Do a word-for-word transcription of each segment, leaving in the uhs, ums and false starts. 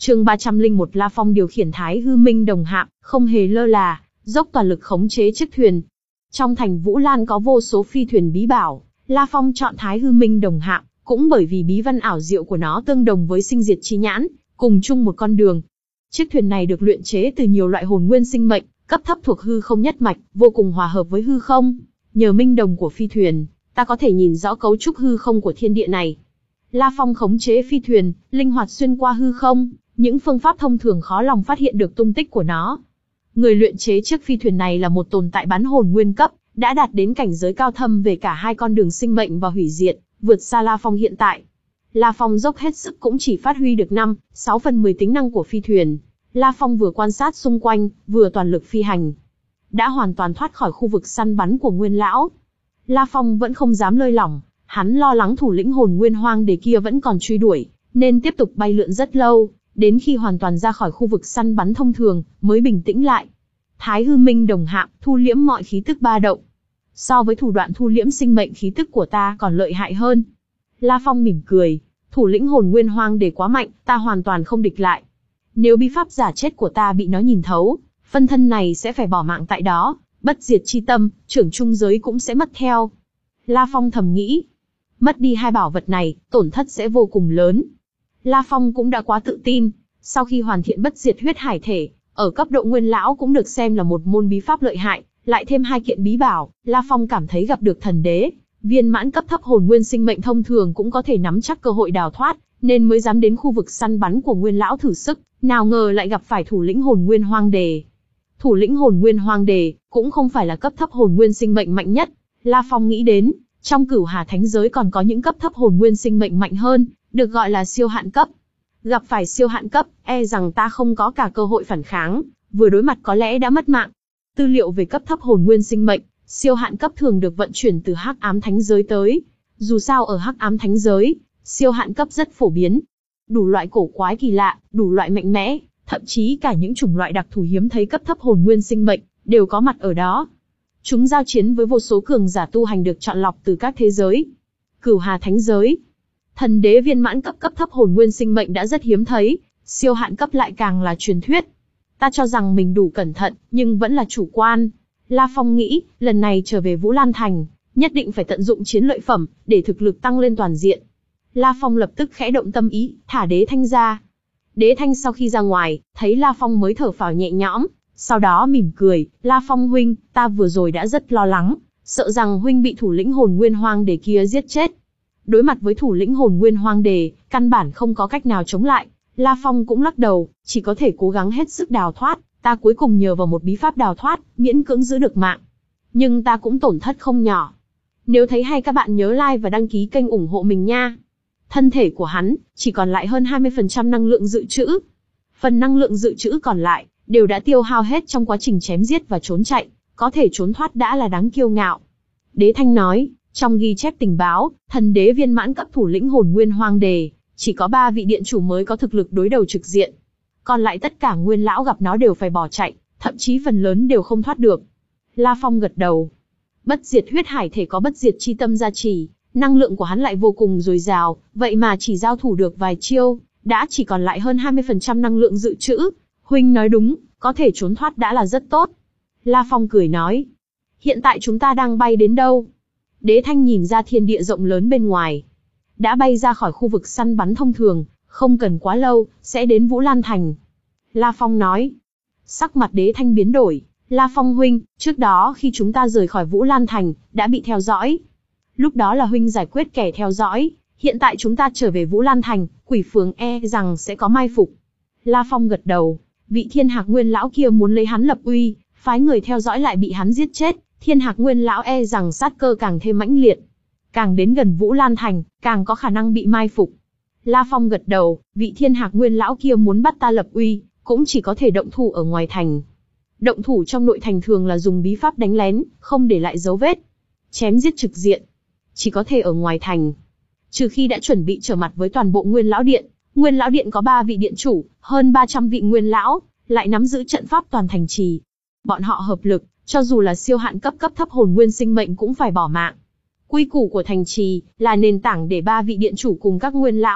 Chương ba trăm lẻ một La Phong điều khiển Thái Hư Minh Đồng hạm, không hề lơ là, dốc toàn lực khống chế chiếc thuyền. Trong thành Vũ Lan có vô số phi thuyền bí bảo, La Phong chọn Thái Hư Minh Đồng hạm, cũng bởi vì bí văn ảo diệu của nó tương đồng với sinh diệt chi nhãn, cùng chung một con đường. Chiếc thuyền này được luyện chế từ nhiều loại hồn nguyên sinh mệnh, cấp thấp thuộc hư không nhất mạch, vô cùng hòa hợp với hư không. Nhờ minh đồng của phi thuyền, ta có thể nhìn rõ cấu trúc hư không của thiên địa này. La Phong khống chế phi thuyền, linh hoạt xuyên qua hư không, những phương pháp thông thường khó lòng phát hiện được tung tích của nó. Người luyện chế chiếc phi thuyền này là một tồn tại bán hồn nguyên cấp, đã đạt đến cảnh giới cao thâm về cả hai con đường sinh mệnh và hủy diệt, vượt xa La Phong hiện tại. La Phong dốc hết sức cũng chỉ phát huy được năm, sáu phần mười tính năng của phi thuyền. La Phong vừa quan sát xung quanh, vừa toàn lực phi hành. Đã hoàn toàn thoát khỏi khu vực săn bắn của Nguyên lão. La Phong vẫn không dám lơi lỏng, hắn lo lắng thủ lĩnh hồn nguyên hoang đế kia vẫn còn truy đuổi, nên tiếp tục bay lượn rất lâu, đến khi hoàn toàn ra khỏi khu vực săn bắn thông thường, mới bình tĩnh lại. Thái Hư Minh Đồng hạm thu liễm mọi khí tức ba động. So với thủ đoạn thu liễm sinh mệnh khí tức của ta còn lợi hại hơn. La Phong mỉm cười, thủ lĩnh hồn nguyên hoang đế quá mạnh, ta hoàn toàn không địch lại. Nếu bí pháp giả chết của ta bị nó nhìn thấu, phân thân này sẽ phải bỏ mạng tại đó, bất diệt chi tâm, trưởng trung giới cũng sẽ mất theo. La Phong thầm nghĩ, mất đi hai bảo vật này, tổn thất sẽ vô cùng lớn. La Phong cũng đã quá tự tin, sau khi hoàn thiện bất diệt huyết hải thể, ở cấp độ Nguyên lão cũng được xem là một môn bí pháp lợi hại, lại thêm hai kiện bí bảo, La Phong cảm thấy gặp được thần đế, viên mãn cấp thấp hồn nguyên sinh mệnh thông thường cũng có thể nắm chắc cơ hội đào thoát, nên mới dám đến khu vực săn bắn của Nguyên lão thử sức, nào ngờ lại gặp phải thủ lĩnh hồn nguyên hoang đề. Thủ lĩnh hồn nguyên hoang đề cũng không phải là cấp thấp hồn nguyên sinh mệnh mạnh nhất. La Phong nghĩ đến, trong Cửu Hà Thánh giới còn có những cấp thấp hồn nguyên sinh mệnh mạnh hơn, được gọi là siêu hạn cấp. Gặp phải siêu hạn cấp, e rằng ta không có cả cơ hội phản kháng, vừa đối mặt có lẽ đã mất mạng. Tư liệu về cấp thấp hồn nguyên sinh mệnh, siêu hạn cấp thường được vận chuyển từ Hắc Ám Thánh giới tới. Dù sao ở Hắc Ám Thánh giới, siêu hạn cấp rất phổ biến. Đủ loại cổ quái kỳ lạ, đủ loại mạnh mẽ, thậm chí cả những chủng loại đặc thù hiếm thấy cấp thấp hồn nguyên sinh mệnh đều có mặt ở đó. Chúng giao chiến với vô số cường giả tu hành được chọn lọc từ các thế giới. Cửu Hà Thánh giới, thần đế viên mãn cấp cấp thấp hồn nguyên sinh mệnh đã rất hiếm thấy, siêu hạn cấp lại càng là truyền thuyết. Ta cho rằng mình đủ cẩn thận, nhưng vẫn là chủ quan. La Phong nghĩ, lần này trở về Vũ Lan Thành, nhất định phải tận dụng chiến lợi phẩm, để thực lực tăng lên toàn diện. La Phong lập tức khẽ động tâm ý, thả Đế Thanh ra. Đế Thanh sau khi ra ngoài, thấy La Phong mới thở phào nhẹ nhõm, sau đó mỉm cười, La Phong huynh, ta vừa rồi đã rất lo lắng, sợ rằng huynh bị thủ lĩnh hồn nguyên hoang đế kia giết chết. Đối mặt với thủ lĩnh hồn nguyên hoang đế, căn bản không có cách nào chống lại. La Phong cũng lắc đầu, chỉ có thể cố gắng hết sức đào thoát, ta cuối cùng nhờ vào một bí pháp đào thoát, miễn cưỡng giữ được mạng. Nhưng ta cũng tổn thất không nhỏ. Nếu thấy hay các bạn nhớ like và đăng ký kênh ủng hộ mình nha. Thân thể của hắn, chỉ còn lại hơn hai mươi phần trăm năng lượng dự trữ. Phần năng lượng dự trữ còn lại, đều đã tiêu hao hết trong quá trình chém giết và trốn chạy, có thể trốn thoát đã là đáng kiêu ngạo. Đế Thanh nói, trong ghi chép tình báo, thần đế viên mãn cấp thủ lĩnh hồn nguyên hoang đề, chỉ có ba vị điện chủ mới có thực lực đối đầu trực diện. Còn lại tất cả Nguyên lão gặp nó đều phải bỏ chạy, thậm chí phần lớn đều không thoát được. La Phong gật đầu. Bất diệt huyết hải thể có bất diệt chi tâm gia trì, năng lượng của hắn lại vô cùng dồi dào, vậy mà chỉ giao thủ được vài chiêu, đã chỉ còn lại hơn hai mươi phần trăm năng lượng dự trữ. Huynh nói đúng, có thể trốn thoát đã là rất tốt. La Phong cười nói. Hiện tại chúng ta đang bay đến đâu? Đế Thanh nhìn ra thiên địa rộng lớn bên ngoài. Đã bay ra khỏi khu vực săn bắn thông thường, không cần quá lâu, sẽ đến Vũ Lan Thành. La Phong nói. Sắc mặt Đế Thanh biến đổi. La Phong huynh, trước đó khi chúng ta rời khỏi Vũ Lan Thành, đã bị theo dõi. Lúc đó là huynh giải quyết kẻ theo dõi, hiện tại chúng ta trở về Vũ Lan Thành, quỷ phường e rằng sẽ có mai phục. La Phong gật đầu, vị Thiên Hạc Nguyên lão kia muốn lấy hắn lập uy, phái người theo dõi lại bị hắn giết chết, Thiên Hạc Nguyên lão e rằng sát cơ càng thêm mãnh liệt. Càng đến gần Vũ Lan Thành, càng có khả năng bị mai phục. La Phong gật đầu, vị Thiên Hạc Nguyên lão kia muốn bắt ta lập uy, cũng chỉ có thể động thủ ở ngoài thành. Động thủ trong nội thành thường là dùng bí pháp đánh lén, không để lại dấu vết. Chém giết trực diện, chỉ có thể ở ngoài thành. Trừ khi đã chuẩn bị trở mặt với toàn bộ Nguyên lão điện. Nguyên lão điện có ba vị điện chủ, hơn ba trăm vị Nguyên lão, lại nắm giữ trận pháp toàn thành trì. Bọn họ hợp lực, cho dù là siêu hạn cấp cấp thấp hồn nguyên sinh mệnh cũng phải bỏ mạng. Quy củ của thành trì là nền tảng để ba vị điện chủ cùng các Nguyên lão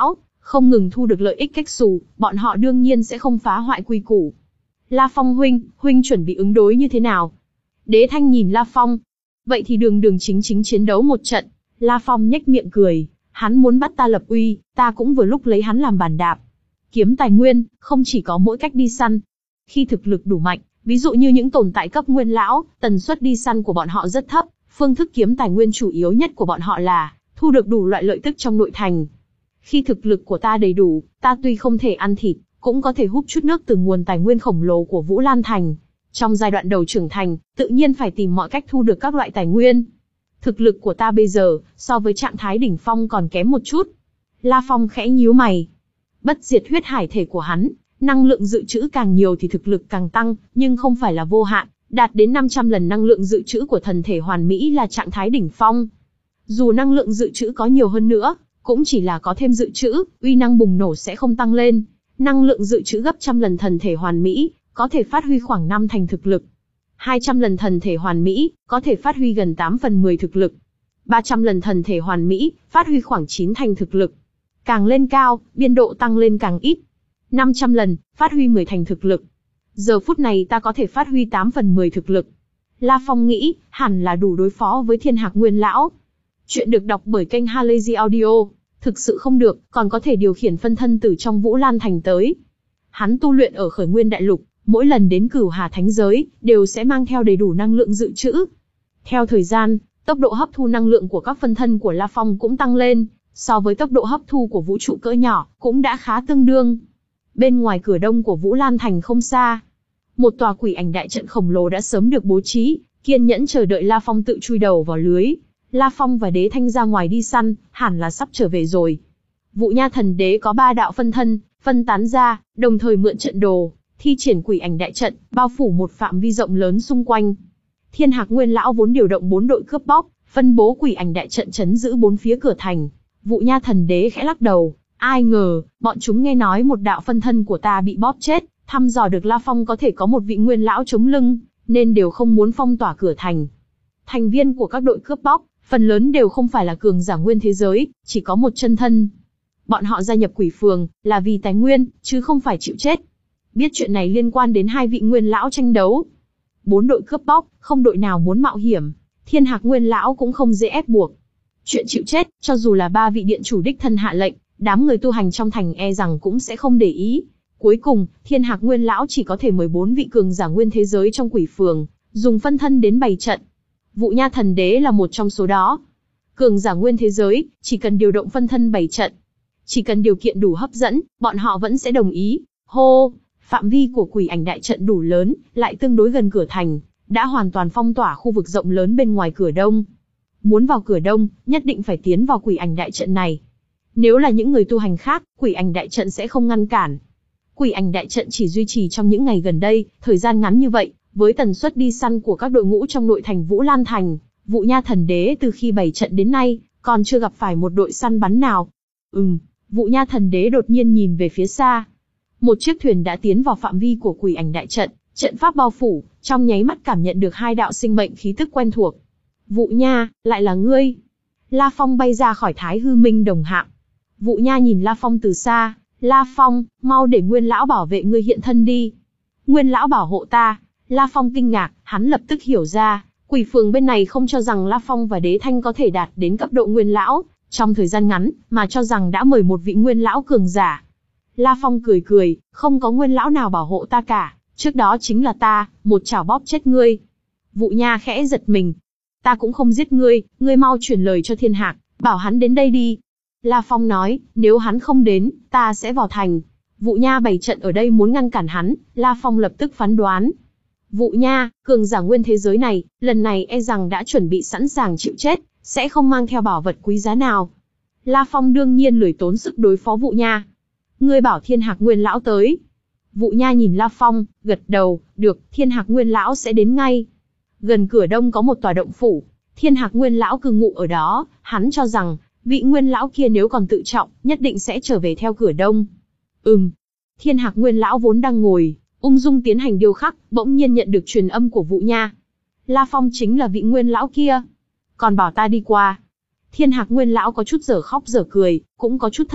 không ngừng thu được lợi ích cách xù, bọn họ đương nhiên sẽ không phá hoại quy củ. La Phong huynh, huynh chuẩn bị ứng đối như thế nào? Đế Thanh nhìn La Phong. Vậy thì đường đường chính chính chiến đấu một trận. La Phong nhếch miệng cười, hắn muốn bắt ta lập uy, ta cũng vừa lúc lấy hắn làm bàn đạp. Kiếm tài nguyên, không chỉ có mỗi cách đi săn. Khi thực lực đủ mạnh, ví dụ như những tồn tại cấp nguyên lão, tần suất đi săn của bọn họ rất thấp, phương thức kiếm tài nguyên chủ yếu nhất của bọn họ là thu được đủ loại lợi tức trong nội thành. Khi thực lực của ta đầy đủ, ta tuy không thể ăn thịt, cũng có thể hút chút nước từ nguồn tài nguyên khổng lồ của Vũ Lan Thành. Trong giai đoạn đầu trưởng thành, tự nhiên phải tìm mọi cách thu được các loại tài nguyên. Thực lực của ta bây giờ, so với trạng thái đỉnh phong còn kém một chút. La Phong khẽ nhíu mày. Bất diệt huyết hải thể của hắn, năng lượng dự trữ càng nhiều thì thực lực càng tăng, nhưng không phải là vô hạn, đạt đến năm trăm lần năng lượng dự trữ của thần thể hoàn mỹ là trạng thái đỉnh phong. Dù năng lượng dự trữ có nhiều hơn nữa, cũng chỉ là có thêm dự trữ, uy năng bùng nổ sẽ không tăng lên. Năng lượng dự trữ gấp trăm lần thần thể hoàn mỹ, có thể phát huy khoảng năm thành thực lực. hai trăm lần thần thể hoàn mỹ, có thể phát huy gần tám phần mười thực lực. ba trăm lần thần thể hoàn mỹ, phát huy khoảng chín thành thực lực. Càng lên cao, biên độ tăng lên càng ít. năm trăm lần, phát huy mười thành thực lực. Giờ phút này ta có thể phát huy tám phần mười thực lực. La Phong nghĩ, hẳn là đủ đối phó với Thiên Hạc Nguyên Lão. Chuyện được đọc bởi kênh Halazy Audio. Thực sự không được, còn có thể điều khiển phân thân từ trong Vũ Lan Thành tới. Hắn tu luyện ở Khởi Nguyên Đại Lục, mỗi lần đến Cửu Hà Thánh Giới, đều sẽ mang theo đầy đủ năng lượng dự trữ. Theo thời gian, tốc độ hấp thu năng lượng của các phân thân của La Phong cũng tăng lên, so với tốc độ hấp thu của vũ trụ cỡ nhỏ, cũng đã khá tương đương. Bên ngoài cửa đông của Vũ Lan Thành không xa, một tòa quỷ ảnh đại trận khổng lồ đã sớm được bố trí, kiên nhẫn chờ đợi La Phong tự chui đầu vào lưới. La Phong và Đế Thanh ra ngoài đi săn, hẳn là sắp trở về rồi. Vụ Nha Thần Đế có ba đạo phân thân, phân tán ra, đồng thời mượn trận đồ, thi triển quỷ ảnh đại trận, bao phủ một phạm vi rộng lớn xung quanh. Thiên Hạc Nguyên Lão vốn điều động bốn đội cướp bóc, phân bố quỷ ảnh đại trận chấn giữ bốn phía cửa thành. Vụ Nha Thần Đế khẽ lắc đầu, ai ngờ, bọn chúng nghe nói một đạo phân thân của ta bị bóp chết, thăm dò được La Phong có thể có một vị nguyên lão chống lưng, nên đều không muốn phong tỏa cửa thành. Thành viên của các đội cướp bóc, phần lớn đều không phải là cường giả nguyên thế giới, chỉ có một chân thân. Bọn họ gia nhập quỷ phường, là vì tài nguyên, chứ không phải chịu chết. Biết chuyện này liên quan đến hai vị nguyên lão tranh đấu. Bốn đội cướp bóc, không đội nào muốn mạo hiểm, Thiên Hạc Nguyên Lão cũng không dễ ép buộc. Chuyện chịu chết, cho dù là ba vị điện chủ đích thân hạ lệnh, đám người tu hành trong thành e rằng cũng sẽ không để ý. Cuối cùng, Thiên Hạc Nguyên Lão chỉ có thể mời bốn vị cường giả nguyên thế giới trong quỷ phường, dùng phân thân đến bày trận. Vụ Nha Thần Đế là một trong số đó. Cường giả nguyên thế giới, chỉ cần điều động phân thân bày trận, chỉ cần điều kiện đủ hấp dẫn, bọn họ vẫn sẽ đồng ý. Hô, phạm vi của quỷ ảnh đại trận đủ lớn, lại tương đối gần cửa thành, đã hoàn toàn phong tỏa khu vực rộng lớn bên ngoài cửa đông. Muốn vào cửa đông, nhất định phải tiến vào quỷ ảnh đại trận này. Nếu là những người tu hành khác, quỷ ảnh đại trận sẽ không ngăn cản. Quỷ ảnh đại trận chỉ duy trì trong những ngày gần đây, thời gian ngắn như vậy, với tần suất đi săn của các đội ngũ trong nội thành Vũ Lan Thành, Vụ Nha Thần Đế từ khi bày trận đến nay, còn chưa gặp phải một đội săn bắn nào. Ừm, Vụ Nha Thần Đế đột nhiên nhìn về phía xa. Một chiếc thuyền đã tiến vào phạm vi của quỷ ảnh đại trận, trận pháp bao phủ, trong nháy mắt cảm nhận được hai đạo sinh mệnh khí tức quen thuộc. Vụ Nha, lại là ngươi. La Phong bay ra khỏi Thái Hư Minh Đồng Hạm. Vụ Nha nhìn La Phong từ xa, La Phong, mau để Nguyên Lão bảo vệ ngươi hiện thân đi. Nguyên Lão bảo hộ ta. La Phong kinh ngạc, hắn lập tức hiểu ra, quỷ phường bên này không cho rằng La Phong và Đế Thanh có thể đạt đến cấp độ Nguyên Lão, trong thời gian ngắn, mà cho rằng đã mời một vị Nguyên Lão cường giả. La Phong cười cười, không có Nguyên Lão nào bảo hộ ta cả, trước đó chính là ta, một chảo bóp chết ngươi. Vụ Nha khẽ giật mình. Ta cũng không giết ngươi, ngươi mau truyền lời cho Thiên Hạc, bảo hắn đến đây đi. La Phong nói, nếu hắn không đến, ta sẽ vào thành. Vụ Nha bày trận ở đây muốn ngăn cản hắn, La Phong lập tức phán đoán. Vụ Nha, cường giả nguyên thế giới này, lần này e rằng đã chuẩn bị sẵn sàng chịu chết, sẽ không mang theo bảo vật quý giá nào. La Phong đương nhiên lười tốn sức đối phó Vụ Nha. Ngươi bảo Thiên Hạc Nguyên Lão tới. Vụ Nha nhìn La Phong, gật đầu, được, Thiên Hạc Nguyên Lão sẽ đến ngay. Gần cửa đông có một tòa động phủ, Thiên Hạc Nguyên Lão cư ngụ ở đó, hắn cho rằng, vị Nguyên Lão kia nếu còn tự trọng, nhất định sẽ trở về theo cửa đông. Ừm, Thiên Hạc Nguyên Lão vốn đang ngồi, ung dung tiến hành điêu khắc, bỗng nhiên nhận được truyền âm của Vụ Nha. La Phong chính là vị Nguyên Lão kia. Còn bảo ta đi qua. Thiên Hạc Nguyên Lão có chút dở khóc dở cười, cũng có chút thất vọng,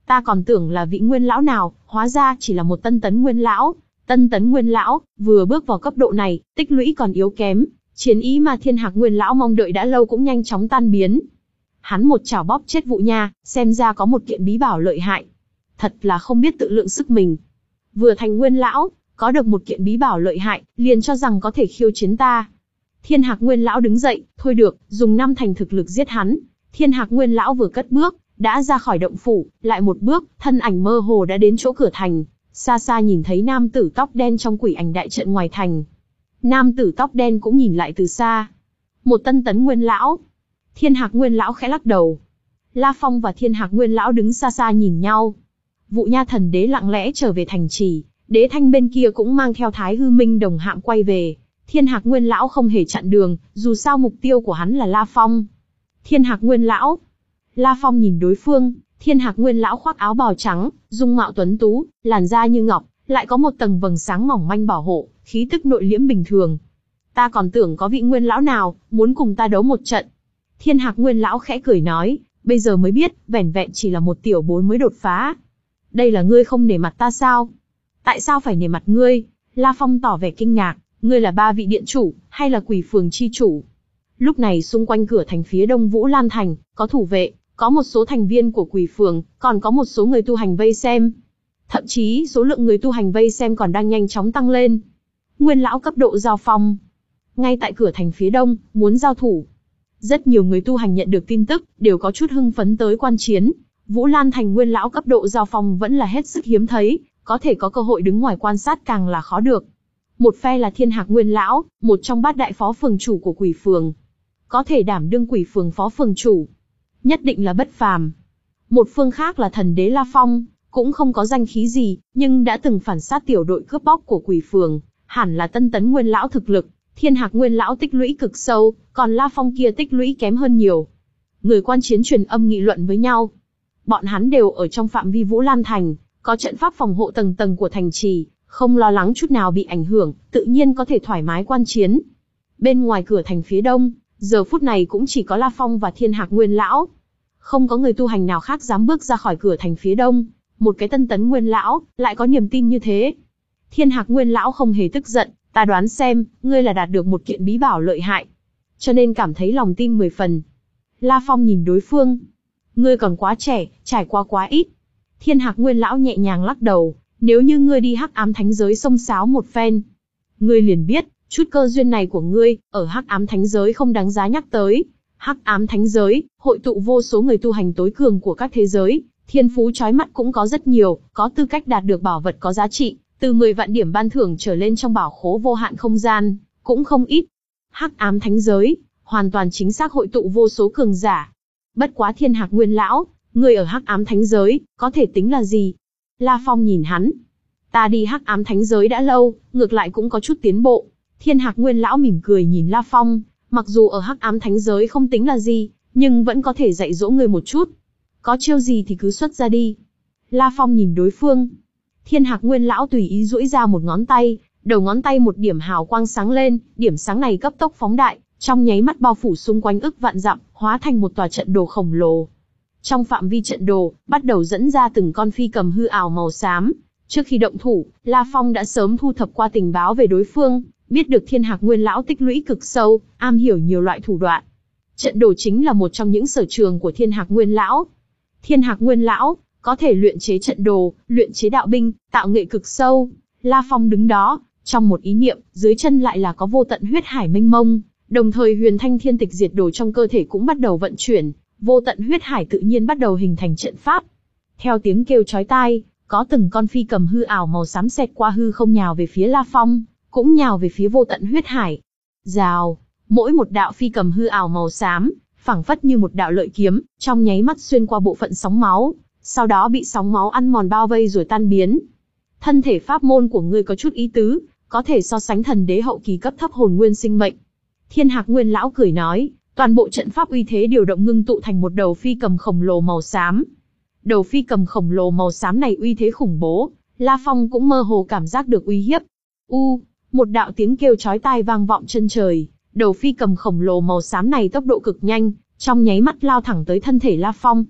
Ta còn tưởng là vị nguyên lão nào, hóa ra chỉ là một tân tấn nguyên lão. Tân tấn nguyên lão, vừa bước vào cấp độ này, tích lũy còn yếu kém, chiến ý mà Thiên Hạc nguyên lão mong đợi đã lâu cũng nhanh chóng tan biến. Hắn một chảo bóp chết Vụ Nha, xem ra có một kiện bí bảo lợi hại. Thật là không biết tự lượng sức mình. Vừa thành nguyên lão, có được một kiện bí bảo lợi hại, liền cho rằng có thể khiêu chiến ta. Thiên Hạc nguyên lão đứng dậy, thôi được, dùng năm thành thực lực giết hắn. Thiên Hạc nguyên lão vừa cất bước, đã ra khỏi động phủ, lại một bước, thân ảnh mơ hồ đã đến chỗ cửa thành. Xa xa nhìn thấy nam tử tóc đen trong quỷ ảnh đại trận ngoài thành. Nam tử tóc đen cũng nhìn lại từ xa. Một tân tấn nguyên lão. Thiên Hạc nguyên lão khẽ lắc đầu. La Phong và Thiên Hạc nguyên lão đứng xa xa nhìn nhau. Vụ Nha thần đế lặng lẽ trở về thành trì, Đế Thanh bên kia cũng mang theo Thái Hư Minh đồng hạm quay về. Thiên Hạc nguyên lão không hề chặn đường, dù sao mục tiêu của hắn là La Phong. Thiên Hạc nguyên lão. La Phong nhìn đối phương, Thiên Hạc nguyên lão khoác áo bào trắng, dung mạo tuấn tú, làn da như ngọc, lại có một tầng vầng sáng mỏng manh bảo hộ, khí tức nội liễm bình thường. Ta còn tưởng có vị nguyên lão nào muốn cùng ta đấu một trận. Thiên Hạc nguyên lão khẽ cười nói, bây giờ mới biết, vẻn vẹn chỉ là một tiểu bối mới đột phá. Đây là ngươi không nể mặt ta sao? Tại sao phải nể mặt ngươi? La Phong tỏ vẻ kinh ngạc, ngươi là ba vị điện chủ, hay là quỷ phường chi chủ? Lúc này xung quanh cửa thành phía đông Vũ Lan Thành, có thủ vệ, có một số thành viên của quỷ phường, còn có một số người tu hành vây xem. Thậm chí số lượng người tu hành vây xem còn đang nhanh chóng tăng lên. Nguyên lão cấp độ giao phong. Ngay tại cửa thành phía đông, muốn giao thủ. Rất nhiều người tu hành nhận được tin tức, đều có chút hưng phấn tới quan chiến. Vũ Lan Thành nguyên lão cấp độ giao phong vẫn là hết sức hiếm thấy, có thể có cơ hội đứng ngoài quan sát càng là khó được. Một phe là Thiên Hạc nguyên lão, một trong bát đại phó phường chủ của quỷ phường. Có thể đảm đương quỷ phường phó phường chủ. Nhất định là bất phàm. Một phương khác là thần đế La Phong, cũng không có danh khí gì, nhưng đã từng phản sát tiểu đội cướp bóc của quỷ phường, hẳn là tân tấn nguyên lão thực lực. Thiên Hạc nguyên lão tích lũy cực sâu, còn La Phong kia tích lũy kém hơn nhiều. Người quan chiến truyền âm nghị luận với nhau. Bọn hắn đều ở trong phạm vi Vũ Lan Thành, có trận pháp phòng hộ tầng tầng của thành trì, không lo lắng chút nào bị ảnh hưởng, tự nhiên có thể thoải mái quan chiến. Bên ngoài cửa thành phía đông, giờ phút này cũng chỉ có La Phong và Thiên Hạc nguyên lão. Không có người tu hành nào khác dám bước ra khỏi cửa thành phía đông. Một cái tân tấn nguyên lão, lại có niềm tin như thế. Thiên Hạc nguyên lão không hề tức giận, ta đoán xem, ngươi là đạt được một kiện bí bảo lợi hại, cho nên cảm thấy lòng tin mười phần. La Phong nhìn đối phương. Ngươi còn quá trẻ, trải qua quá ít. Thiên Hạc nguyên lão nhẹ nhàng lắc đầu, nếu như ngươi đi Hắc Ám Thánh Giới xông xáo một phen, ngươi liền biết, chút cơ duyên này của ngươi, ở Hắc Ám Thánh Giới không đáng giá nhắc tới. Hắc Ám Thánh Giới, hội tụ vô số người tu hành tối cường của các thế giới, thiên phú chói mắt cũng có rất nhiều, có tư cách đạt được bảo vật có giá trị, từ mười vạn điểm ban thưởng trở lên trong bảo khố vô hạn không gian, cũng không ít. Hắc Ám Thánh Giới, hoàn toàn chính xác hội tụ vô số cường giả. Bất quá Thiên Hạc nguyên lão, người ở Hắc Ám Thánh Giới, có thể tính là gì? La Phong nhìn hắn. Ta đi Hắc Ám Thánh Giới đã lâu, ngược lại cũng có chút tiến bộ. Thiên Hạc nguyên lão mỉm cười nhìn La Phong, mặc dù ở Hắc Ám Thánh Giới không tính là gì, nhưng vẫn có thể dạy dỗ người một chút. Có chiêu gì thì cứ xuất ra đi. La Phong nhìn đối phương. Thiên Hạc nguyên lão tùy ý duỗi ra một ngón tay, đầu ngón tay một điểm hào quang sáng lên, điểm sáng này cấp tốc phóng đại, trong nháy mắt bao phủ xung quanh ức vạn dặm, hóa thành một tòa trận đồ khổng lồ. Trong phạm vi trận đồ, bắt đầu dẫn ra từng con phi cầm hư ảo màu xám. Trước khi động thủ, La Phong đã sớm thu thập qua tình báo về đối phương, biết được Thiên Hạc nguyên lão tích lũy cực sâu, am hiểu nhiều loại thủ đoạn. Trận đồ chính là một trong những sở trường của Thiên Hạc nguyên lão. Thiên Hạc nguyên lão có thể luyện chế trận đồ, luyện chế đạo binh, tạo nghệ cực sâu. La Phong đứng đó, trong một ý niệm, dưới chân lại là có vô tận huyết hải mênh mông, đồng thời huyền thanh thiên tịch diệt đồ trong cơ thể cũng bắt đầu vận chuyển, vô tận huyết hải tự nhiên bắt đầu hình thành trận pháp. Theo tiếng kêu chói tai, có từng con phi cầm hư ảo màu xám xẹt qua hư không nhào về phía La Phong, cũng nhào về phía vô tận huyết hải. Rào, mỗi một đạo phi cầm hư ảo màu xám, phảng phất như một đạo lợi kiếm, trong nháy mắt xuyên qua bộ phận sóng máu, sau đó bị sóng máu ăn mòn bao vây rồi tan biến. Thân thể pháp môn của ngươi có chút ý tứ, có thể so sánh thần đế hậu kỳ cấp thấp hồn nguyên sinh mệnh. Thiên Hạc nguyên lão cười nói, toàn bộ trận pháp uy thế điều động ngưng tụ thành một đầu phi cầm khổng lồ màu xám. Đầu phi cầm khổng lồ màu xám này uy thế khủng bố, La Phong cũng mơ hồ cảm giác được uy hiếp. U, một đạo tiếng kêu chói tai vang vọng chân trời, đầu phi cầm khổng lồ màu xám này tốc độ cực nhanh, trong nháy mắt lao thẳng tới thân thể La Phong.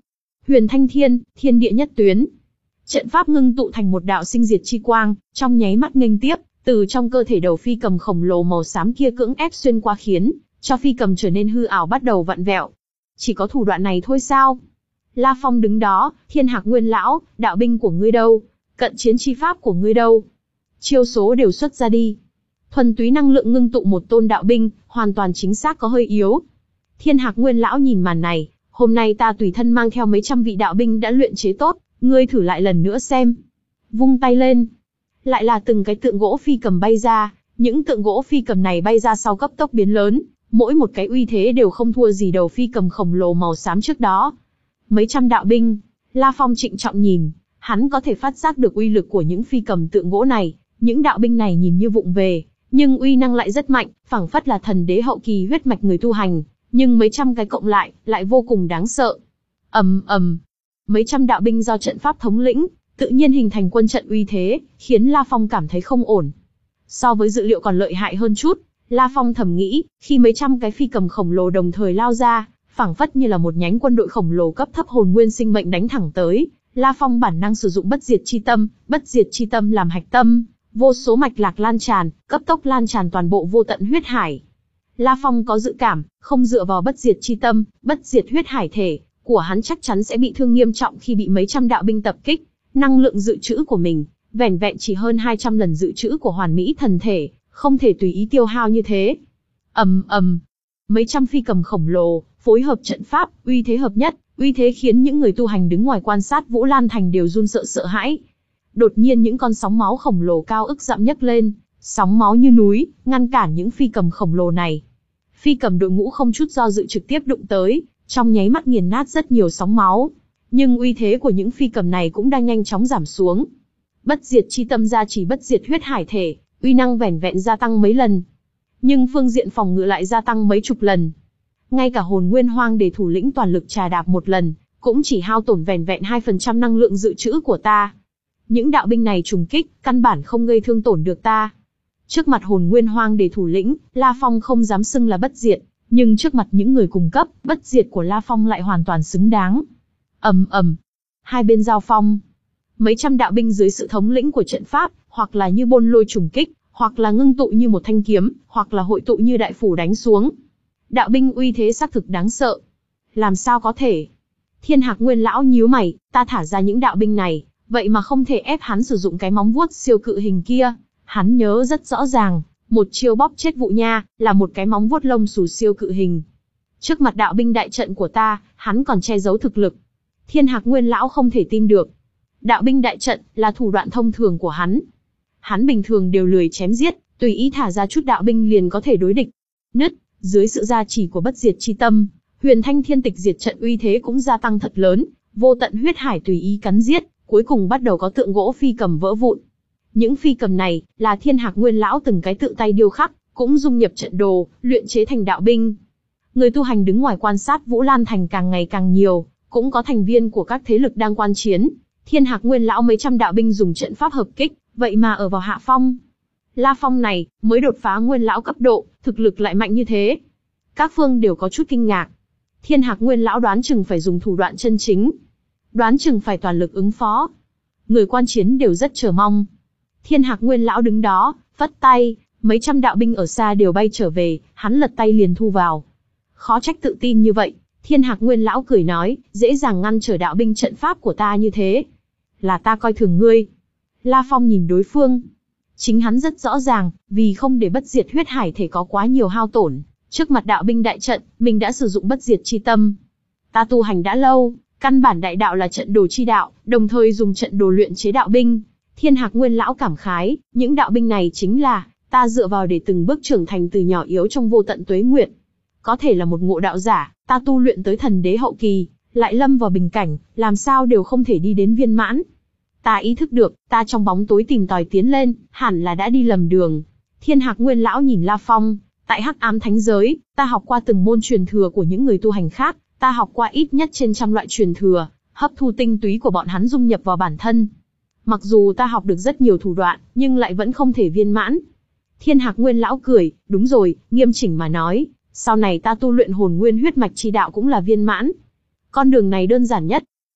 huyền thanh thiên, thiên địa nhất tuyến. Trận pháp ngưng tụ thành một đạo sinh diệt chi quang, trong nháy mắt nghênh tiếp, từ trong cơ thể đầu phi cầm khổng lồ màu xám kia cưỡng ép xuyên qua khiến cho phi cầm trở nên hư ảo bắt đầu vặn vẹo. Chỉ có thủ đoạn này thôi sao? La Phong đứng đó, Thiên Hạc Nguyên lão, đạo binh của ngươi đâu? Cận chiến chi pháp của ngươi đâu? Chiêu số đều xuất ra đi. Thuần túy năng lượng ngưng tụ một tôn đạo binh, hoàn toàn chính xác có hơi yếu. Thiên Hạc Nguyên lão nhìn màn này, hôm nay ta tùy thân mang theo mấy trăm vị đạo binh đã luyện chế tốt, ngươi thử lại lần nữa xem. Vung tay lên. Lại là từng cái tượng gỗ phi cầm bay ra, những tượng gỗ phi cầm này bay ra sau cấp tốc biến lớn, mỗi một cái uy thế đều không thua gì đầu phi cầm khổng lồ màu xám trước đó. Mấy trăm đạo binh, La Phong trịnh trọng nhìn, hắn có thể phát giác được uy lực của những phi cầm tượng gỗ này, những đạo binh này nhìn như vụng về, nhưng uy năng lại rất mạnh, phảng phất là thần đế hậu kỳ huyết mạch người tu hành, nhưng mấy trăm cái cộng lại, lại vô cùng đáng sợ. Ầm ầm, mấy trăm đạo binh do trận pháp thống lĩnh, tự nhiên hình thành quân trận uy thế, khiến La Phong cảm thấy không ổn. So với dự liệu còn lợi hại hơn chút, La Phong thầm nghĩ, khi mấy trăm cái phi cầm khổng lồ đồng thời lao ra, phảng phất như là một nhánh quân đội khổng lồ cấp thấp hồn nguyên sinh mệnh đánh thẳng tới, La Phong bản năng sử dụng bất diệt chi tâm, bất diệt chi tâm làm hạch tâm, vô số mạch lạc lan tràn, cấp tốc lan tràn toàn bộ vô tận huyết hải. La Phong có dự cảm, không dựa vào bất diệt chi tâm, bất diệt huyết hải thể của hắn chắc chắn sẽ bị thương nghiêm trọng khi bị mấy trăm đạo binh tập kích. Năng lượng dự trữ của mình, vẻn vẹn chỉ hơn hai trăm lần dự trữ của hoàn mỹ thần thể, không thể tùy ý tiêu hao như thế. Ầm ầm, mấy trăm phi cầm khổng lồ, phối hợp trận pháp, uy thế hợp nhất, uy thế khiến những người tu hành đứng ngoài quan sát Vũ Lan Thành đều run sợ sợ hãi. Đột nhiên những con sóng máu khổng lồ cao ức dặm nhấc lên, sóng máu như núi, ngăn cản những phi cầm khổng lồ này. Phi cầm đội ngũ không chút do dự trực tiếp đụng tới, trong nháy mắt nghiền nát rất nhiều sóng máu. Nhưng uy thế của những phi cầm này cũng đang nhanh chóng giảm xuống. Bất diệt chi tâm gia chỉ bất diệt huyết hải thể, uy năng vẻn vẹn gia tăng mấy lần. Nhưng phương diện phòng ngự lại gia tăng mấy chục lần. Ngay cả hồn nguyên hoang để thủ lĩnh toàn lực trà đạp một lần, cũng chỉ hao tổn vẻn vẹn hai phần trăm năng lượng dự trữ của ta. Những đạo binh này trùng kích, căn bản không gây thương tổn được ta. Trước mặt hồn nguyên hoang để thủ lĩnh, La Phong không dám xưng là bất diệt, nhưng trước mặt những người cùng cấp, bất diệt của La Phong lại hoàn toàn xứng đáng. Ầm ầm, hai bên giao phong. Mấy trăm đạo binh dưới sự thống lĩnh của trận pháp, hoặc là như bôn lôi trùng kích, hoặc là ngưng tụ như một thanh kiếm, hoặc là hội tụ như đại phủ đánh xuống. Đạo binh uy thế xác thực đáng sợ. Làm sao có thể? Thiên Hạc Nguyên lão nhíu mày, ta thả ra những đạo binh này, vậy mà không thể ép hắn sử dụng cái móng vuốt siêu cự hình kia. Hắn nhớ rất rõ ràng, một chiêu bóp chết Vụ Nha, là một cái móng vuốt lông xù siêu cự hình. Trước mặt đạo binh đại trận của ta, hắn còn che giấu thực lực. Thiên Hạc Nguyên lão không thể tin được. Đạo binh đại trận là thủ đoạn thông thường của hắn. Hắn bình thường đều lười chém giết, tùy ý thả ra chút đạo binh liền có thể đối địch. Nứt, dưới sự gia trì của bất diệt chi tâm, Huyền Thanh Thiên Tịch diệt trận uy thế cũng gia tăng thật lớn, vô tận huyết hải tùy ý cắn giết, cuối cùng bắt đầu có tượng gỗ phi cầm vỡ vụn. Những phi cầm này là Thiên Hạc Nguyên lão từng cái tự tay điêu khắc, cũng dung nhập trận đồ, luyện chế thành đạo binh. Người tu hành đứng ngoài quan sát Vũ Lan Thành càng ngày càng nhiều, cũng có thành viên của các thế lực đang quan chiến. Thiên Hạc Nguyên lão mấy trăm đạo binh dùng trận pháp hợp kích, vậy mà ở vào hạ phong. La Phong này mới đột phá Nguyên lão cấp độ, thực lực lại mạnh như thế. Các phương đều có chút kinh ngạc. Thiên Hạc Nguyên lão đoán chừng phải dùng thủ đoạn chân chính, đoán chừng phải toàn lực ứng phó. Người quan chiến đều rất chờ mong. Thiên Hạc Nguyên lão đứng đó, phất tay, mấy trăm đạo binh ở xa đều bay trở về, hắn lật tay liền thu vào. Khó trách tự tin như vậy. Thiên Hạc Nguyên lão cười nói, dễ dàng ngăn trở đạo binh trận pháp của ta như thế. Là ta coi thường ngươi. La Phong nhìn đối phương. Chính hắn rất rõ ràng, vì không để bất diệt huyết hải thể có quá nhiều hao tổn, trước mặt đạo binh đại trận, mình đã sử dụng bất diệt chi tâm. Ta tu hành đã lâu, căn bản đại đạo là trận đồ chi đạo, đồng thời dùng trận đồ luyện chế đạo binh. Thiên Hạc Nguyên lão cảm khái, những đạo binh này chính là ta dựa vào để từng bước trưởng thành từ nhỏ yếu trong vô tận tuế nguyệt. Có thể là một ngộ đạo giả, ta tu luyện tới thần đế hậu kỳ, lại lâm vào bình cảnh, làm sao đều không thể đi đến viên mãn. Ta ý thức được, ta trong bóng tối tìm tòi tiến lên, hẳn là đã đi lầm đường. Thiên Hạc Nguyên lão nhìn La Phong, tại Hắc Ám Thánh giới, ta học qua từng môn truyền thừa của những người tu hành khác, ta học qua ít nhất trên trăm loại truyền thừa, hấp thu tinh túy của bọn hắn dung nhập vào bản thân. Mặc dù ta học được rất nhiều thủ đoạn, nhưng lại vẫn không thể viên mãn. Thiên Hạc Nguyên lão cười, đúng rồi, nghiêm chỉnh mà nói, sau này ta tu luyện hồn nguyên huyết mạch chi đạo cũng là viên mãn. Con đường này đơn giản nhất.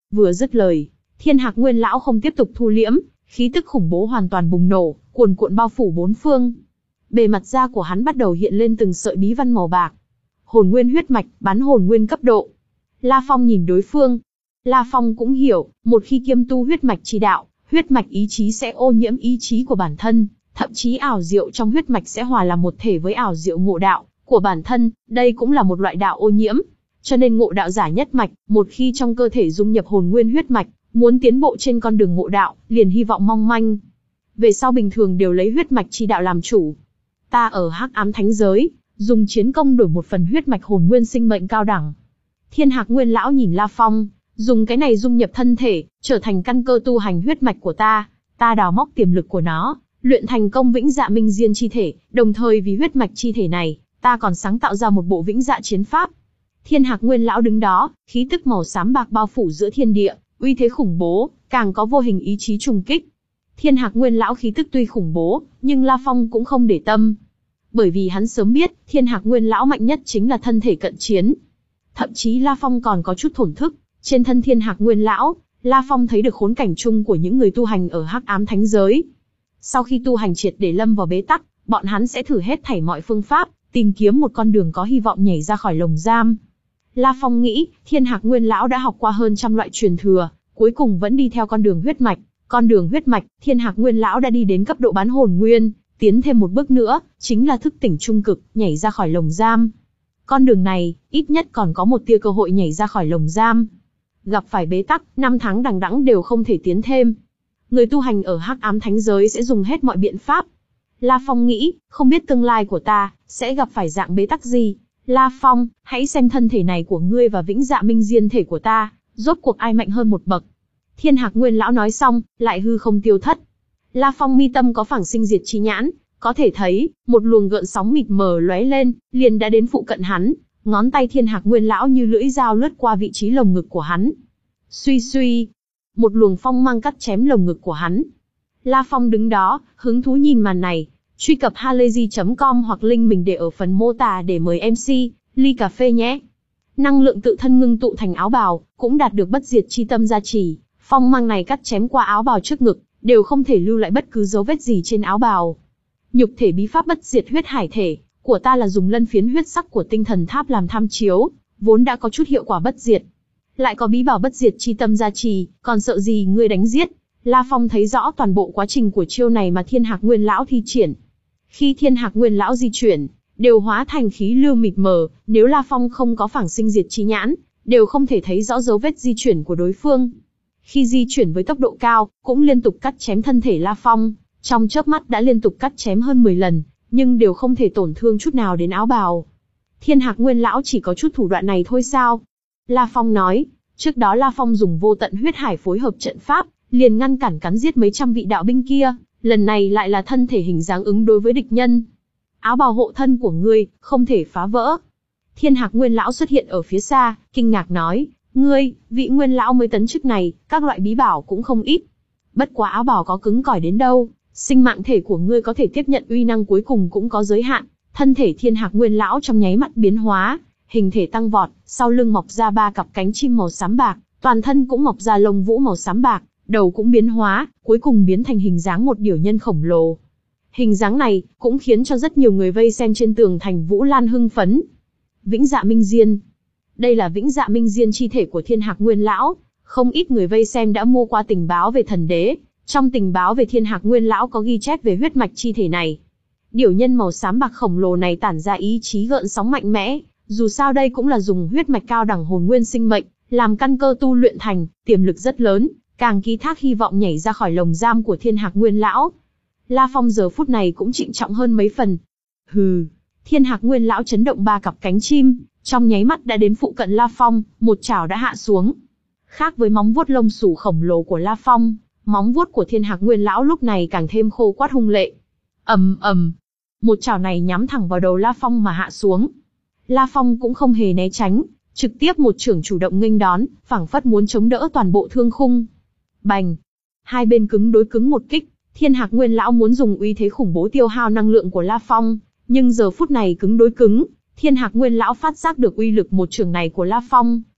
Vừa dứt lời, Thiên Hạc Nguyên lão không tiếp tục thu liễm, khí tức khủng bố hoàn toàn bùng nổ, cuồn cuộn bao phủ bốn phương. Bề mặt da của hắn bắt đầu hiện lên từng sợi bí văn màu bạc. Hồn nguyên huyết mạch, bán hồn nguyên cấp độ. La Phong nhìn đối phương. La Phong cũng hiểu, một khi kiêm tu huyết mạch chi đạo, huyết mạch ý chí sẽ ô nhiễm ý chí của bản thân, thậm chí ảo diệu trong huyết mạch sẽ hòa làm một thể với ảo diệu ngộ đạo của bản thân, đây cũng là một loại đạo ô nhiễm. Cho nên ngộ đạo giả nhất mạch, một khi trong cơ thể dung nhập hồn nguyên huyết mạch, muốn tiến bộ trên con đường ngộ đạo, liền hy vọng mong manh. Về sau bình thường đều lấy huyết mạch chi đạo làm chủ. Ta ở Hắc Ám Thánh Giới, dùng chiến công đổi một phần huyết mạch hồn nguyên sinh mệnh cao đẳng. Thiên Hạc Nguyên lão nhìn La Phong, dùng cái này dung nhập thân thể, trở thành căn cơ tu hành huyết mạch của ta, ta đào móc tiềm lực của nó, luyện thành công vĩnh dạ minh diên chi thể, đồng thời vì huyết mạch chi thể này, ta còn sáng tạo ra một bộ vĩnh dạ chiến pháp. Thiên Hạc Nguyên lão đứng đó, khí tức màu xám bạc bao phủ giữa thiên địa, uy thế khủng bố, càng có vô hình ý chí trùng kích. Thiên Hạc Nguyên lão khí tức tuy khủng bố, nhưng La Phong cũng không để tâm. Bởi vì hắn sớm biết, Thiên Hạc Nguyên lão mạnh nhất chính là thân thể cận chiến. Thậm chí La Phong còn có chút thổn thức, trên thân Thiên Hạc Nguyên lão, La Phong thấy được khốn cảnh chung của những người tu hành ở Hắc Ám Thánh Giới. Sau khi tu hành triệt để lâm vào bế tắc, bọn hắn sẽ thử hết thảy mọi phương pháp, tìm kiếm một con đường có hy vọng nhảy ra khỏi lồng giam. La Phong nghĩ, Thiên Hạc Nguyên lão đã học qua hơn trăm loại truyền thừa, cuối cùng vẫn đi theo con đường huyết mạch. Con đường huyết mạch, Thiên Hạc Nguyên lão đã đi đến cấp độ bán hồn nguyên, tiến thêm một bước nữa, chính là thức tỉnh trung cực, nhảy ra khỏi lồng giam. Con đường này, ít nhất còn có một tia cơ hội nhảy ra khỏi lồng giam. Gặp phải bế tắc, năm tháng đằng đẵng đều không thể tiến thêm. Người tu hành ở Hắc Ám Thánh Giới sẽ dùng hết mọi biện pháp. La Phong nghĩ, không biết tương lai của ta sẽ gặp phải dạng bế tắc gì. La Phong, hãy xem thân thể này của ngươi và vĩnh dạ minh diên thể của ta, rốt cuộc ai mạnh hơn một bậc. Thiên Hạc Nguyên lão nói xong, lại hư không tiêu thất. La Phong mi tâm có phảng sinh diệt chi nhãn, có thể thấy, một luồng gợn sóng mịt mờ lóe lên, liền đã đến phụ cận hắn, ngón tay Thiên Hạc Nguyên lão như lưỡi dao lướt qua vị trí lồng ngực của hắn. Suy suy, một luồng phong mang cắt chém lồng ngực của hắn. La Phong đứng đó, hứng thú nhìn màn này. Truy cập halayzi chấm com hoặc link mình để ở phần mô tả để mời em xê, ly cà phê nhé. Năng lượng tự thân ngưng tụ thành áo bào, cũng đạt được bất diệt chi tâm gia trì. Phong mang này cắt chém qua áo bào trước ngực, đều không thể lưu lại bất cứ dấu vết gì trên áo bào. Nhục thể bí pháp bất diệt huyết hải thể của ta là dùng lân phiến huyết sắc của tinh thần tháp làm tham chiếu, vốn đã có chút hiệu quả bất diệt. Lại có bí bảo bất diệt chi tâm gia trì, còn sợ gì ngươi đánh giết. La Phong thấy rõ toàn bộ quá trình của chiêu này mà Thiên Hạc Nguyên lão thi triển. Khi Thiên Hạc Nguyên lão di chuyển, đều hóa thành khí lưu mịt mờ, nếu La Phong không có phảng sinh diệt chi nhãn, đều không thể thấy rõ dấu vết di chuyển của đối phương. Khi di chuyển với tốc độ cao, cũng liên tục cắt chém thân thể La Phong, trong chớp mắt đã liên tục cắt chém hơn mười lần, nhưng đều không thể tổn thương chút nào đến áo bào. Thiên Hạc Nguyên lão chỉ có chút thủ đoạn này thôi sao? La Phong nói, trước đó La Phong dùng vô tận huyết hải phối hợp trận pháp, liền ngăn cản cắn giết mấy trăm vị đạo binh kia, lần này lại là thân thể hình dáng ứng đối với địch nhân. Áo bào hộ thân của ngươi, không thể phá vỡ. Thiên Hạc Nguyên lão xuất hiện ở phía xa, kinh ngạc nói, ngươi, vị Nguyên lão mới tấn chức này, các loại bí bảo cũng không ít. Bất quá áo bào có cứng cỏi đến đâu, sinh mạng thể của ngươi có thể tiếp nhận uy năng cuối cùng cũng có giới hạn. Thân thể Thiên Hạc Nguyên lão trong nháy mắt biến hóa, hình thể tăng vọt, sau lưng mọc ra ba cặp cánh chim màu xám bạc, toàn thân cũng mọc ra lông vũ màu xám bạc, đầu cũng biến hóa, cuối cùng biến thành hình dáng một điểu nhân khổng lồ. Hình dáng này cũng khiến cho rất nhiều người vây xem trên tường thành Vũ Lan hưng phấn. Vĩnh Dạ Minh Diên. Đây là Vĩnh Dạ Minh Diên chi thể của Thiên Hạc Nguyên lão, không ít người vây xem đã mua qua tình báo về thần đế, trong tình báo về Thiên Hạc Nguyên lão có ghi chép về huyết mạch chi thể này. Điểu nhân màu xám bạc khổng lồ này tản ra ý chí gợn sóng mạnh mẽ, dù sao đây cũng là dùng huyết mạch cao đẳng hồn nguyên sinh mệnh làm căn cơ tu luyện thành, tiềm lực rất lớn, càng ký thác hy vọng nhảy ra khỏi lồng giam của Thiên Hạc Nguyên lão. La Phong giờ phút này cũng trịnh trọng hơn mấy phần. Hừ, Thiên Hạc Nguyên lão chấn động ba cặp cánh chim, trong nháy mắt đã đến phụ cận La Phong, một chảo đã hạ xuống. Khác với móng vuốt lông xù khổng lồ của La Phong, móng vuốt của Thiên Hạc Nguyên lão lúc này càng thêm khô quắt hung lệ. Ầm ầm, một chảo này nhắm thẳng vào đầu La Phong mà hạ xuống. La Phong cũng không hề né tránh, trực tiếp một chưởng chủ động nghênh đón, phảng phất muốn chống đỡ toàn bộ thương khung. Bành, hai bên cứng đối cứng một kích. Thiên Hạc Nguyên lão muốn dùng uy thế khủng bố tiêu hao năng lượng của La Phong, nhưng giờ phút này cứng đối cứng, Thiên Hạc Nguyên lão phát giác được uy lực một chưởng này của La Phong,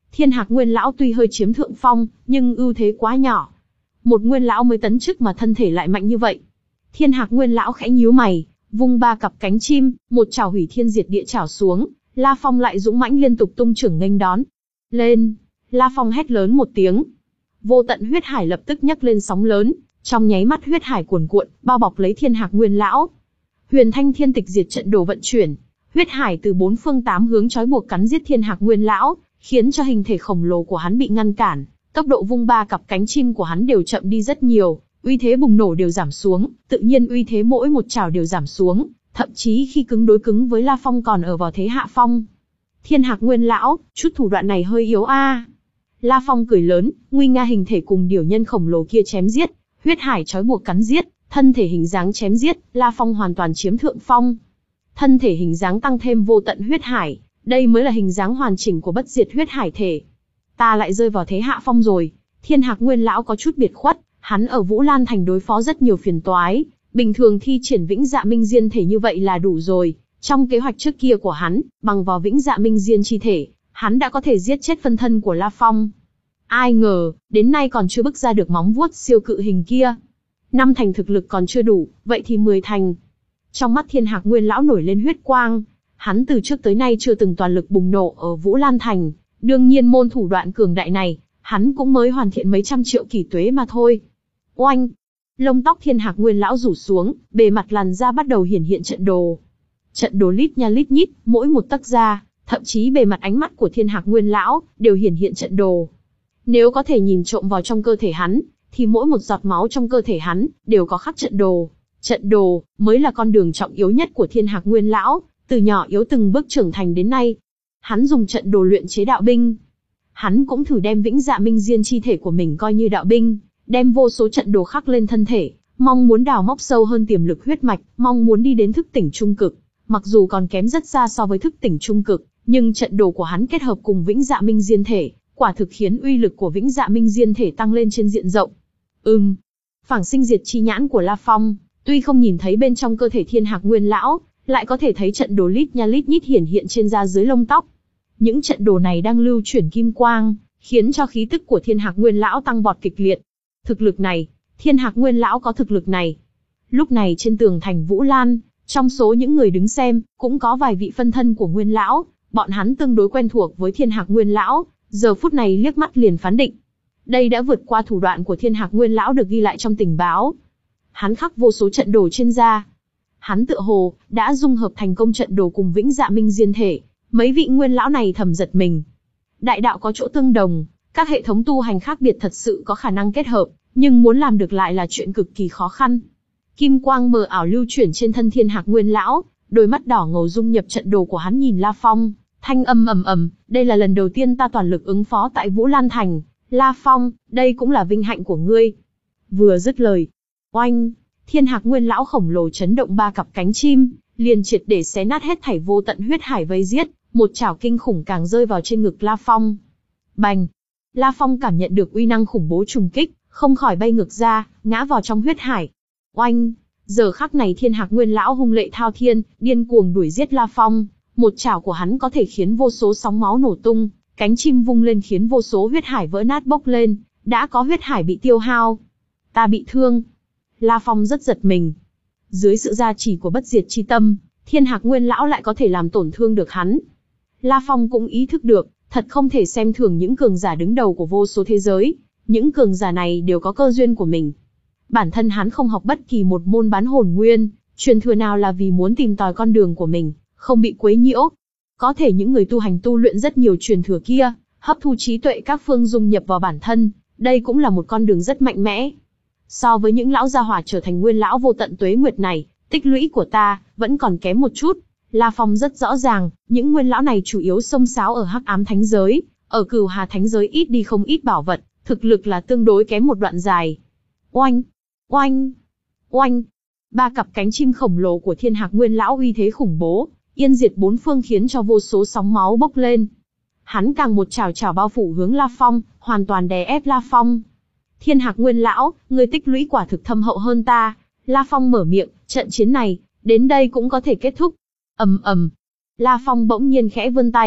Thiên Hạc Nguyên lão tuy hơi chiếm thượng phong, nhưng ưu thế quá nhỏ. Một nguyên lão mới tấn chức mà thân thể lại mạnh như vậy. Thiên Hạc Nguyên lão khẽ nhíu mày, vung ba cặp cánh chim, một chảo hủy thiên diệt địa chảo xuống, La Phong lại dũng mãnh liên tục tung chưởng nghênh đón. Lên! La Phong hét lớn một tiếng. Vô tận huyết hải lập tức nhấc lên sóng lớn, trong nháy mắt huyết hải cuồn cuộn, bao bọc lấy Thiên Hạc Nguyên lão. Huyền Thanh Thiên Tịch Diệt Trận Đồ vận chuyển, huyết hải từ bốn phương tám hướng trói buộc cắn giết Thiên Hạc Nguyên lão, khiến cho hình thể khổng lồ của hắn bị ngăn cản, tốc độ vung ba cặp cánh chim của hắn đều chậm đi rất nhiều, uy thế bùng nổ đều giảm xuống, tự nhiên uy thế mỗi một chảo đều giảm xuống, thậm chí khi cứng đối cứng với La Phong còn ở vào thế hạ phong. Thiên Hạc Nguyên lão, chút thủ đoạn này hơi yếu a. À. La Phong cười lớn, nguy nga hình thể cùng điểu nhân khổng lồ kia chém giết, huyết hải trói buộc cắn giết, thân thể hình dáng chém giết, La Phong hoàn toàn chiếm thượng phong. Thân thể hình dáng tăng thêm vô tận huyết hải, đây mới là hình dáng hoàn chỉnh của bất diệt huyết hải thể. Ta lại rơi vào thế hạ phong rồi. Thiên Hạc Nguyên lão có chút biệt khuất, hắn ở Vũ Lan Thành đối phó rất nhiều phiền toái, bình thường thi triển Vĩnh Dạ Minh Diên thể như vậy là đủ rồi. Trong kế hoạch trước kia của hắn, bằng vào Vĩnh Dạ Minh Diên chi thể, hắn đã có thể giết chết phân thân của La Phong. Ai ngờ, đến nay còn chưa bức ra được móng vuốt siêu cự hình kia. Năm thành thực lực còn chưa đủ, vậy thì mười thành. Trong mắt Thiên Hạc Nguyên lão nổi lên huyết quang, hắn từ trước tới nay chưa từng toàn lực bùng nổ ở Vũ Lan Thành, đương nhiên môn thủ đoạn cường đại này, hắn cũng mới hoàn thiện mấy trăm triệu kỷ tuế mà thôi. Oanh! Lông tóc Thiên Hạc Nguyên lão rủ xuống, bề mặt làn da bắt đầu hiển hiện trận đồ. Trận đồ lít nha lít nhít, mỗi một tấc da, thậm chí bề mặt ánh mắt của Thiên Hạc Nguyên lão đều hiển hiện trận đồ. Nếu có thể nhìn trộm vào trong cơ thể hắn, thì mỗi một giọt máu trong cơ thể hắn đều có khắc trận đồ. Trận đồ mới là con đường trọng yếu nhất của Thiên Hạc Nguyên lão, từ nhỏ yếu từng bước trưởng thành đến nay. Hắn dùng trận đồ luyện chế đạo binh. Hắn cũng thử đem Vĩnh Dạ Minh Diên chi thể của mình coi như đạo binh, đem vô số trận đồ khắc lên thân thể, mong muốn đào móc sâu hơn tiềm lực huyết mạch, mong muốn đi đến thức tỉnh trung cực. Mặc dù còn kém rất xa so với thức tỉnh trung cực, nhưng trận đồ của hắn kết hợp cùng Vĩnh Dạ Minh Diên thể, quả thực khiến uy lực của Vĩnh Dạ Minh Diên thể tăng lên trên diện rộng. Ừm, phảng sinh diệt chi nhãn của La Phong, tuy không nhìn thấy bên trong cơ thể Thiên Hạc Nguyên lão, lại có thể thấy trận đồ lít nha lít nhít hiển hiện trên da dưới lông tóc. Những trận đồ này đang lưu chuyển kim quang, khiến cho khí tức của Thiên Hạc Nguyên lão tăng vọt kịch liệt. Thực lực này, Thiên Hạc Nguyên lão có thực lực này. Lúc này trên tường thành Vũ Lan, trong số những người đứng xem, cũng có vài vị phân thân của Nguyên lão, bọn hắn tương đối quen thuộc với Thiên Hạc Nguyên lão, giờ phút này liếc mắt liền phán định. Đây đã vượt qua thủ đoạn của Thiên Hạc Nguyên lão được ghi lại trong tình báo. Hắn khắc vô số trận đồ trên da. Hắn tựa hồ đã dung hợp thành công trận đồ cùng Vĩnh Dạ Minh Diên thể. Mấy vị nguyên lão này thầm giật mình. Đại đạo có chỗ tương đồng, các hệ thống tu hành khác biệt thật sự có khả năng kết hợp, nhưng muốn làm được lại là chuyện cực kỳ khó khăn. Kim quang mờ ảo lưu chuyển trên thân Thiên Hạc Nguyên lão, đôi mắt đỏ ngầu dung nhập trận đồ của hắn nhìn La Phong, thanh âm ầm ầm, đây là lần đầu tiên ta toàn lực ứng phó tại Vũ Lan Thành, La Phong, đây cũng là vinh hạnh của ngươi. Vừa dứt lời, oanh, Thiên Hạc Nguyên lão khổng lồ chấn động ba cặp cánh chim, liền triệt để xé nát hết thảy vô tận huyết hải vây giết, một chảo kinh khủng càng rơi vào trên ngực La Phong. Bành! La Phong cảm nhận được uy năng khủng bố trùng kích, không khỏi bay ngược ra, ngã vào trong huyết hải. Oanh! Giờ khắc này Thiên Hạc Nguyên lão hung lệ thao thiên, điên cuồng đuổi giết La Phong, một chảo của hắn có thể khiến vô số sóng máu nổ tung, cánh chim vung lên khiến vô số huyết hải vỡ nát bốc lên, đã có huyết hải bị tiêu hao. Ta bị thương. La Phong rất giật mình. Dưới sự gia trì của bất diệt chi tâm, Thiên Hạc Nguyên lão lại có thể làm tổn thương được hắn. La Phong cũng ý thức được, thật không thể xem thường những cường giả đứng đầu của vô số thế giới, những cường giả này đều có cơ duyên của mình. Bản thân hắn không học bất kỳ một môn bán hồn nguyên, truyền thừa nào là vì muốn tìm tòi con đường của mình, không bị quấy nhiễu. Có thể những người tu hành tu luyện rất nhiều truyền thừa kia, hấp thu trí tuệ các phương dung nhập vào bản thân, đây cũng là một con đường rất mạnh mẽ. So với những lão gia hỏa trở thành nguyên lão vô tận tuế nguyệt này, tích lũy của ta vẫn còn kém một chút. La Phong rất rõ ràng, những nguyên lão này chủ yếu xông xáo ở Hắc Ám Thánh giới, ở Cửu Hà Thánh giới ít đi không ít bảo vật, thực lực là tương đối kém một đoạn dài. Oanh, oanh, oanh, ba cặp cánh chim khổng lồ của Thiên Hạc Nguyên lão uy thế khủng bố, yên diệt bốn phương khiến cho vô số sóng máu bốc lên. Hắn càng một chảo chảo bao phủ hướng La Phong, hoàn toàn đè ép La Phong. Thiên Hạc Nguyên lão, người tích lũy quả thực thâm hậu hơn ta. La Phong mở miệng, trận chiến này, đến đây cũng có thể kết thúc. Ầm ầm. La Phong bỗng nhiên khẽ vươn tay,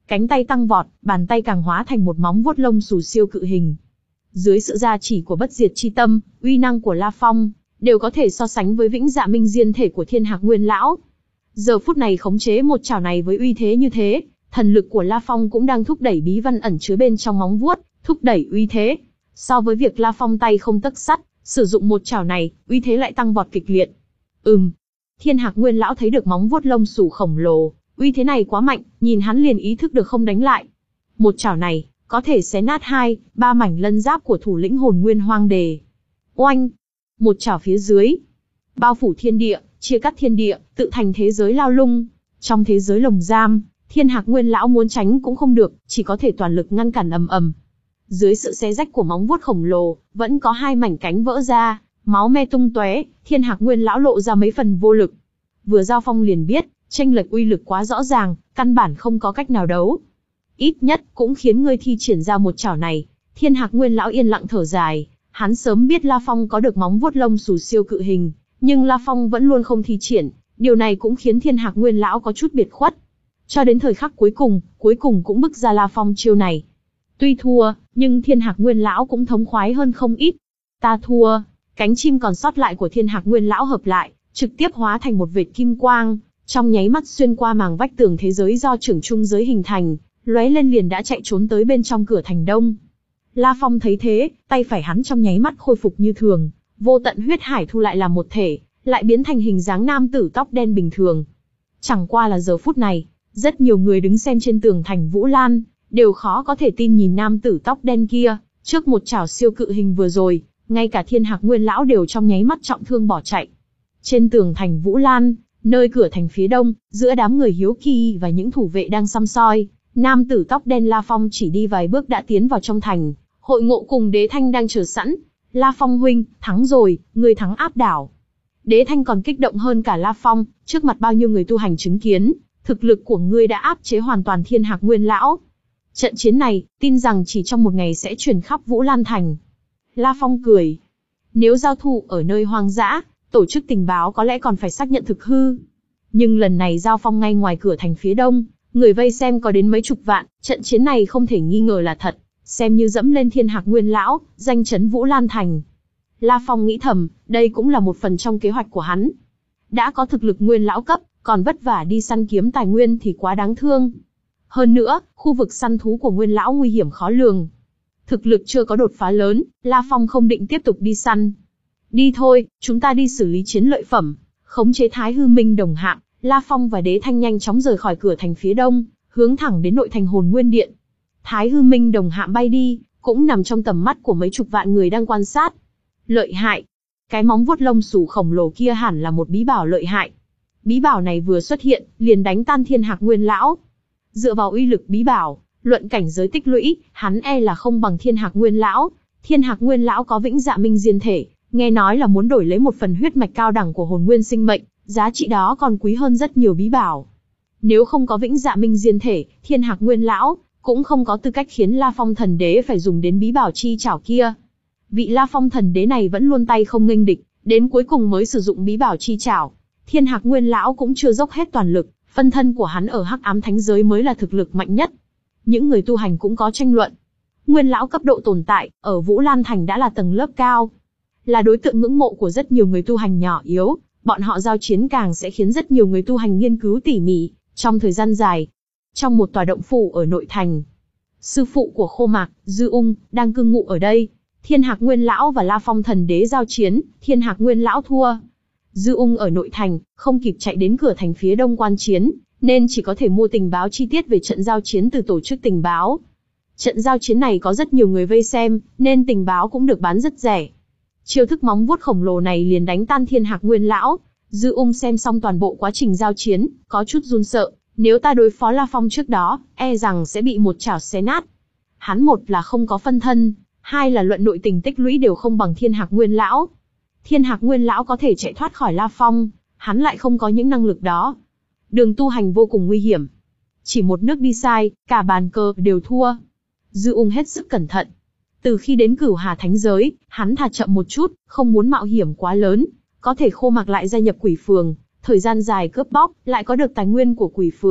cánh tay tăng vọt, bàn tay càng hóa thành một móng vuốt lông xù siêu cự hình. Dưới sự gia trì của bất diệt chi tâm, uy năng của La Phong đều có thể so sánh với vĩnh dạ minh diên thể của Thiên Hạc Nguyên lão. Giờ phút này khống chế một chảo này với uy thế như thế, thần lực của La Phong cũng đang thúc đẩy bí văn ẩn chứa bên trong móng vuốt, thúc đẩy uy thế. So với việc La Phong tay không tấc sắt, sử dụng một chảo này, uy thế lại tăng vọt kịch liệt. Ừm. Thiên Hạc Nguyên lão thấy được móng vuốt lông xù khổng lồ, uy thế này quá mạnh, nhìn hắn liền ý thức được không đánh lại. Một chảo này, có thể xé nát hai, ba mảnh lân giáp của thủ lĩnh Hồn Nguyên Hoang Đề. Oanh! Một chảo phía dưới, bao phủ thiên địa, chia cắt thiên địa, tự thành thế giới lao lung. Trong thế giới lồng giam, Thiên Hạc Nguyên lão muốn tránh cũng không được, chỉ có thể toàn lực ngăn cản ầm ầm. Dưới sự xé rách của móng vuốt khổng lồ, vẫn có hai mảnh cánh vỡ ra, máu me tung tóe, Thiên Hạc Nguyên lão lộ ra mấy phần vô lực. Vừa giao phong liền biết, chênh lệch uy lực quá rõ ràng, căn bản không có cách nào đấu. Ít nhất cũng khiến ngươi thi triển ra một chảo này. Thiên Hạc Nguyên lão yên lặng thở dài, hắn sớm biết La Phong có được móng vuốt lông xù siêu cự hình, nhưng La Phong vẫn luôn không thi triển, điều này cũng khiến Thiên Hạc Nguyên lão có chút biệt khuất. Cho đến thời khắc cuối cùng, cuối cùng cũng bức ra La Phong chiêu này. Tuy thua, nhưng Thiên Hạc Nguyên lão cũng thống khoái hơn không ít. Ta thua. Cánh chim còn sót lại của Thiên Hạc Nguyên lão hợp lại, trực tiếp hóa thành một vệt kim quang, trong nháy mắt xuyên qua màng vách tường thế giới do trưởng trung giới hình thành, lóe lên liền đã chạy trốn tới bên trong cửa thành đông. La Phong thấy thế, tay phải hắn trong nháy mắt khôi phục như thường, vô tận huyết hải thu lại làm một thể, lại biến thành hình dáng nam tử tóc đen bình thường. Chẳng qua là giờ phút này, rất nhiều người đứng xem trên tường thành Vũ Lan, đều khó có thể tin nhìn nam tử tóc đen kia, trước một chảo siêu cự hình vừa rồi, ngay cả Thiên Hạc Nguyên lão đều trong nháy mắt trọng thương bỏ chạy. Trên tường thành Vũ Lan, nơi cửa thành phía đông, giữa đám người hiếu kỳ và những thủ vệ đang săm soi, nam tử tóc đen La Phong chỉ đi vài bước đã tiến vào trong thành, hội ngộ cùng Đế Thanh đang chờ sẵn. La Phong huynh, thắng rồi, người thắng áp đảo. Đế Thanh còn kích động hơn cả La Phong, trước mặt bao nhiêu người tu hành chứng kiến, thực lực của ngươi đã áp chế hoàn toàn Thiên Hạc Nguyên lão. Trận chiến này, tin rằng chỉ trong một ngày sẽ truyền khắp Vũ Lan thành. La Phong cười. Nếu giao thủ ở nơi hoang dã, tổ chức tình báo có lẽ còn phải xác nhận thực hư. Nhưng lần này giao phong ngay ngoài cửa thành phía đông, người vây xem có đến mấy chục vạn, trận chiến này không thể nghi ngờ là thật, xem như dẫm lên Thiên Hạc Nguyên lão, danh chấn Vũ Lan thành. La Phong nghĩ thầm, đây cũng là một phần trong kế hoạch của hắn. Đã có thực lực Nguyên lão cấp, còn vất vả đi săn kiếm tài nguyên thì quá đáng thương. Hơn nữa, khu vực săn thú của Nguyên lão nguy hiểm khó lường. Thực lực chưa có đột phá lớn, La Phong không định tiếp tục đi săn. Đi thôi, chúng ta đi xử lý chiến lợi phẩm, khống chế Thái Hư Minh đồng hạm. La Phong và Đế Thanh nhanh chóng rời khỏi cửa thành phía đông, hướng thẳng đến nội thành Hồn Nguyên Điện. Thái Hư Minh đồng hạm bay đi, cũng nằm trong tầm mắt của mấy chục vạn người đang quan sát. Lợi hại. Cái móng vuốt lông xù khổng lồ kia hẳn là một bí bảo lợi hại. Bí bảo này vừa xuất hiện, liền đánh tan Thiên Hạc Nguyên lão. Dựa vào uy lực bí bảo, luận cảnh giới tích lũy, hắn e là không bằng Thiên Hạc Nguyên lão. Thiên Hạc Nguyên lão có vĩnh dạ minh diên thể, nghe nói là muốn đổi lấy một phần huyết mạch cao đẳng của hồn nguyên sinh mệnh, giá trị đó còn quý hơn rất nhiều bí bảo. Nếu không có vĩnh dạ minh diên thể, Thiên Hạc Nguyên lão cũng không có tư cách khiến La Phong thần đế phải dùng đến bí bảo chi chảo kia. Vị La Phong thần đế này vẫn luôn tay không nghênh địch, đến cuối cùng mới sử dụng bí bảo chi chảo. Thiên Hạc Nguyên lão cũng chưa dốc hết toàn lực, phân thân của hắn ở Hắc Ám Thánh giới mới là thực lực mạnh nhất. Những người tu hành cũng có tranh luận. Nguyên lão cấp độ tồn tại, ở Vũ Lan thành đã là tầng lớp cao, là đối tượng ngưỡng mộ của rất nhiều người tu hành nhỏ yếu, bọn họ giao chiến càng sẽ khiến rất nhiều người tu hành nghiên cứu tỉ mỉ, trong thời gian dài. Trong một tòa động phủ ở nội thành, sư phụ của Khô Mạc, Dư Ung, đang cư ngụ ở đây. Thiên Hạc Nguyên lão và La Phong thần đế giao chiến, Thiên Hạc Nguyên lão thua. Dư Ung ở nội thành, không kịp chạy đến cửa thành phía đông quan chiến, nên chỉ có thể mua tình báo chi tiết về trận giao chiến từ tổ chức tình báo. Trận giao chiến này có rất nhiều người vây xem, nên tình báo cũng được bán rất rẻ. Chiêu thức móng vuốt khổng lồ này liền đánh tan Thiên Hạc Nguyên lão. Dư Ung xem xong toàn bộ quá trình giao chiến, có chút run sợ, nếu ta đối phó La Phong trước đó, e rằng sẽ bị một chảo xé nát. Hắn một là không có phân thân, hai là luận nội tình tích lũy đều không bằng Thiên Hạc Nguyên lão. Thiên Hạc Nguyên lão có thể chạy thoát khỏi La Phong, hắn lại không có những năng lực đó. Đường tu hành vô cùng nguy hiểm. Chỉ một nước đi sai, cả bàn cờ đều thua. Dư Ung hết sức cẩn thận. Từ khi đến Cửu Hà Thánh giới, hắn thà chậm một chút, không muốn mạo hiểm quá lớn. Có thể Khô Mạc lại gia nhập Quỷ Phường, thời gian dài cướp bóc, lại có được tài nguyên của Quỷ Phường,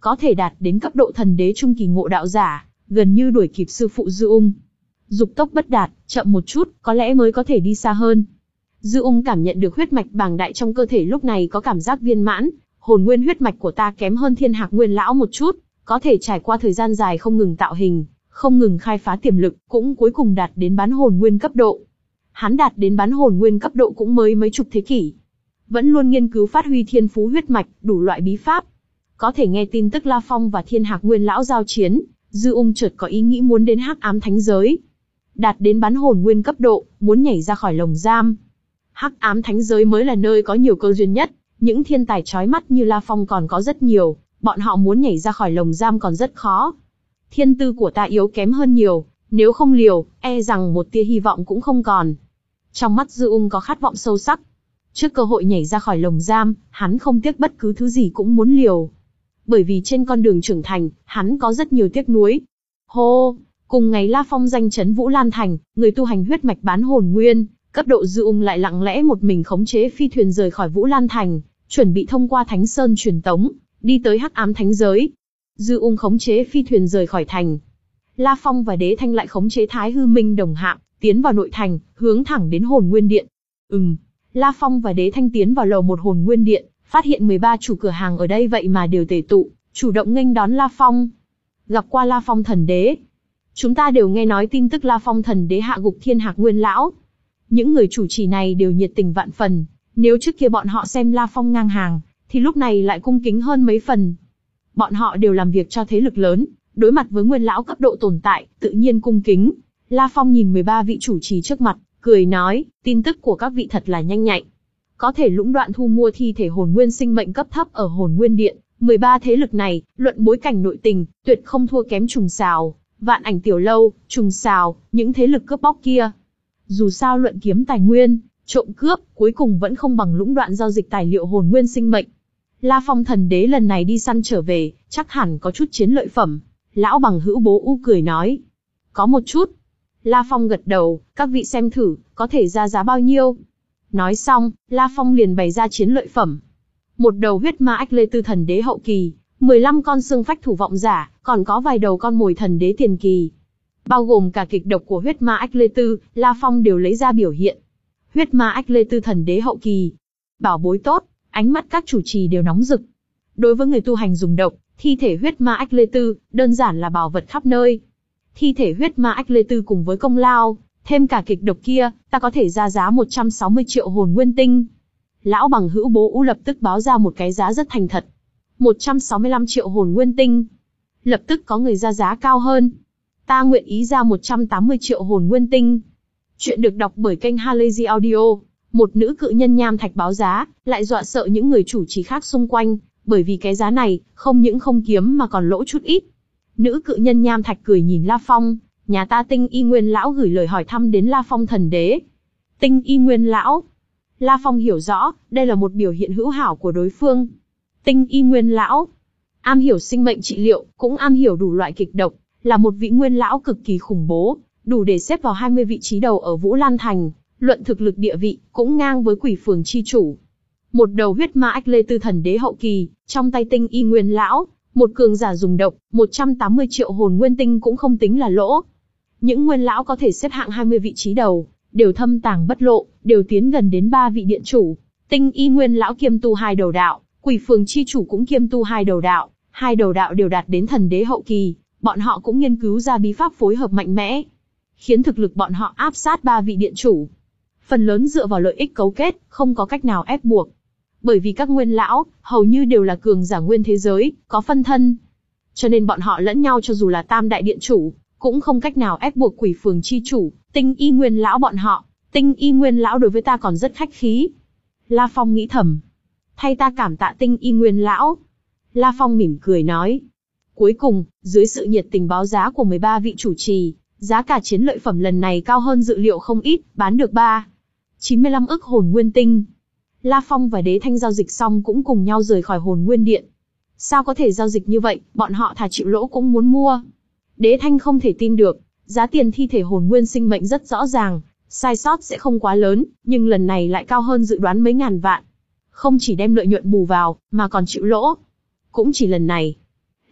có thể đạt đến cấp độ thần đế trung kỳ ngộ đạo giả, gần như đuổi kịp sư phụ Dư Ung. Dục tốc bất đạt, chậm một chút, có lẽ mới có thể đi xa hơn. Dư Ung cảm nhận được huyết mạch bàng đại trong cơ thể lúc này có cảm giác viên mãn, hồn nguyên huyết mạch của ta kém hơn Thiên Hạc Nguyên lão một chút, có thể trải qua thời gian dài không ngừng tạo hình, không ngừng khai phá tiềm lực, cũng cuối cùng đạt đến bán hồn nguyên cấp độ. Hắn đạt đến bán hồn nguyên cấp độ cũng mới mấy chục thế kỷ. Vẫn luôn nghiên cứu phát huy thiên phú huyết mạch, đủ loại bí pháp. Có thể nghe tin tức La Phong và Thiên Hạc Nguyên lão giao chiến, Dư Ung chợt có ý nghĩ muốn đến Hắc Ám Thánh Giới. Đạt đến bán hồn nguyên cấp độ, muốn nhảy ra khỏi lồng giam. Hắc Ám Thánh Giới mới là nơi có nhiều cơ duyên nhất, những thiên tài chói mắt như La Phong còn có rất nhiều, bọn họ muốn nhảy ra khỏi lồng giam còn rất khó. Thiên tư của ta yếu kém hơn nhiều, nếu không liều, e rằng một tia hy vọng cũng không còn. Trong mắt Dư Ung có khát vọng sâu sắc. Trước cơ hội nhảy ra khỏi lồng giam, hắn không tiếc bất cứ thứ gì cũng muốn liều. Bởi vì trên con đường trưởng thành, hắn có rất nhiều tiếc nuối. Hô, cùng ngày La Phong danh chấn Vũ Lan Thành, người tu hành huyết mạch bán hồn nguyên, cấp độ Dư Ung lại lặng lẽ một mình khống chế phi thuyền rời khỏi Vũ Lan Thành, chuẩn bị thông qua Thánh Sơn truyền tống, đi tới Hắc Ám Thánh Giới. Dư Ung khống chế phi thuyền rời khỏi thành. La Phong và Đế Thanh lại khống chế Thái Hư Minh Đồng Hạm, tiến vào nội thành, hướng thẳng đến Hồn Nguyên Điện. Ừm, La Phong và Đế Thanh tiến vào lầu một Hồn Nguyên Điện, phát hiện mười ba chủ cửa hàng ở đây vậy mà đều tề tụ, chủ động nghênh đón La Phong. Gặp qua La Phong thần đế. Chúng ta đều nghe nói tin tức La Phong thần đế hạ gục Thiên Hạc Nguyên lão. Những người chủ trì này đều nhiệt tình vạn phần, nếu trước kia bọn họ xem La Phong ngang hàng, thì lúc này lại cung kính hơn mấy phần. Bọn họ đều làm việc cho thế lực lớn, đối mặt với nguyên lão cấp độ tồn tại, tự nhiên cung kính. La Phong nhìn mười ba vị chủ trì trước mặt, cười nói, tin tức của các vị thật là nhanh nhạy. Có thể lũng đoạn thu mua thi thể hồn nguyên sinh mệnh cấp thấp ở Hồn Nguyên Điện, mười ba thế lực này, luận bối cảnh nội tình, tuyệt không thua kém Trùng Sào, Vạn Ảnh Tiểu Lâu, Trùng Sào, những thế lực cướp bóc kia. Dù sao luận kiếm tài nguyên, trộm cướp, cuối cùng vẫn không bằng lũng đoạn giao dịch tài liệu hồn nguyên sinh mệnh. La Phong thần đế lần này đi săn trở về, chắc hẳn có chút chiến lợi phẩm. Lão bằng hữu Bố U cười nói. Có một chút. La Phong gật đầu, các vị xem thử, có thể ra giá bao nhiêu. Nói xong, La Phong liền bày ra chiến lợi phẩm. Một đầu huyết ma ách lê tư thần đế hậu kỳ, mười lăm con xương phách thủ vọng giả, còn có vài đầu con mồi thần đế tiền kỳ. Bao gồm cả kịch độc của huyết ma ách lê tư, La Phong đều lấy ra biểu hiện. Huyết ma ách lê tư thần đế hậu kỳ. Bảo bối tốt, ánh mắt các chủ trì đều nóng rực. Đối với người tu hành dùng độc, thi thể huyết ma ách lê tư, đơn giản là bảo vật khắp nơi. Thi thể huyết ma ách lê tư cùng với công lao, thêm cả kịch độc kia, ta có thể ra giá một trăm sáu mươi triệu hồn nguyên tinh. Lão bằng hữu Bố U lập tức báo ra một cái giá rất thành thật. một trăm sáu mươi lăm triệu hồn nguyên tinh. Lập tức có người ra giá cao hơn. Ta nguyện ý ra một trăm tám mươi triệu hồn nguyên tinh. Chuyện được đọc bởi kênh Halazy Audio. Một nữ cự nhân nham thạch báo giá, lại dọa sợ những người chủ trì khác xung quanh, bởi vì cái giá này, không những không kiếm mà còn lỗ chút ít. Nữ cự nhân nham thạch cười nhìn La Phong, nhà ta Tinh Y Nguyên lão gửi lời hỏi thăm đến La Phong thần đế. Tinh Y Nguyên lão. La Phong hiểu rõ, đây là một biểu hiện hữu hảo của đối phương. Tinh Y Nguyên lão, am hiểu sinh mệnh trị liệu, cũng am hiểu đủ loại kịch độc, là một vị nguyên lão cực kỳ khủng bố, đủ để xếp vào hai mươi vị trí đầu ở Vũ Lan Thành, luận thực lực địa vị, cũng ngang với Quỷ Phường chi chủ. Một đầu huyết ma ách lê tư thần đế hậu kỳ, trong tay Tinh Y Nguyên lão, một cường giả dùng độc, một trăm tám mươi triệu hồn nguyên tinh cũng không tính là lỗ. Những nguyên lão có thể xếp hạng hai mươi vị trí đầu, đều thâm tàng bất lộ, đều tiến gần đến ba vị điện chủ. Tinh Y Nguyên lão kiêm tu hai đầu đạo, Quỷ Phường chi chủ cũng kiêm tu hai đầu đạo, hai đầu đạo đều đạt đến thần đế hậu kỳ, bọn họ cũng nghiên cứu ra bí pháp phối hợp mạnh mẽ, khiến thực lực bọn họ áp sát ba vị điện chủ. Phần lớn dựa vào lợi ích cấu kết, không có cách nào ép buộc. Bởi vì các nguyên lão, hầu như đều là cường giả nguyên thế giới, có phân thân. Cho nên bọn họ lẫn nhau cho dù là tam đại điện chủ, cũng không cách nào ép buộc Quỷ Phường chi chủ, Tinh Y Nguyên lão bọn họ. Tinh Y Nguyên lão đối với ta còn rất khách khí. La Phong nghĩ thầm. Thay ta cảm tạ Tinh Y Nguyên lão. La Phong mỉm cười nói. Cuối cùng, dưới sự nhiệt tình báo giá của mười ba vị chủ trì, giá cả chiến lợi phẩm lần này cao hơn dự liệu không ít, bán được ba chín mươi lăm ức hồn nguyên tinh. La Phong và Đế Thanh giao dịch xong cũng cùng nhau rời khỏi Hồn Nguyên Điện. Sao có thể giao dịch như vậy, bọn họ thà chịu lỗ cũng muốn mua. Đế Thanh không thể tin được, giá tiền thi thể hồn nguyên sinh mệnh rất rõ ràng, sai sót sẽ không quá lớn, nhưng lần này lại cao hơn dự đoán mấy ngàn vạn. Không chỉ đem lợi nhuận bù vào, mà còn chịu lỗ. Cũng chỉ lần này.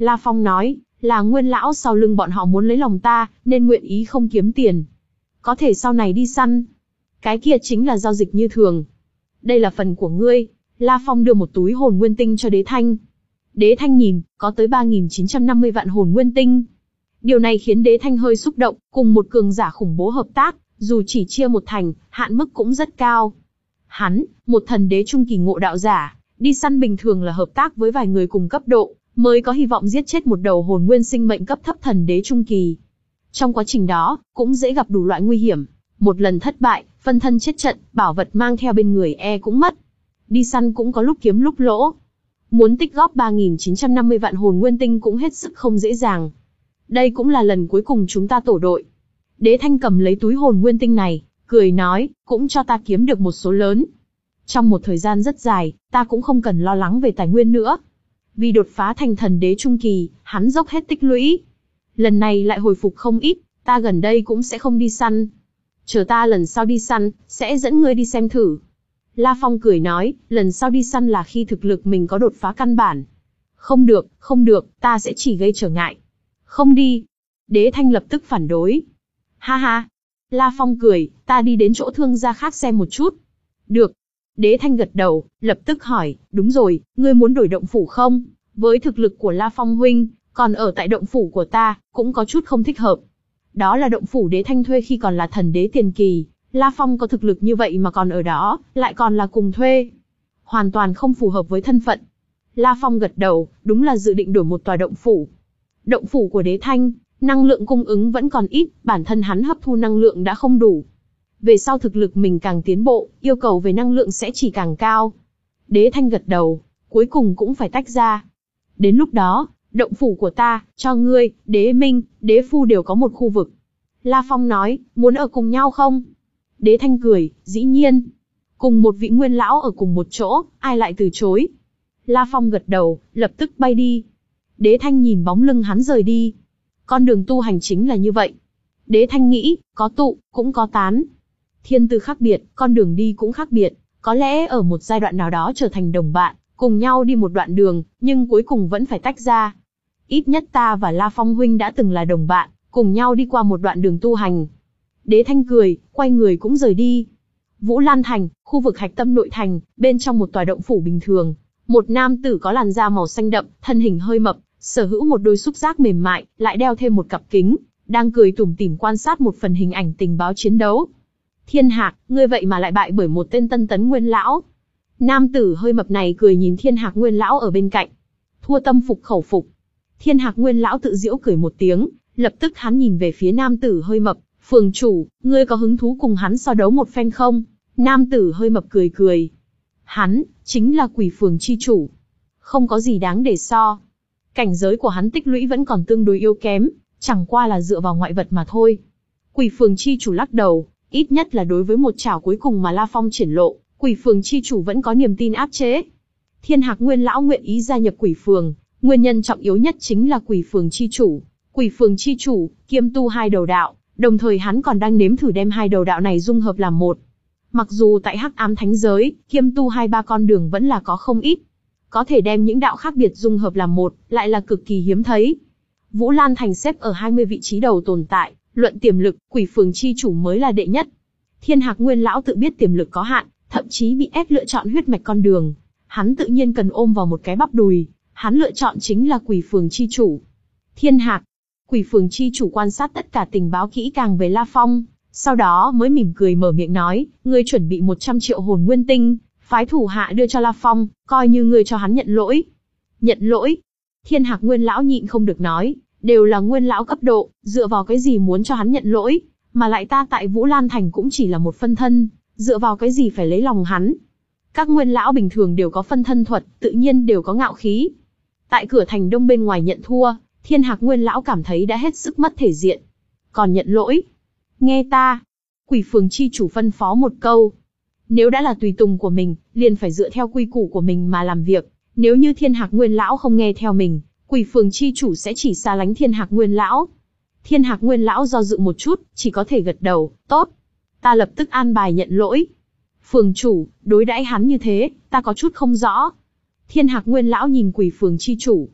La Phong nói, là Nguyên lão sau lưng bọn họ muốn lấy lòng ta, nên nguyện ý không kiếm tiền. Có thể sau này đi săn. Cái kia chính là giao dịch như thường. Đây là phần của ngươi. La Phong đưa một túi hồn nguyên tinh cho Đế Thanh. Đế Thanh nhìn, có tới ba nghìn chín trăm năm mươi vạn hồn nguyên tinh. Điều này khiến Đế Thanh hơi xúc động, cùng một cường giả khủng bố hợp tác, dù chỉ chia một thành, hạn mức cũng rất cao. Hắn, một thần đế trung kỳ ngộ đạo giả, đi săn bình thường là hợp tác với vài người cùng cấp độ, mới có hy vọng giết chết một đầu hồn nguyên sinh mệnh cấp thấp thần đế trung kỳ. Trong quá trình đó, cũng dễ gặp đủ loại nguy hiểm. Một lần thất bại, phân thân chết trận, bảo vật mang theo bên người e cũng mất. Đi săn cũng có lúc kiếm lúc lỗ. Muốn tích góp ba nghìn chín trăm năm mươi vạn hồn nguyên tinh cũng hết sức không dễ dàng. Đây cũng là lần cuối cùng chúng ta tổ đội. Đế Thanh cầm lấy túi hồn nguyên tinh này, cười nói, cũng cho ta kiếm được một số lớn. Trong một thời gian rất dài, ta cũng không cần lo lắng về tài nguyên nữa. Vì đột phá thành thần đế trung kỳ, hắn dốc hết tích lũy. Lần này lại hồi phục không ít, ta gần đây cũng sẽ không đi săn. Chờ ta lần sau đi săn, sẽ dẫn ngươi đi xem thử. La Phong cười nói, lần sau đi săn là khi thực lực mình có đột phá căn bản. Không được, không được, ta sẽ chỉ gây trở ngại. Không đi. Đế Thanh lập tức phản đối. Ha ha. La Phong cười, ta đi đến chỗ thương gia khác xem một chút. Được. Đế Thanh gật đầu, lập tức hỏi, đúng rồi, ngươi muốn đổi động phủ không? Với thực lực của La Phong huynh, còn ở tại động phủ của ta, cũng có chút không thích hợp. Đó là động phủ Đế Thanh thuê khi còn là thần đế tiền kỳ, La Phong có thực lực như vậy mà còn ở đó, lại còn là cùng thuê. Hoàn toàn không phù hợp với thân phận. La Phong gật đầu, đúng là dự định đổi một tòa động phủ. Động phủ của Đế Thanh, năng lượng cung ứng vẫn còn ít, bản thân hắn hấp thu năng lượng đã không đủ. Về sau thực lực mình càng tiến bộ, yêu cầu về năng lượng sẽ chỉ càng cao. Đế Thanh gật đầu, cuối cùng cũng phải tách ra. Đến lúc đó, động phủ của ta, cho ngươi, Đế Minh, Đế Phu đều có một khu vực. La Phong nói, muốn ở cùng nhau không? Đế Thanh cười, dĩ nhiên. Cùng một vị nguyên lão ở cùng một chỗ, ai lại từ chối? La Phong gật đầu, lập tức bay đi. Đế Thanh nhìn bóng lưng hắn rời đi. Con đường tu hành chính là như vậy. Đế Thanh nghĩ, có tụ, cũng có tán. Thiên tư khác biệt, con đường đi cũng khác biệt. Có lẽ ở một giai đoạn nào đó trở thành đồng bạn, cùng nhau đi một đoạn đường, nhưng cuối cùng vẫn phải tách ra. Ít nhất ta và La Phong huynh đã từng là đồng bạn, cùng nhau đi qua một đoạn đường tu hành. Đế Thanh cười, quay người cũng rời đi. Vũ Lan Thành, khu vực hạch tâm nội thành, bên trong một tòa động phủ bình thường. Một nam tử có làn da màu xanh đậm, thân hình hơi mập, sở hữu một đôi xúc giác mềm mại, lại đeo thêm một cặp kính, đang cười tủm tỉm quan sát một phần hình ảnh tình báo chiến đấu. Thiên Hạc, ngươi vậy mà lại bại bởi một tên tân tấn nguyên lão. Nam tử hơi mập này cười nhìn Thiên Hạc nguyên lão ở bên cạnh. Thua tâm phục khẩu phục. Thiên Hạc nguyên lão tự giễu cười một tiếng, lập tức hắn nhìn về phía nam tử hơi mập. Phường chủ, ngươi có hứng thú cùng hắn so đấu một phen không? Nam tử hơi mập cười cười. Hắn, chính là quỷ phường chi chủ. Không có gì đáng để so. Cảnh giới của hắn tích lũy vẫn còn tương đối yếu kém, chẳng qua là dựa vào ngoại vật mà thôi. Quỷ phường chi chủ lắc đầu, ít nhất là đối với một chảo cuối cùng mà La Phong triển lộ, quỷ phường chi chủ vẫn có niềm tin áp chế. Thiên Hạc nguyên lão nguyện ý gia nhập quỷ phường, nguyên nhân trọng yếu nhất chính là quỷ phường chi chủ. Quỷ phường chi chủ, kiêm tu hai đầu đạo. Đồng thời hắn còn đang nếm thử đem hai đầu đạo này dung hợp làm một. Mặc dù tại Hắc Ám Thánh giới, kiêm tu hai ba con đường vẫn là có không ít. Có thể đem những đạo khác biệt dung hợp làm một, lại là cực kỳ hiếm thấy. Vũ Lan Thành xếp ở hai mươi vị trí đầu tồn tại, luận tiềm lực, quỷ phường chi chủ mới là đệ nhất. Thiên Hạc nguyên lão tự biết tiềm lực có hạn, thậm chí bị ép lựa chọn huyết mạch con đường. Hắn tự nhiên cần ôm vào một cái bắp đùi, hắn lựa chọn chính là quỷ phường chi chủ. Thiên Hạc. Quỷ phường chi chủ quan sát tất cả tình báo kỹ càng về La Phong, sau đó mới mỉm cười mở miệng nói, ngươi chuẩn bị một trăm triệu hồn nguyên tinh, phái thủ hạ đưa cho La Phong, coi như ngươi cho hắn nhận lỗi. Nhận lỗi? Thiên Hạc nguyên lão nhịn không được nói, đều là nguyên lão cấp độ, dựa vào cái gì muốn cho hắn nhận lỗi, mà lại ta tại Vũ Lan Thành cũng chỉ là một phân thân, dựa vào cái gì phải lấy lòng hắn. Các nguyên lão bình thường đều có phân thân thuật, tự nhiên đều có ngạo khí. Tại cửa thành đông bên ngoài nhận thua, Thiên Hạc nguyên lão cảm thấy đã hết sức mất thể diện. Còn nhận lỗi? Nghe ta. Quỷ phường chi chủ phân phó một câu. Nếu đã là tùy tùng của mình, liền phải dựa theo quy củ của mình mà làm việc. Nếu như Thiên Hạc nguyên lão không nghe theo mình, quỷ phường chi chủ sẽ chỉ xa lánh Thiên Hạc nguyên lão. Thiên Hạc nguyên lão do dự một chút, chỉ có thể gật đầu, tốt. Ta lập tức an bài nhận lỗi. Phường chủ, đối đãi hắn như thế, ta có chút không rõ. Thiên Hạc nguyên lão nhìn quỷ phường chi chủ.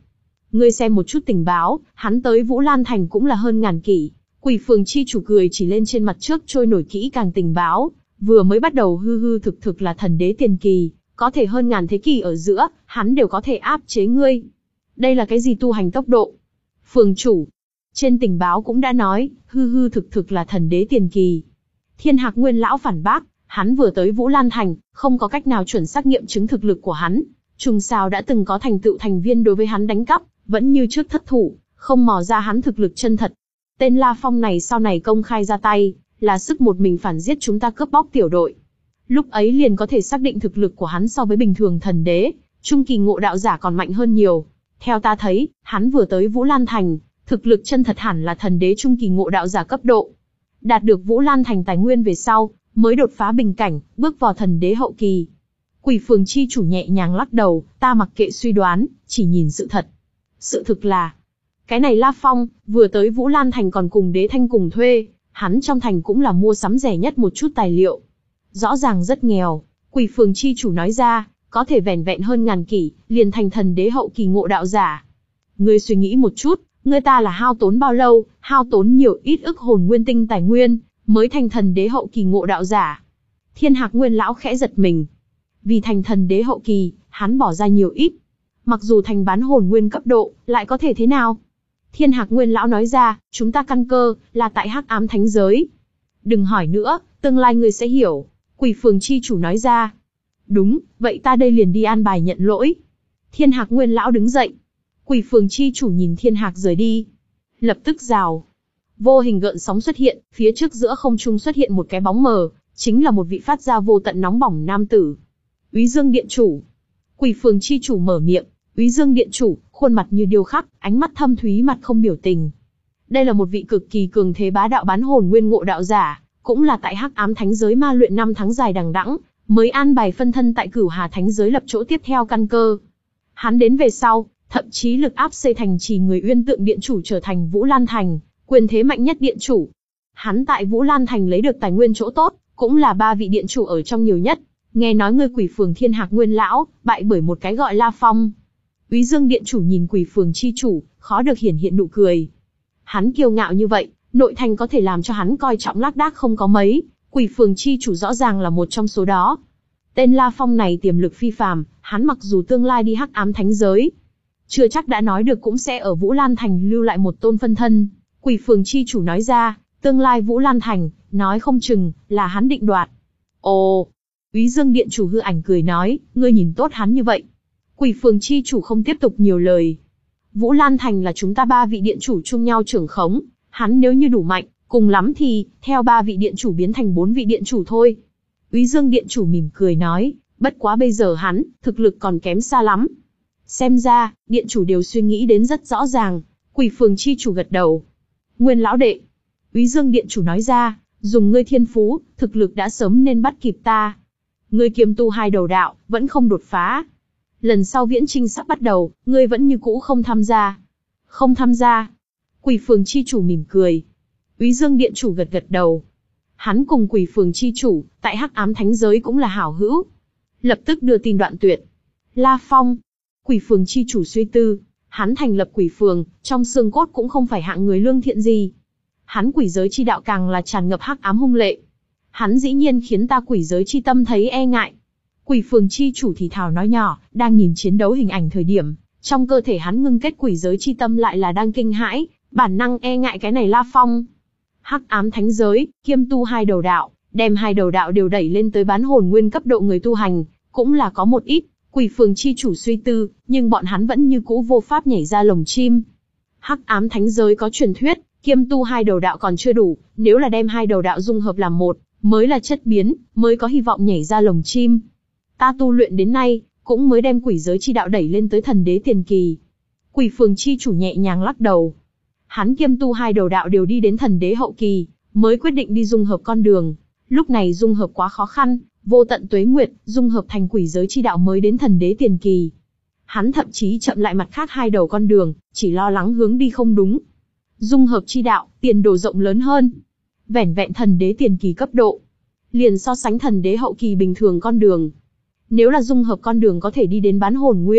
Ngươi xem một chút tình báo, hắn tới Vũ Lan Thành cũng là hơn ngàn kỷ. Quỷ phường chi chủ cười chỉ lên trên mặt trước trôi nổi kỹ càng tình báo, vừa mới bắt đầu hư hư thực thực là thần đế tiền kỳ, có thể hơn ngàn thế kỷ ở giữa, hắn đều có thể áp chế ngươi. Đây là cái gì tu hành tốc độ? Phường chủ, trên tình báo cũng đã nói, hư hư thực thực là thần đế tiền kỳ. Thiên Hạc Nguyên lão phản bác, hắn vừa tới Vũ Lan Thành, không có cách nào chuẩn xác nghiệm chứng thực lực của hắn. Trùng sao đã từng có thành tựu thành viên đối với hắn đánh cắp, vẫn như trước thất thủ, không mò ra hắn thực lực chân thật. Tên La Phong này sau này công khai ra tay, là sức một mình phản giết chúng ta cướp bóc tiểu đội. Lúc ấy liền có thể xác định thực lực của hắn so với bình thường thần đế, trung kỳ ngộ đạo giả còn mạnh hơn nhiều. Theo ta thấy, hắn vừa tới Vũ Lan Thành, thực lực chân thật hẳn là thần đế trung kỳ ngộ đạo giả cấp độ. Đạt được Vũ Lan Thành tài nguyên về sau, mới đột phá bình cảnh, bước vào thần đế hậu kỳ. Quỷ phường chi chủ nhẹ nhàng lắc đầu, ta mặc kệ suy đoán, chỉ nhìn sự thật. Sự thực là, cái này La Phong, vừa tới Vũ Lan Thành còn cùng đế thanh cùng thuê, hắn trong thành cũng là mua sắm rẻ nhất một chút tài liệu. Rõ ràng rất nghèo, quỷ phường chi chủ nói ra, có thể vẻn vẹn hơn ngàn kỷ, liền thành thần đế hậu kỳ ngộ đạo giả. Ngươi suy nghĩ một chút, người ta là hao tốn bao lâu, hao tốn nhiều ít ức hồn nguyên tinh tài nguyên, mới thành thần đế hậu kỳ ngộ đạo giả. Thiên Hạc Nguyên lão khẽ giật mình. Vì thành thần đế hậu kỳ, hắn bỏ ra nhiều ít. Mặc dù thành bán hồn nguyên cấp độ, lại có thể thế nào? Thiên Hạc Nguyên lão nói ra, chúng ta căn cơ, là tại Hắc Ám Thánh Giới. Đừng hỏi nữa, tương lai ngươi sẽ hiểu. Quỷ phường chi chủ nói ra. Đúng, vậy ta đây liền đi an bài nhận lỗi. Thiên Hạc Nguyên lão đứng dậy. Quỷ phường chi chủ nhìn Thiên Hạc rời đi. Lập tức rào. Vô hình gợn sóng xuất hiện, phía trước giữa không trung xuất hiện một cái bóng mờ, chính là một vị phát ra vô tận nóng bỏng nam tử. Úy Dương Điện Chủ. Quỷ phường chi chủ mở miệng, Úy Dương Điện Chủ, khuôn mặt như điêu khắc, ánh mắt thâm thúy mặt không biểu tình. Đây là một vị cực kỳ cường thế bá đạo bán hồn nguyên ngộ đạo giả, cũng là tại Hắc Ám Thánh Giới ma luyện năm tháng dài đằng đẵng, mới an bài phân thân tại Cửu Hà Thánh Giới lập chỗ tiếp theo căn cơ. Hắn đến về sau, thậm chí lực áp xây thành trì người Uyên Tượng Điện Chủ trở thành Vũ Lan Thành, quyền thế mạnh nhất điện chủ. Hắn tại Vũ Lan Thành lấy được tài nguyên chỗ tốt, cũng là ba vị điện chủ ở trong nhiều nhất. Nghe nói ngươi quỷ phường Thiên Hạc Nguyên lão, bại bởi một cái gọi La Phong. Úy Dương Điện Chủ nhìn quỷ phường chi chủ, khó được hiển hiện nụ cười. Hắn kiêu ngạo như vậy, nội thành có thể làm cho hắn coi trọng lác đác không có mấy, quỷ phường chi chủ rõ ràng là một trong số đó. Tên La Phong này tiềm lực phi phàm, hắn mặc dù tương lai đi Hắc Ám Thánh Giới, chưa chắc đã nói được cũng sẽ ở Vũ Lan Thành lưu lại một tôn phân thân. Quỷ phường chi chủ nói ra, tương lai Vũ Lan Thành, nói không chừng, là hắn định đoạt. Ồ, Úy Dương Điện Chủ hư ảnh cười nói, ngươi nhìn tốt hắn như vậy. Quỷ phường chi chủ không tiếp tục nhiều lời. Vũ Lan Thành là chúng ta ba vị điện chủ chung nhau trưởng khống, hắn nếu như đủ mạnh, cùng lắm thì, theo ba vị điện chủ biến thành bốn vị điện chủ thôi. Úy Dương Điện Chủ mỉm cười nói, bất quá bây giờ hắn, thực lực còn kém xa lắm. Xem ra, điện chủ đều suy nghĩ đến rất rõ ràng. Quỷ phường chi chủ gật đầu. Nguyên lão đệ. Úy Dương Điện Chủ nói ra, dùng ngươi thiên phú, thực lực đã sớm nên bắt kịp ta. Ngươi kiêm tu hai đầu đạo, vẫn không đột phá. Lần sau viễn trinh sắp bắt đầu, ngươi vẫn như cũ không tham gia. Không tham gia. Quỷ phường chi chủ mỉm cười. Úy Dương Điện Chủ gật gật đầu. Hắn cùng quỷ phường chi chủ, tại Hắc Ám Thánh Giới cũng là hảo hữu. Lập tức đưa tin đoạn tuyệt. La Phong. Quỷ phường chi chủ suy tư. Hắn thành lập quỷ phường, trong xương cốt cũng không phải hạng người lương thiện gì. Hắn quỷ giới chi đạo càng là tràn ngập hắc ám hung lệ. Hắn dĩ nhiên khiến ta quỷ giới chi tâm thấy e ngại. Quỷ phường chi chủ thì thào nói nhỏ, đang nhìn chiến đấu hình ảnh thời điểm, trong cơ thể hắn ngưng kết quỷ giới chi tâm lại là đang kinh hãi, bản năng e ngại cái này La Phong. Hắc Ám Thánh Giới, kiêm tu hai đầu đạo, đem hai đầu đạo đều đẩy lên tới bán hồn nguyên cấp độ người tu hành, cũng là có một ít. Quỷ phường chi chủ suy tư, nhưng bọn hắn vẫn như cũ vô pháp nhảy ra lồng chim. Hắc Ám Thánh Giới có truyền thuyết, kiêm tu hai đầu đạo còn chưa đủ, nếu là đem hai đầu đạo dung hợp làm một, mới là chất biến, mới có hy vọng nhảy ra lồng chim. Ta tu luyện đến nay, cũng mới đem quỷ giới chi đạo đẩy lên tới thần đế tiền kỳ. Quỷ phường chi chủ nhẹ nhàng lắc đầu. Hắn kiêm tu hai đầu đạo đều đi đến thần đế hậu kỳ, mới quyết định đi dung hợp con đường. Lúc này dung hợp quá khó khăn, vô tận tuế nguyệt, dung hợp thành quỷ giới chi đạo mới đến thần đế tiền kỳ. Hắn thậm chí chậm lại mặt khác hai đầu con đường, chỉ lo lắng hướng đi không đúng. Dung hợp chi đạo, tiền đồ rộng lớn hơn. Vẻn vẹn thần đế tiền kỳ cấp độ, liền so sánh thần đế hậu kỳ bình thường con đường. Nếu là dung hợp con đường có thể đi đến bán hồn nguyên,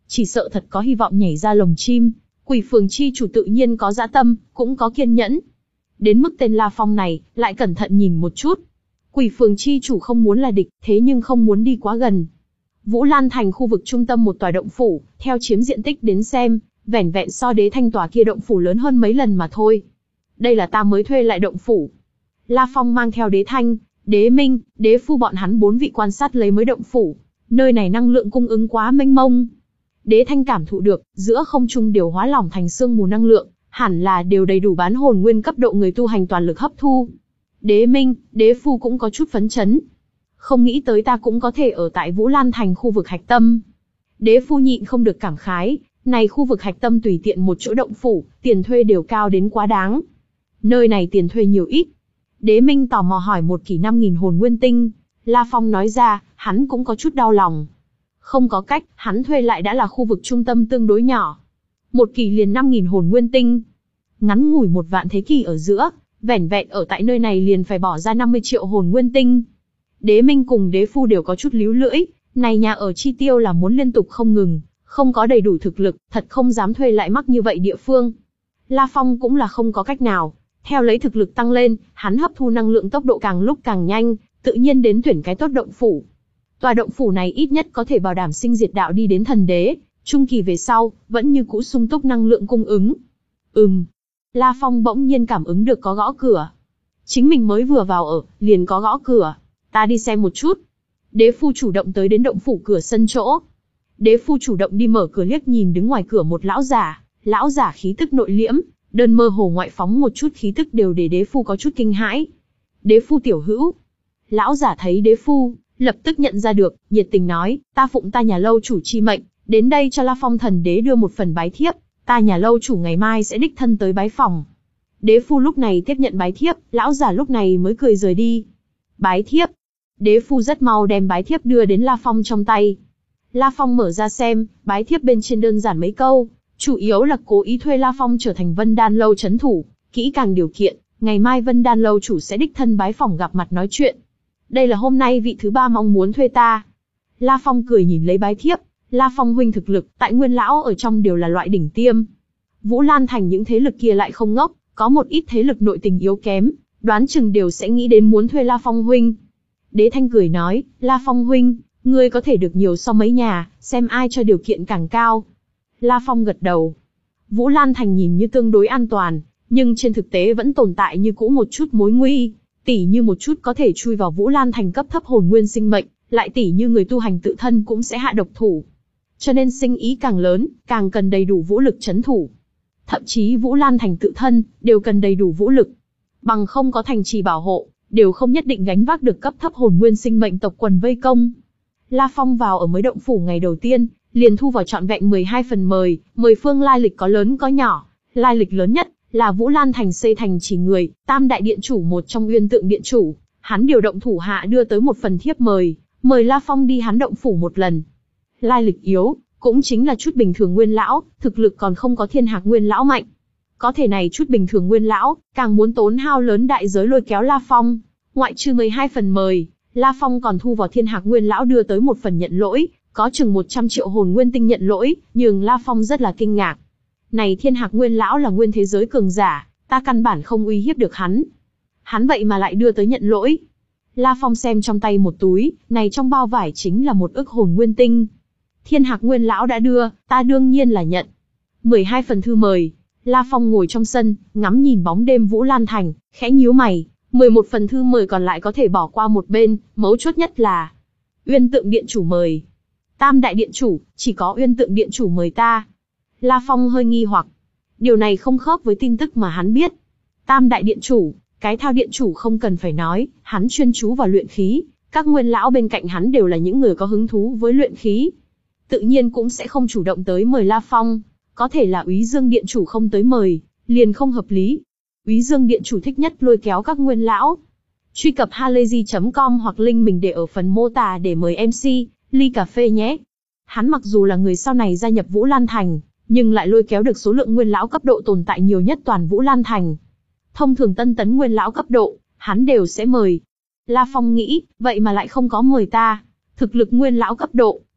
chỉ sợ thật có hy vọng nhảy ra lồng chim. Quỷ phường chi chủ tự nhiên có dã tâm, cũng có kiên nhẫn. Đến mức tên La Phong này, lại cẩn thận nhìn một chút. Quỷ phường chi chủ không muốn là địch, thế nhưng không muốn đi quá gần. Vũ Lan Thành khu vực trung tâm một tòa động phủ, theo chiếm diện tích đến xem, vẻn vẹn so Đế Thanh tòa kia động phủ lớn hơn mấy lần mà thôi. Đây là ta mới thuê lại động phủ. La Phong mang theo Đế Thanh, Đế Minh, Đế Phu bọn hắn bốn vị quan sát lấy mới động phủ. Nơi này năng lượng cung ứng quá mênh mông. Đế Thanh cảm thụ được, giữa không trung điều hóa lỏng thành sương mù năng lượng, hẳn là đều đầy đủ bán hồn nguyên cấp độ người tu hành toàn lực hấp thu. Đế Minh, Đế Phu cũng có chút phấn chấn. Không nghĩ tới ta cũng có thể ở tại Vũ Lan Thành khu vực hạch tâm. Đế Phu nhịn không được cảm khái, này khu vực hạch tâm tùy tiện một chỗ động phủ, tiền thuê đều cao đến quá đáng. Nơi này tiền thuê nhiều ít. Đế Minh tò mò hỏi một kỷ năm nghìn hồn nguyên tinh. La Phong nói ra, hắn cũng có chút đau lòng. Không có cách, hắn thuê lại đã là khu vực trung tâm tương đối nhỏ. Một kỳ liền năm nghìn hồn nguyên tinh. Ngắn ngủi một vạn thế kỷ ở giữa, vẻn vẹn ở tại nơi này liền phải bỏ ra năm mươi triệu hồn nguyên tinh. Đế Minh cùng Đế Phu đều có chút líu lưỡi, này nhà ở chi tiêu là muốn liên tục không ngừng, không có đầy đủ thực lực, thật không dám thuê lại mắc như vậy địa phương. La Phong cũng là không có cách nào, theo lấy thực lực tăng lên, hắn hấp thu năng lượng tốc độ càng lúc càng nhanh, tự nhiên đến tuyển cái tốt động phủ. Tòa động phủ này ít nhất có thể bảo đảm sinh diệt đạo đi đến thần đế, trung kỳ về sau, vẫn như cũ sung túc năng lượng cung ứng. Ừm. La Phong bỗng nhiên cảm ứng được có gõ cửa. Chính mình mới vừa vào ở, liền có gõ cửa. Ta đi xem một chút. Đế Phu chủ động tới đến động phủ cửa sân chỗ. Đế Phu chủ động đi mở cửa liếc nhìn đứng ngoài cửa một lão giả. Lão giả khí tức nội liễm, đơn mơ hồ ngoại phóng một chút khí tức đều để Đế Phu có chút kinh hãi. Đế Phu tiểu hữu. Lão giả thấy Đế Phu, lập tức nhận ra được, nhiệt tình nói, ta phụng ta nhà lâu chủ chi mệnh, đến đây cho La Phong thần đế đưa một phần bái thiếp, ta nhà lâu chủ ngày mai sẽ đích thân tới bái phòng. Đế Phu lúc này tiếp nhận bái thiếp, lão giả lúc này mới cười rời đi. Bái thiếp. Đế Phu rất mau đem bái thiếp đưa đến La Phong trong tay. La Phong mở ra xem, bái thiếp bên trên đơn giản mấy câu, chủ yếu là cố ý thuê La Phong trở thành Vân Đan lâu trấn thủ, kỹ càng điều kiện, ngày mai Vân Đan lâu chủ sẽ đích thân bái phòng gặp mặt nói chuyện. Đây là hôm nay vị thứ ba mong muốn thuê ta. La Phong cười nhìn lấy bái thiếp, La Phong huynh thực lực, tại Nguyên lão ở trong đều là loại đỉnh tiêm. Vũ Lan Thành những thế lực kia lại không ngốc, có một ít thế lực nội tình yếu kém, đoán chừng đều sẽ nghĩ đến muốn thuê La Phong huynh. Đế Thanh cười nói, La Phong huynh, ngươi có thể được nhiều so mấy nhà, xem ai cho điều kiện càng cao. La Phong gật đầu. Vũ Lan Thành nhìn như tương đối an toàn, nhưng trên thực tế vẫn tồn tại như cũ một chút mối nguy, tỉ như một chút có thể chui vào Vũ Lan Thành cấp thấp hồn nguyên sinh mệnh, lại tỉ như người tu hành tự thân cũng sẽ hạ độc thủ. Cho nên sinh ý càng lớn, càng cần đầy đủ vũ lực trấn thủ. Thậm chí Vũ Lan Thành tự thân, đều cần đầy đủ vũ lực. Bằng không có thành trì bảo hộ, đều không nhất định gánh vác được cấp thấp hồn nguyên sinh mệnh tộc quần vây công. La Phong vào ở mới động phủ ngày đầu tiên, liền thu vào trọn vẹn mười hai phần mời, mười phương lai lịch có lớn có nhỏ. Lai lịch lớn nhất là Vũ Lan Thành xây thành chỉ người, Tam đại điện chủ một trong Uyên Tượng điện chủ, hắn điều động thủ hạ đưa tới một phần thiếp mời, mời La Phong đi hắn động phủ một lần. Lai lịch yếu, cũng chính là chút bình thường Nguyên lão, thực lực còn không có Thiên Hạc Nguyên lão mạnh. Có thể này chút bình thường Nguyên lão, càng muốn tốn hao lớn đại giới lôi kéo La Phong. Ngoại trừ mười hai phần mời, La Phong còn thu vào Thiên Hạc Nguyên lão đưa tới một phần nhận lỗi, có chừng một trăm triệu hồn nguyên tinh nhận lỗi, nhường La Phong rất là kinh ngạc. Này Thiên Hạc Nguyên lão là nguyên thế giới cường giả, ta căn bản không uy hiếp được hắn. Hắn vậy mà lại đưa tới nhận lỗi. La Phong xem trong tay một túi, này trong bao vải chính là một ức hồn nguyên tinh. Thiên Hạc Nguyên lão đã đưa, ta đương nhiên là nhận. mười hai phần thư mời. La Phong ngồi trong sân, ngắm nhìn bóng đêm Vũ Lan Thành, khẽ nhíu mày. mười một phần thư mời còn lại có thể bỏ qua một bên, mấu chốt nhất là Uyên Tượng điện chủ mời. Tam đại điện chủ, chỉ có Uyên Tượng điện chủ mời ta. La Phong hơi nghi hoặc. Điều này không khớp với tin tức mà hắn biết. Tam đại điện chủ, cái thao điện chủ không cần phải nói, hắn chuyên chú vào luyện khí, các nguyên lão bên cạnh hắn đều là những người có hứng thú với luyện khí. Tự nhiên cũng sẽ không chủ động tới mời La Phong. Có thể là Úy Dương điện chủ không tới mời, liền không hợp lý. Úy Dương điện chủ thích nhất lôi kéo các nguyên lão. Truy cập halayzi chấm com hoặc link mình để ở phần mô tả để mời em xê, ly cà phê nhé. Hắn mặc dù là người sau này gia nhập Vũ Lan Thành, nhưng lại lôi kéo được số lượng nguyên lão cấp độ tồn tại nhiều nhất toàn Vũ Lan Thành. Thông thường tân tấn nguyên lão cấp độ, hắn đều sẽ mời. La Phong nghĩ, vậy mà lại không có mời ta. Thực lực nguyên lão cấp độ,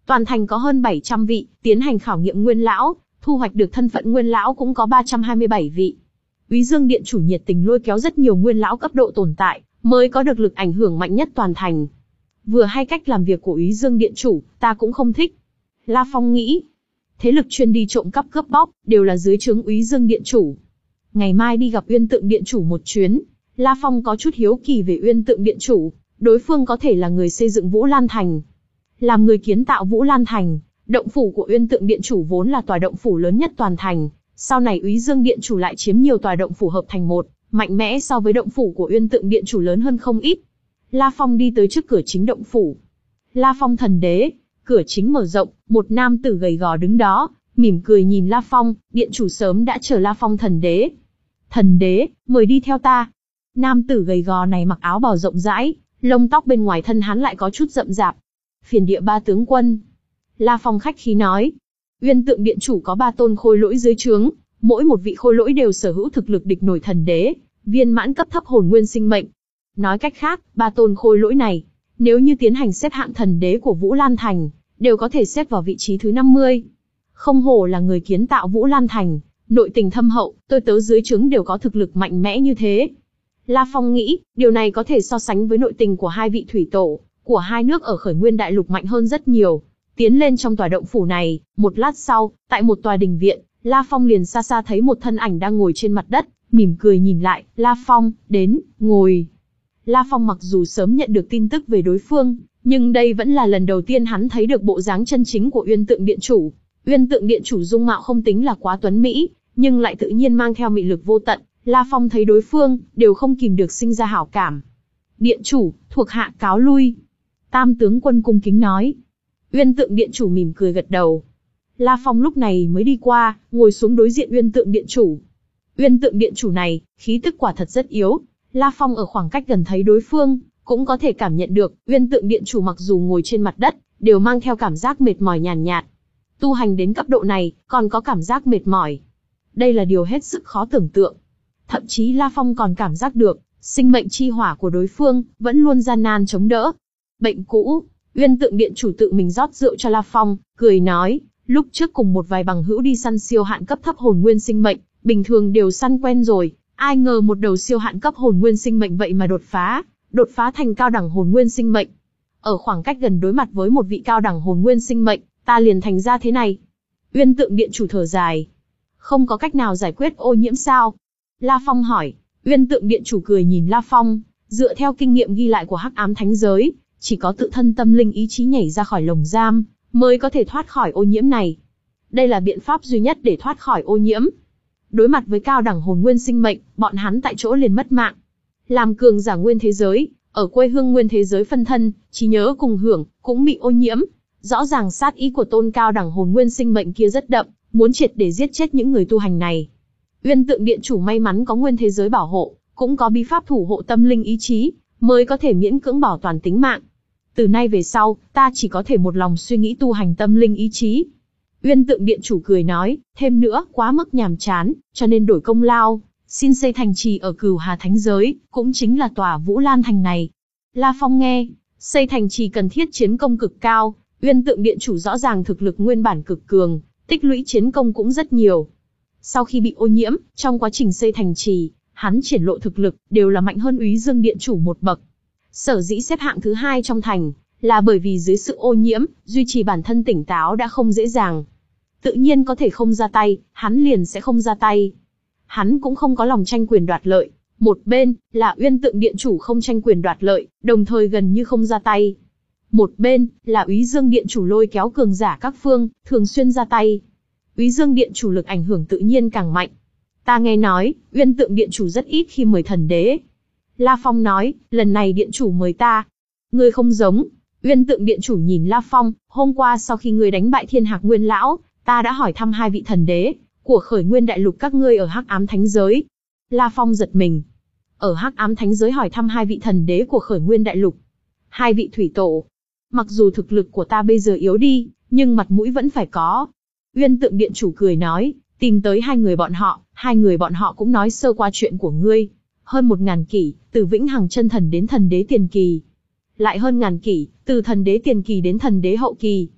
Toàn thành có hơn bảy trăm vị, tiến hành khảo nghiệm nguyên lão, thu hoạch được thân phận nguyên lão cũng có ba trăm hai mươi bảy vị. Úy Dương Điện chủ nhiệt tình lôi kéo rất nhiều nguyên lão cấp độ tồn tại, mới có được lực ảnh hưởng mạnh nhất toàn thành. Vừa hay cách làm việc của Úy Dương Điện chủ, ta cũng không thích. La Phong nghĩ, thế lực chuyên đi trộm cắp cướp bóc, đều là dưới trướng Úy Dương Điện chủ. Ngày mai đi gặp Uyên Tượng Điện chủ một chuyến, La Phong có chút hiếu kỳ về Uyên Tượng Điện chủ, đối phương có thể là người xây dựng Vũ Lan Thành. Làm người kiến tạo Vũ Lan Thành, động phủ của Uyên Tượng Điện chủ vốn là tòa động phủ lớn nhất toàn thành, sau này Úy Dương Điện chủ lại chiếm nhiều tòa động phủ hợp thành một, mạnh mẽ so với động phủ của Uyên Tượng Điện chủ lớn hơn không ít. La Phong đi tới trước cửa chính động phủ. La Phong thần đế, cửa chính mở rộng, một nam tử gầy gò đứng đó, mỉm cười nhìn La Phong, điện chủ sớm đã chờ La Phong thần đế. Thần đế, mời đi theo ta. Nam tử gầy gò này mặc áo bào rộng rãi, lông tóc bên ngoài thân hắn lại có chút rậm rạp. Phiền địa ba tướng quân. La Phong khách khí nói. Uyên Tượng Điện chủ có ba tôn khôi lỗi dưới trướng, mỗi một vị khôi lỗi đều sở hữu thực lực địch nổi thần đế, viên mãn cấp thấp hồn nguyên sinh mệnh. Nói cách khác, ba tôn khôi lỗi này, nếu như tiến hành xếp hạng thần đế của Vũ Lan Thành, đều có thể xếp vào vị trí thứ năm mươi. Không hổ là người kiến tạo Vũ Lan Thành, nội tình thâm hậu, tôi tớ dưới trướng đều có thực lực mạnh mẽ như thế. La Phong nghĩ, điều này có thể so sánh với nội tình của hai vị thủy tổ, của hai nước ở Khởi Nguyên Đại Lục mạnh hơn rất nhiều. Tiến lên trong tòa động phủ này, một lát sau, tại một tòa đình viện, La Phong liền xa xa thấy một thân ảnh đang ngồi trên mặt đất, mỉm cười nhìn lại, La Phong, đến, ngồi. La Phong mặc dù sớm nhận được tin tức về đối phương, nhưng đây vẫn là lần đầu tiên hắn thấy được bộ dáng chân chính của Uyên Tượng Điện chủ. Uyên Tượng Điện chủ dung mạo không tính là quá tuấn mỹ, nhưng lại tự nhiên mang theo mị lực vô tận. La Phong thấy đối phương, đều không kìm được sinh ra hảo cảm. Điện chủ, thuộc hạ cáo lui. Tam tướng quân cung kính nói. Uyên Tượng Điện chủ mỉm cười gật đầu. La Phong lúc này mới đi qua, ngồi xuống đối diện Uyên Tượng Điện chủ. Uyên Tượng Điện chủ này, khí tức quả thật rất yếu. La Phong ở khoảng cách gần thấy đối phương, cũng có thể cảm nhận được, Uyên Tượng Điện chủ mặc dù ngồi trên mặt đất, đều mang theo cảm giác mệt mỏi nhàn nhạt, nhạt. Tu hành đến cấp độ này, còn có cảm giác mệt mỏi. Đây là điều hết sức khó tưởng tượng. Thậm chí La Phong còn cảm giác được, sinh mệnh chi hỏa của đối phương, vẫn luôn gian nan chống đỡ. Bệnh cũ, Uyên Tượng Điện chủ tự mình rót rượu cho La Phong, cười nói, lúc trước cùng một vài bằng hữu đi săn siêu hạn cấp thấp hồn nguyên sinh mệnh, bình thường đều săn quen rồi, ai ngờ một đầu siêu hạn cấp hồn nguyên sinh mệnh vậy mà đột phá, đột phá thành cao đẳng hồn nguyên sinh mệnh. Ở khoảng cách gần đối mặt với một vị cao đẳng hồn nguyên sinh mệnh, ta liền thành ra thế này. Uyên Tượng Điện chủ thở dài. Không có cách nào giải quyết ô nhiễm sao? La Phong hỏi. Uyên Tượng Điện chủ cười nhìn La Phong, dựa theo kinh nghiệm ghi lại của Hắc Ám Thánh Giới, chỉ có tự thân tâm linh ý chí nhảy ra khỏi lồng giam, mới có thể thoát khỏi ô nhiễm này. Đây là biện pháp duy nhất để thoát khỏi ô nhiễm. Đối mặt với cao đẳng hồn nguyên sinh mệnh, bọn hắn tại chỗ liền mất mạng. Làm cường giả nguyên thế giới, ở quê hương nguyên thế giới phân thân, trí nhớ cùng hưởng, cũng bị ô nhiễm. Rõ ràng sát ý của tôn cao đẳng hồn nguyên sinh mệnh kia rất đậm, muốn triệt để giết chết những người tu hành này. Uyên Tượng Điện chủ may mắn có nguyên thế giới bảo hộ, cũng có bí pháp thủ hộ tâm linh ý chí, mới có thể miễn cưỡng bảo toàn tính mạng. Từ nay về sau, ta chỉ có thể một lòng suy nghĩ tu hành tâm linh ý chí. Uyên Tượng Điện chủ cười nói, thêm nữa, quá mức nhàm chán, cho nên đổi công lao, xin xây thành trì ở Cửu Hà Thánh Giới, cũng chính là tòa Vũ Lan Thành này. La Phong nghe, xây thành trì cần thiết chiến công cực cao, Uyên Tượng Điện chủ rõ ràng thực lực nguyên bản cực cường, tích lũy chiến công cũng rất nhiều. Sau khi bị ô nhiễm, trong quá trình xây thành trì, hắn triển lộ thực lực, đều là mạnh hơn Úy Dương Điện chủ một bậc. Sở dĩ xếp hạng thứ hai trong thành, là bởi vì dưới sự ô nhiễm, duy trì bản thân tỉnh táo đã không dễ dàng. Tự nhiên có thể không ra tay, hắn liền sẽ không ra tay. Hắn cũng không có lòng tranh quyền đoạt lợi. Một bên, là Uyên Tượng Điện chủ không tranh quyền đoạt lợi, đồng thời gần như không ra tay. Một bên, là Úy Dương Điện chủ lôi kéo cường giả các phương, thường xuyên ra tay. Úy Dương Điện chủ lực ảnh hưởng tự nhiên càng mạnh. Ta nghe nói, Uyên Tượng Điện chủ rất ít khi mời thần đế. La Phong nói, lần này Điện chủ mời ta. Ngươi không giống. Uyên Tượng Điện chủ nhìn La Phong, hôm qua sau khi ngươi đánh bại Thiên Hạc Nguyên Lão, ta đã hỏi thăm hai vị thần đế của Khởi Nguyên Đại Lục các ngươi ở Hắc Ám Thánh Giới. La Phong giật mình. Ở Hắc Ám Thánh Giới hỏi thăm hai vị thần đế của Khởi Nguyên Đại Lục. Hai vị thủy tổ. Mặc dù thực lực của ta bây giờ yếu đi, nhưng mặt mũi vẫn phải có. Uyên Tượng Điện chủ cười nói, tìm tới hai người bọn họ, hai người bọn họ cũng nói sơ qua chuyện của ngươi. Hơn một ngàn kỷ, từ Vĩnh Hằng Chân Thần đến thần đế tiền kỳ. Lại hơn ngàn kỷ, từ thần đế tiền kỳ đến thần đế hậu kỳ.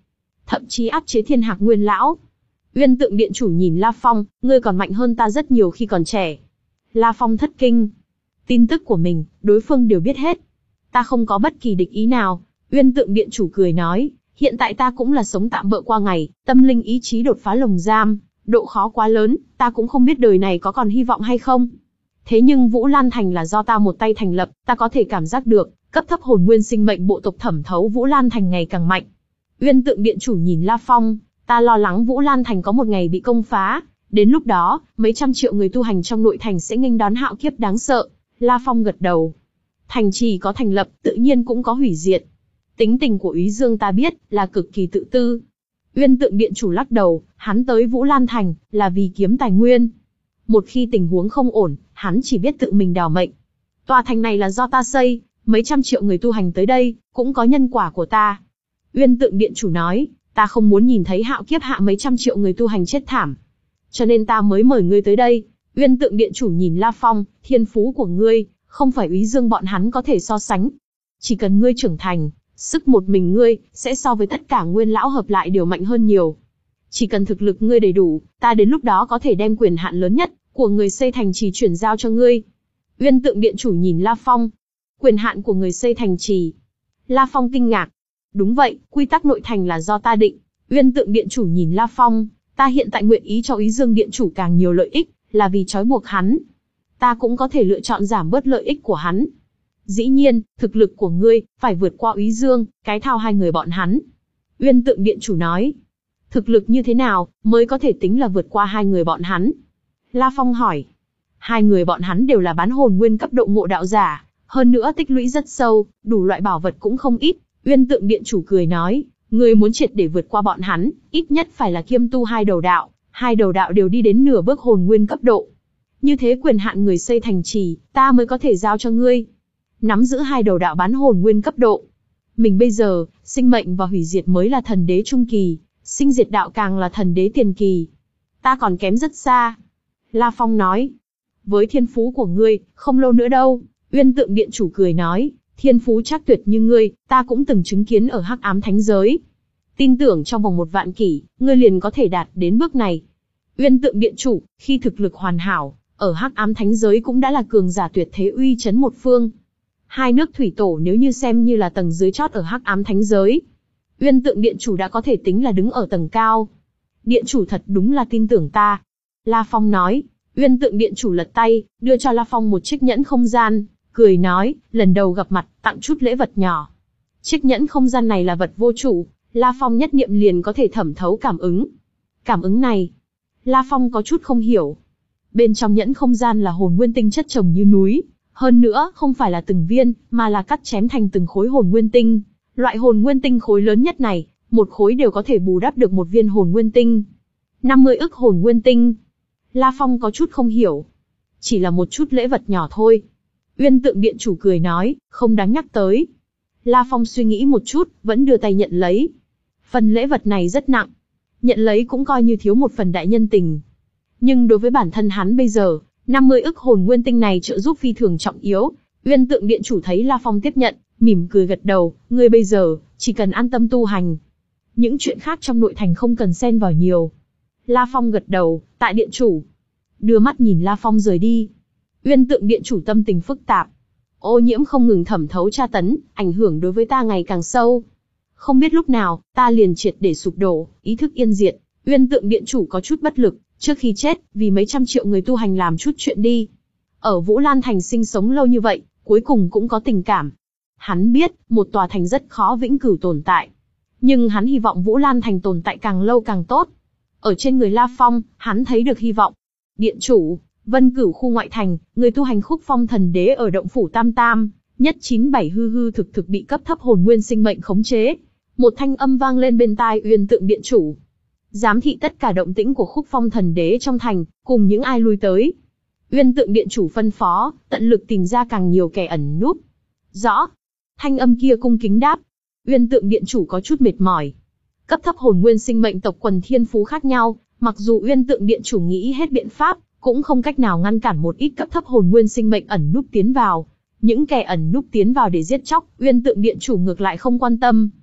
thậm chí áp chế Thiên Hạc Nguyên lão. Uyên Tượng Điện chủ nhìn La Phong, ngươi còn mạnh hơn ta rất nhiều khi còn trẻ. La Phong thất kinh. Tin tức của mình, đối phương đều biết hết. Ta không có bất kỳ địch ý nào. Uyên Tượng Điện chủ cười nói, hiện tại ta cũng là sống tạm bợ qua ngày, tâm linh ý chí đột phá lồng giam, độ khó quá lớn, ta cũng không biết đời này có còn hy vọng hay không. Thế nhưng Vũ Lan Thành là do ta một tay thành lập, ta có thể cảm giác được, cấp thấp hồn nguyên sinh mệnh bộ tộc thẩm thấu Vũ Lan Thành ngày càng mạnh. Uyên Tượng Điện chủ nhìn La Phong, ta lo lắng Vũ Lan Thành có một ngày bị công phá, đến lúc đó, mấy trăm triệu người tu hành trong nội thành sẽ nghênh đón hạo kiếp đáng sợ. La Phong gật đầu. Thành trì có thành lập, tự nhiên cũng có hủy diệt. Tính tình của Úy Dương ta biết, là cực kỳ tự tư. Uyên Tượng Điện chủ lắc đầu, hắn tới Vũ Lan Thành, là vì kiếm tài nguyên. Một khi tình huống không ổn, hắn chỉ biết tự mình đào mệnh. Tòa thành này là do ta xây, mấy trăm triệu người tu hành tới đây, cũng có nhân quả của ta. Uyên Tượng Điện chủ nói, ta không muốn nhìn thấy hạo kiếp hạ mấy trăm triệu người tu hành chết thảm. Cho nên ta mới mời ngươi tới đây. Uyên Tượng Điện chủ nhìn La Phong, thiên phú của ngươi, không phải Úy Dương bọn hắn có thể so sánh. Chỉ cần ngươi trưởng thành, sức một mình ngươi, sẽ so với tất cả nguyên lão hợp lại đều mạnh hơn nhiều. Chỉ cần thực lực ngươi đầy đủ, ta đến lúc đó có thể đem quyền hạn lớn nhất của người xây thành trì chuyển giao cho ngươi. Uyên Tượng Điện chủ nhìn La Phong. Quyền hạn của người xây thành trì. La Phong kinh ngạc. Đúng vậy, quy tắc nội thành là do ta định. Uyên Tượng Điện chủ nhìn La Phong, ta hiện tại nguyện ý cho Úy Dương Điện chủ càng nhiều lợi ích, là vì trói buộc hắn. Ta cũng có thể lựa chọn giảm bớt lợi ích của hắn. Dĩ nhiên, thực lực của ngươi, phải vượt qua Úy Dương, cái thao hai người bọn hắn. Uyên Tượng Điện chủ nói. Thực lực như thế nào, mới có thể tính là vượt qua hai người bọn hắn? La Phong hỏi. Hai người bọn hắn đều là bán hồn nguyên cấp độ ngộ đạo giả, hơn nữa tích lũy rất sâu, đủ loại bảo vật cũng không ít. Uyên Tượng Điện chủ cười nói, ngươi muốn triệt để vượt qua bọn hắn, ít nhất phải là kiêm tu hai đầu đạo, hai đầu đạo đều đi đến nửa bước hồn nguyên cấp độ. Như thế quyền hạn người xây thành trì, ta mới có thể giao cho ngươi. Nắm giữ hai đầu đạo bán hồn nguyên cấp độ. Mình bây giờ, sinh mệnh và hủy diệt mới là thần đế trung kỳ, sinh diệt đạo càng là thần đế tiền kỳ. Ta còn kém rất xa. La Phong nói. Với thiên phú của ngươi, không lâu nữa đâu. Uyên Tượng Điện chủ cười nói, thiên phú chắc tuyệt như ngươi, ta cũng từng chứng kiến ở Hắc Ám Thánh Giới. Tin tưởng trong vòng một vạn kỷ, ngươi liền có thể đạt đến bước này. Uyên Tượng Điện chủ, khi thực lực hoàn hảo, ở Hắc Ám Thánh Giới cũng đã là cường giả tuyệt thế uy chấn một phương. Hai nước thủy tổ nếu như xem như là tầng dưới chót ở Hắc Ám Thánh Giới, Uyên Tượng Điện chủ đã có thể tính là đứng ở tầng cao. Điện chủ thật đúng là tin tưởng ta. La Phong nói. Uyên Tượng Điện chủ lật tay, đưa cho La Phong một chiếc nhẫn không gian, cười nói, lần đầu gặp mặt, tặng chút lễ vật nhỏ. Chiếc nhẫn không gian này là vật vô chủ, La Phong nhất niệm liền có thể thẩm thấu cảm ứng. Cảm ứng này, La Phong có chút không hiểu. Bên trong nhẫn không gian là hồn nguyên tinh chất chồng như núi, hơn nữa không phải là từng viên, mà là cắt chém thành từng khối hồn nguyên tinh. Loại hồn nguyên tinh khối lớn nhất này, một khối đều có thể bù đắp được một viên hồn nguyên tinh. năm mươi ức hồn nguyên tinh. La Phong có chút không hiểu. Chỉ là một chút lễ vật nhỏ thôi. Uyên Tượng Điện chủ cười nói, không đáng nhắc tới. La Phong suy nghĩ một chút, vẫn đưa tay nhận lấy. Phần lễ vật này rất nặng. Nhận lấy cũng coi như thiếu một phần đại nhân tình. Nhưng đối với bản thân hắn bây giờ, năm mươi ức hồn nguyên tinh này trợ giúp phi thường trọng yếu. Uyên Tượng Điện chủ thấy La Phong tiếp nhận, mỉm cười gật đầu, ngươi bây giờ, chỉ cần an tâm tu hành. Những chuyện khác trong nội thành không cần xen vào nhiều. La Phong gật đầu, tại điện chủ. Đưa mắt nhìn La Phong rời đi. Uyên Tượng Điện chủ tâm tình phức tạp. Ô nhiễm không ngừng thẩm thấu tra tấn, ảnh hưởng đối với ta ngày càng sâu. Không biết lúc nào, ta liền triệt để sụp đổ, ý thức yên diệt. Uyên Tượng Điện chủ có chút bất lực, trước khi chết, vì mấy trăm triệu người tu hành làm chút chuyện đi. Ở Vũ Lan Thành sinh sống lâu như vậy, cuối cùng cũng có tình cảm. Hắn biết, một tòa thành rất khó vĩnh cửu tồn tại. Nhưng hắn hy vọng Vũ Lan Thành tồn tại càng lâu càng tốt. Ở trên người La Phong, hắn thấy được hy vọng. Điện chủ, Vân Cửu khu ngoại thành, người tu hành Khúc Phong thần đế ở động phủ Tam Tam, nhất chín bảy hư hư thực thực bị cấp thấp hồn nguyên sinh mệnh khống chế. Một thanh âm vang lên bên tai Uyên Tượng Điện chủ. Giám thị tất cả động tĩnh của Khúc Phong thần đế trong thành, cùng những ai lui tới. Uyên Tượng Điện chủ phân phó, tận lực tìm ra càng nhiều kẻ ẩn núp. Rõ. Thanh âm kia cung kính đáp. Uyên Tượng Điện chủ có chút mệt mỏi. Cấp thấp hồn nguyên sinh mệnh tộc quần thiên phú khác nhau, mặc dù Uyên Tượng Điện chủ nghĩ hết biện pháp, cũng không cách nào ngăn cản một ít cấp thấp hồn nguyên sinh mệnh ẩn núp tiến vào. Những kẻ ẩn núp tiến vào để giết chóc, Uyên Tượng Điện chủ ngược lại không quan tâm.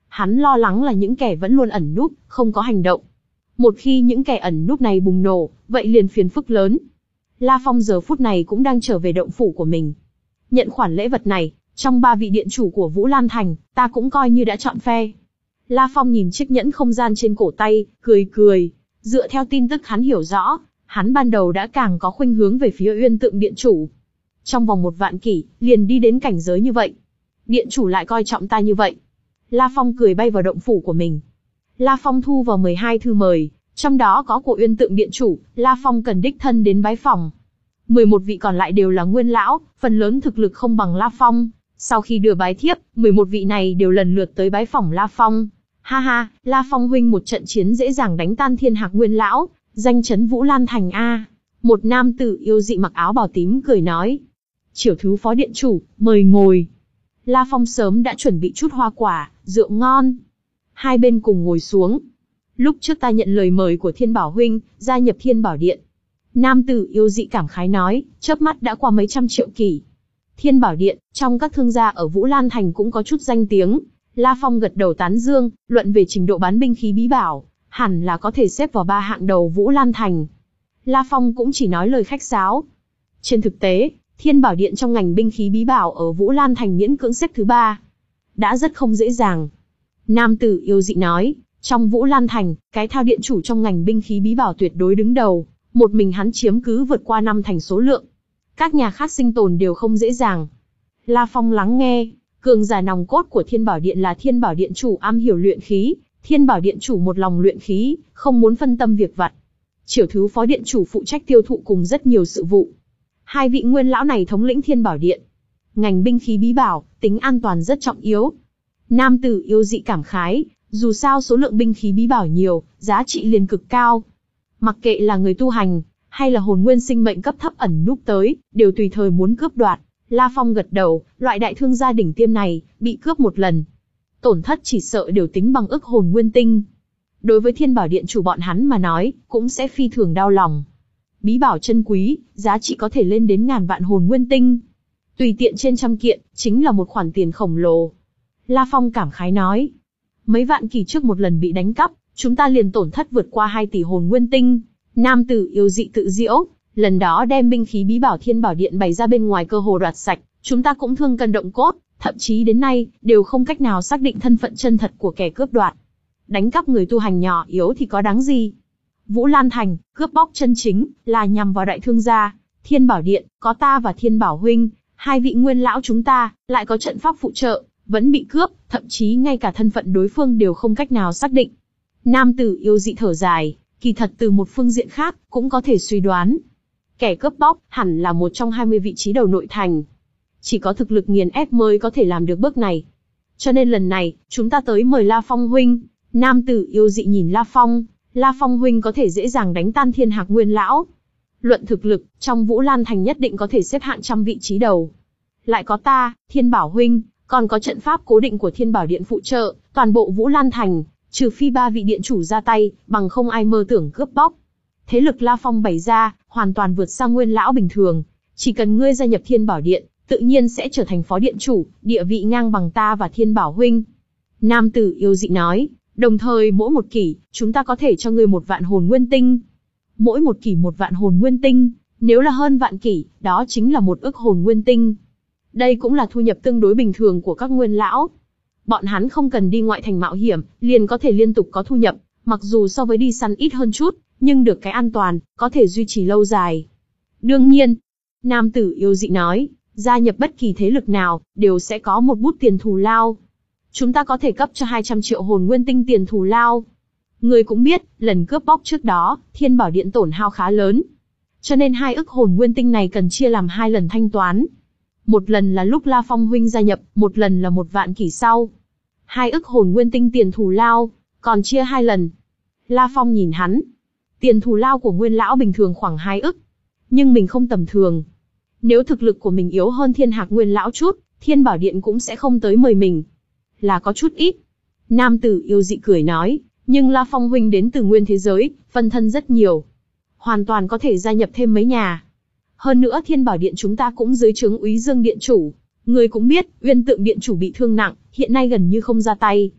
Hắn lo lắng là những kẻ vẫn luôn ẩn núp, không có hành động. Một khi những kẻ ẩn núp này bùng nổ, vậy liền phiền phức lớn. La Phong giờ phút này cũng đang trở về động phủ của mình. Nhận khoản lễ vật này, trong ba vị điện chủ của Vũ Lan Thành, ta cũng coi như đã chọn phe. La Phong nhìn chiếc nhẫn không gian trên cổ tay, cười cười. Dựa theo tin tức hắn hiểu rõ, hắn ban đầu đã càng có khuynh hướng về phía Uyên Tượng Điện Chủ. Trong vòng một vạn kỷ, liền đi đến cảnh giới như vậy. Điện chủ lại coi trọng ta như vậy. La Phong cười bay vào động phủ của mình. La Phong thu vào mười hai thư mời, trong đó có của Uyên Tượng Điện Chủ, La Phong cần đích thân đến bái phòng. mười một vị còn lại đều là nguyên lão, phần lớn thực lực không bằng La Phong. Sau khi đưa bái thiếp, mười một vị này đều lần lượt tới bái phòng La Phong. Ha ha, La Phong huynh một trận chiến dễ dàng đánh tan thiên hạc nguyên lão, danh chấn Vũ Lan Thành a. Một nam tử yêu dị mặc áo bào tím cười nói. Chiểu thứ phó điện chủ, mời ngồi. La Phong sớm đã chuẩn bị chút hoa quả, rượu ngon. Hai bên cùng ngồi xuống. Lúc trước ta nhận lời mời của Thiên Bảo huynh, gia nhập Thiên Bảo Điện. Nam tử yêu dị cảm khái nói, chớp mắt đã qua mấy trăm triệu kỷ. Thiên Bảo Điện, trong các thương gia ở Vũ Lan Thành cũng có chút danh tiếng. La Phong gật đầu tán dương, luận về trình độ bán binh khí bí bảo, hẳn là có thể xếp vào ba hạng đầu Vũ Lan Thành. La Phong cũng chỉ nói lời khách sáo. Trên thực tế, Thiên Bảo Điện trong ngành binh khí bí bảo ở Vũ Lan Thành miễn cưỡng xếp thứ ba. Đã rất không dễ dàng. Nam tử yêu dị nói, trong Vũ Lan Thành, cái thao điện chủ trong ngành binh khí bí bảo tuyệt đối đứng đầu, một mình hắn chiếm cứ vượt qua năm thành số lượng. Các nhà khác sinh tồn đều không dễ dàng. La Phong lắng nghe, cường giả nòng cốt của Thiên Bảo Điện là Thiên Bảo Điện chủ am hiểu luyện khí, Thiên Bảo Điện chủ một lòng luyện khí, không muốn phân tâm việc vặt. Chiểu thứ phó điện chủ phụ trách tiêu thụ cùng rất nhiều sự vụ. Hai vị nguyên lão này thống lĩnh Thiên Bảo Điện. Ngành binh khí bí bảo, tính an toàn rất trọng yếu. Nam tử yêu dị cảm khái, dù sao số lượng binh khí bí bảo nhiều, giá trị liền cực cao. Mặc kệ là người tu hành, hay là hồn nguyên sinh mệnh cấp thấp ẩn núp tới, đều tùy thời muốn cướp đoạt. La Phong gật đầu, loại đại thương gia đỉnh tiêm này, bị cướp một lần. Tổn thất chỉ sợ đều tính bằng ức hồn nguyên tinh. Đối với Thiên Bảo Điện chủ bọn hắn mà nói, cũng sẽ phi thường đau lòng. Bí bảo chân quý, giá trị có thể lên đến ngàn vạn hồn nguyên tinh. Tùy tiện trên trăm kiện, chính là một khoản tiền khổng lồ. La Phong cảm khái nói. Mấy vạn kỳ trước một lần bị đánh cắp, chúng ta liền tổn thất vượt qua hai tỷ hồn nguyên tinh. Nam tử yêu dị tự diễu, lần đó đem binh khí bí bảo Thiên Bảo Điện bày ra bên ngoài cơ hồ đoạt sạch, chúng ta cũng thương cân động cốt, thậm chí đến nay, đều không cách nào xác định thân phận chân thật của kẻ cướp đoạt. Đánh cắp người tu hành nhỏ yếu thì có đáng gì? Vũ Lan Thành, cướp bóc chân chính, là nhằm vào đại thương gia. Thiên Bảo Điện, có ta và Thiên Bảo huynh, hai vị nguyên lão chúng ta, lại có trận pháp phụ trợ, vẫn bị cướp, thậm chí ngay cả thân phận đối phương đều không cách nào xác định. Nam tử yêu dị thở dài, kỳ thật từ một phương diện khác, cũng có thể suy đoán. Kẻ cướp bóc, hẳn là một trong hai mươi vị trí đầu nội thành. Chỉ có thực lực nghiền ép mới có thể làm được bước này. Cho nên lần này, chúng ta tới mời La Phong huynh. Nam tử yêu dị nhìn La Phong, La Phong huynh có thể dễ dàng đánh tan thiên hạc nguyên lão. Luận thực lực, trong Vũ Lan Thành nhất định có thể xếp hạng trăm vị trí đầu. Lại có ta, Thiên Bảo huynh, còn có trận pháp cố định của Thiên Bảo Điện phụ trợ, toàn bộ Vũ Lan Thành, trừ phi ba vị điện chủ ra tay, bằng không ai mơ tưởng cướp bóc. Thế lực La Phong bày ra, hoàn toàn vượt xa nguyên lão bình thường. Chỉ cần ngươi gia nhập Thiên Bảo Điện, tự nhiên sẽ trở thành phó điện chủ, địa vị ngang bằng ta và Thiên Bảo huynh. Nam tử yêu dị nói, đồng thời mỗi một kỷ, chúng ta có thể cho ngươi một vạn hồn nguyên tinh. Mỗi một kỷ một vạn hồn nguyên tinh, nếu là hơn vạn kỷ, đó chính là một ức hồn nguyên tinh. Đây cũng là thu nhập tương đối bình thường của các nguyên lão. Bọn hắn không cần đi ngoại thành mạo hiểm, liền có thể liên tục có thu nhập, mặc dù so với đi săn ít hơn chút, nhưng được cái an toàn, có thể duy trì lâu dài. Đương nhiên, nam tử yêu dị nói, gia nhập bất kỳ thế lực nào, đều sẽ có một bút tiền thù lao. Chúng ta có thể cấp cho hai trăm triệu hồn nguyên tinh tiền thù lao. Người cũng biết, lần cướp bóc trước đó, Thiên Bảo Điện tổn hao khá lớn. Cho nên hai ức hồn nguyên tinh này cần chia làm hai lần thanh toán. Một lần là lúc La Phong huynh gia nhập, một lần là một vạn kỷ sau. Hai ức hồn nguyên tinh tiền thù lao, còn chia hai lần. La Phong nhìn hắn. Tiền thù lao của nguyên lão bình thường khoảng hai ức. Nhưng mình không tầm thường. Nếu thực lực của mình yếu hơn thiên hạc nguyên lão chút, Thiên Bảo Điện cũng sẽ không tới mời mình. Là có chút ít. Nam tử yêu dị cười nói, nhưng La Phong huynh đến từ nguyên thế giới, phân thân rất nhiều. Hoàn toàn có thể gia nhập thêm mấy nhà. Hơn nữa Thiên Bảo Điện chúng ta cũng dưới trướng Úy Dương Điện chủ. Người cũng biết, Uyên Tượng Điện chủ bị thương nặng, hiện nay gần như không ra tay.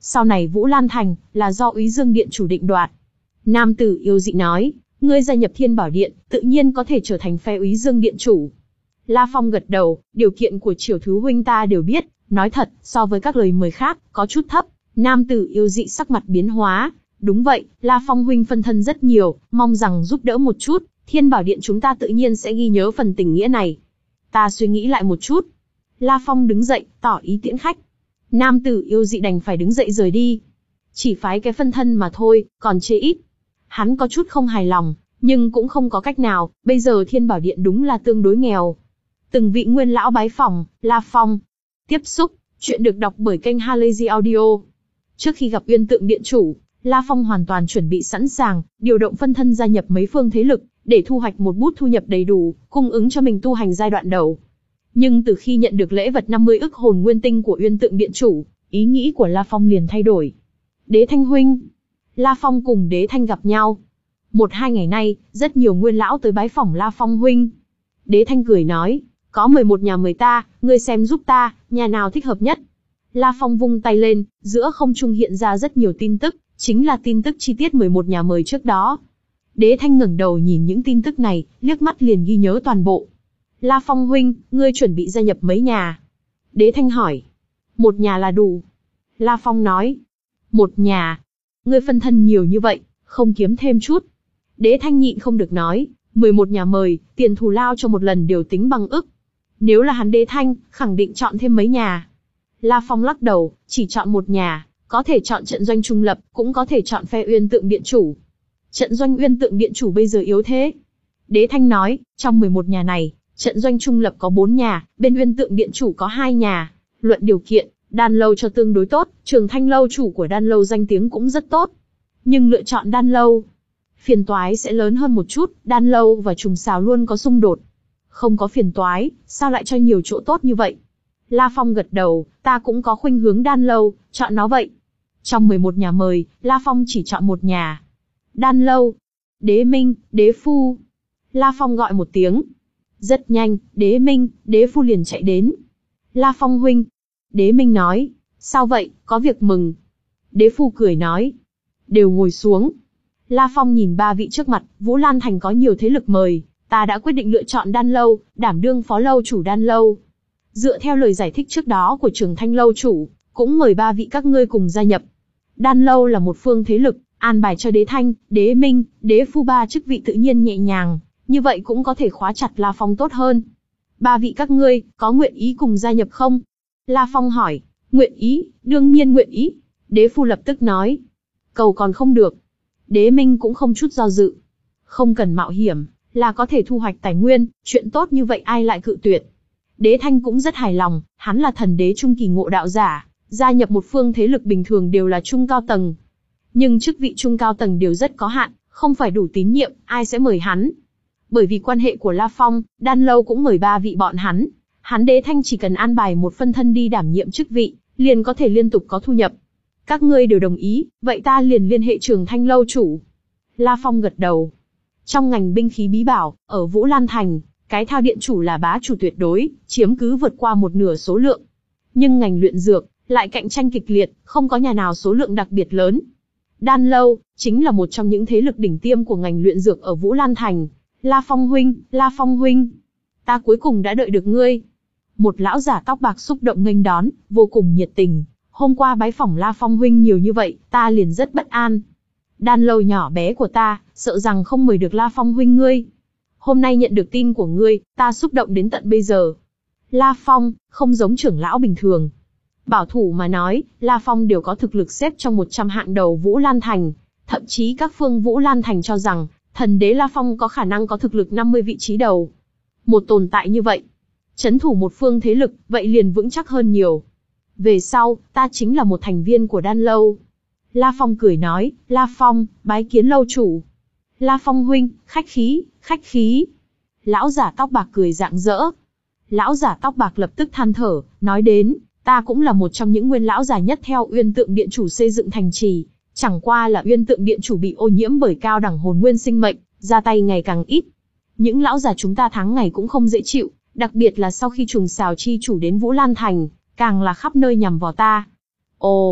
Sau này Vũ Lan Thành, là do Úy Dương Điện chủ định đoạt. Nam tử yêu dị nói, ngươi gia nhập Thiên Bảo Điện, tự nhiên có thể trở thành phe Úy Dương Điện chủ. La Phong gật đầu, điều kiện của Triều Thứ huynh ta đều biết, nói thật, so với các lời mời khác, có chút thấp. Nam tử yêu dị sắc mặt biến hóa, đúng vậy, La Phong huynh phân thân rất nhiều, mong rằng giúp đỡ một chút, Thiên Bảo Điện chúng ta tự nhiên sẽ ghi nhớ phần tình nghĩa này. Ta suy nghĩ lại một chút. La Phong đứng dậy, tỏ ý tiễn khách. Nam tử yêu dị đành phải đứng dậy rời đi. Chỉ phái cái phân thân mà thôi, còn chê ít. Hắn có chút không hài lòng, nhưng cũng không có cách nào, bây giờ Thiên Bảo Điện đúng là tương đối nghèo. Từng vị nguyên lão bái phỏng, La Phong. Tiếp xúc, chuyện được đọc bởi kênh Halazy Audio. Trước khi gặp Uyên Tượng Điện chủ, La Phong hoàn toàn chuẩn bị sẵn sàng, điều động phân thân gia nhập mấy phương thế lực, để thu hoạch một bút thu nhập đầy đủ, cung ứng cho mình tu hành giai đoạn đầu. Nhưng từ khi nhận được lễ vật năm mươi ức hồn nguyên tinh của Uyên Tượng Điện chủ, ý nghĩ của La Phong liền thay đổi. Đế Thanh huynh. La Phong cùng Đế Thanh gặp nhau. Một hai ngày nay, rất nhiều nguyên lão tới bái phỏng La Phong huynh. Đế Thanh cười nói, có mười một nhà mời ta, ngươi xem giúp ta, nhà nào thích hợp nhất. La Phong vung tay lên, giữa không trung hiện ra rất nhiều tin tức, chính là tin tức chi tiết mười một nhà mời trước đó. Đế Thanh ngẩng đầu nhìn những tin tức này, liếc mắt liền ghi nhớ toàn bộ. La Phong huynh, ngươi chuẩn bị gia nhập mấy nhà? Đế Thanh hỏi. Một nhà là đủ. La Phong nói. Một nhà. Ngươi phân thân nhiều như vậy, không kiếm thêm chút. Đế Thanh nhịn không được nói, mười một nhà mời, tiền thù lao cho một lần đều tính bằng ức. Nếu là hắn Đế Thanh, khẳng định chọn thêm mấy nhà. La Phong lắc đầu, chỉ chọn một nhà, có thể chọn trận doanh trung lập, cũng có thể chọn phe Uyên Tượng Điện chủ. Trận doanh Uyên Tượng Điện chủ bây giờ yếu thế. Đế Thanh nói, trong mười một nhà này, trận doanh trung lập có bốn nhà, bên Uyên Tượng Điện chủ có hai nhà. Luận điều kiện, Đan lâu cho tương đối tốt, Trường Thanh lâu chủ của Đan lâu danh tiếng cũng rất tốt. Nhưng lựa chọn Đan lâu, phiền toái sẽ lớn hơn một chút, Đan lâu và Trùng Sào luôn có xung đột. Không có phiền toái, sao lại cho nhiều chỗ tốt như vậy? La Phong gật đầu, ta cũng có khuynh hướng Đan lâu, chọn nó vậy. Trong mười một nhà mời, La Phong chỉ chọn một nhà. Đan lâu. Đế Minh, Đế Phu. La Phong gọi một tiếng. Rất nhanh, Đế Minh, Đế Phu liền chạy đến. La Phong huynh. Đế Minh nói, sao vậy, có việc mừng. Đế Phu cười nói, đều ngồi xuống. La Phong nhìn ba vị trước mặt, Vũ Lan Thành có nhiều thế lực mời, ta đã quyết định lựa chọn Đan lâu, đảm đương phó lâu chủ Đan lâu. Dựa theo lời giải thích trước đó của Trường Thanh lâu chủ, cũng mời ba vị các ngươi cùng gia nhập. Đan lâu là một phương thế lực, an bài cho Đế Thanh, Đế Minh, Đế Phu ba chức vị tự nhiên nhẹ nhàng, như vậy cũng có thể khóa chặt La Phong tốt hơn. Ba vị các ngươi, có nguyện ý cùng gia nhập không? La Phong hỏi, nguyện ý, đương nhiên nguyện ý. Đế Phu lập tức nói, cầu còn không được. Đế Minh cũng không chút do dự. Không cần mạo hiểm, là có thể thu hoạch tài nguyên, chuyện tốt như vậy ai lại cự tuyệt. Đế Thanh cũng rất hài lòng, hắn là thần đế trung kỳ ngộ đạo giả, gia nhập một phương thế lực bình thường đều là trung cao tầng. Nhưng chức vị trung cao tầng đều rất có hạn, không phải đủ tín nhiệm, ai sẽ mời hắn. Bởi vì quan hệ của La Phong, Đan lâu cũng mời ba vị bọn hắn. Hắn Đế Thanh chỉ cần an bài một phân thân đi đảm nhiệm chức vị, liền có thể liên tục có thu nhập. Các ngươi đều đồng ý, vậy ta liền liên hệ Trường Thanh lâu chủ. La Phong gật đầu. Trong ngành binh khí bí bảo, ở Vũ Lan Thành, cái Thao điện chủ là bá chủ tuyệt đối, chiếm cứ vượt qua một nửa số lượng. Nhưng ngành luyện dược, lại cạnh tranh kịch liệt, không có nhà nào số lượng đặc biệt lớn. Đan lâu, chính là một trong những thế lực đỉnh tiêm của ngành luyện dược ở Vũ Lan Thành. La Phong huynh, La Phong huynh, ta cuối cùng đã đợi được ngươi. Một lão giả tóc bạc xúc động nghênh đón, vô cùng nhiệt tình. Hôm qua bái phỏng La Phong huynh nhiều như vậy, ta liền rất bất an. Đan lâu nhỏ bé của ta, sợ rằng không mời được La Phong huynh ngươi. Hôm nay nhận được tin của ngươi, ta xúc động đến tận bây giờ. La Phong, không giống trưởng lão bình thường. Bảo thủ mà nói, La Phong đều có thực lực xếp trong một trăm hạng đầu Vũ Lan Thành. Thậm chí các phương Vũ Lan Thành cho rằng, thần đế La Phong có khả năng có thực lực năm mươi vị trí đầu. Một tồn tại như vậy, trấn thủ một phương thế lực, vậy liền vững chắc hơn nhiều. Về sau, ta chính là một thành viên của Đan lâu. La Phong cười nói, La Phong, bái kiến lâu chủ. La Phong huynh, khách khí, khách khí. Lão giả tóc bạc cười rạng rỡ. Lão giả tóc bạc lập tức than thở, nói đến, ta cũng là một trong những nguyên lão già nhất theo Uyên Tượng Điện chủ xây dựng thành trì. Chẳng qua là Uyên Tượng Điện chủ bị ô nhiễm bởi cao đẳng hồn nguyên sinh mệnh, ra tay ngày càng ít. Những lão già chúng ta tháng ngày cũng không dễ chịu, đặc biệt là sau khi Trùng Sào chi chủ đến Vũ Lan Thành, càng là khắp nơi nhằm vào ta. Ồ,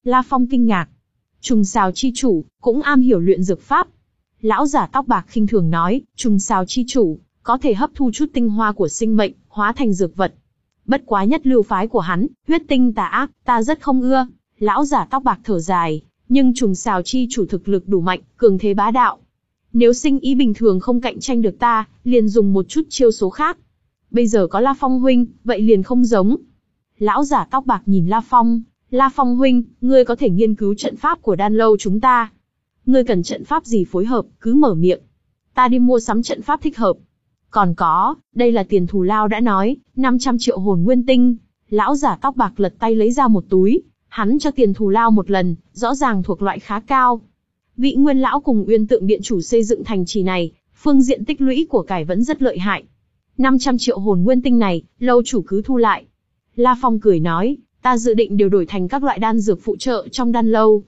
La Phong kinh ngạc. Trùng Sào chi chủ, cũng am hiểu luyện dược pháp. Lão giả tóc bạc khinh thường nói, Trùng Sào chi chủ, có thể hấp thu chút tinh hoa của sinh mệnh, hóa thành dược vật. Bất quá nhất lưu phái của hắn, huyết tinh tà ác, ta rất không ưa. Lão giả tóc bạc thở dài, nhưng Trùng Sào chi chủ thực lực đủ mạnh, cường thế bá đạo. Nếu sinh ý bình thường không cạnh tranh được ta, liền dùng một chút chiêu số khác. Bây giờ có La Phong huynh, vậy liền không giống. Lão giả tóc bạc nhìn La Phong, La Phong huynh, ngươi có thể nghiên cứu trận pháp của đan lâu chúng ta. Ngươi cần trận pháp gì phối hợp, cứ mở miệng. Ta đi mua sắm trận pháp thích hợp. Còn có, đây là tiền thù lao đã nói, năm trăm triệu hồn nguyên tinh. Lão giả tóc bạc lật tay lấy ra một túi, hắn cho tiền thù lao một lần, rõ ràng thuộc loại khá cao. Vị Nguyên lão cùng Uyên Tượng điện chủ xây dựng thành trì này, phương diện tích lũy của cải vẫn rất lợi hại. năm trăm triệu hồn nguyên tinh này, lâu chủ cứ thu lại. La Phong cười nói, ta dự định đều đổi thành các loại đan dược phụ trợ trong đan lâu.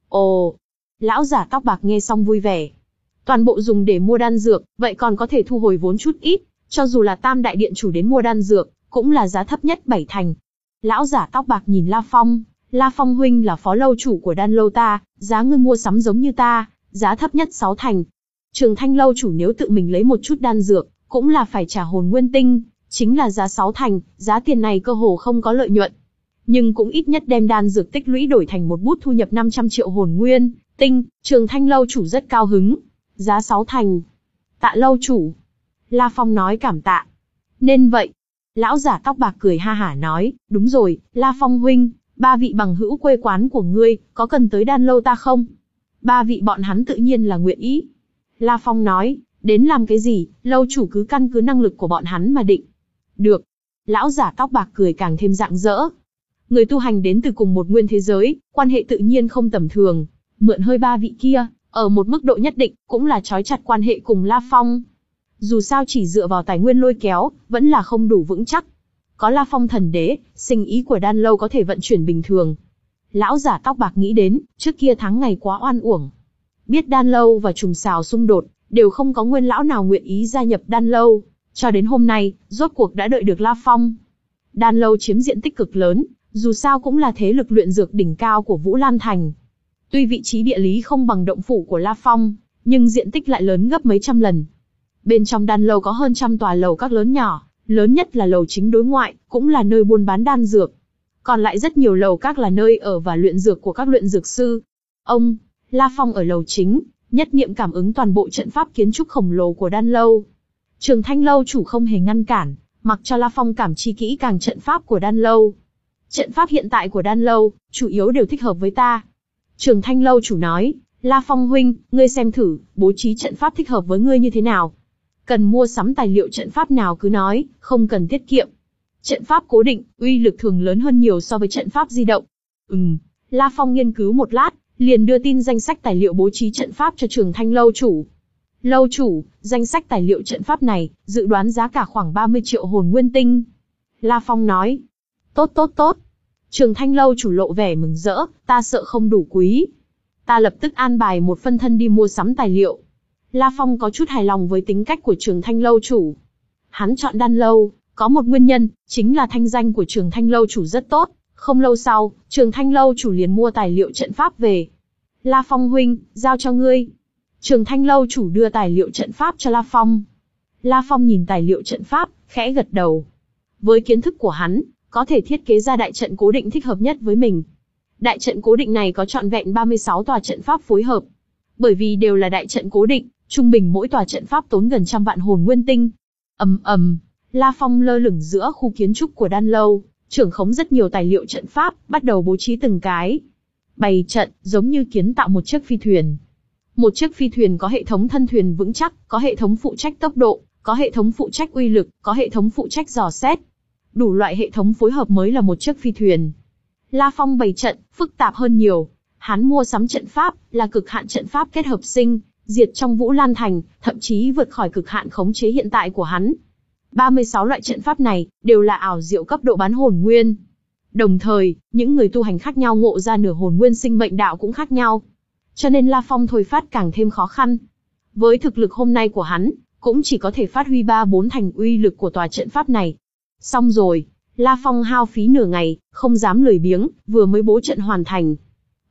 Ồ, lão giả tóc bạc nghe xong vui vẻ. Toàn bộ dùng để mua đan dược, vậy còn có thể thu hồi vốn chút ít, cho dù là Tam đại điện chủ đến mua đan dược, cũng là giá thấp nhất bảy thành. Lão giả tóc bạc nhìn La Phong, La Phong huynh là phó lâu chủ của đan lâu ta, giá ngươi mua sắm giống như ta, giá thấp nhất sáu thành. Trường Thanh lâu chủ nếu tự mình lấy một chút đan dược, cũng là phải trả hồn nguyên tinh, chính là giá sáu thành, giá tiền này cơ hồ không có lợi nhuận. Nhưng cũng ít nhất đem đan dược tích lũy đổi thành một bút thu nhập năm trăm triệu hồn nguyên tinh, Trường Thanh lâu chủ rất cao hứng. Giá sáu thành. Tạ lâu chủ. La Phong nói cảm tạ. Nên vậy. Lão giả tóc bạc cười ha hả nói, đúng rồi, La Phong huynh, ba vị bằng hữu quê quán của ngươi, có cần tới đan lâu ta không? Ba vị bọn hắn tự nhiên là nguyện ý. La Phong nói, đến làm cái gì, lâu chủ cứ căn cứ năng lực của bọn hắn mà định. Được. Lão giả tóc bạc cười càng thêm rạng rỡ. Người tu hành đến từ cùng một nguyên thế giới, quan hệ tự nhiên không tầm thường. Mượn hơi ba vị kia, ở một mức độ nhất định, cũng là trói chặt quan hệ cùng La Phong. Dù sao chỉ dựa vào tài nguyên lôi kéo, vẫn là không đủ vững chắc. Có La Phong thần đế, sinh ý của đan lâu có thể vận chuyển bình thường. Lão giả tóc bạc nghĩ đến, trước kia tháng ngày quá oan uổng. Biết đan lâu và Trùng Sào xung đột, đều không có nguyên lão nào nguyện ý gia nhập đan lâu. Cho đến hôm nay, rốt cuộc đã đợi được La Phong. Đan lâu chiếm diện tích cực lớn, dù sao cũng là thế lực luyện dược đỉnh cao của Vũ Lan Thành. Tuy vị trí địa lý không bằng động phủ của La Phong, nhưng diện tích lại lớn gấp mấy trăm lần. Bên trong đan lâu có hơn trăm tòa lầu các lớn nhỏ, lớn nhất là lầu chính đối ngoại, cũng là nơi buôn bán đan dược. Còn lại rất nhiều lầu các là nơi ở và luyện dược của các luyện dược sư. Ông, La Phong ở lầu chính, nhất niệm cảm ứng toàn bộ trận pháp kiến trúc khổng lồ của đan lâu. Trường Thanh lâu chủ không hề ngăn cản, mặc cho La Phong cảm chi kỹ càng trận pháp của đan lâu. Trận pháp hiện tại của đan lâu, chủ yếu đều thích hợp với ta. Trường Thanh lâu chủ nói, La Phong huynh, ngươi xem thử, bố trí trận pháp thích hợp với ngươi như thế nào. Cần mua sắm tài liệu trận pháp nào cứ nói, không cần tiết kiệm. Trận pháp cố định, uy lực thường lớn hơn nhiều so với trận pháp di động. Ừm, La Phong nghiên cứu một lát, liền đưa tin danh sách tài liệu bố trí trận pháp cho Trường Thanh lâu chủ. Lâu chủ, danh sách tài liệu trận pháp này, dự đoán giá cả khoảng ba mươi triệu hồn nguyên tinh. La Phong nói, tốt tốt tốt. Trường Thanh lâu chủ lộ vẻ mừng rỡ, ta sợ không đủ quý. Ta lập tức an bài một phân thân đi mua sắm tài liệu. La Phong có chút hài lòng với tính cách của Trường Thanh lâu chủ. Hắn chọn đan lâu, có một nguyên nhân, chính là thanh danh của Trường Thanh lâu chủ rất tốt. Không lâu sau, Trường Thanh lâu chủ liền mua tài liệu trận pháp về. La Phong huynh, giao cho ngươi. Trường Thanh lâu chủ đưa tài liệu trận pháp cho La Phong. La Phong nhìn tài liệu trận pháp, khẽ gật đầu. Với kiến thức của hắn, có thể thiết kế ra đại trận cố định thích hợp nhất với mình. Đại trận cố định này có trọn vẹn ba mươi sáu tòa trận pháp phối hợp. Bởi vì đều là đại trận cố định, trung bình mỗi tòa trận pháp tốn gần trăm vạn hồn nguyên tinh. Ầm ầm, La Phong lơ lửng giữa khu kiến trúc của đan lâu, trưởng khống rất nhiều tài liệu trận pháp, bắt đầu bố trí từng cái. Bày trận, giống như kiến tạo một chiếc phi thuyền. Một chiếc phi thuyền có hệ thống thân thuyền vững chắc, có hệ thống phụ trách tốc độ, có hệ thống phụ trách uy lực, có hệ thống phụ trách dò xét. Đủ loại hệ thống phối hợp mới là một chiếc phi thuyền. La Phong bày trận, phức tạp hơn nhiều. Hắn mua sắm trận pháp, là cực hạn trận pháp kết hợp sinh, diệt trong Vũ Lan Thành, thậm chí vượt khỏi cực hạn khống chế hiện tại của hắn. ba mươi sáu loại trận pháp này, đều là ảo diệu cấp độ bán hồn nguyên. Đồng thời, những người tu hành khác nhau ngộ ra nửa hồn nguyên sinh mệnh đạo cũng khác nhau. Cho nên La Phong thôi phát càng thêm khó khăn. Với thực lực hôm nay của hắn, cũng chỉ có thể phát huy ba bốn thành uy lực của tòa trận pháp này. Xong rồi, La Phong hao phí nửa ngày, không dám lười biếng, vừa mới bố trận hoàn thành.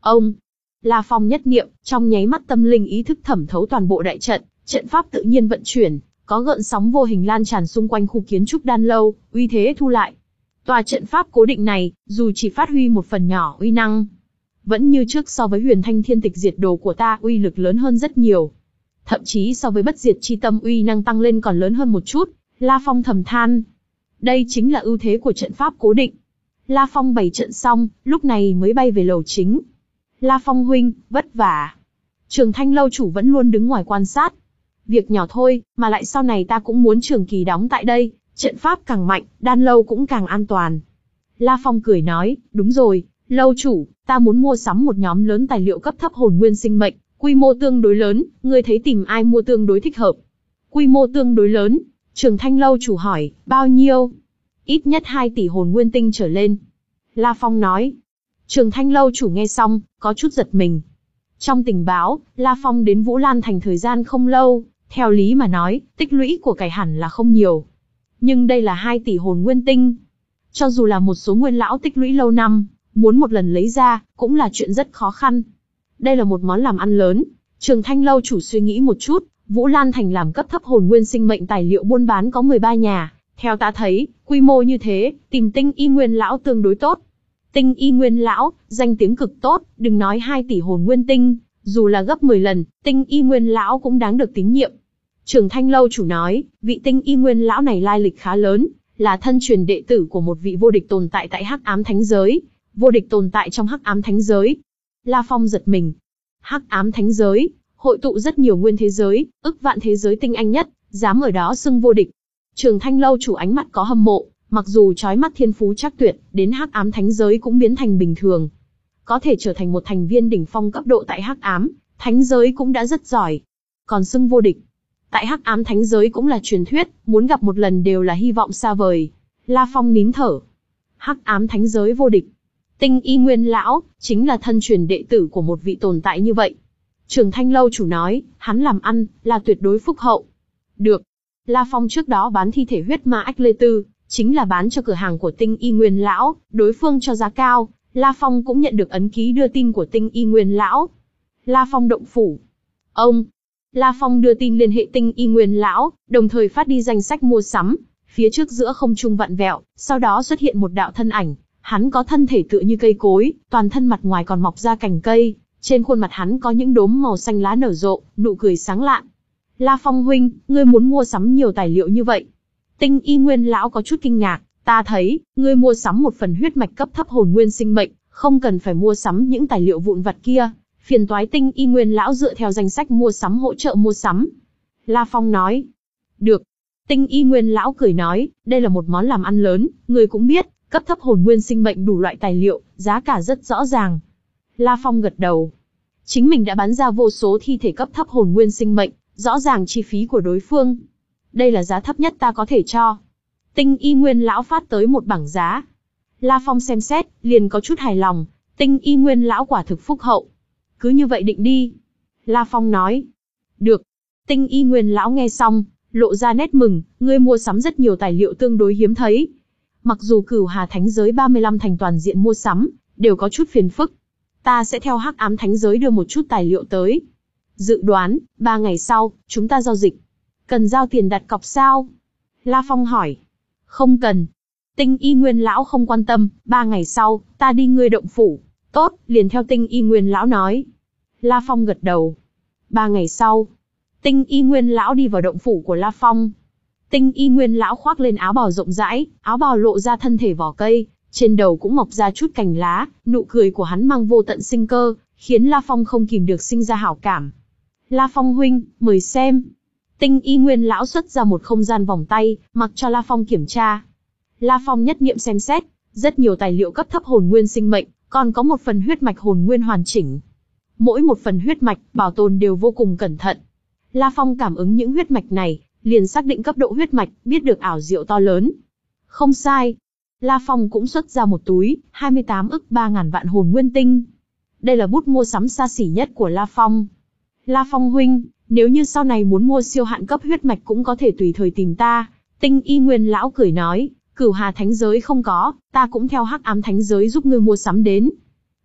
Ông, La Phong nhất niệm, trong nháy mắt tâm linh ý thức thẩm thấu toàn bộ đại trận, trận pháp tự nhiên vận chuyển, có gợn sóng vô hình lan tràn xung quanh khu kiến trúc đan lâu, uy thế thu lại. Tòa trận pháp cố định này, dù chỉ phát huy một phần nhỏ uy năng, vẫn như trước so với Huyền Thanh Thiên Tịch Diệt Đồ của ta uy lực lớn hơn rất nhiều. Thậm chí so với Bất Diệt Chi Tâm uy năng tăng lên còn lớn hơn một chút. La Phong thầm than. Đây chính là ưu thế của trận pháp cố định. La Phong bày trận xong, lúc này mới bay về lầu chính. La Phong huynh, vất vả. Trường Thanh lâu chủ vẫn luôn đứng ngoài quan sát. Việc nhỏ thôi, mà lại sau này ta cũng muốn trường kỳ đóng tại đây, trận pháp càng mạnh, đan lâu cũng càng an toàn. La Phong cười nói, đúng rồi, lâu chủ, ta muốn mua sắm một nhóm lớn tài liệu cấp thấp hồn nguyên sinh mệnh, quy mô tương đối lớn, ngươi thấy tìm ai mua tương đối thích hợp? Quy mô tương đối lớn, Trường Thanh lâu chủ hỏi, bao nhiêu? Ít nhất hai tỷ hồn nguyên tinh trở lên. La Phong nói. Trường Thanh lâu chủ nghe xong, có chút giật mình. Trong tình báo, La Phong đến Vũ Lan Thành thời gian không lâu, theo lý mà nói, tích lũy của cải hẳn là không nhiều. Nhưng đây là hai tỷ hồn nguyên tinh. Cho dù là một số nguyên lão tích lũy lâu năm, muốn một lần lấy ra, cũng là chuyện rất khó khăn. Đây là một món làm ăn lớn. Trường Thanh lâu chủ suy nghĩ một chút, Vũ Lan Thành làm cấp thấp hồn nguyên sinh mệnh tài liệu buôn bán có mười ba nhà. Theo ta thấy, quy mô như thế, tìm tinh y nguyên lão tương đối tốt. Tinh y nguyên lão, danh tiếng cực tốt, đừng nói hai tỷ hồn nguyên tinh, dù là gấp mười lần, tinh y nguyên lão cũng đáng được tín nhiệm. Trường Thanh lâu chủ nói, vị tinh y nguyên lão này lai lịch khá lớn, là thân truyền đệ tử của một vị vô địch tồn tại tại Hắc Ám Thánh Giới. Vô địch tồn tại trong Hắc Ám Thánh Giới. La Phong giật mình. Hắc Ám Thánh Giới, hội tụ rất nhiều nguyên thế giới, ức vạn thế giới tinh anh nhất, dám ở đó xưng vô địch. Trường Thanh lâu chủ ánh mắt có hâm mộ, mặc dù chói mắt thiên phú chắc tuyệt, đến Hắc Ám Thánh Giới cũng biến thành bình thường. Có thể trở thành một thành viên đỉnh phong cấp độ tại Hắc Ám Thánh Giới cũng đã rất giỏi. Còn xưng vô địch, tại Hắc Ám Thánh Giới cũng là truyền thuyết, muốn gặp một lần đều là hy vọng xa vời. La Phong nín thở. Hắc Ám Thánh Giới vô địch. Tinh y nguyên lão, chính là thân truyền đệ tử của một vị tồn tại như vậy. Trường Thanh lâu chủ nói, hắn làm ăn, là tuyệt đối phúc hậu. Được. La Phong trước đó bán thi thể huyết ma ách lê tư, chính là bán cho cửa hàng của tinh y nguyên lão, đối phương cho giá cao, La Phong cũng nhận được ấn ký đưa tin của tinh y nguyên lão. La Phong động phủ. Ông. La Phong đưa tin liên hệ tinh y nguyên lão, đồng thời phát đi danh sách mua sắm, phía trước giữa không trung vặn vẹo, sau đó xuất hiện một đạo thân ảnh. Hắn có thân thể tựa như cây cối, toàn thân mặt ngoài còn mọc ra cành cây, trên khuôn mặt hắn có những đốm màu xanh lá nở rộ, nụ cười sáng lạn. La Phong huynh, ngươi muốn mua sắm nhiều tài liệu như vậy? Tinh y nguyên lão có chút kinh ngạc, ta thấy, ngươi mua sắm một phần huyết mạch cấp thấp hồn nguyên sinh mệnh, không cần phải mua sắm những tài liệu vụn vặt kia, phiền toái tinh y nguyên lão dựa theo danh sách mua sắm hỗ trợ mua sắm. La Phong nói. Được. Tinh y nguyên lão cười nói, đây là một món làm ăn lớn, ngươi cũng biết. Cấp thấp hồn nguyên sinh mệnh đủ loại tài liệu, giá cả rất rõ ràng. La Phong gật đầu. Chính mình đã bán ra vô số thi thể cấp thấp hồn nguyên sinh mệnh, rõ ràng chi phí của đối phương. Đây là giá thấp nhất ta có thể cho. Tinh y nguyên lão phát tới một bảng giá. La Phong xem xét, liền có chút hài lòng. Tinh y nguyên lão quả thực phúc hậu. Cứ như vậy định đi. La Phong nói. Được. Tinh y nguyên lão nghe xong, lộ ra nét mừng, ngươi mua sắm rất nhiều tài liệu tương đối hiếm thấy. Mặc dù Cửu Hà Thánh Giới ba mươi lăm thành toàn diện mua sắm, đều có chút phiền phức. Ta sẽ theo Hắc Ám Thánh Giới đưa một chút tài liệu tới. Dự đoán, ba ngày sau, chúng ta giao dịch. Cần giao tiền đặt cọc sao? La Phong hỏi. Không cần. Tinh y nguyên lão không quan tâm, ba ngày sau, ta đi ngươi động phủ. Tốt, liền theo tinh y nguyên lão nói. La Phong gật đầu. Ba ngày sau, tinh y nguyên lão đi vào động phủ của La Phong. Tinh y nguyên lão khoác lên áo bào rộng rãi, áo bào lộ ra thân thể vỏ cây, trên đầu cũng mọc ra chút cành lá, nụ cười của hắn mang vô tận sinh cơ, khiến La Phong không kìm được sinh ra hảo cảm. La Phong huynh, mời xem. Tinh y nguyên lão xuất ra một không gian vòng tay, mặc cho La Phong kiểm tra. La Phong nhất niệm xem xét, rất nhiều tài liệu cấp thấp hồn nguyên sinh mệnh, còn có một phần huyết mạch hồn nguyên hoàn chỉnh. Mỗi một phần huyết mạch, bảo tồn đều vô cùng cẩn thận. La Phong cảm ứng những huyết mạch này, liền xác định cấp độ huyết mạch, biết được ảo diệu to lớn. Không sai. La Phong cũng xuất ra một túi, hai mươi tám ức ba ngàn vạn hồn nguyên tinh. Đây là bút mua sắm xa xỉ nhất của La Phong. La Phong huynh, nếu như sau này muốn mua siêu hạn cấp huyết mạch cũng có thể tùy thời tìm ta. Tinh y nguyên lão cười nói, Cửu Hà Thánh Giới không có, ta cũng theo Hắc Ám Thánh Giới giúp ngươi mua sắm đến.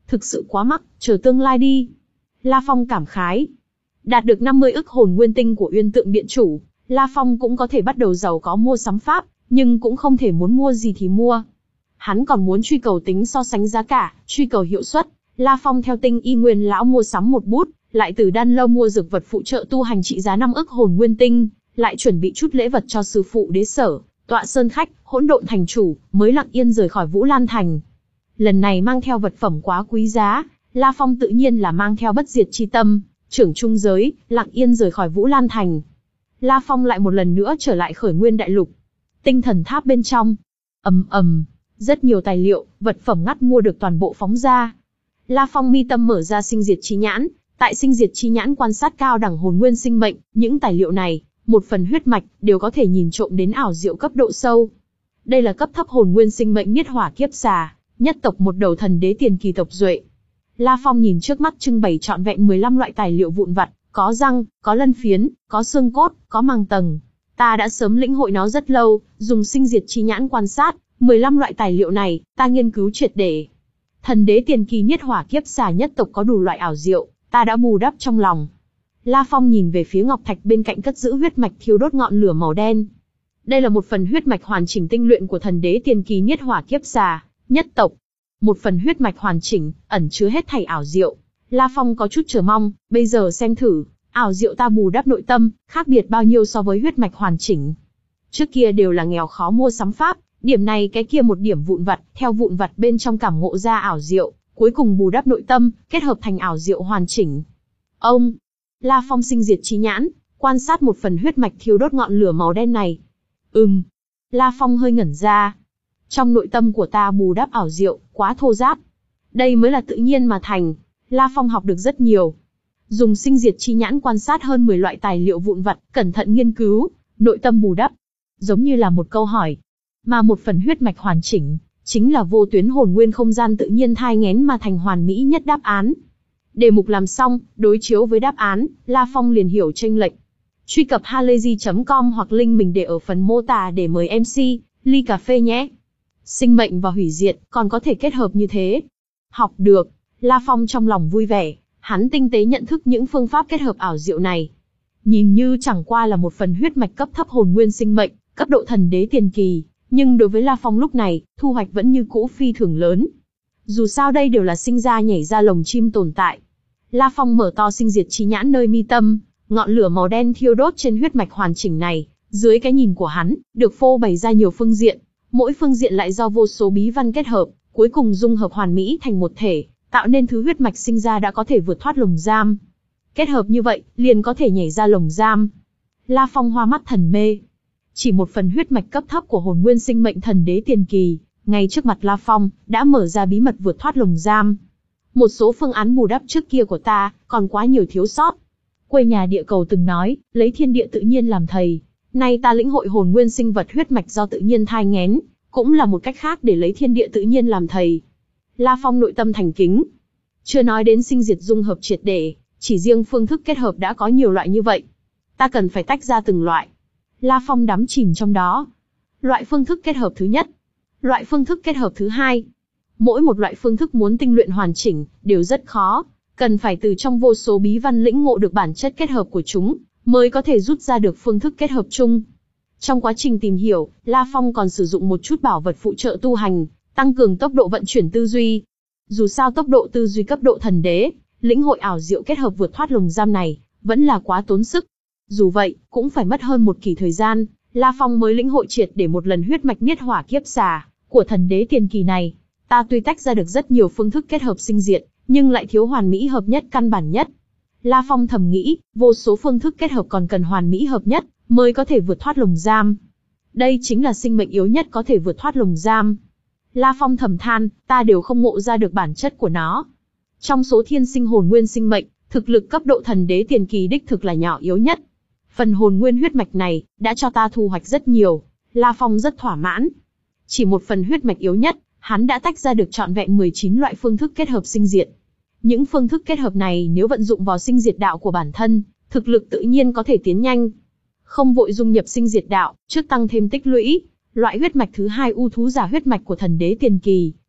thực sự quá mắc, chờ tương lai đi. La Phong cảm khái. Đạt được năm mươi ức hồn nguyên tinh của Uyên Tượng Điện Chủ, La Phong cũng có thể bắt đầu giàu có mua sắm pháp, nhưng cũng không thể muốn mua gì thì mua. Hắn còn muốn truy cầu tính so sánh giá cả, truy cầu hiệu suất. La Phong theo Tinh Y Nguyên lão mua sắm một bút, lại từ Đan Lâu mua dược vật phụ trợ tu hành trị giá năm ức hồn nguyên tinh, lại chuẩn bị chút lễ vật cho sư phụ đế sở, Tọa Sơn khách, Hỗn Độn thành chủ, mới lặng yên rời khỏi Vũ Lan thành. Lần này mang theo vật phẩm quá quý giá, La Phong tự nhiên là mang theo bất diệt chi tâm, trưởng trung giới, lặng yên rời khỏi Vũ Lan thành. La Phong lại một lần nữa trở lại Khởi Nguyên Đại Lục. Tinh thần tháp bên trong, ầm ầm, rất nhiều tài liệu, vật phẩm ngắt mua được toàn bộ phóng ra. La Phong mi tâm mở ra sinh diệt chi nhãn, tại sinh diệt chi nhãn quan sát cao đẳng hồn nguyên sinh mệnh, những tài liệu này, một phần huyết mạch, đều có thể nhìn trộm đến ảo diệu cấp độ sâu. Đây là cấp thấp hồn nguyên sinh mệnh Niết Hỏa Kiếp Xà, nhất tộc một đầu thần đế tiền kỳ tộc duệ. La Phong nhìn trước mắt trưng bày trọn vẹn mười lăm loại tài liệu vụn vặt, có răng, có lân phiến, có xương cốt, có màng tầng. Ta đã sớm lĩnh hội nó rất lâu, dùng sinh diệt chi nhãn quan sát, mười lăm loại tài liệu này, ta nghiên cứu triệt để. Thần đế tiền kỳ Niết Hỏa Kiếp Xà nhất tộc có đủ loại ảo diệu, ta đã bù đắp trong lòng. La Phong nhìn về phía ngọc thạch bên cạnh cất giữ huyết mạch thiêu đốt ngọn lửa màu đen. Đây là một phần huyết mạch hoàn chỉnh tinh luyện của thần đế tiền kỳ Niết Hỏa Kiếp Xà nhất tộc. Một phần huyết mạch hoàn chỉnh, ẩn chứa hết thảy ảo diệu. La Phong có chút chờ mong, bây giờ xem thử, ảo diệu ta bù đắp nội tâm, khác biệt bao nhiêu so với huyết mạch hoàn chỉnh. Trước kia đều là nghèo khó mua sắm pháp, điểm này cái kia một điểm vụn vặt, theo vụn vặt bên trong cảm ngộ ra ảo diệu, cuối cùng bù đắp nội tâm, kết hợp thành ảo diệu hoàn chỉnh. Ông, La Phong sinh diệt chi nhãn, quan sát một phần huyết mạch thiêu đốt ngọn lửa màu đen này. Ừm, La Phong hơi ngẩn ra. Trong nội tâm của ta bù đắp ảo diệu, quá thô ráp. Đây mới là tự nhiên mà thành. La Phong học được rất nhiều. Dùng sinh diệt chi nhãn quan sát hơn mười loại tài liệu vụn vặt, cẩn thận nghiên cứu, nội tâm bù đắp. Giống như là một câu hỏi. Mà một phần huyết mạch hoàn chỉnh, chính là vô tuyến hồn nguyên không gian tự nhiên thai nghén mà thành hoàn mỹ nhất đáp án. Đề mục làm xong, đối chiếu với đáp án, La Phong liền hiểu chênh lệch. Truy cập halayzi chấm com hoặc link mình để ở phần mô tả để mời em xê, ly cà phê nhé. Sinh mệnh và hủy diệt, còn có thể kết hợp như thế. Học được, La Phong trong lòng vui vẻ, hắn tinh tế nhận thức những phương pháp kết hợp ảo diệu này. Nhìn như chẳng qua là một phần huyết mạch cấp thấp hồn nguyên sinh mệnh, cấp độ thần đế tiền kỳ, nhưng đối với La Phong lúc này, thu hoạch vẫn như cũ phi thường lớn. Dù sao đây đều là sinh ra nhảy ra lồng chim tồn tại. La Phong mở to sinh diệt chi nhãn nơi mi tâm, ngọn lửa màu đen thiêu đốt trên huyết mạch hoàn chỉnh này, dưới cái nhìn của hắn, được phô bày ra nhiều phương diện, mỗi phương diện lại do vô số bí văn kết hợp, cuối cùng dung hợp hoàn mỹ thành một thể, tạo nên thứ huyết mạch sinh ra đã có thể vượt thoát lồng giam. Kết hợp như vậy, liền có thể nhảy ra lồng giam. La Phong hoa mắt thần mê. Chỉ một phần huyết mạch cấp thấp của hồn nguyên sinh mệnh thần đế tiền kỳ, ngay trước mặt La Phong, đã mở ra bí mật vượt thoát lồng giam. Một số phương án bù đắp trước kia của ta, còn quá nhiều thiếu sót. Quê nhà địa cầu từng nói, lấy thiên địa tự nhiên làm thầy. Nay ta lĩnh hội hồn nguyên sinh vật huyết mạch do tự nhiên thai nghén, cũng là một cách khác để lấy thiên địa tự nhiên làm thầy. La Phong nội tâm thành kính. Chưa nói đến sinh diệt dung hợp triệt để, chỉ riêng phương thức kết hợp đã có nhiều loại như vậy. Ta cần phải tách ra từng loại. La Phong đắm chìm trong đó. Loại phương thức kết hợp thứ nhất. Loại phương thức kết hợp thứ hai. Mỗi một loại phương thức muốn tinh luyện hoàn chỉnh, đều rất khó. Cần phải từ trong vô số bí văn lĩnh ngộ được bản chất kết hợp của chúng, mới có thể rút ra được phương thức kết hợp chung. Trong quá trình tìm hiểu, La Phong còn sử dụng một chút bảo vật phụ trợ tu hành, tăng cường tốc độ vận chuyển tư duy. Dù sao tốc độ tư duy cấp độ thần đế, lĩnh hội ảo diệu kết hợp vượt thoát lồng giam này, vẫn là quá tốn sức. Dù vậy, cũng phải mất hơn một kỳ thời gian, La Phong mới lĩnh hội triệt để một lần huyết mạch Niết Hỏa Kiếp Xà của thần đế tiền kỳ này. Ta tuy tách ra được rất nhiều phương thức kết hợp sinh diệt, nhưng lại thiếu hoàn mỹ hợp nhất căn bản nhất. La Phong thầm nghĩ, vô số phương thức kết hợp còn cần hoàn mỹ hợp nhất, mới có thể vượt thoát lồng giam. Đây chính là sinh mệnh yếu nhất có thể vượt thoát lồng giam. La Phong thầm than, ta đều không ngộ ra được bản chất của nó. Trong số thiên sinh hồn nguyên sinh mệnh, thực lực cấp độ thần đế tiền kỳ đích thực là nhỏ yếu nhất. Phần hồn nguyên huyết mạch này, đã cho ta thu hoạch rất nhiều. La Phong rất thỏa mãn. Chỉ một phần huyết mạch yếu nhất, hắn đã tách ra được trọn vẹn mười chín loại phương thức kết hợp sinh diệt. Những phương thức kết hợp này nếu vận dụng vào sinh diệt đạo của bản thân, thực lực tự nhiên có thể tiến nhanh. Không vội dung nhập sinh diệt đạo, trước tăng thêm tích lũy. Loại huyết mạch thứ hai u thú giả huyết mạch của thần đế tiền kỳ,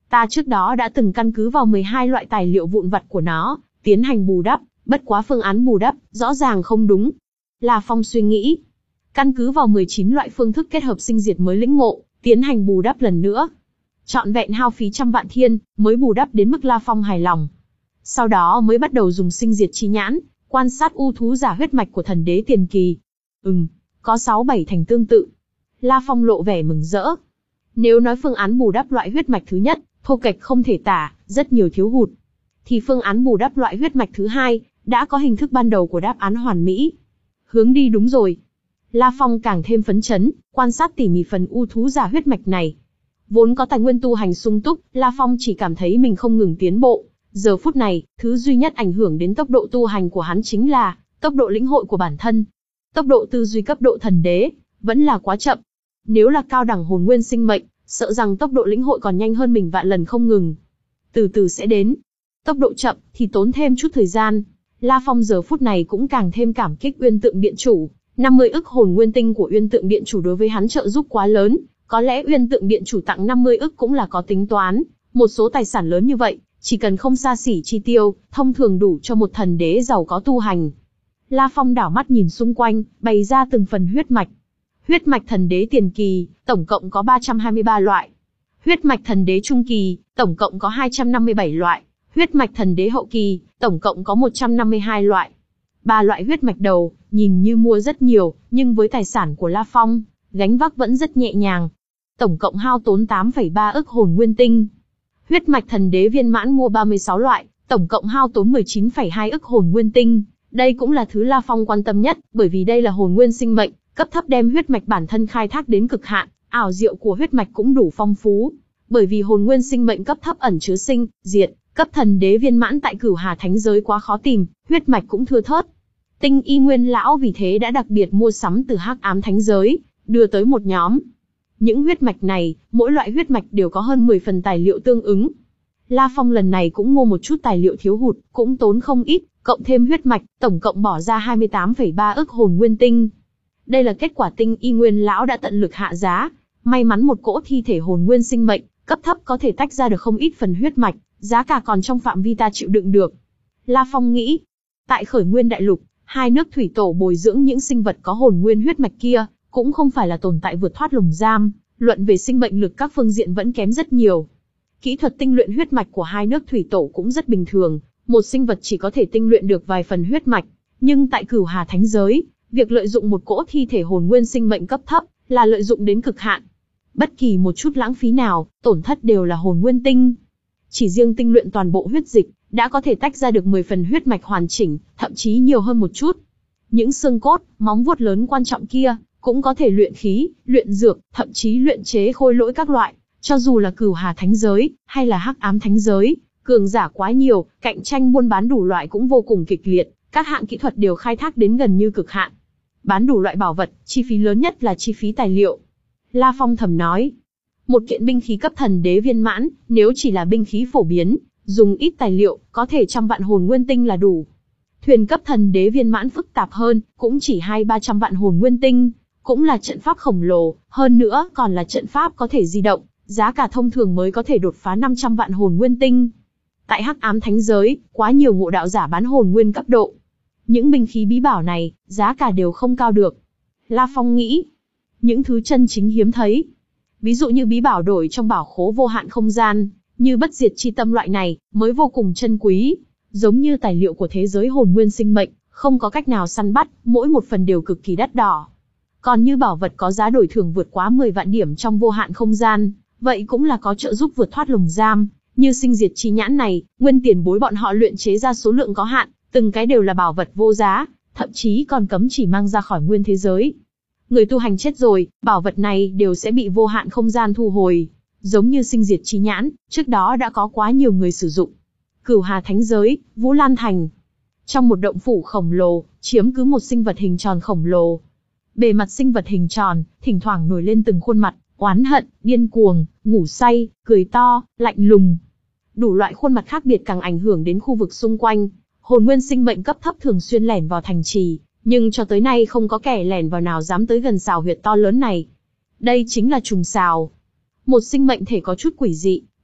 Ta trước đó đã từng căn cứ vào mười hai loại tài liệu vụn vặt của nó, tiến hành bù đắp, bất quá phương án bù đắp, rõ ràng không đúng. La Phong suy nghĩ. Căn cứ vào mười chín loại phương thức kết hợp sinh diệt mới lĩnh ngộ, tiến hành bù đắp lần nữa. Trọn vẹn hao phí trăm vạn thiên, mới bù đắp đến mức La Phong hài lòng. Sau đó mới bắt đầu dùng sinh diệt chi nhãn, quan sát u thú giả huyết mạch của thần đế tiền kỳ. Ừm, có sáu bảy thành tương tự. La Phong lộ vẻ mừng rỡ. Nếu nói phương án bù đắp loại huyết mạch thứ nhất, thô kệch không thể tả, rất nhiều thiếu hụt, thì phương án bù đắp loại huyết mạch thứ hai, đã có hình thức ban đầu của đáp án hoàn mỹ. Hướng đi đúng rồi. La Phong càng thêm phấn chấn, quan sát tỉ mỉ phần u thú giả huyết mạch này. Vốn có tài nguyên tu hành sung túc, La Phong chỉ cảm thấy mình không ngừng tiến bộ. Giờ phút này, thứ duy nhất ảnh hưởng đến tốc độ tu hành của hắn chính là tốc độ lĩnh hội của bản thân. Tốc độ tư duy cấp độ thần đế vẫn là quá chậm. Nếu là cao đẳng hồn nguyên sinh mệnh, sợ rằng tốc độ lĩnh hội còn nhanh hơn mình vạn lần không ngừng. Từ từ sẽ đến. Tốc độ chậm thì tốn thêm chút thời gian. La Phong giờ phút này cũng càng thêm cảm kích Uyên Tượng Điện Chủ. năm mươi ức hồn nguyên tinh của Uyên Tượng Điện Chủ đối với hắn trợ giúp quá lớn. Có lẽ Uyên Tượng Điện Chủ tặng năm mươi ức cũng là có tính toán. Một số tài sản lớn như vậy, chỉ cần không xa xỉ chi tiêu, thông thường đủ cho một thần đế giàu có tu hành. La Phong đảo mắt nhìn xung quanh, bày ra từng phần huyết mạch. Huyết mạch thần đế tiền kỳ, tổng cộng có ba trăm hai mươi ba loại. Huyết mạch thần đế trung kỳ, tổng cộng có hai trăm năm mươi bảy loại. Huyết mạch thần đế hậu kỳ, tổng cộng có một trăm năm mươi hai loại. Ba loại huyết mạch đầu, nhìn như mua rất nhiều, nhưng với tài sản của La Phong, gánh vác vẫn rất nhẹ nhàng. Tổng cộng hao tốn tám phẩy ba ức hồn nguyên tinh. Huyết mạch thần đế viên mãn mua ba mươi sáu loại, tổng cộng hao tốn mười chín phẩy hai ức hồn nguyên tinh. Đây cũng là thứ La Phong quan tâm nhất, bởi vì đây là hồn nguyên sinh mệnh, cấp thấp đem huyết mạch bản thân khai thác đến cực hạn, ảo diệu của huyết mạch cũng đủ phong phú. Bởi vì hồn nguyên sinh mệnh cấp thấp ẩn chứa sinh, diệt, cấp thần đế viên mãn tại Cửu Hà Thánh giới quá khó tìm, huyết mạch cũng thưa thớt. Tinh Y Nguyên lão vì thế đã đặc biệt mua sắm từ Hắc Ám Thánh giới, đưa tới một nhóm. Những huyết mạch này, mỗi loại huyết mạch đều có hơn mười phần tài liệu tương ứng. La Phong lần này cũng mua một chút tài liệu thiếu hụt, cũng tốn không ít, cộng thêm huyết mạch, tổng cộng bỏ ra hai mươi tám phẩy ba ức hồn nguyên tinh. Đây là kết quả Tinh Y Nguyên lão đã tận lực hạ giá, may mắn một cỗ thi thể hồn nguyên sinh mệnh, cấp thấp có thể tách ra được không ít phần huyết mạch, giá cả còn trong phạm vi ta chịu đựng được. La Phong nghĩ, tại Khởi Nguyên Đại Lục, hai nước thủy tổ bồi dưỡng những sinh vật có hồn nguyên huyết mạch kia, cũng không phải là tồn tại vượt thoát lồng giam, luận về sinh mệnh lực các phương diện vẫn kém rất nhiều. Kỹ thuật tinh luyện huyết mạch của hai nước thủy tổ cũng rất bình thường, một sinh vật chỉ có thể tinh luyện được vài phần huyết mạch, nhưng tại Cửu Hà Thánh giới, việc lợi dụng một cỗ thi thể hồn nguyên sinh mệnh cấp thấp là lợi dụng đến cực hạn. Bất kỳ một chút lãng phí nào, tổn thất đều là hồn nguyên tinh. Chỉ riêng tinh luyện toàn bộ huyết dịch, đã có thể tách ra được mười phần huyết mạch hoàn chỉnh, thậm chí nhiều hơn một chút. Những xương cốt, móng vuốt lớn quan trọng kia, cũng có thể luyện khí, luyện dược, thậm chí luyện chế khôi lỗi các loại. Cho dù là Cửu Hà Thánh giới, hay là Hắc Ám Thánh giới, cường giả quá nhiều, cạnh tranh buôn bán đủ loại cũng vô cùng kịch liệt, các hạng kỹ thuật đều khai thác đến gần như cực hạn. Bán đủ loại bảo vật, chi phí lớn nhất là chi phí tài liệu. La Phong thầm nói, một kiện binh khí cấp thần đế viên mãn, nếu chỉ là binh khí phổ biến, dùng ít tài liệu, có thể trăm vạn hồn nguyên tinh là đủ. Thuyền cấp thần đế viên mãn phức tạp hơn, cũng chỉ hai ba trăm vạn hồn nguyên tinh, cũng là trận pháp khổng lồ, hơn nữa còn là trận pháp có thể di động, giá cả thông thường mới có thể đột phá năm trăm vạn hồn nguyên tinh. Tại Hắc Ám Thánh giới, quá nhiều ngộ đạo giả bán hồn nguyên cấp độ. Những binh khí bí bảo này, giá cả đều không cao được. La Phong nghĩ, những thứ chân chính hiếm thấy, ví dụ như bí bảo đổi trong bảo khố vô hạn không gian, như bất diệt chi tâm loại này, mới vô cùng chân quý. Giống như tài liệu của thế giới hồn nguyên sinh mệnh, không có cách nào săn bắt, mỗi một phần đều cực kỳ đắt đỏ. Còn như bảo vật có giá đổi thưởng vượt quá mười vạn điểm trong vô hạn không gian, vậy cũng là có trợ giúp vượt thoát lồng giam, như sinh diệt chi nhãn này, nguyên tiền bối bọn họ luyện chế ra số lượng có hạn, từng cái đều là bảo vật vô giá, thậm chí còn cấm chỉ mang ra khỏi nguyên thế giới. Người tu hành chết rồi, bảo vật này đều sẽ bị vô hạn không gian thu hồi, giống như sinh diệt chi nhãn, trước đó đã có quá nhiều người sử dụng. Cửu Hà Thánh giới, Vũ Lan Thành. Trong một động phủ khổng lồ, chiếm cứ một sinh vật hình tròn khổng lồ. Bề mặt sinh vật hình tròn, thỉnh thoảng nổi lên từng khuôn mặt, oán hận, điên cuồng, ngủ say, cười to, lạnh lùng. Đủ loại khuôn mặt khác biệt càng ảnh hưởng đến khu vực xung quanh. Hồn nguyên sinh mệnh cấp thấp thường xuyên lẻn vào thành trì, nhưng cho tới nay không có kẻ lẻn vào nào dám tới gần sào huyệt to lớn này. Đây chính là trùng sào. Một sinh mệnh thể có chút quỷ dị,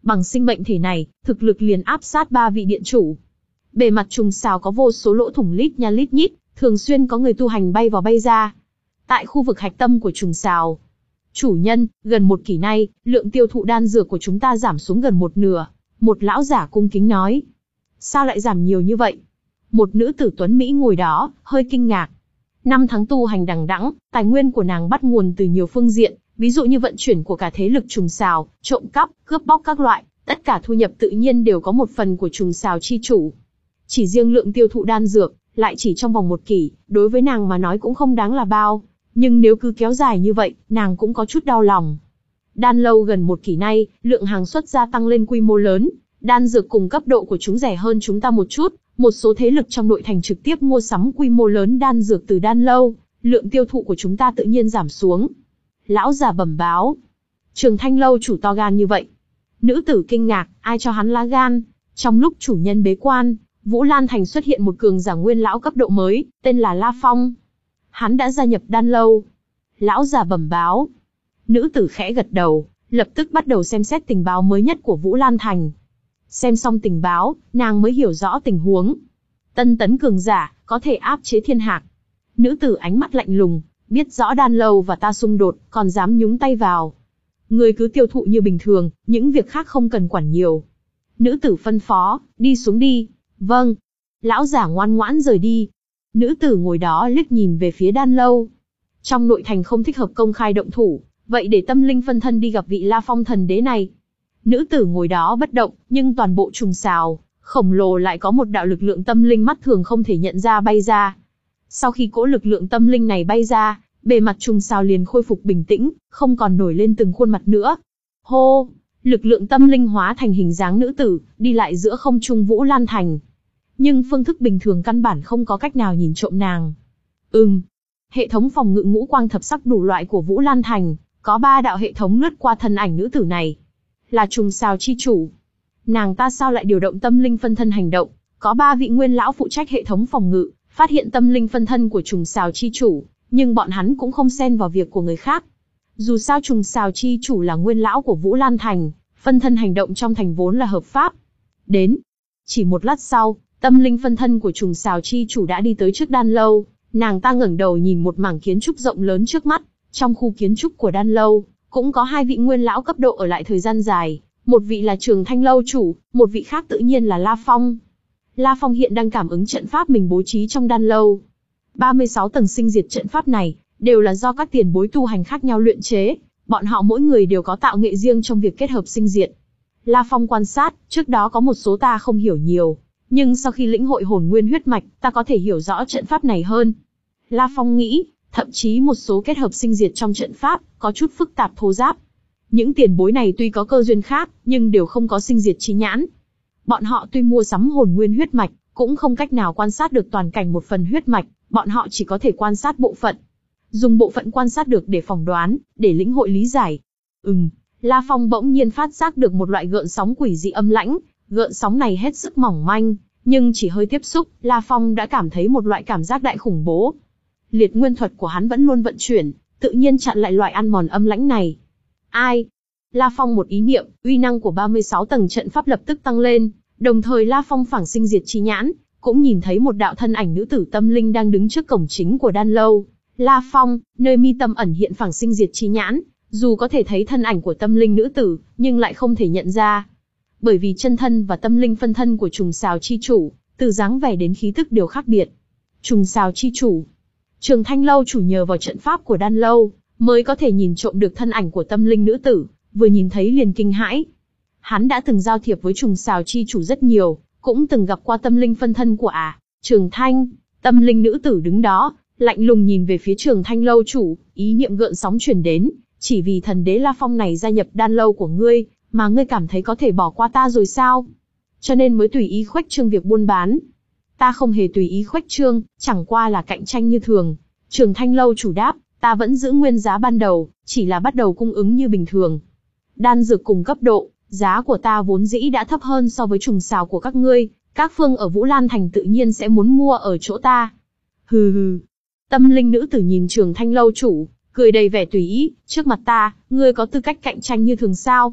Bằng sinh mệnh thể này, thực lực liền áp sát ba vị điện chủ. Bề mặt trùng xào có vô số lỗ thủng lít nha lít nhít, thường xuyên có người tu hành bay vào bay ra. Tại khu vực hạch tâm của trùng xào, chủ nhân, gần một kỷ nay, lượng tiêu thụ đan dược của chúng ta giảm xuống gần một nửa. Một lão giả cung kính nói. Sao lại giảm nhiều như vậy? Một nữ tử tuấn Mỹ ngồi đó, hơi kinh ngạc. Năm tháng tu hành đằng đẵng, tài nguyên của nàng bắt nguồn từ nhiều phương diện, ví dụ như vận chuyển của cả thế lực trùng xào, trộm cắp, cướp bóc các loại, tất cả thu nhập tự nhiên đều có một phần của trùng xào chi chủ. Chỉ riêng lượng tiêu thụ đan dược, lại chỉ trong vòng một kỷ, đối với nàng mà nói cũng không đáng là bao. Nhưng nếu cứ kéo dài như vậy, nàng cũng có chút đau lòng. Đan lâu gần một kỷ nay, lượng hàng xuất gia tăng lên quy mô lớn, đan dược cùng cấp độ của chúng rẻ hơn chúng ta một chút, một số thế lực trong nội thành trực tiếp mua sắm quy mô lớn đan dược từ đan lâu, lượng tiêu thụ của chúng ta tự nhiên giảm xuống. Lão già bẩm báo. Trường Thanh lâu chủ to gan như vậy. Nữ tử kinh ngạc, ai cho hắn lá gan? Trong lúc chủ nhân bế quan, Vũ Lan Thành xuất hiện một cường giả nguyên lão cấp độ mới, tên là La Phong. Hắn đã gia nhập đan lâu. Lão già bẩm báo. Nữ tử khẽ gật đầu, lập tức bắt đầu xem xét tình báo mới nhất của Vũ Lan Thành. Xem xong tình báo, nàng mới hiểu rõ tình huống. Tân tấn cường giả, có thể áp chế thiên hạc. Nữ tử ánh mắt lạnh lùng, biết rõ đan lâu và ta xung đột, còn dám nhúng tay vào. Người cứ tiêu thụ như bình thường, những việc khác không cần quản nhiều. Nữ tử phân phó, đi xuống đi. Vâng. Lão giả ngoan ngoãn rời đi. Nữ tử ngồi đó liếc nhìn về phía đan lâu. Trong nội thành không thích hợp công khai động thủ, vậy để tâm linh phân thân đi gặp vị La Phong thần đế này. Nữ tử ngồi đó bất động, nhưng toàn bộ trùng xào, khổng lồ lại có một đạo lực lượng tâm linh mắt thường không thể nhận ra bay ra. Sau khi cỗ lực lượng tâm linh này bay ra, bề mặt trùng xào liền khôi phục bình tĩnh, không còn nổi lên từng khuôn mặt nữa. Hô! Lực lượng tâm linh hóa thành hình dáng nữ tử, đi lại giữa không trung Vũ Lan Thành. Nhưng phương thức bình thường căn bản không có cách nào nhìn trộm nàng. Ừm. Hệ thống phòng ngự ngũ quang thập sắc đủ loại của Vũ Lan Thành, có ba đạo hệ thống lướt qua thân ảnh nữ tử này. Là trùng xào chi chủ. Nàng ta sao lại điều động tâm linh phân thân hành động? Có ba vị nguyên lão phụ trách hệ thống phòng ngự, phát hiện tâm linh phân thân của trùng xào chi chủ, nhưng bọn hắn cũng không xen vào việc của người khác. Dù sao trùng xào chi chủ là nguyên lão của Vũ Lan Thành, phân thân hành động trong thành vốn là hợp pháp. Đến. Chỉ một lát sau, tâm linh phân thân của trùng xào chi chủ đã đi tới trước đan lâu. Nàng ta ngẩng đầu nhìn một mảng kiến trúc rộng lớn trước mắt. Trong khu kiến trúc của đan lâu, cũng có hai vị nguyên lão cấp độ ở lại thời gian dài. Một vị là Trường Thanh lâu chủ, một vị khác tự nhiên là La Phong. La Phong hiện đang cảm ứng trận pháp mình bố trí trong đan lâu. ba mươi sáu tầng sinh diệt trận pháp này, đều là do các tiền bối tu hành khác nhau luyện chế. Bọn họ mỗi người đều có tạo nghệ riêng trong việc kết hợp sinh diệt. La Phong quan sát, trước đó có một số ta không hiểu nhiều. Nhưng sau khi lĩnh hội hồn nguyên huyết mạch, ta có thể hiểu rõ trận pháp này hơn. La Phong nghĩ, thậm chí một số kết hợp sinh diệt trong trận pháp, có chút phức tạp thô ráp. Những tiền bối này tuy có cơ duyên khác, nhưng đều không có sinh diệt chi nhãn. Bọn họ tuy mua sắm hồn nguyên huyết mạch, cũng không cách nào quan sát được toàn cảnh một phần huyết mạch, bọn họ chỉ có thể quan sát bộ phận. Dùng bộ phận quan sát được để phỏng đoán, để lĩnh hội lý giải. Ừm, La Phong bỗng nhiên phát giác được một loại gợn sóng quỷ dị âm lãnh, gợn sóng này hết sức mỏng manh, nhưng chỉ hơi tiếp xúc, La Phong đã cảm thấy một loại cảm giác đại khủng bố. Liệt nguyên thuật của hắn vẫn luôn vận chuyển, tự nhiên chặn lại loại ăn mòn âm lãnh này. Ai? La Phong một ý niệm, uy năng của ba mươi sáu tầng trận pháp lập tức tăng lên, đồng thời La Phong phảng sinh diệt chi nhãn, cũng nhìn thấy một đạo thân ảnh nữ tử tâm linh đang đứng trước cổng chính của đan lâu. La Phong, nơi mi tâm ẩn hiện phảng sinh diệt chi nhãn, dù có thể thấy thân ảnh của tâm linh nữ tử, nhưng lại không thể nhận ra. Bởi vì chân thân và tâm linh phân thân của trùng xào chi chủ, từ dáng vẻ đến khí tức đều khác biệt. Trùng xào chi chủ. Trường Thanh lâu chủ nhờ vào trận pháp của đan lâu, mới có thể nhìn trộm được thân ảnh của tâm linh nữ tử, vừa nhìn thấy liền kinh hãi. Hắn đã từng giao thiệp với trùng xào chi chủ rất nhiều, cũng từng gặp qua tâm linh phân thân của ả, à, Trường Thanh. Tâm linh nữ tử đứng đó, lạnh lùng nhìn về phía Trường Thanh lâu chủ, ý niệm gợn sóng truyền đến, chỉ vì thần đế La Phong này gia nhập đan lâu của ngươi, mà ngươi cảm thấy có thể bỏ qua ta rồi sao? Cho nên mới tùy ý khuếch trương việc buôn bán. Ta không hề tùy ý khuếch trương, chẳng qua là cạnh tranh như thường. Trường Thanh lâu chủ đáp, ta vẫn giữ nguyên giá ban đầu, chỉ là bắt đầu cung ứng như bình thường. Đan dược cùng cấp độ, giá của ta vốn dĩ đã thấp hơn so với trùng xào của các ngươi, các phương ở Vũ Lan Thành tự nhiên sẽ muốn mua ở chỗ ta. Hừ hừ. Tâm linh nữ tử nhìn Trường Thanh lâu chủ, cười đầy vẻ tùy ý, trước mặt ta, ngươi có tư cách cạnh tranh như thường sao?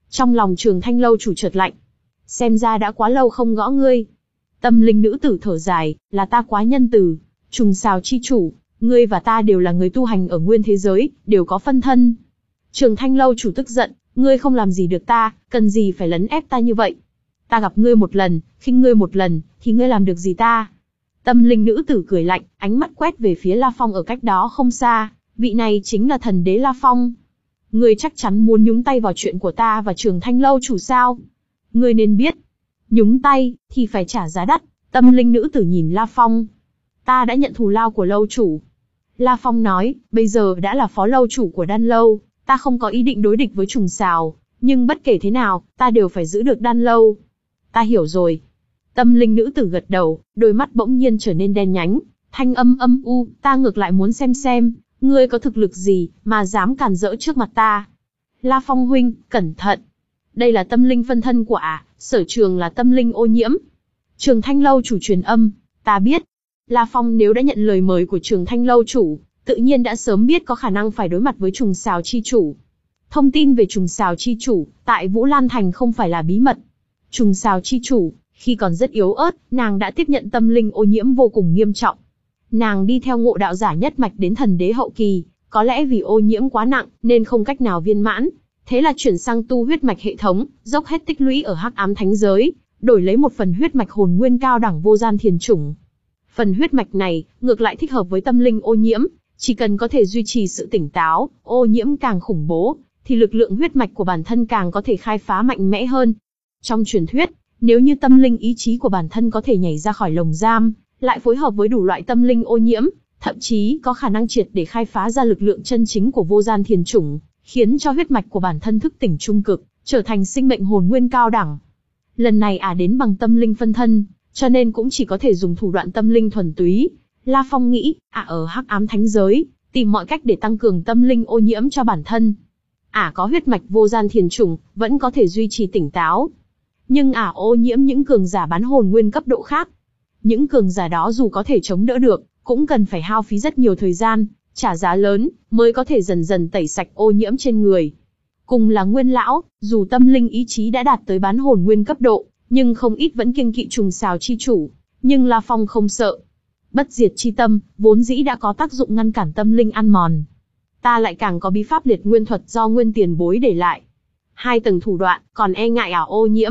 Trong lòng Trường Thanh lâu chủ chợt lạnh. Xem ra đã quá lâu không gõ ngươi. Tâm linh nữ tử thở dài, là ta quá nhân từ. Trùng xào chi chủ, ngươi và ta đều là người tu hành ở nguyên thế giới, đều có phân thân. Trường Thanh lâu chủ tức giận, ngươi không làm gì được ta, cần gì phải lấn ép ta như vậy? Ta gặp ngươi một lần, khinh ngươi một lần, thì ngươi làm được gì ta? Tâm linh nữ tử cười lạnh, ánh mắt quét về phía La Phong ở cách đó không xa, vị này chính là thần đế La Phong. Ngươi chắc chắn muốn nhúng tay vào chuyện của ta và Trường Thanh lâu chủ sao? Ngươi nên biết, nhúng tay, thì phải trả giá đắt. Tâm linh nữ tử nhìn La Phong. Ta đã nhận thù lao của lâu chủ. La Phong nói, bây giờ đã là phó lâu chủ của đan lâu, ta không có ý định đối địch với trùng xào, nhưng bất kể thế nào, ta đều phải giữ được đan lâu. Ta hiểu rồi. Tâm linh nữ tử gật đầu, đôi mắt bỗng nhiên trở nên đen nhánh, thanh âm âm u, ta ngược lại muốn xem xem, ngươi có thực lực gì, mà dám càn rỡ trước mặt ta. La Phong huynh, cẩn thận. Đây là tâm linh phân thân của ả, sở trường là tâm linh ô nhiễm. Trường Thanh lâu chủ truyền âm, ta biết. La Phong nếu đã nhận lời mời của Trường Thanh lâu chủ, tự nhiên đã sớm biết có khả năng phải đối mặt với trùng xào chi chủ. Thông tin về trùng xào chi chủ, tại Vũ Lan Thành không phải là bí mật. Trùng xào chi chủ, khi còn rất yếu ớt, nàng đã tiếp nhận tâm linh ô nhiễm vô cùng nghiêm trọng. Nàng đi theo ngộ đạo giả nhất mạch đến thần đế hậu kỳ, có lẽ vì ô nhiễm quá nặng, nên không cách nào viên mãn. Thế là chuyển sang tu huyết mạch hệ thống, dốc hết tích lũy ở hắc ám thánh giới, đổi lấy một phần huyết mạch hồn nguyên cao đẳng vô gian thiền chủng. Phần huyết mạch này, ngược lại thích hợp với tâm linh ô nhiễm, chỉ cần có thể duy trì sự tỉnh táo, ô nhiễm càng khủng bố, thì lực lượng huyết mạch của bản thân càng có thể khai phá mạnh mẽ hơn. Trong truyền thuyết, nếu như tâm linh ý chí của bản thân có thể nhảy ra khỏi lồng giam, lại phối hợp với đủ loại tâm linh ô nhiễm, thậm chí có khả năng triệt để khai phá ra lực lượng chân chính của vô gian thiền chủng, khiến cho huyết mạch của bản thân thức tỉnh trung cực, trở thành sinh mệnh hồn nguyên cao đẳng. Lần này ả à đến bằng tâm linh phân thân, cho nên cũng chỉ có thể dùng thủ đoạn tâm linh thuần túy. La Phong nghĩ, ả à ở hắc ám thánh giới, tìm mọi cách để tăng cường tâm linh ô nhiễm cho bản thân. Ả à có huyết mạch vô gian thiền chủng, vẫn có thể duy trì tỉnh táo. Nhưng ả à ô nhiễm những cường giả bán hồn nguyên cấp độ khác. Những cường giả đó dù có thể chống đỡ được, cũng cần phải hao phí rất nhiều thời gian, trả giá lớn, mới có thể dần dần tẩy sạch ô nhiễm trên người. Cùng là nguyên lão, dù tâm linh ý chí đã đạt tới bán hồn nguyên cấp độ, nhưng không ít vẫn kiêng kỵ trùng xào chi chủ. Nhưng La Phong không sợ. Bất diệt chi tâm, vốn dĩ đã có tác dụng ngăn cản tâm linh ăn mòn. Ta lại càng có bí pháp liệt nguyên thuật do nguyên tiền bối để lại. Hai tầng thủ đoạn, còn e ngại ảo ô nhiễm.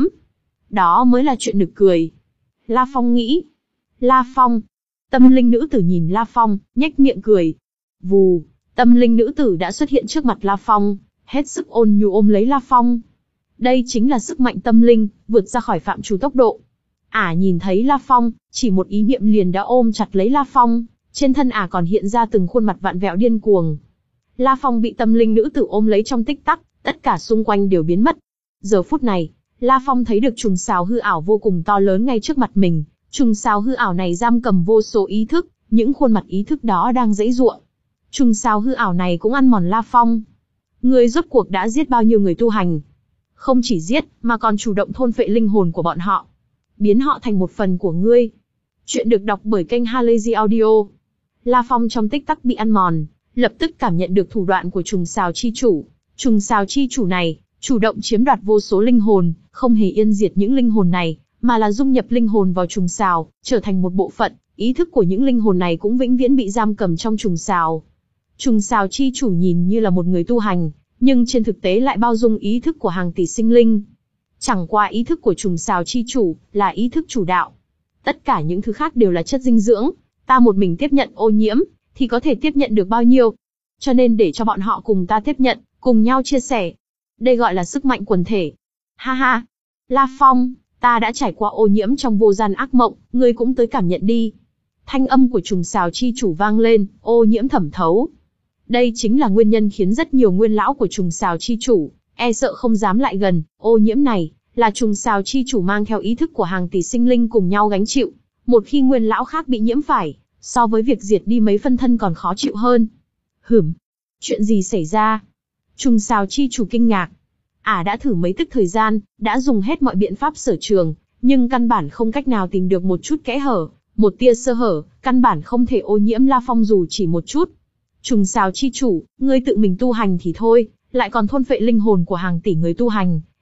Đó mới là chuyện nực cười. La Phong nghĩ. La Phong. Tâm linh nữ tử nhìn La Phong, nhếch miệng cười. Vù, tâm linh nữ tử đã xuất hiện trước mặt La Phong, hết sức ôn nhu ôm lấy La Phong. Đây chính là sức mạnh tâm linh, vượt ra khỏi phạm trù tốc độ. Ả nhìn thấy La Phong, chỉ một ý niệm liền đã ôm chặt lấy La Phong, trên thân Ả còn hiện ra từng khuôn mặt vặn vẹo điên cuồng. La Phong bị tâm linh nữ tử ôm lấy trong tích tắc, tất cả xung quanh đều biến mất. Giờ phút này, La Phong thấy được trùng xào hư ảo vô cùng to lớn ngay trước mặt mình. Trùng xào hư ảo này giam cầm vô số ý thức, những khuôn mặt ý thức đó đang giãy giụa. Trùng xào hư ảo này cũng ăn mòn La Phong. Ngươi rốt cuộc đã giết bao nhiêu người tu hành? Không chỉ giết, mà còn chủ động thôn phệ linh hồn của bọn họ, biến họ thành một phần của ngươi. Chuyện được đọc bởi kênh Halazy Audio. La Phong trong tích tắc bị ăn mòn, lập tức cảm nhận được thủ đoạn của trùng xào chi chủ. Trùng xào chi chủ này, chủ động chiếm đoạt vô số linh hồn, không hề yên diệt những linh hồn này, mà là dung nhập linh hồn vào trùng xào, trở thành một bộ phận, ý thức của những linh hồn này cũng vĩnh viễn bị giam cầm trong trùng xào. Trùng xào chi chủ nhìn như là một người tu hành, nhưng trên thực tế lại bao dung ý thức của hàng tỷ sinh linh. Chẳng qua ý thức của trùng xào chi chủ, là ý thức chủ đạo. Tất cả những thứ khác đều là chất dinh dưỡng, ta một mình tiếp nhận ô nhiễm, thì có thể tiếp nhận được bao nhiêu. Cho nên để cho bọn họ cùng ta tiếp nhận, cùng nhau chia sẻ. Đây gọi là sức mạnh quần thể. Ha ha! La Phong, ta đã trải qua ô nhiễm trong vô gian ác mộng, ngươi cũng tới cảm nhận đi. Thanh âm của trùng xào chi chủ vang lên, ô nhiễm thẩm thấu. Đây chính là nguyên nhân khiến rất nhiều nguyên lão của trùng xào chi chủ, e sợ không dám lại gần. Ô nhiễm này, là trùng xào chi chủ mang theo ý thức của hàng tỷ sinh linh cùng nhau gánh chịu. Một khi nguyên lão khác bị nhiễm phải, so với việc diệt đi mấy phân thân còn khó chịu hơn. Hửm, chuyện gì xảy ra? Trùng xào chi chủ kinh ngạc. Ả à đã thử mấy tức thời gian, đã dùng hết mọi biện pháp sở trường, nhưng căn bản không cách nào tìm được một chút kẽ hở, một tia sơ hở, căn bản không thể ô nhiễm La Phong dù chỉ một chút. Trùng xào chi chủ, ngươi tự mình tu hành thì thôi, lại còn thôn phệ linh hồn của hàng tỷ người tu hành,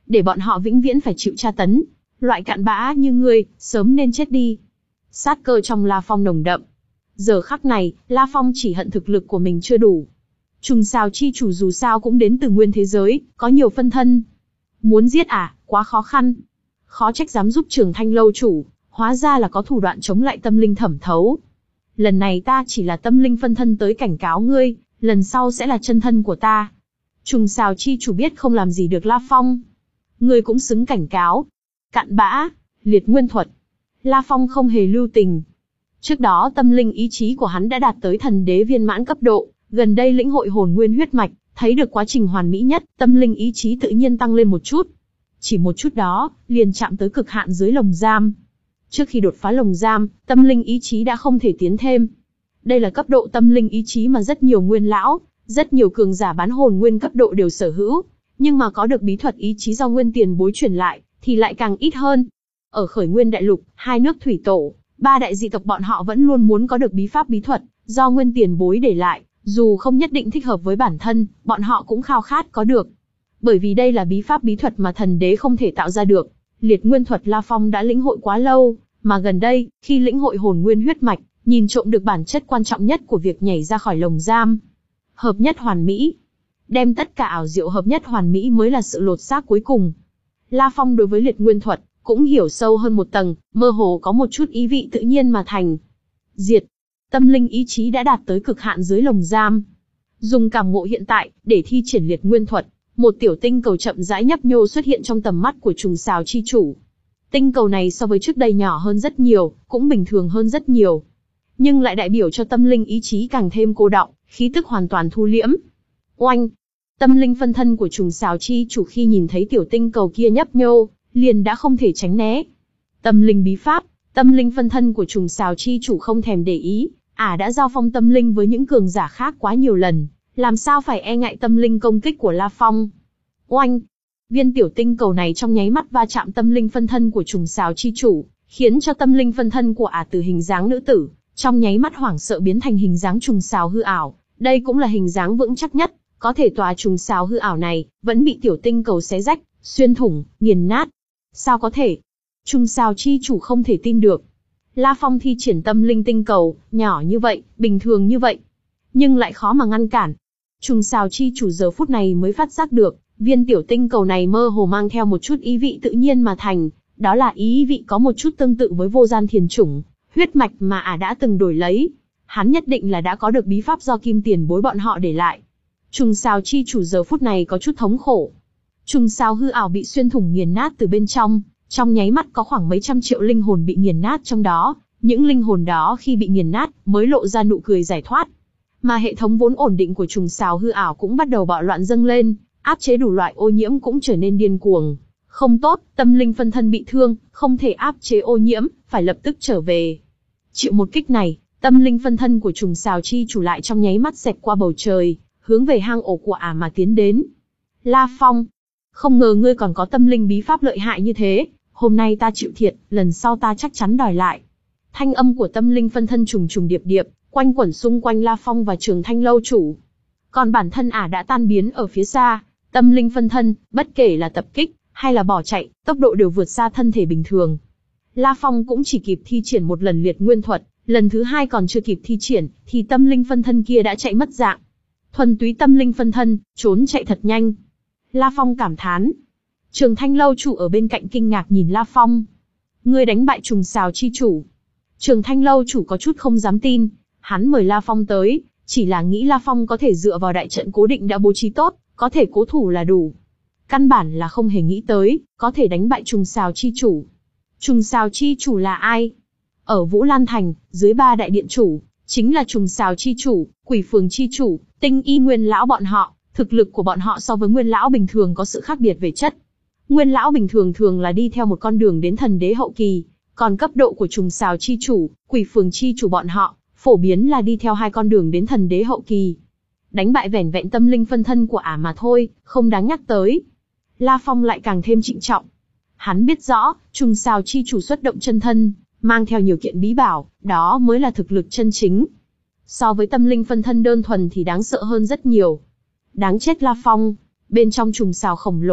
để bọn họ vĩnh viễn phải chịu tra tấn. Loại cặn bã như ngươi, sớm nên chết đi. Sát cơ trong La Phong nồng đậm. Giờ khắc này, La Phong chỉ hận thực lực của mình chưa đủ. Trùng Sào chi chủ dù sao cũng đến từ nguyên thế giới, có nhiều phân thân. Muốn giết à, quá khó khăn. Khó trách dám giúp Trường Thanh lâu chủ, hóa ra là có thủ đoạn chống lại tâm linh thẩm thấu. Lần này ta chỉ là tâm linh phân thân tới cảnh cáo ngươi, lần sau sẽ là chân thân của ta. Trùng Sào chi chủ biết không làm gì được La Phong. Ngươi cũng xứng cảnh cáo. Cặn bã, liệt nguyên thuật. La Phong không hề lưu tình. Trước đó tâm linh ý chí của hắn đã đạt tới thần đế viên mãn cấp độ, gần đây lĩnh hội hồn nguyên huyết mạch, thấy được quá trình hoàn mỹ nhất, tâm linh ý chí tự nhiên tăng lên một chút. Chỉ một chút đó, liền chạm tới cực hạn dưới lồng giam. Trước khi đột phá lồng giam, tâm linh ý chí đã không thể tiến thêm. Đây là cấp độ tâm linh ý chí mà rất nhiều nguyên lão, rất nhiều cường giả bán hồn nguyên cấp độ đều sở hữu, nhưng mà có được bí thuật ý chí do nguyên tiền bối truyền lại, thì lại càng ít hơn. Ở Khởi Nguyên Đại Lục, hai nước thủy tổ, ba đại dị tộc bọn họ vẫn luôn muốn có được bí pháp bí thuật, do nguyên tiền bối để lại, dù không nhất định thích hợp với bản thân, bọn họ cũng khao khát có được. Bởi vì đây là bí pháp bí thuật mà thần đế không thể tạo ra được. Liệt nguyên thuật La Phong đã lĩnh hội quá lâu, mà gần đây, khi lĩnh hội hồn nguyên huyết mạch, nhìn trộm được bản chất quan trọng nhất của việc nhảy ra khỏi lồng giam. Hợp nhất hoàn mỹ. Đem tất cả ảo diệu hợp nhất hoàn mỹ mới là sự lột xác cuối cùng. La Phong đối với liệt nguyên thuật, cũng hiểu sâu hơn một tầng, mơ hồ có một chút ý vị tự nhiên mà thành. Diệt. Tâm linh ý chí đã đạt tới cực hạn dưới lồng giam. Dùng cảm ngộ hiện tại, để thi triển liệt nguyên thuật, một tiểu tinh cầu chậm rãi nhấp nhô xuất hiện trong tầm mắt của Trùng Sào chi chủ. Tinh cầu này so với trước đây nhỏ hơn rất nhiều, cũng bình thường hơn rất nhiều. Nhưng lại đại biểu cho tâm linh ý chí càng thêm cô đọng, khí tức hoàn toàn thu liễm. Oanh! Tâm linh phân thân của Trùng Sào chi chủ khi nhìn thấy tiểu tinh cầu kia nhấp nhô, liền đã không thể tránh né. Tâm linh bí pháp, tâm linh phân thân của Trùng Sào chi chủ không thèm để ý, ả à đã giao phong tâm linh với những cường giả khác quá nhiều lần, làm sao phải e ngại tâm linh công kích của La Phong. Oanh! Viên tiểu tinh cầu này trong nháy mắt va chạm tâm linh phân thân của Trùng Sào chi chủ, khiến cho tâm linh phân thân của ả à từ hình dáng nữ tử, trong nháy mắt hoảng sợ biến thành hình dáng trùng sào hư ảo. Đây cũng là hình dáng vững chắc nhất, có thể tòa trùng sào hư ảo này vẫn bị tiểu tinh cầu xé rách, xuyên thủng, nghiền nát. Sao có thể? Trùng Sào chi chủ không thể tin được. La Phong thi triển tâm linh tinh cầu, nhỏ như vậy, bình thường như vậy, nhưng lại khó mà ngăn cản. Trùng Sào chi chủ giờ phút này mới phát giác được, viên tiểu tinh cầu này mơ hồ mang theo một chút ý vị tự nhiên mà thành, đó là ý vị có một chút tương tự với vô gian thiền chủng, huyết mạch mà ả à đã từng đổi lấy. Hắn nhất định là đã có được bí pháp do kim tiền bối bọn họ để lại. Trùng Sào chi chủ giờ phút này có chút thống khổ. Trùng Sào hư ảo bị xuyên thủng nghiền nát từ bên trong, trong nháy mắt có khoảng mấy trăm triệu linh hồn bị nghiền nát trong đó, những linh hồn đó khi bị nghiền nát mới lộ ra nụ cười giải thoát. Mà hệ thống vốn ổn định của Trùng Sào hư ảo cũng bắt đầu bạo loạn dâng lên, áp chế đủ loại ô nhiễm cũng trở nên điên cuồng. Không tốt, tâm linh phân thân bị thương, không thể áp chế ô nhiễm, phải lập tức trở về. Chịu một kích này, tâm linh phân thân của Trùng Sào chi chủ lại trong nháy mắt xẹt qua bầu trời, hướng về hang ổ của ả mà tiến đến. La Phong, không ngờ ngươi còn có tâm linh bí pháp lợi hại như thế, hôm nay ta chịu thiệt, lần sau ta chắc chắn đòi lại. Thanh âm của tâm linh phân thân trùng trùng điệp điệp, quanh quẩn xung quanh La Phong và Trường Thanh lâu chủ. Còn bản thân ả đã tan biến ở phía xa, tâm linh phân thân, bất kể là tập kích, hay là bỏ chạy, tốc độ đều vượt xa thân thể bình thường. La Phong cũng chỉ kịp thi triển một lần liệt nguyên thuật, lần thứ hai còn chưa kịp thi triển, thì tâm linh phân thân kia đã chạy mất dạng. Thuần túy tâm linh phân thân, trốn chạy thật nhanh. La Phong cảm thán. Trường Thanh lâu chủ ở bên cạnh kinh ngạc nhìn La Phong. Ngươi đánh bại Trùng Sào chi chủ. Trường Thanh lâu chủ có chút không dám tin, hắn mời La Phong tới, chỉ là nghĩ La Phong có thể dựa vào đại trận cố định đã bố trí tốt, có thể cố thủ là đủ. Căn bản là không hề nghĩ tới, có thể đánh bại Trùng Sào chi chủ. Trùng Sào chi chủ là ai? Ở Vũ Lan Thành, dưới ba đại điện chủ, chính là Trùng Sào chi chủ, Quỷ Phường chi chủ, Tinh Y Nguyên lão bọn họ. Thực lực của bọn họ so với Nguyên lão bình thường có sự khác biệt về chất. Nguyên lão bình thường thường là đi theo một con đường đến thần đế hậu kỳ, còn cấp độ của Trùng Sào chi chủ, Quỷ Phường chi chủ bọn họ, phổ biến là đi theo hai con đường đến thần đế hậu kỳ. Đánh bại vẻn vẹn tâm linh phân thân của ả mà thôi, không đáng nhắc tới. La Phong lại càng thêm trịnh trọng. Hắn biết rõ, Trùng Sào chi chủ xuất động chân thân, mang theo nhiều kiện bí bảo, đó mới là thực lực chân chính. So với tâm linh phân thân đơn thuần thì đáng sợ hơn rất nhiều. Đáng chết La Phong, bên trong Trùng Sào khổng lồ,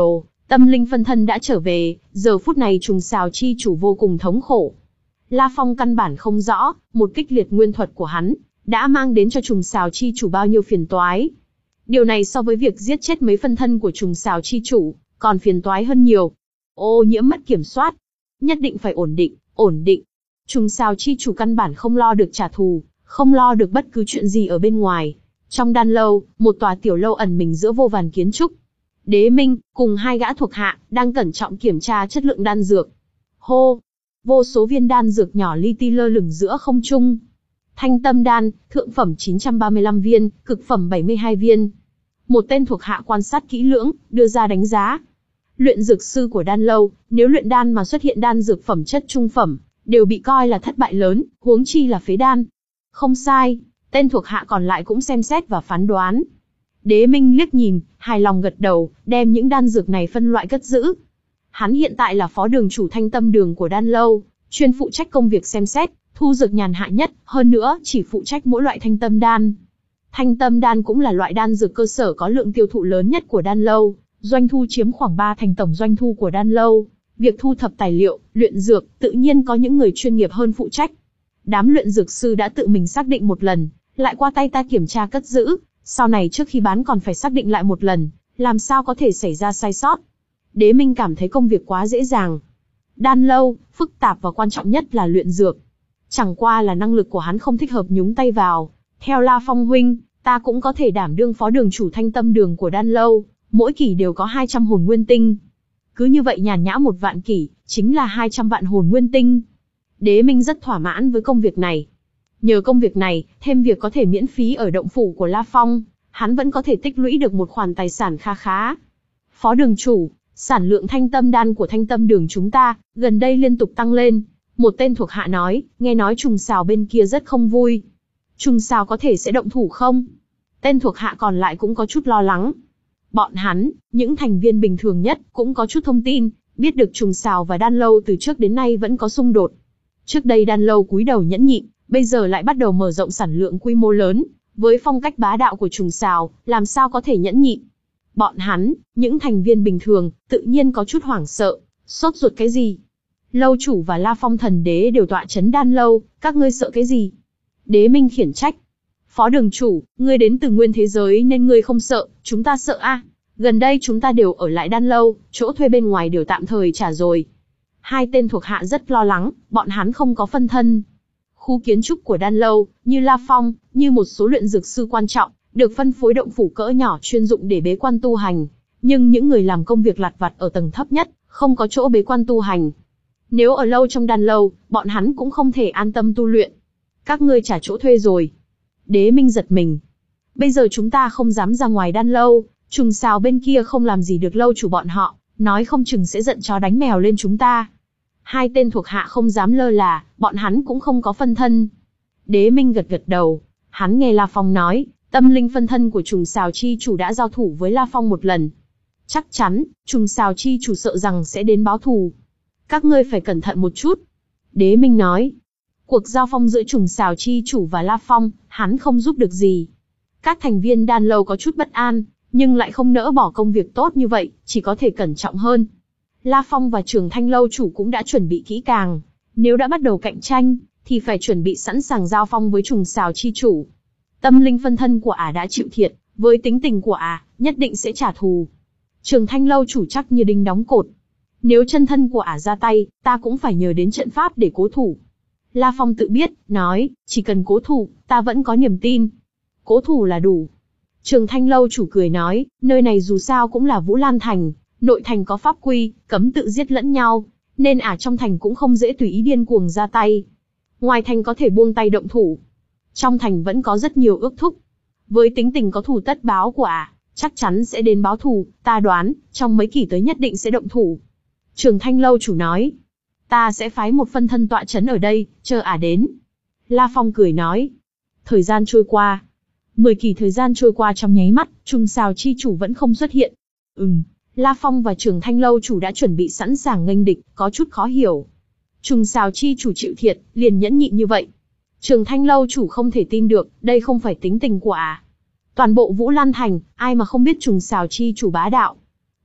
Tâm linh phân thân đã trở về, giờ phút này trùng xào chi chủ vô cùng thống khổ. La Phong căn bản không rõ, một kích liệt nguyên thuật của hắn, đã mang đến cho trùng xào chi chủ bao nhiêu phiền toái. Điều này so với việc giết chết mấy phân thân của trùng xào chi chủ, còn phiền toái hơn nhiều. Ô nhiễm mất kiểm soát. Nhất định phải ổn định, ổn định. Trùng xào chi chủ căn bản không lo được trả thù, không lo được bất cứ chuyện gì ở bên ngoài. Trong đan lâu, một tòa tiểu lâu ẩn mình giữa vô vàn kiến trúc. Đế Minh, cùng hai gã thuộc hạ, đang cẩn trọng kiểm tra chất lượng đan dược. Hô! Vô số viên đan dược nhỏ li ti lơ lửng giữa không trung. Thanh tâm đan, thượng phẩm chín trăm ba mươi lăm viên, cực phẩm bảy mươi hai viên. Một tên thuộc hạ quan sát kỹ lưỡng, đưa ra đánh giá. Luyện dược sư của đan lâu, nếu luyện đan mà xuất hiện đan dược phẩm chất trung phẩm, đều bị coi là thất bại lớn, huống chi là phế đan. Không sai, tên thuộc hạ còn lại cũng xem xét và phán đoán. Đế Minh liếc nhìn, hài lòng gật đầu, đem những đan dược này phân loại cất giữ. Hắn hiện tại là phó đường chủ thanh tâm đường của đan lâu, chuyên phụ trách công việc xem xét, thu dược nhàn hạ nhất, hơn nữa chỉ phụ trách mỗi loại thanh tâm đan. Thanh tâm đan cũng là loại đan dược cơ sở có lượng tiêu thụ lớn nhất của đan lâu, doanh thu chiếm khoảng ba thành tổng doanh thu của đan lâu. Việc thu thập tài liệu, luyện dược, tự nhiên có những người chuyên nghiệp hơn phụ trách. Đám luyện dược sư đã tự mình xác định một lần, lại qua tay ta kiểm tra cất giữ, sau này trước khi bán còn phải xác định lại một lần, làm sao có thể xảy ra sai sót. Đế Minh cảm thấy công việc quá dễ dàng. Đan lâu, phức tạp và quan trọng nhất là luyện dược. Chẳng qua là năng lực của hắn không thích hợp nhúng tay vào. Theo La Phong huynh, ta cũng có thể đảm đương phó đường chủ thanh tâm đường của đan lâu, mỗi kỷ đều có hai trăm hồn nguyên tinh. Cứ như vậy nhàn nhã một vạn kỷ, chính là hai trăm vạn hồn nguyên tinh. Đế Minh rất thỏa mãn với công việc này. Nhờ công việc này, thêm việc có thể miễn phí ở động phủ của La Phong, hắn vẫn có thể tích lũy được một khoản tài sản kha khá. Phó đường chủ, sản lượng thanh tâm đan của thanh tâm đường chúng ta, gần đây liên tục tăng lên. Một tên thuộc hạ nói, nghe nói trùng xào bên kia rất không vui. Trùng xào có thể sẽ động thủ không? Tên thuộc hạ còn lại cũng có chút lo lắng. Bọn hắn, những thành viên bình thường nhất, cũng có chút thông tin, biết được trùng xào và đan lâu từ trước đến nay vẫn có xung đột. Trước đây đan lâu cúi đầu nhẫn nhịn, bây giờ lại bắt đầu mở rộng sản lượng quy mô lớn, với phong cách bá đạo của trùng xào, làm sao có thể nhẫn nhịn. Bọn hắn, những thành viên bình thường, tự nhiên có chút hoảng sợ, sốt ruột cái gì? Lâu chủ và La Phong thần đế đều tọa chấn đan lâu, các ngươi sợ cái gì? Đế Minh khiển trách. Phó đường chủ, ngươi đến từ nguyên thế giới nên ngươi không sợ, chúng ta sợ a. À? Gần đây chúng ta đều ở lại đan lâu, chỗ thuê bên ngoài đều tạm thời trả rồi. Hai tên thuộc hạ rất lo lắng, bọn hắn không có phân thân. Khu kiến trúc của đan lâu, như La Phong, như một số luyện dược sư quan trọng, được phân phối động phủ cỡ nhỏ chuyên dụng để bế quan tu hành. Nhưng những người làm công việc lặt vặt ở tầng thấp nhất, không có chỗ bế quan tu hành. Nếu ở lâu trong đan lâu, bọn hắn cũng không thể an tâm tu luyện. Các ngươi trả chỗ thuê rồi. Đế Minh giật mình. Bây giờ chúng ta không dám ra ngoài đan lâu, trùng xào bên kia không làm gì được lâu chủ bọn họ, nói không chừng sẽ giận chó đánh mèo lên chúng ta. Hai tên thuộc hạ không dám lơ là, bọn hắn cũng không có phân thân. Đế Minh gật gật đầu, hắn nghe La Phong nói, tâm linh phân thân của trùng xào chi chủ đã giao thủ với La Phong một lần. Chắc chắn, trùng xào chi chủ sợ rằng sẽ đến báo thù. Các ngươi phải cẩn thận một chút. Đế Minh nói, cuộc giao phong giữa trùng xào chi chủ và La Phong, hắn không giúp được gì. Các thành viên đan lâu có chút bất an, nhưng lại không nỡ bỏ công việc tốt như vậy, chỉ có thể cẩn trọng hơn. La Phong và Trường Thanh lâu chủ cũng đã chuẩn bị kỹ càng. Nếu đã bắt đầu cạnh tranh, thì phải chuẩn bị sẵn sàng giao phong với trùng xào chi chủ. Tâm linh phân thân của ả đã chịu thiệt, với tính tình của ả, nhất định sẽ trả thù. Trường Thanh lâu chủ chắc như đinh đóng cột. Nếu chân thân của ả ra tay, ta cũng phải nhờ đến trận pháp để cố thủ. La Phong tự biết, nói, chỉ cần cố thủ, ta vẫn có niềm tin. Cố thủ là đủ. Trường Thanh lâu chủ cười nói, nơi này dù sao cũng là Vũ Lan Thành, nội thành có pháp quy, cấm tự giết lẫn nhau, nên ả trong thành cũng không dễ tùy ý điên cuồng ra tay. Ngoài thành có thể buông tay động thủ. Trong thành vẫn có rất nhiều ước thúc. Với tính tình có thù tất báo của ả, chắc chắn sẽ đến báo thù, ta đoán, trong mấy kỷ tới nhất định sẽ động thủ. Trường Thanh lâu chủ nói, ta sẽ phái một phân thân tọa chấn ở đây, chờ ả đến. La Phong cười nói, thời gian trôi qua. Mười kỷ thời gian trôi qua trong nháy mắt, trùng xào chi chủ vẫn không xuất hiện. Ừm, La Phong và Trường Thanh lâu chủ đã chuẩn bị sẵn sàng nghênh địch, có chút khó hiểu. Trùng xào chi chủ chịu thiệt, liền nhẫn nhịn như vậy. Trường Thanh lâu chủ không thể tin được, đây không phải tính tình của ả. Toàn bộ Vũ Lan Thành, ai mà không biết trùng xào chi chủ bá đạo.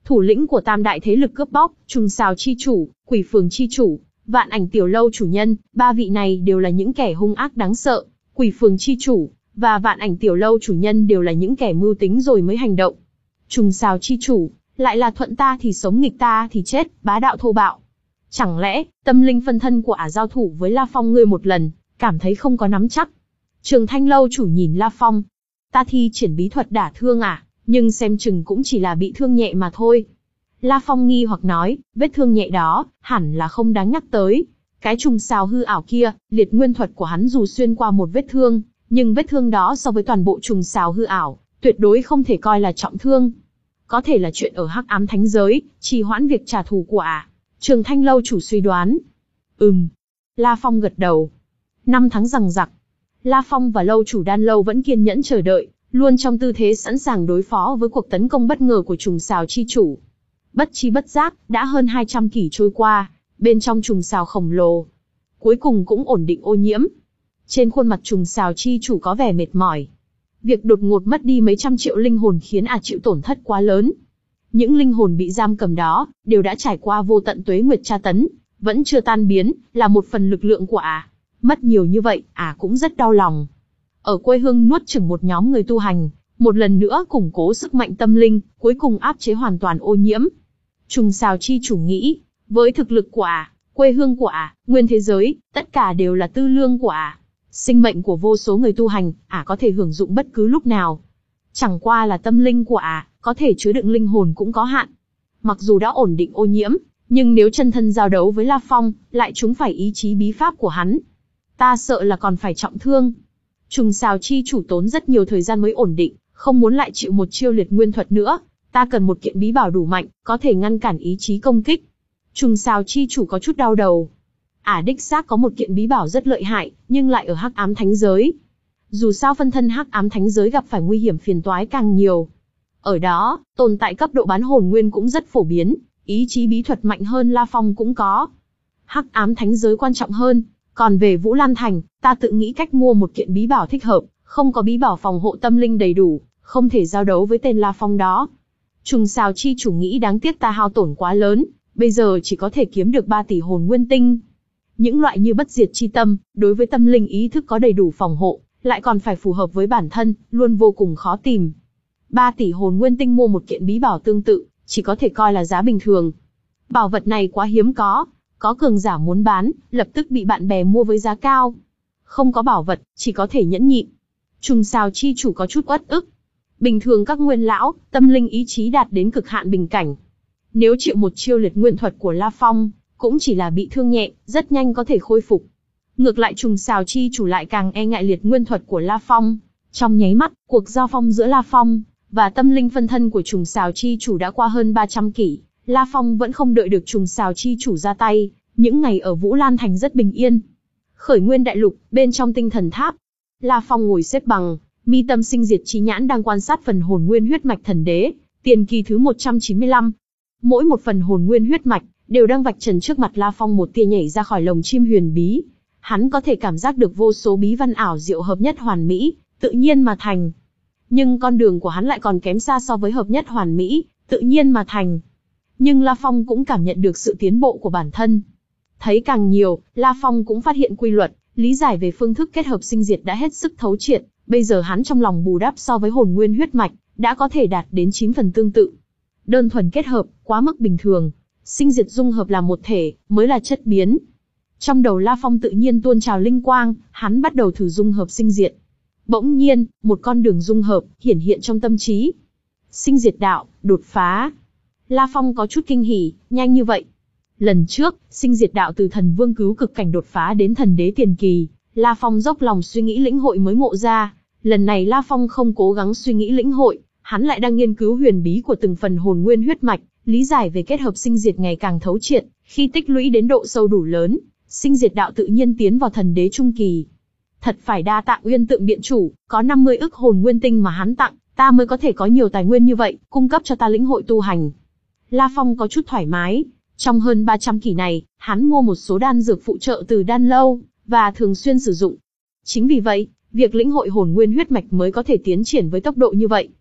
thủ lĩnh của tam đại thế lực cướp bóc, trùng xào chi chủ, quỷ phường chi chủ, vạn ảnh tiểu lâu chủ nhân, ba vị này đều là những kẻ hung ác đáng sợ. Quỷ phường chi chủ và vạn ảnh tiểu lâu chủ nhân đều là những kẻ mưu tính rồi mới hành động. Trùng xào chi chủ lại là thuận ta thì sống nghịch ta thì chết, bá đạo thô bạo. Chẳng lẽ tâm linh phân thân của ả giao thủ với La Phong ngươi một lần, cảm thấy không có nắm chắc? Trường Thanh lâu chủ nhìn La Phong, ta thi triển bí thuật đả thương à, nhưng xem chừng cũng chỉ là bị thương nhẹ mà thôi. La Phong nghi hoặc nói, vết thương nhẹ đó, hẳn là không đáng nhắc tới. Cái trùng xào hư ảo kia, liệt nguyên thuật của hắn dù xuyên qua một vết thương, nhưng vết thương đó so với toàn bộ trùng xào hư ảo, tuyệt đối không thể coi là trọng thương. Có thể là chuyện ở hắc ám thánh giới, trì hoãn việc trả thù của ả. Trường Thanh lâu chủ suy đoán. Ừm. La Phong gật đầu. Năm tháng giằng giặc. La Phong và lâu chủ đan lâu vẫn kiên nhẫn chờ đợi, luôn trong tư thế sẵn sàng đối phó với cuộc tấn công bất ngờ của trùng xào chi chủ. Bất chi bất giác, đã hơn hai trăm kỷ trôi qua, bên trong trùng xào khổng lồ, cuối cùng cũng ổn định ô nhiễm. Trên khuôn mặt trùng xào chi chủ có vẻ mệt mỏi. Việc đột ngột mất đi mấy trăm triệu linh hồn khiến ả chịu tổn thất quá lớn. Những linh hồn bị giam cầm đó, đều đã trải qua vô tận tuế nguyệt tra tấn, vẫn chưa tan biến, là một phần lực lượng của ả. Mất nhiều như vậy, ả cũng rất đau lòng. Ở quê hương nuốt chửng một nhóm người tu hành, một lần nữa củng cố sức mạnh tâm linh, cuối cùng áp chế hoàn toàn ô nhiễm. Trùng xào chi chủ nghĩ, với thực lực của ả, quê hương của ả, nguyên thế giới, tất cả đều là tư lương của ả. Sinh mệnh của vô số người tu hành, ả có thể hưởng dụng bất cứ lúc nào. Chẳng qua là tâm linh của ả, có thể chứa đựng linh hồn cũng có hạn. Mặc dù đã ổn định ô nhiễm, nhưng nếu chân thân giao đấu với La Phong, lại trúng phải ý chí bí pháp của hắn, ta sợ là còn phải trọng thương. Trùng xào chi chủ tốn rất nhiều thời gian mới ổn định, không muốn lại chịu một chiêu liệt nguyên thuật nữa. Ta cần một kiện bí bảo đủ mạnh, có thể ngăn cản ý chí công kích. Trùng xào chi chủ có chút đau đầu. Ả à, đích xác có một kiện bí bảo rất lợi hại, nhưng lại ở hắc ám thánh giới. Dù sao phân thân hắc ám thánh giới gặp phải nguy hiểm phiền toái càng nhiều. Ở đó, tồn tại cấp độ bán hồn nguyên cũng rất phổ biến, ý chí bí thuật mạnh hơn La Phong cũng có. Hắc ám thánh giới quan trọng hơn, còn về Vũ Lan Thành, ta tự nghĩ cách mua một kiện bí bảo thích hợp, không có bí bảo phòng hộ tâm linh đầy đủ, không thể giao đấu với tên La Phong đó. Trùng xào chi chủ nghĩ đáng tiếc ta hao tổn quá lớn, bây giờ chỉ có thể kiếm được ba tỷ hồn nguyên tinh. Những loại như bất diệt chi tâm, đối với tâm linh ý thức có đầy đủ phòng hộ, lại còn phải phù hợp với bản thân, luôn vô cùng khó tìm. ba tỷ hồn nguyên tinh mua một kiện bí bảo tương tự, chỉ có thể coi là giá bình thường. Bảo vật này quá hiếm có, có cường giả muốn bán, lập tức bị bạn bè mua với giá cao. Không có bảo vật, chỉ có thể nhẫn nhịn. Trùng xào chi chủ có chút uất ức. Bình thường các nguyên lão, tâm linh ý chí đạt đến cực hạn bình cảnh. Nếu chịu một chiêu liệt nguyên thuật của La Phong, cũng chỉ là bị thương nhẹ, rất nhanh có thể khôi phục. Ngược lại trùng xào chi chủ lại càng e ngại liệt nguyên thuật của La Phong. Trong nháy mắt, cuộc giao phong giữa La Phong và tâm linh phân thân của trùng xào chi chủ đã qua hơn ba trăm kỷ. La Phong vẫn không đợi được trùng xào chi chủ ra tay, những ngày ở Vũ Lan Thành rất bình yên. Khởi nguyên đại lục, bên trong tinh thần tháp, La Phong ngồi xếp bằng, mi tâm sinh diệt chi nhãn đang quan sát phần hồn nguyên huyết mạch thần đế, tiền kỳ thứ một trăm chín mươi lăm. Mỗi một phần hồn nguyên huyết mạch đều đang vạch trần trước mặt La Phong một tia nhảy ra khỏi lồng chim huyền bí. Hắn có thể cảm giác được vô số bí văn ảo diệu hợp nhất hoàn mỹ, tự nhiên mà thành. Nhưng con đường của hắn lại còn kém xa so với hợp nhất hoàn mỹ, tự nhiên mà thành. Nhưng La Phong cũng cảm nhận được sự tiến bộ của bản thân. Thấy càng nhiều, La Phong cũng phát hiện quy luật, lý giải về phương thức kết hợp sinh diệt đã hết sức thấu triệt. Bây giờ hắn trong lòng bù đắp so với hồn nguyên huyết mạch, đã có thể đạt đến chín phần tương tự. Đơn thuần kết hợp, quá mức bình thường. Sinh diệt dung hợp là một thể, mới là chất biến. Trong đầu La Phong tự nhiên tuôn trào linh quang, hắn bắt đầu thử dung hợp sinh diệt. Bỗng nhiên, một con đường dung hợp, hiển hiện trong tâm trí. Sinh diệt đạo, đột phá. La Phong có chút kinh hỉ, nhanh như vậy. Lần trước, sinh diệt đạo từ thần vương cứu cực cảnh đột phá đến thần đế tiền kỳ. La Phong dốc lòng suy nghĩ lĩnh hội mới ngộ ra. Lần này La Phong không cố gắng suy nghĩ lĩnh hội, hắn lại đang nghiên cứu huyền bí của từng phần hồn nguyên huyết mạch, lý giải về kết hợp sinh diệt ngày càng thấu triệt, khi tích lũy đến độ sâu đủ lớn, sinh diệt đạo tự nhiên tiến vào thần đế trung kỳ. Thật phải đa tạ Uyên Tượng Điện chủ, có năm mươi ức hồn nguyên tinh mà hắn tặng, ta mới có thể có nhiều tài nguyên như vậy, cung cấp cho ta lĩnh hội tu hành. La Phong có chút thoải mái, trong hơn ba trăm kỷ này, hắn mua một số đan dược phụ trợ từ đan lâu, và thường xuyên sử dụng. Chính vì vậy, việc lĩnh hội hồn nguyên huyết mạch mới có thể tiến triển với tốc độ như vậy.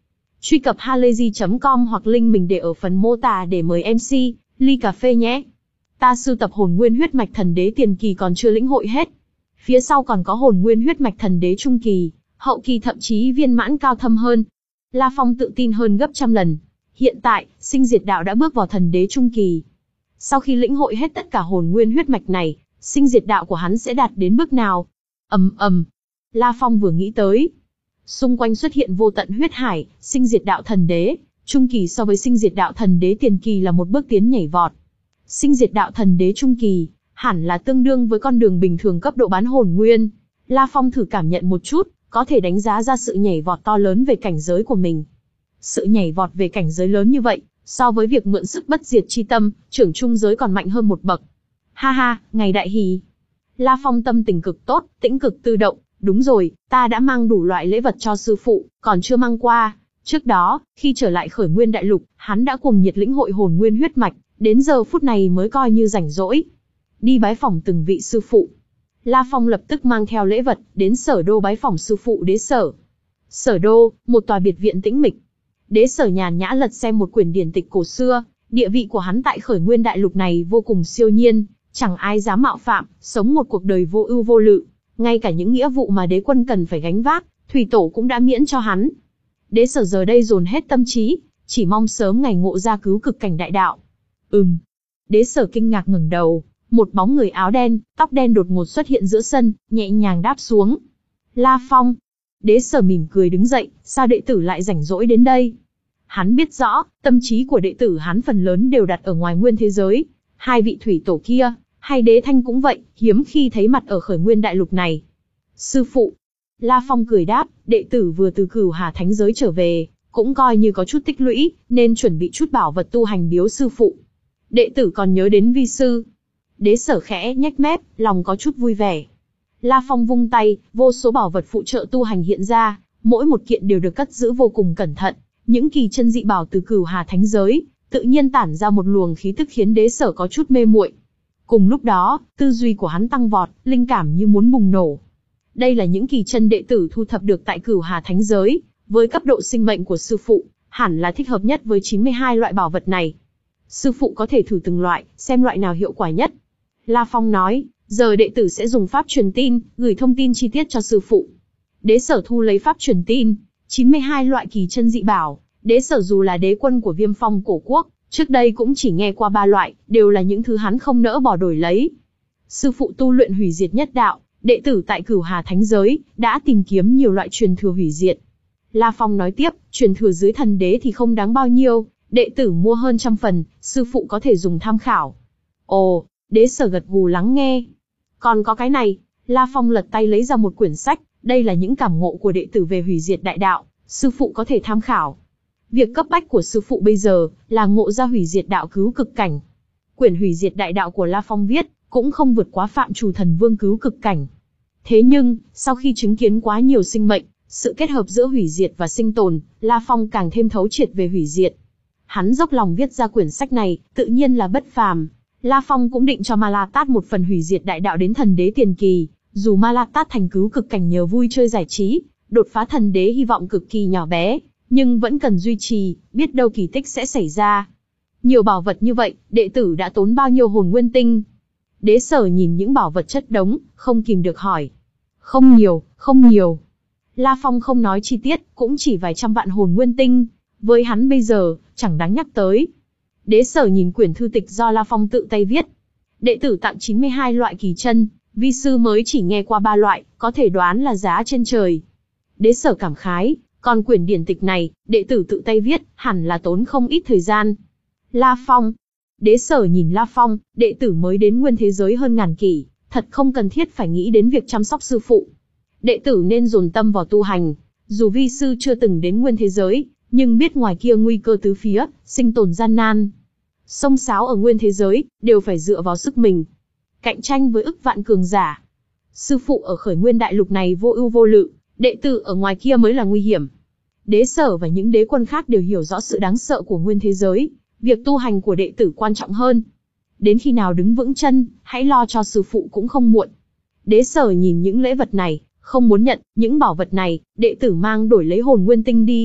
Truy cập halayzi chấm com hoặc link mình để ở phần mô tả để mời em xê, ly cà phê nhé. Ta sưu tập hồn nguyên huyết mạch thần đế tiền kỳ còn chưa lĩnh hội hết. Phía sau còn có hồn nguyên huyết mạch thần đế trung kỳ, hậu kỳ thậm chí viên mãn cao thâm hơn. La Phong tự tin hơn gấp trăm lần. Hiện tại, sinh diệt đạo đã bước vào thần đế trung kỳ. Sau khi lĩnh hội hết tất cả hồn nguyên huyết mạch này, sinh diệt đạo của hắn sẽ đạt đến bước nào? Ầm ầm. La Phong vừa nghĩ tới, xung quanh xuất hiện vô tận huyết hải, sinh diệt đạo thần đế trung kỳ so với sinh diệt đạo thần đế tiền kỳ là một bước tiến nhảy vọt. Sinh diệt đạo thần đế trung kỳ, hẳn là tương đương với con đường bình thường cấp độ bán hồn nguyên. La Phong thử cảm nhận một chút, có thể đánh giá ra sự nhảy vọt to lớn về cảnh giới của mình. Sự nhảy vọt về cảnh giới lớn như vậy, so với việc mượn sức bất diệt chi tâm, trưởng trung giới còn mạnh hơn một bậc. Ha ha, ngày đại hỷ. La Phong tâm tình cực tốt, tĩnh cực tự động. Đúng rồi, ta đã mang đủ loại lễ vật cho sư phụ, còn chưa mang qua. Trước đó, khi trở lại khởi nguyên đại lục, hắn đã cuồng nhiệt lĩnh hội hồn nguyên huyết mạch, đến giờ phút này mới coi như rảnh rỗi. Đi bái phỏng từng vị sư phụ. La Phong lập tức mang theo lễ vật, đến Sở Đô bái phỏng sư phụ Đế Sở. Sở Đô, một tòa biệt viện tĩnh mịch. Đế Sở nhàn nhã lật xem một quyển điển tịch cổ xưa, địa vị của hắn tại khởi nguyên đại lục này vô cùng siêu nhiên, chẳng ai dám mạo phạm, sống một cuộc đời vô ưu vô lự. Ngay cả những nghĩa vụ mà đế quân cần phải gánh vác, thủy tổ cũng đã miễn cho hắn. Đế Sở giờ đây dồn hết tâm trí, chỉ mong sớm ngày ngộ ra cứu cực cảnh đại đạo. Ừm. Đế Sở kinh ngạc ngẩng đầu, một bóng người áo đen, tóc đen đột ngột xuất hiện giữa sân, nhẹ nhàng đáp xuống. La Phong. Đế Sở mỉm cười đứng dậy, sao đệ tử lại rảnh rỗi đến đây? Hắn biết rõ, tâm trí của đệ tử hắn phần lớn đều đặt ở ngoài nguyên thế giới. Hai vị thủy tổ kia, hay Đế Thanh cũng vậy, hiếm khi thấy mặt ở khởi nguyên đại lục này. Sư phụ. La Phong cười đáp, đệ tử vừa từ Cửu Hà Thánh giới trở về, cũng coi như có chút tích lũy, nên chuẩn bị chút bảo vật tu hành biếu sư phụ. Đệ tử còn nhớ đến vi sư. Đế Sở khẽ nhếch mép, lòng có chút vui vẻ. La Phong vung tay, vô số bảo vật phụ trợ tu hành hiện ra, mỗi một kiện đều được cất giữ vô cùng cẩn thận. Những kỳ chân dị bảo từ Cửu Hà Thánh giới, tự nhiên tản ra một luồng khí tức khiến Đế Sở có chút mê muội. Cùng lúc đó, tư duy của hắn tăng vọt, linh cảm như muốn bùng nổ. Đây là những kỳ chân đệ tử thu thập được tại Cửu Hà Thánh giới, với cấp độ sinh mệnh của sư phụ, hẳn là thích hợp nhất với chín mươi hai loại bảo vật này. Sư phụ có thể thử từng loại, xem loại nào hiệu quả nhất. La Phong nói, giờ đệ tử sẽ dùng pháp truyền tin, gửi thông tin chi tiết cho sư phụ. Đế Sở thu lấy pháp truyền tin, chín mươi hai loại kỳ chân dị bảo. Đế Sở dù là đế quân của Viêm Phong cổ quốc, trước đây cũng chỉ nghe qua ba loại, đều là những thứ hắn không nỡ bỏ đổi lấy. Sư phụ tu luyện hủy diệt nhất đạo, đệ tử tại Cửu Hà Thánh giới, đã tìm kiếm nhiều loại truyền thừa hủy diệt. La Phong nói tiếp, truyền thừa dưới thần đế thì không đáng bao nhiêu, đệ tử mua hơn trăm phần, sư phụ có thể dùng tham khảo. Ồ, Đế Sở gật gù lắng nghe. Còn có cái này, La Phong lật tay lấy ra một quyển sách, đây là những cảm ngộ của đệ tử về hủy diệt đại đạo, sư phụ có thể tham khảo. Việc cấp bách của sư phụ bây giờ, là ngộ ra hủy diệt đạo cứu cực cảnh. Quyển hủy diệt đại đạo của La Phong viết, cũng không vượt quá phạm trù thần vương cứu cực cảnh. Thế nhưng, sau khi chứng kiến quá nhiều sinh mệnh, sự kết hợp giữa hủy diệt và sinh tồn, La Phong càng thêm thấu triệt về hủy diệt. Hắn dốc lòng viết ra quyển sách này, tự nhiên là bất phàm. La Phong cũng định cho Ma La Tát một phần hủy diệt đại đạo đến thần đế tiền kỳ, dù Ma La Tát thành cứu cực cảnh nhờ vui chơi giải trí, đột phá thần đế hy vọng cực kỳ nhỏ bé, nhưng vẫn cần duy trì, biết đâu kỳ tích sẽ xảy ra. Nhiều bảo vật như vậy, đệ tử đã tốn bao nhiêu hồn nguyên tinh? Đế Sở nhìn những bảo vật chất đống, không kìm được hỏi. Không nhiều, không nhiều. La Phong không nói chi tiết, cũng chỉ vài trăm vạn hồn nguyên tinh. Với hắn bây giờ, chẳng đáng nhắc tới. Đế Sở nhìn quyển thư tịch do La Phong tự tay viết. Đệ tử tặng chín mươi hai loại kỳ chân, vi sư mới chỉ nghe qua ba loại, có thể đoán là giá trên trời. Đế Sở cảm khái, còn quyển điển tịch này, đệ tử tự tay viết, hẳn là tốn không ít thời gian. La Phong. Đế Sở nhìn La Phong, đệ tử mới đến nguyên thế giới hơn ngàn kỷ, thật không cần thiết phải nghĩ đến việc chăm sóc sư phụ. Đệ tử nên dồn tâm vào tu hành, dù vi sư chưa từng đến nguyên thế giới, nhưng biết ngoài kia nguy cơ tứ phía, sinh tồn gian nan. Xông xáo ở nguyên thế giới, đều phải dựa vào sức mình. Cạnh tranh với ức vạn cường giả. Sư phụ ở khởi nguyên đại lục này vô ưu vô lự, đệ tử ở ngoài kia mới là nguy hiểm. Đế Sở và những đế quân khác đều hiểu rõ sự đáng sợ của nguyên thế giới, việc tu hành của đệ tử quan trọng hơn. Đến khi nào đứng vững chân, hãy lo cho sư phụ cũng không muộn. Đế Sở nhìn những lễ vật này, không muốn nhận, những bảo vật này, đệ tử mang đổi lấy hồn nguyên tinh đi.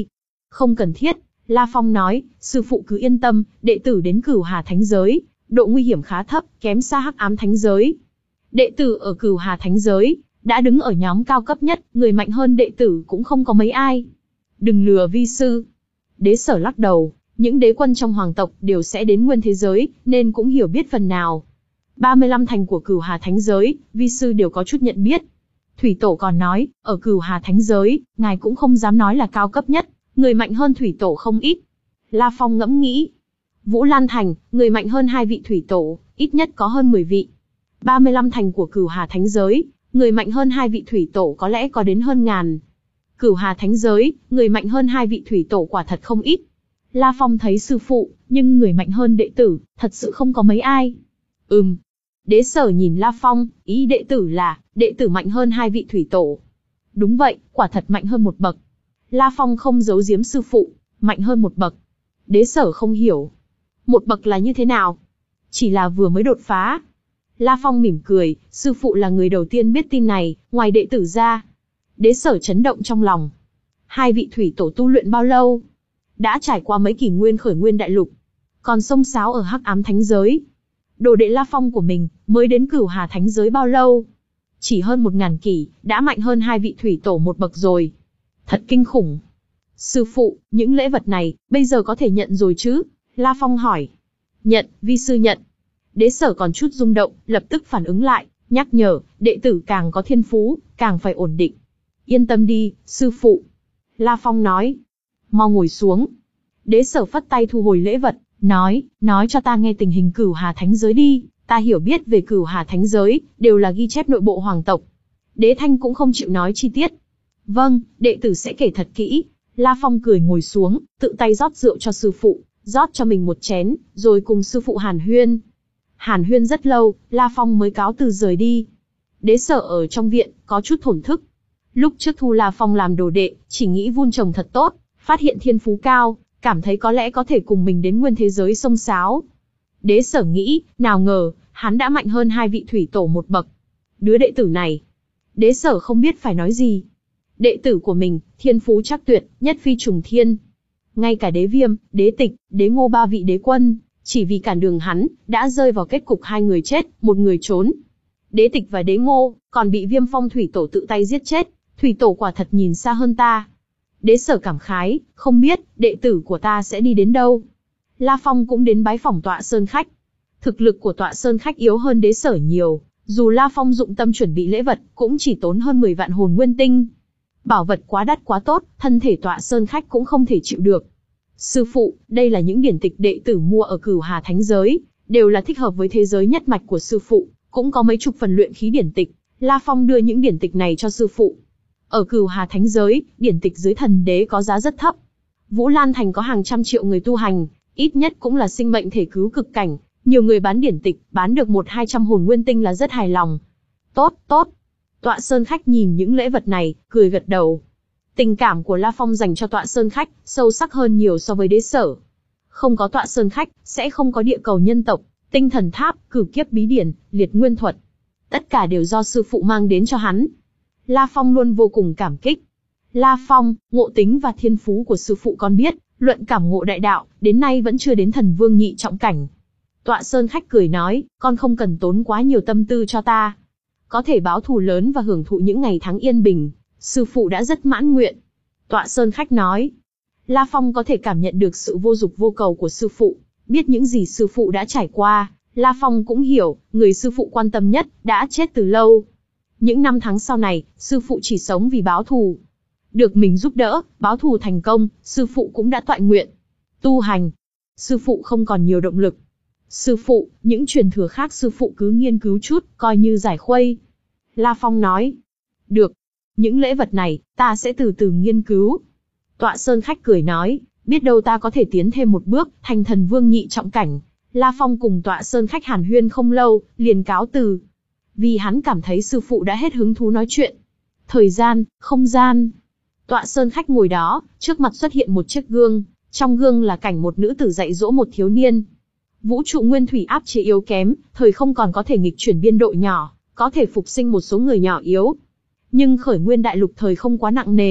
Không cần thiết, La Phong nói, sư phụ cứ yên tâm, đệ tử đến Cửu Hà Thánh Giới, độ nguy hiểm khá thấp, kém xa Hắc Ám Thánh Giới. Đệ tử ở Cửu Hà Thánh Giới, đã đứng ở nhóm cao cấp nhất, người mạnh hơn đệ tử cũng không có mấy ai. Đừng lừa vi sư. Đế Sở lắc đầu, những đế quân trong hoàng tộc đều sẽ đến nguyên thế giới, nên cũng hiểu biết phần nào. ba mươi lăm thành của Cửu Hà Thánh Giới, vi sư đều có chút nhận biết. Thủy Tổ còn nói, ở Cửu Hà Thánh Giới, ngài cũng không dám nói là cao cấp nhất, người mạnh hơn Thủy Tổ không ít. La Phong ngẫm nghĩ. Vũ Lan Thành, người mạnh hơn hai vị Thủy Tổ, ít nhất có hơn mười vị. ba mươi lăm thành của Cửu Hà Thánh Giới, người mạnh hơn hai vị Thủy Tổ có lẽ có đến hơn ngàn. Cửu Hà Thánh Giới, người mạnh hơn hai vị Thủy Tổ quả thật không ít. La Phong thấy sư phụ, nhưng người mạnh hơn đệ tử, thật sự không có mấy ai. Ừm. Đế Sở nhìn La Phong, ý đệ tử là, đệ tử mạnh hơn hai vị Thủy Tổ. Đúng vậy, quả thật mạnh hơn một bậc. La Phong không giấu giếm sư phụ, mạnh hơn một bậc. Đế Sở không hiểu. Một bậc là như thế nào? Chỉ là vừa mới đột phá. La Phong mỉm cười, sư phụ là người đầu tiên biết tin này, ngoài đệ tử ra. Đế Sở chấn động trong lòng. Hai vị Thủy Tổ tu luyện bao lâu? Đã trải qua mấy kỷ nguyên khởi nguyên đại lục. Còn xông xáo ở Hắc Ám Thánh Giới. Đồ đệ La Phong của mình, mới đến Cửu Hà Thánh Giới bao lâu? Chỉ hơn một ngàn kỷ, đã mạnh hơn hai vị Thủy Tổ một bậc rồi. Thật kinh khủng. Sư phụ, những lễ vật này, bây giờ có thể nhận rồi chứ? La Phong hỏi. Nhận, vi sư nhận. Đế Sở còn chút rung động, lập tức phản ứng lại, nhắc nhở, đệ tử càng có thiên phú, càng phải ổn định. Yên tâm đi, sư phụ. La Phong nói. Mau ngồi xuống. Đế Sở phất tay thu hồi lễ vật, nói, nói cho ta nghe tình hình Cửu Hà Thánh Giới đi, ta hiểu biết về Cửu Hà Thánh Giới, đều là ghi chép nội bộ hoàng tộc. Đế Thanh cũng không chịu nói chi tiết. Vâng, đệ tử sẽ kể thật kỹ. La Phong cười ngồi xuống, tự tay rót rượu cho sư phụ, rót cho mình một chén, rồi cùng sư phụ hàn huyên. Hàn huyên rất lâu, La Phong mới cáo từ rời đi. Đế Sở ở trong viện, có chút thổn thức. Lúc trước thu La Phong làm đồ đệ, chỉ nghĩ vun trồng thật tốt, phát hiện thiên phú cao, cảm thấy có lẽ có thể cùng mình đến nguyên thế giới xông xáo. Đế Sở nghĩ, nào ngờ, hắn đã mạnh hơn hai vị Thủy Tổ một bậc. Đứa đệ tử này. Đế Sở không biết phải nói gì. Đệ tử của mình, thiên phú chắc tuyệt, nhất phi trùng thiên. Ngay cả Đế Viêm, Đế Tịch, Đế Ngô ba vị đế quân, chỉ vì cản đường hắn, đã rơi vào kết cục hai người chết, một người trốn. Đế Tịch và Đế Ngô, còn bị Viêm Phong Thủy Tổ tự tay giết chết. Thủy Tổ quả thật nhìn xa hơn ta. Đế Sở cảm khái, không biết, đệ tử của ta sẽ đi đến đâu. La Phong cũng đến bái phỏng Tọa Sơn Khách. Thực lực của Tọa Sơn Khách yếu hơn Đế Sở nhiều, dù La Phong dụng tâm chuẩn bị lễ vật, cũng chỉ tốn hơn mười vạn hồn nguyên tinh. Bảo vật quá đắt quá tốt, thân thể Tọa Sơn Khách cũng không thể chịu được. Sư phụ, đây là những điển tịch đệ tử mua ở Cửu Hà Thánh Giới, đều là thích hợp với thế giới nhất mạch của sư phụ, cũng có mấy chục phần luyện khí điển tịch. La Phong đưa những điển tịch này cho sư phụ. Ở Cửu Hà Thánh Giới, điển tịch dưới thần đế có giá rất thấp. Vũ Lan Thành có hàng trăm triệu người tu hành, ít nhất cũng là sinh mệnh thể cứu cực cảnh. Nhiều người bán điển tịch, bán được một hai trăm hồn nguyên tinh là rất hài lòng. Tốt, tốt. Tọa Sơn Khách nhìn những lễ vật này, cười gật đầu. Tình cảm của La Phong dành cho Tọa Sơn Khách, sâu sắc hơn nhiều so với Đế Sở. Không có Tọa Sơn Khách, sẽ không có địa cầu nhân tộc, tinh thần tháp, cửu kiếp bí điển, liệt nguyên thuật. Tất cả đều do sư phụ mang đến cho hắn. La Phong luôn vô cùng cảm kích. La Phong, ngộ tính và thiên phú của sư phụ con biết, luận cảm ngộ đại đạo, đến nay vẫn chưa đến thần vương nhị trọng cảnh. Tọa Sơn Khách cười nói, con không cần tốn quá nhiều tâm tư cho ta. Có thể báo thù lớn và hưởng thụ những ngày tháng yên bình, sư phụ đã rất mãn nguyện. Tọa Sơn Khách nói. La Phong có thể cảm nhận được sự vô dục vô cầu của sư phụ, biết những gì sư phụ đã trải qua. La Phong cũng hiểu, người sư phụ quan tâm nhất, đã chết từ lâu. Những năm tháng sau này, sư phụ chỉ sống vì báo thù. Được mình giúp đỡ, báo thù thành công, sư phụ cũng đã toại nguyện. Tu hành. Sư phụ không còn nhiều động lực. Sư phụ, những truyền thừa khác sư phụ cứ nghiên cứu chút, coi như giải khuây. La Phong nói. Được. Những lễ vật này, ta sẽ từ từ nghiên cứu. Tọa Sơn Khách cười nói, biết đâu ta có thể tiến thêm một bước, thành thần vương nhị trọng cảnh. La Phong cùng Tọa Sơn Khách hàn huyên không lâu, liền cáo từ. Vì hắn cảm thấy sư phụ đã hết hứng thú nói chuyện. Thời gian, không gian. Tọa Sơn Khách ngồi đó, trước mặt xuất hiện một chiếc gương. Trong gương là cảnh một nữ tử dạy dỗ một thiếu niên. Vũ trụ nguyên thủy áp chế yếu kém, thời không còn có thể nghịch chuyển biên độ nhỏ, có thể phục sinh một số người nhỏ yếu. Nhưng khởi nguyên đại lục thời không quá nặng nề,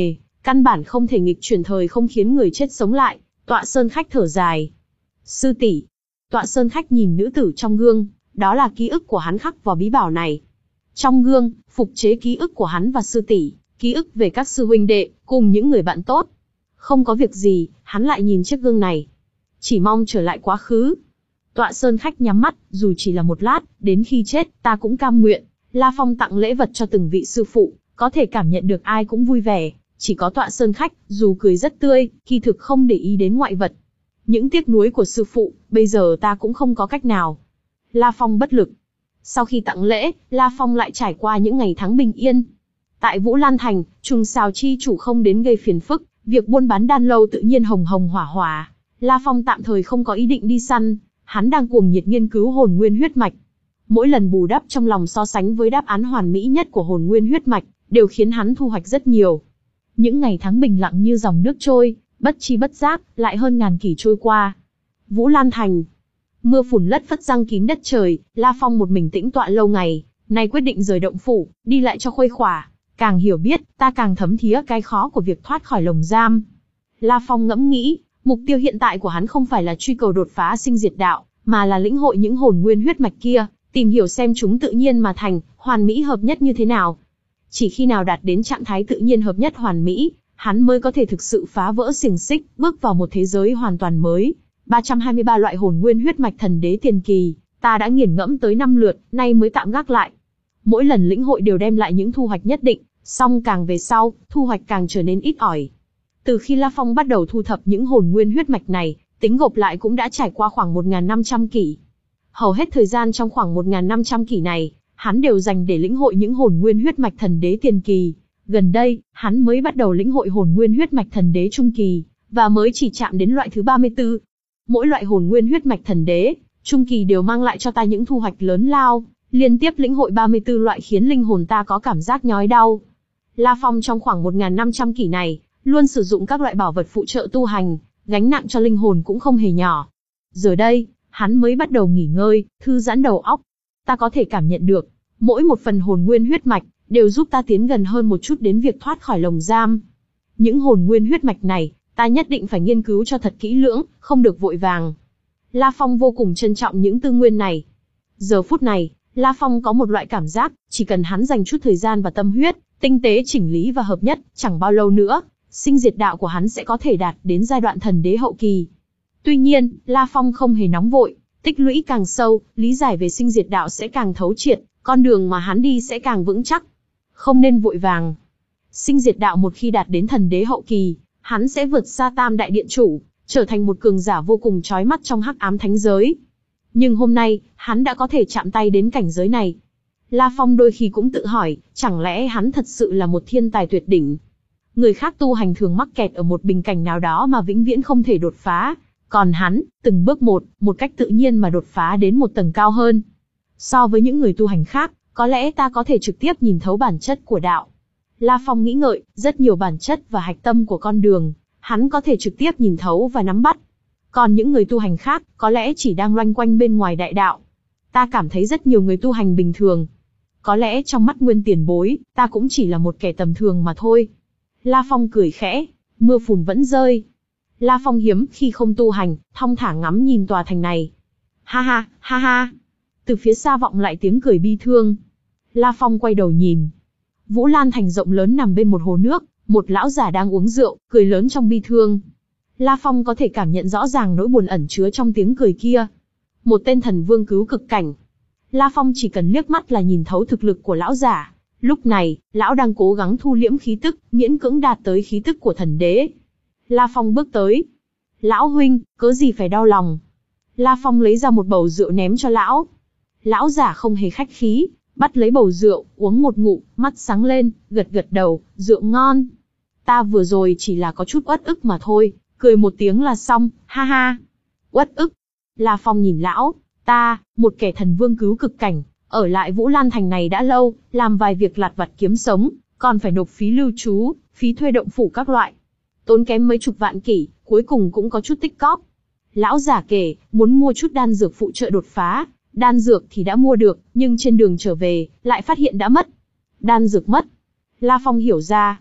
căn bản không thể nghịch chuyển thời không khiến người chết sống lại. Tọa Sơn Khách thở dài. Sư tỷ. Tọa Sơn Khách nhìn nữ tử trong gương, đó là ký ức của hắn khắc vào bí bảo này. Trong gương, phục chế ký ức của hắn và sư tỷ, ký ức về các sư huynh đệ, cùng những người bạn tốt. Không có việc gì, hắn lại nhìn chiếc gương này. Chỉ mong trở lại quá khứ. Tọa Sơn Khách nhắm mắt, dù chỉ là một lát, đến khi chết, ta cũng cam nguyện. La Phong tặng lễ vật cho từng vị sư phụ, có thể cảm nhận được ai cũng vui vẻ. Chỉ có Tọa Sơn Khách, dù cười rất tươi, kỳ thực không để ý đến ngoại vật. Những tiếc nuối của sư phụ, bây giờ ta cũng không có cách nào. La Phong bất lực. Sau khi tặng lễ, La Phong lại trải qua những ngày tháng bình yên. Tại Vũ Lan Thành, trùng xào chi chủ không đến gây phiền phức, việc buôn bán đan lâu tự nhiên hồng hồng hỏa hỏa. La Phong tạm thời không có ý định đi săn, hắn đang cuồng nhiệt nghiên cứu hồn nguyên huyết mạch. Mỗi lần bù đắp trong lòng so sánh với đáp án hoàn mỹ nhất của hồn nguyên huyết mạch, đều khiến hắn thu hoạch rất nhiều. Những ngày tháng bình lặng như dòng nước trôi, bất chi bất giác, lại hơn ngàn kỷ trôi qua. Vũ Lan Thành. Mưa phùn lất phất giăng kín đất trời, La Phong một mình tĩnh tọa lâu ngày, nay quyết định rời động phủ, đi lại cho khuây khỏa. Càng hiểu biết, ta càng thấm thía cái khó của việc thoát khỏi lồng giam. La Phong ngẫm nghĩ, mục tiêu hiện tại của hắn không phải là truy cầu đột phá sinh diệt đạo, mà là lĩnh hội những hồn nguyên huyết mạch kia, tìm hiểu xem chúng tự nhiên mà thành, hoàn mỹ hợp nhất như thế nào. Chỉ khi nào đạt đến trạng thái tự nhiên hợp nhất hoàn mỹ, hắn mới có thể thực sự phá vỡ xiềng xích, bước vào một thế giới hoàn toàn mới. ba trăm hai mươi ba loại hồn nguyên huyết mạch thần đế tiền kỳ, ta đã nghiền ngẫm tới năm lượt, nay mới tạm gác lại. Mỗi lần lĩnh hội đều đem lại những thu hoạch nhất định, song càng về sau, thu hoạch càng trở nên ít ỏi. Từ khi La Phong bắt đầu thu thập những hồn nguyên huyết mạch này, tính gộp lại cũng đã trải qua khoảng một nghìn năm trăm kỷ. Hầu hết thời gian trong khoảng một nghìn năm trăm kỷ này, hắn đều dành để lĩnh hội những hồn nguyên huyết mạch thần đế tiền kỳ. Gần đây, hắn mới bắt đầu lĩnh hội hồn nguyên huyết mạch thần đế trung kỳ, và mới chỉ chạm đến loại thứ ba mươi tư. Mỗi loại hồn nguyên huyết mạch thần đế trung kỳ đều mang lại cho ta những thu hoạch lớn lao, liên tiếp lĩnh hội ba mươi tư loại khiến linh hồn ta có cảm giác nhói đau. La Phong trong khoảng một nghìn năm trăm kỷ này, luôn sử dụng các loại bảo vật phụ trợ tu hành, gánh nặng cho linh hồn cũng không hề nhỏ. Giờ đây, hắn mới bắt đầu nghỉ ngơi, thư giãn đầu óc. Ta có thể cảm nhận được, mỗi một phần hồn nguyên huyết mạch, đều giúp ta tiến gần hơn một chút đến việc thoát khỏi lồng giam. Những hồn nguyên huyết mạch này, ta nhất định phải nghiên cứu cho thật kỹ lưỡng, không được vội vàng. La Phong vô cùng trân trọng những tư nguyên này. Giờ phút này, La Phong có một loại cảm giác, chỉ cần hắn dành chút thời gian và tâm huyết, tinh tế chỉnh lý và hợp nhất, chẳng bao lâu nữa, sinh diệt đạo của hắn sẽ có thể đạt đến giai đoạn thần đế hậu kỳ. Tuy nhiên, La Phong không hề nóng vội, tích lũy càng sâu, lý giải về sinh diệt đạo sẽ càng thấu triệt, con đường mà hắn đi sẽ càng vững chắc. Không nên vội vàng. Sinh diệt đạo một khi đạt đến thần đế hậu kỳ, hắn sẽ vượt xa Tam Đại Điện Chủ, trở thành một cường giả vô cùng chói mắt trong hắc ám thánh giới. Nhưng hôm nay, hắn đã có thể chạm tay đến cảnh giới này. La Phong đôi khi cũng tự hỏi, chẳng lẽ hắn thật sự là một thiên tài tuyệt đỉnh? Người khác tu hành thường mắc kẹt ở một bình cảnh nào đó mà vĩnh viễn không thể đột phá. Còn hắn, từng bước một, một cách tự nhiên mà đột phá đến một tầng cao hơn. So với những người tu hành khác, có lẽ ta có thể trực tiếp nhìn thấu bản chất của đạo. La Phong nghĩ ngợi, rất nhiều bản chất và hạch tâm của con đường, hắn có thể trực tiếp nhìn thấu và nắm bắt. Còn những người tu hành khác, có lẽ chỉ đang loanh quanh bên ngoài đại đạo. Ta cảm thấy rất nhiều người tu hành bình thường. Có lẽ trong mắt Nguyên tiền bối, ta cũng chỉ là một kẻ tầm thường mà thôi. La Phong cười khẽ, mưa phùn vẫn rơi. La Phong hiếm khi không tu hành, thong thả ngắm nhìn tòa thành này. Ha ha, ha ha. Từ phía xa vọng lại tiếng cười bi thương. La Phong quay đầu nhìn. Vũ Lan Thành rộng lớn nằm bên một hồ nước, một lão giả đang uống rượu, cười lớn trong bi thương. La Phong có thể cảm nhận rõ ràng nỗi buồn ẩn chứa trong tiếng cười kia. Một tên thần vương cứu cực cảnh. La Phong chỉ cần liếc mắt là nhìn thấu thực lực của lão giả. Lúc này, lão đang cố gắng thu liễm khí tức, miễn cưỡng đạt tới khí tức của thần đế. La Phong bước tới. Lão huynh, cớ gì phải đau lòng? La Phong lấy ra một bầu rượu ném cho lão. Lão giả không hề khách khí, bắt lấy bầu rượu, uống một ngụm, mắt sáng lên, gật gật đầu, rượu ngon. Ta vừa rồi chỉ là có chút uất ức mà thôi, cười một tiếng là xong, ha ha. Uất ức. La Phong nhìn lão, ta, một kẻ thần vương cứu cực cảnh, ở lại Vũ Lan Thành này đã lâu, làm vài việc lặt vặt kiếm sống, còn phải nộp phí lưu trú, phí thuê động phủ các loại. Tốn kém mấy chục vạn kỷ, cuối cùng cũng có chút tích cóp. Lão giả kể, muốn mua chút đan dược phụ trợ đột phá, đan dược thì đã mua được, nhưng trên đường trở về, lại phát hiện đã mất. Đan dược mất. La Phong hiểu ra.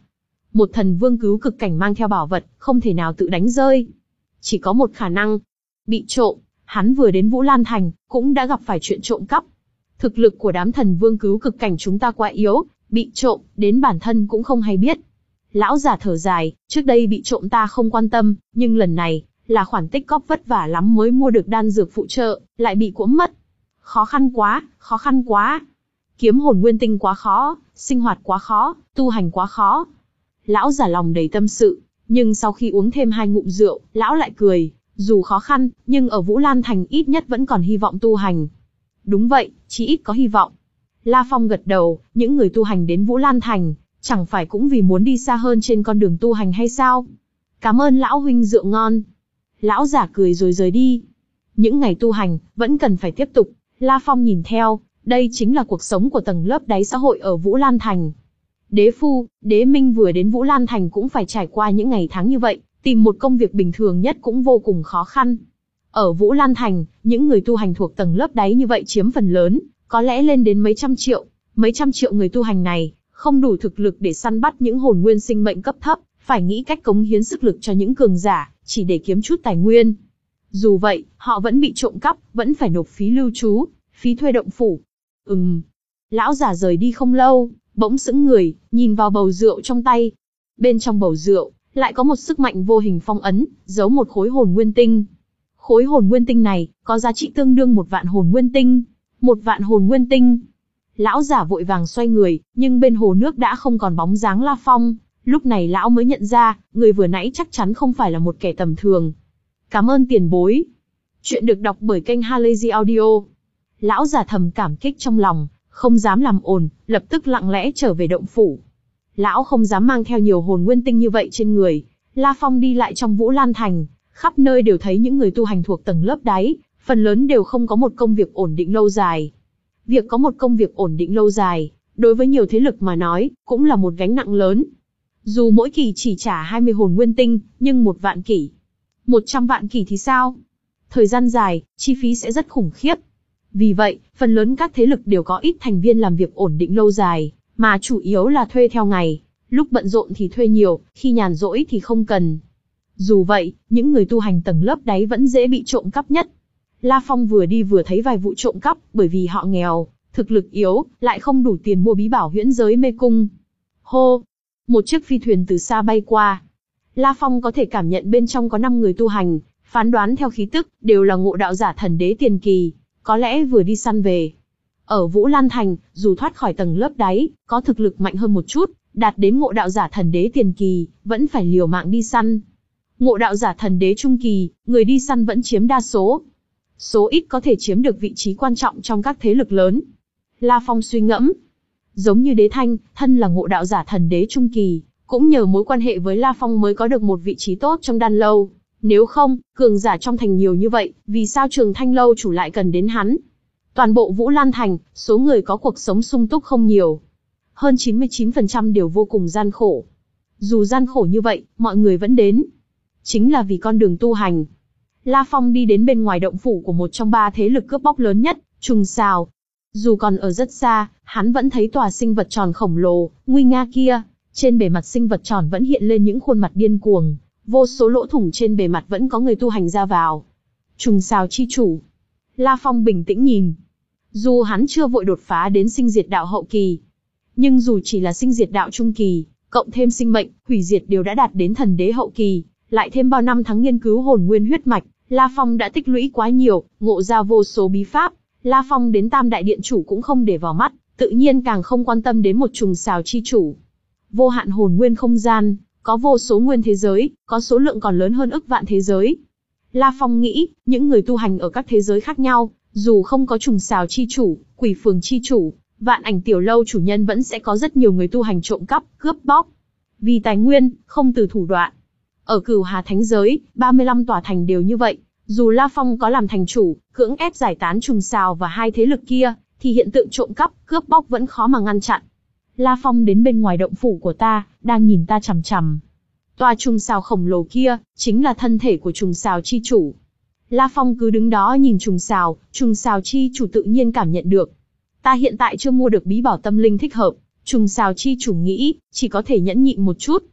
Một thần vương cứu cực cảnh mang theo bảo vật, không thể nào tự đánh rơi. Chỉ có một khả năng, bị trộm. Hắn vừa đến Vũ Lan Thành, cũng đã gặp phải chuyện trộm cắp. Thực lực của đám thần vương cứu cực cảnh chúng ta quá yếu, bị trộm, đến bản thân cũng không hay biết. Lão già thở dài, trước đây bị trộm ta không quan tâm, nhưng lần này, là khoản tích cóp vất vả lắm mới mua được đan dược phụ trợ, lại bị cuỗm mất. Khó khăn quá, khó khăn quá. Kiếm hồn nguyên tinh quá khó, sinh hoạt quá khó, tu hành quá khó. Lão già lòng đầy tâm sự, nhưng sau khi uống thêm hai ngụm rượu, lão lại cười, dù khó khăn, nhưng ở Vũ Lan Thành ít nhất vẫn còn hy vọng tu hành. Đúng vậy, chỉ ít có hy vọng. La Phong gật đầu, những người tu hành đến Vũ Lan Thành, chẳng phải cũng vì muốn đi xa hơn trên con đường tu hành hay sao? Cảm ơn lão huynh rượu ngon. Lão giả cười rồi rời đi. Những ngày tu hành, vẫn cần phải tiếp tục. La Phong nhìn theo, đây chính là cuộc sống của tầng lớp đáy xã hội ở Vũ Lan Thành. Đế Phu, Đế Minh vừa đến Vũ Lan Thành cũng phải trải qua những ngày tháng như vậy, tìm một công việc bình thường nhất cũng vô cùng khó khăn. Ở Vũ Lan Thành, những người tu hành thuộc tầng lớp đáy như vậy chiếm phần lớn, có lẽ lên đến mấy trăm triệu. Mấy trăm triệu người tu hành này, không đủ thực lực để săn bắt những hồn nguyên sinh mệnh cấp thấp, phải nghĩ cách cống hiến sức lực cho những cường giả, chỉ để kiếm chút tài nguyên. Dù vậy, họ vẫn bị trộm cắp, vẫn phải nộp phí lưu trú, phí thuê động phủ. Ừm. Lão giả rời đi không lâu, bỗng sững người, nhìn vào bầu rượu trong tay. Bên trong bầu rượu, lại có một sức mạnh vô hình phong ấn, giấu một khối hồn nguyên tinh. Khối hồn nguyên tinh này, có giá trị tương đương một vạn hồn nguyên tinh. Một vạn hồn nguyên tinh. Lão giả vội vàng xoay người, nhưng bên hồ nước đã không còn bóng dáng La Phong. Lúc này lão mới nhận ra, người vừa nãy chắc chắn không phải là một kẻ tầm thường. Cảm ơn tiền bối. Chuyện được đọc bởi kênh Halazy Audio. Lão giả thầm cảm kích trong lòng, không dám làm ồn, lập tức lặng lẽ trở về động phủ. Lão không dám mang theo nhiều hồn nguyên tinh như vậy trên người. La Phong đi lại trong Vũ Lan Thành, khắp nơi đều thấy những người tu hành thuộc tầng lớp đáy, phần lớn đều không có một công việc ổn định lâu dài. Việc có một công việc ổn định lâu dài, đối với nhiều thế lực mà nói, cũng là một gánh nặng lớn. Dù mỗi kỳ chỉ trả hai mươi hồn nguyên tinh, nhưng một vạn kỷ, một trăm vạn kỷ thì sao? Thời gian dài, chi phí sẽ rất khủng khiếp. Vì vậy, phần lớn các thế lực đều có ít thành viên làm việc ổn định lâu dài, mà chủ yếu là thuê theo ngày. Lúc bận rộn thì thuê nhiều, khi nhàn rỗi thì không cần. Dù vậy, những người tu hành tầng lớp đáy vẫn dễ bị trộm cắp nhất. La Phong vừa đi vừa thấy vài vụ trộm cắp, bởi vì họ nghèo, thực lực yếu, lại không đủ tiền mua bí bảo huyễn giới mê cung. Hô! Một chiếc phi thuyền từ xa bay qua. La Phong có thể cảm nhận bên trong có năm người tu hành, phán đoán theo khí tức, đều là ngộ đạo giả thần đế tiền kỳ, có lẽ vừa đi săn về. Ở Vũ Lan Thành, dù thoát khỏi tầng lớp đáy, có thực lực mạnh hơn một chút, đạt đến ngộ đạo giả thần đế tiền kỳ, vẫn phải liều mạng đi săn. Ngộ đạo giả thần đế trung kỳ, người đi săn vẫn chiếm đa số. Số ít có thể chiếm được vị trí quan trọng trong các thế lực lớn. La Phong suy ngẫm. Giống như Đế Thanh, thân là ngộ đạo giả thần đế trung kỳ, cũng nhờ mối quan hệ với La Phong mới có được một vị trí tốt trong đan lâu. Nếu không, cường giả trong thành nhiều như vậy, vì sao Trường Thanh lâu chủ lại cần đến hắn? Toàn bộ Vũ Lan Thành, số người có cuộc sống sung túc không nhiều. Hơn chín mươi chín phần trăm đều vô cùng gian khổ. Dù gian khổ như vậy, mọi người vẫn đến. Chính là vì con đường tu hành. La Phong đi đến bên ngoài động phủ của một trong ba thế lực cướp bóc lớn nhất, Trùng Sào. Dù còn ở rất xa, hắn vẫn thấy tòa sinh vật tròn khổng lồ, nguy nga kia. Trên bề mặt sinh vật tròn vẫn hiện lên những khuôn mặt điên cuồng. Vô số lỗ thủng trên bề mặt vẫn có người tu hành ra vào. Trùng Sào chi chủ. La Phong bình tĩnh nhìn. Dù hắn chưa vội đột phá đến sinh diệt đạo hậu kỳ, nhưng dù chỉ là sinh diệt đạo trung kỳ, cộng thêm sinh mệnh, hủy diệt đều đã đạt đến thần đế hậu kỳ, lại thêm bao năm tháng nghiên cứu hồn nguyên huyết mạch, La Phong đã tích lũy quá nhiều, ngộ ra vô số bí pháp. La Phong đến Tam Đại Điện chủ cũng không để vào mắt, tự nhiên càng không quan tâm đến một Trùng Sào chi chủ. Vô hạn hồn nguyên không gian, có vô số nguyên thế giới, có số lượng còn lớn hơn ức vạn thế giới. La Phong nghĩ, những người tu hành ở các thế giới khác nhau, dù không có Trùng Sào chi chủ, Quỷ Phường chi chủ, Vạn Ảnh tiểu lâu chủ nhân vẫn sẽ có rất nhiều người tu hành trộm cắp, cướp bóc. Vì tài nguyên, không từ thủ đoạn. Ở Cửu Hà Thánh giới, ba mươi lăm tòa thành đều như vậy. Dù La Phong có làm thành chủ, cưỡng ép giải tán Trùng Sào và hai thế lực kia, thì hiện tượng trộm cắp, cướp bóc vẫn khó mà ngăn chặn. La Phong đến bên ngoài động phủ của ta, đang nhìn ta chằm chằm. Tòa Trùng Sào khổng lồ kia, chính là thân thể của Trùng Sào chi chủ. La Phong cứ đứng đó nhìn Trùng Sào, Trùng Sào chi chủ tự nhiên cảm nhận được. Ta hiện tại chưa mua được bí bảo tâm linh thích hợp, Trùng Sào chi chủ nghĩ, chỉ có thể nhẫn nhịn một chút.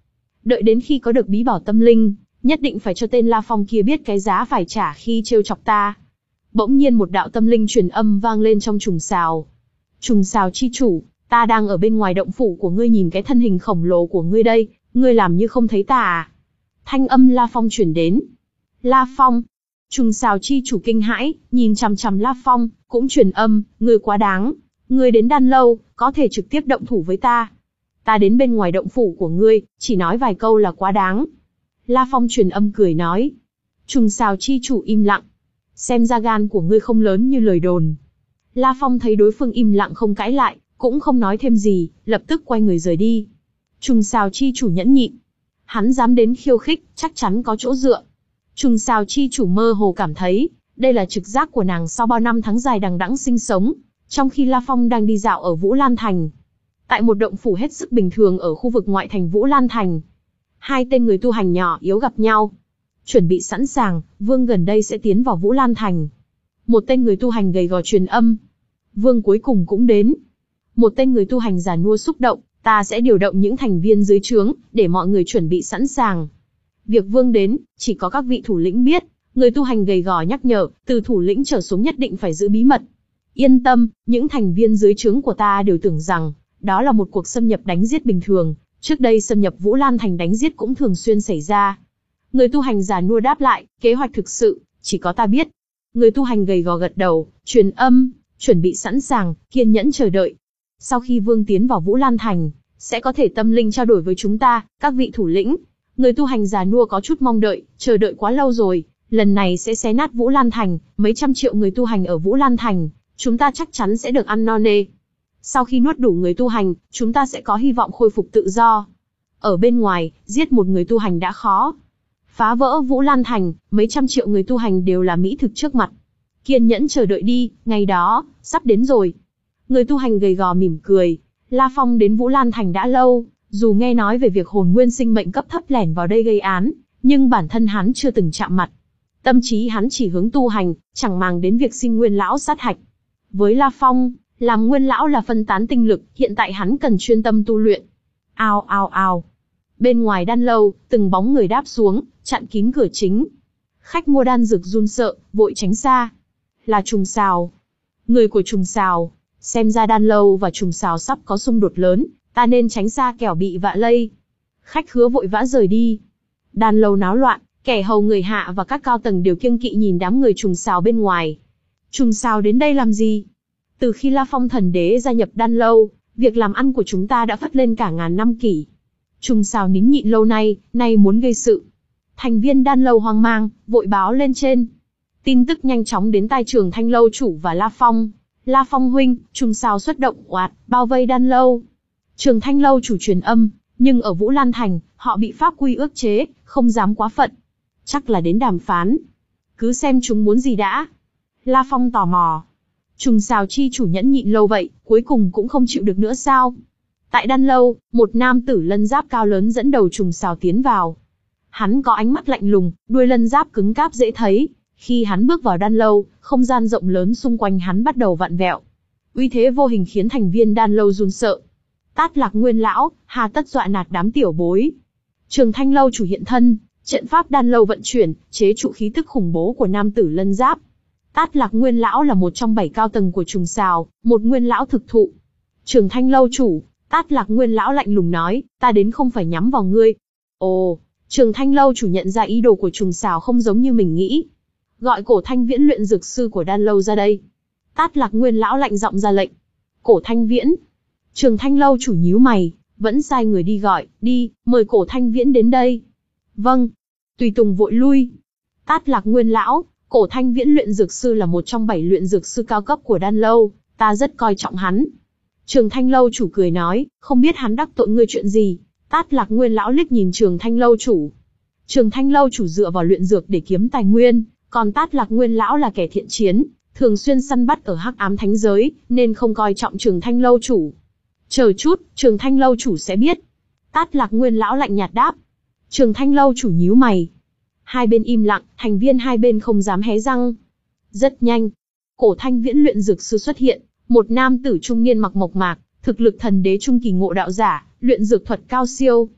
Đợi đến khi có được bí bảo tâm linh, nhất định phải cho tên La Phong kia biết cái giá phải trả khi trêu chọc ta. Bỗng nhiên một đạo tâm linh truyền âm vang lên trong trùng sào. Trùng sào chi chủ, ta đang ở bên ngoài động phủ của ngươi nhìn cái thân hình khổng lồ của ngươi đây, ngươi làm như không thấy ta à? Thanh âm La Phong truyền đến. La Phong. Trùng sào chi chủ kinh hãi, nhìn chằm chằm La Phong, cũng truyền âm, ngươi quá đáng. Ngươi đến Đan Lâu, có thể trực tiếp động thủ với ta. Ta đến bên ngoài động phủ của ngươi, chỉ nói vài câu là quá đáng. La Phong truyền âm cười nói. Trùng sào chi chủ im lặng. Xem ra gan của ngươi không lớn như lời đồn. La Phong thấy đối phương im lặng không cãi lại, cũng không nói thêm gì, lập tức quay người rời đi. Trùng sào chi chủ nhẫn nhịn. Hắn dám đến khiêu khích, chắc chắn có chỗ dựa. Trùng sào chi chủ mơ hồ cảm thấy, đây là trực giác của nàng sau bao năm tháng dài đằng đẵng sinh sống, trong khi La Phong đang đi dạo ở Vũ Lan Thành. Tại một động phủ hết sức bình thường ở khu vực ngoại thành Vũ Lan Thành. Hai tên người tu hành nhỏ yếu gặp nhau. Chuẩn bị sẵn sàng, vương gần đây sẽ tiến vào Vũ Lan Thành. Một tên người tu hành gầy gò truyền âm. Vương cuối cùng cũng đến. Một tên người tu hành già nua xúc động, ta sẽ điều động những thành viên dưới trướng, để mọi người chuẩn bị sẵn sàng. Việc vương đến, chỉ có các vị thủ lĩnh biết. Người tu hành gầy gò nhắc nhở, từ thủ lĩnh trở xuống nhất định phải giữ bí mật. Yên tâm, những thành viên dưới trướng của ta đều tưởng rằng, đó là một cuộc xâm nhập đánh giết bình thường. Trước đây xâm nhập Vũ Lan Thành đánh giết cũng thường xuyên xảy ra. Người tu hành già nua đáp lại, kế hoạch thực sự, chỉ có ta biết. Người tu hành gầy gò gật đầu, truyền âm, chuẩn bị sẵn sàng, kiên nhẫn chờ đợi. Sau khi vương tiến vào Vũ Lan Thành, sẽ có thể tâm linh trao đổi với chúng ta, các vị thủ lĩnh. Người tu hành già nua có chút mong đợi, chờ đợi quá lâu rồi, lần này sẽ xé nát Vũ Lan Thành, mấy trăm triệu người tu hành ở Vũ Lan Thành, chúng ta chắc chắn sẽ được ăn no nê. Sau khi nuốt đủ người tu hành, chúng ta sẽ có hy vọng khôi phục tự do. Ở bên ngoài, giết một người tu hành đã khó. Phá vỡ Vũ Lan Thành, mấy trăm triệu người tu hành đều là mỹ thực trước mặt. Kiên nhẫn chờ đợi đi, ngày đó, sắp đến rồi. Người tu hành gầy gò mỉm cười. La Phong đến Vũ Lan Thành đã lâu, dù nghe nói về việc hồn nguyên sinh mệnh cấp thấp lẻn vào đây gây án, nhưng bản thân hắn chưa từng chạm mặt. Tâm trí hắn chỉ hướng tu hành, chẳng màng đến việc sinh nguyên lão sát hạch. Với La Phong, làm nguyên lão là phân tán tinh lực, hiện tại hắn cần chuyên tâm tu luyện. Ao ao ao. Bên ngoài Đan Lâu, từng bóng người đáp xuống, chặn kín cửa chính. Khách mua đan dược run sợ, vội tránh xa. Là Trùng Sào. Người của Trùng Sào. Xem ra Đan Lâu và Trùng Sào sắp có xung đột lớn, ta nên tránh xa kẻo bị vạ lây. Khách khứa vội vã rời đi. Đan Lâu náo loạn, kẻ hầu người hạ và các cao tầng đều kiêng kỵ nhìn đám người Trùng Sào bên ngoài. Trùng Sào đến đây làm gì? Từ khi La Phong thần đế gia nhập Đan Lâu, việc làm ăn của chúng ta đã phất lên cả ngàn năm kỷ. Trùng Sào nín nhịn lâu nay, nay muốn gây sự. Thành viên Đan Lâu hoang mang, vội báo lên trên. Tin tức nhanh chóng đến tai Trường Thanh Lâu chủ và La Phong. La Phong huynh, Trùng Sào xuất động oạt, bao vây Đan Lâu. Trường Thanh Lâu chủ truyền âm, nhưng ở Vũ Lan Thành, họ bị pháp quy ước chế, không dám quá phận. Chắc là đến đàm phán. Cứ xem chúng muốn gì đã. La Phong tò mò. Trùng Sào chi chủ nhẫn nhịn lâu vậy, cuối cùng cũng không chịu được nữa sao? Tại Đan Lâu, một nam tử lân giáp cao lớn dẫn đầu Trùng Sào tiến vào. Hắn có ánh mắt lạnh lùng, đuôi lân giáp cứng cáp dễ thấy. Khi hắn bước vào Đan Lâu, không gian rộng lớn xung quanh hắn bắt đầu vặn vẹo. Uy thế vô hình khiến thành viên Đan Lâu run sợ. Tát Lạc Nguyên lão, hà tất dọa nạt đám tiểu bối. Trường Thanh Lâu chủ hiện thân, trận pháp Đan Lâu vận chuyển, chế trụ khí tức khủng bố của nam tử lân giáp. Tát Lạc Nguyên lão là một trong bảy cao tầng của Trùng Sào, một nguyên lão thực thụ. Trường Thanh Lâu chủ, Tát Lạc Nguyên lão lạnh lùng nói, ta đến không phải nhắm vào ngươi. Ồ, Trường Thanh Lâu chủ nhận ra ý đồ của Trùng Sào không giống như mình nghĩ. Gọi Cổ Thanh Viễn luyện dược sư của Đan Lâu ra đây. Tát Lạc Nguyên lão lạnh giọng ra lệnh. Cổ Thanh Viễn. Trường Thanh Lâu chủ nhíu mày, vẫn sai người đi gọi, đi, mời Cổ Thanh Viễn đến đây. Vâng. Tùy tùng vội lui. Tát Lạc Nguyên lão, Cổ Thanh Viễn luyện dược sư là một trong bảy luyện dược sư cao cấp của Đan Lâu, ta rất coi trọng hắn. Trường Thanh Lâu chủ cười nói, không biết hắn đắc tội ngươi chuyện gì. Tát Lạc Nguyên lão liếc nhìn Trường Thanh Lâu chủ. Trường Thanh Lâu chủ dựa vào luyện dược để kiếm tài nguyên, còn Tát Lạc Nguyên lão là kẻ thiện chiến, thường xuyên săn bắt ở hắc ám thánh giới, nên không coi trọng Trường Thanh Lâu chủ. Chờ chút, Trường Thanh Lâu chủ sẽ biết. Tát Lạc Nguyên lão lạnh nhạt đáp. Trường Thanh Lâu chủ nhíu mày. Hai bên im lặng, thành viên hai bên không dám hé răng. Rất nhanh, Cổ Thanh Viễn luyện dược sư xuất hiện, một nam tử trung niên mặc mộc mạc, thực lực thần đế trung kỳ ngộ đạo giả, luyện dược thuật cao siêu.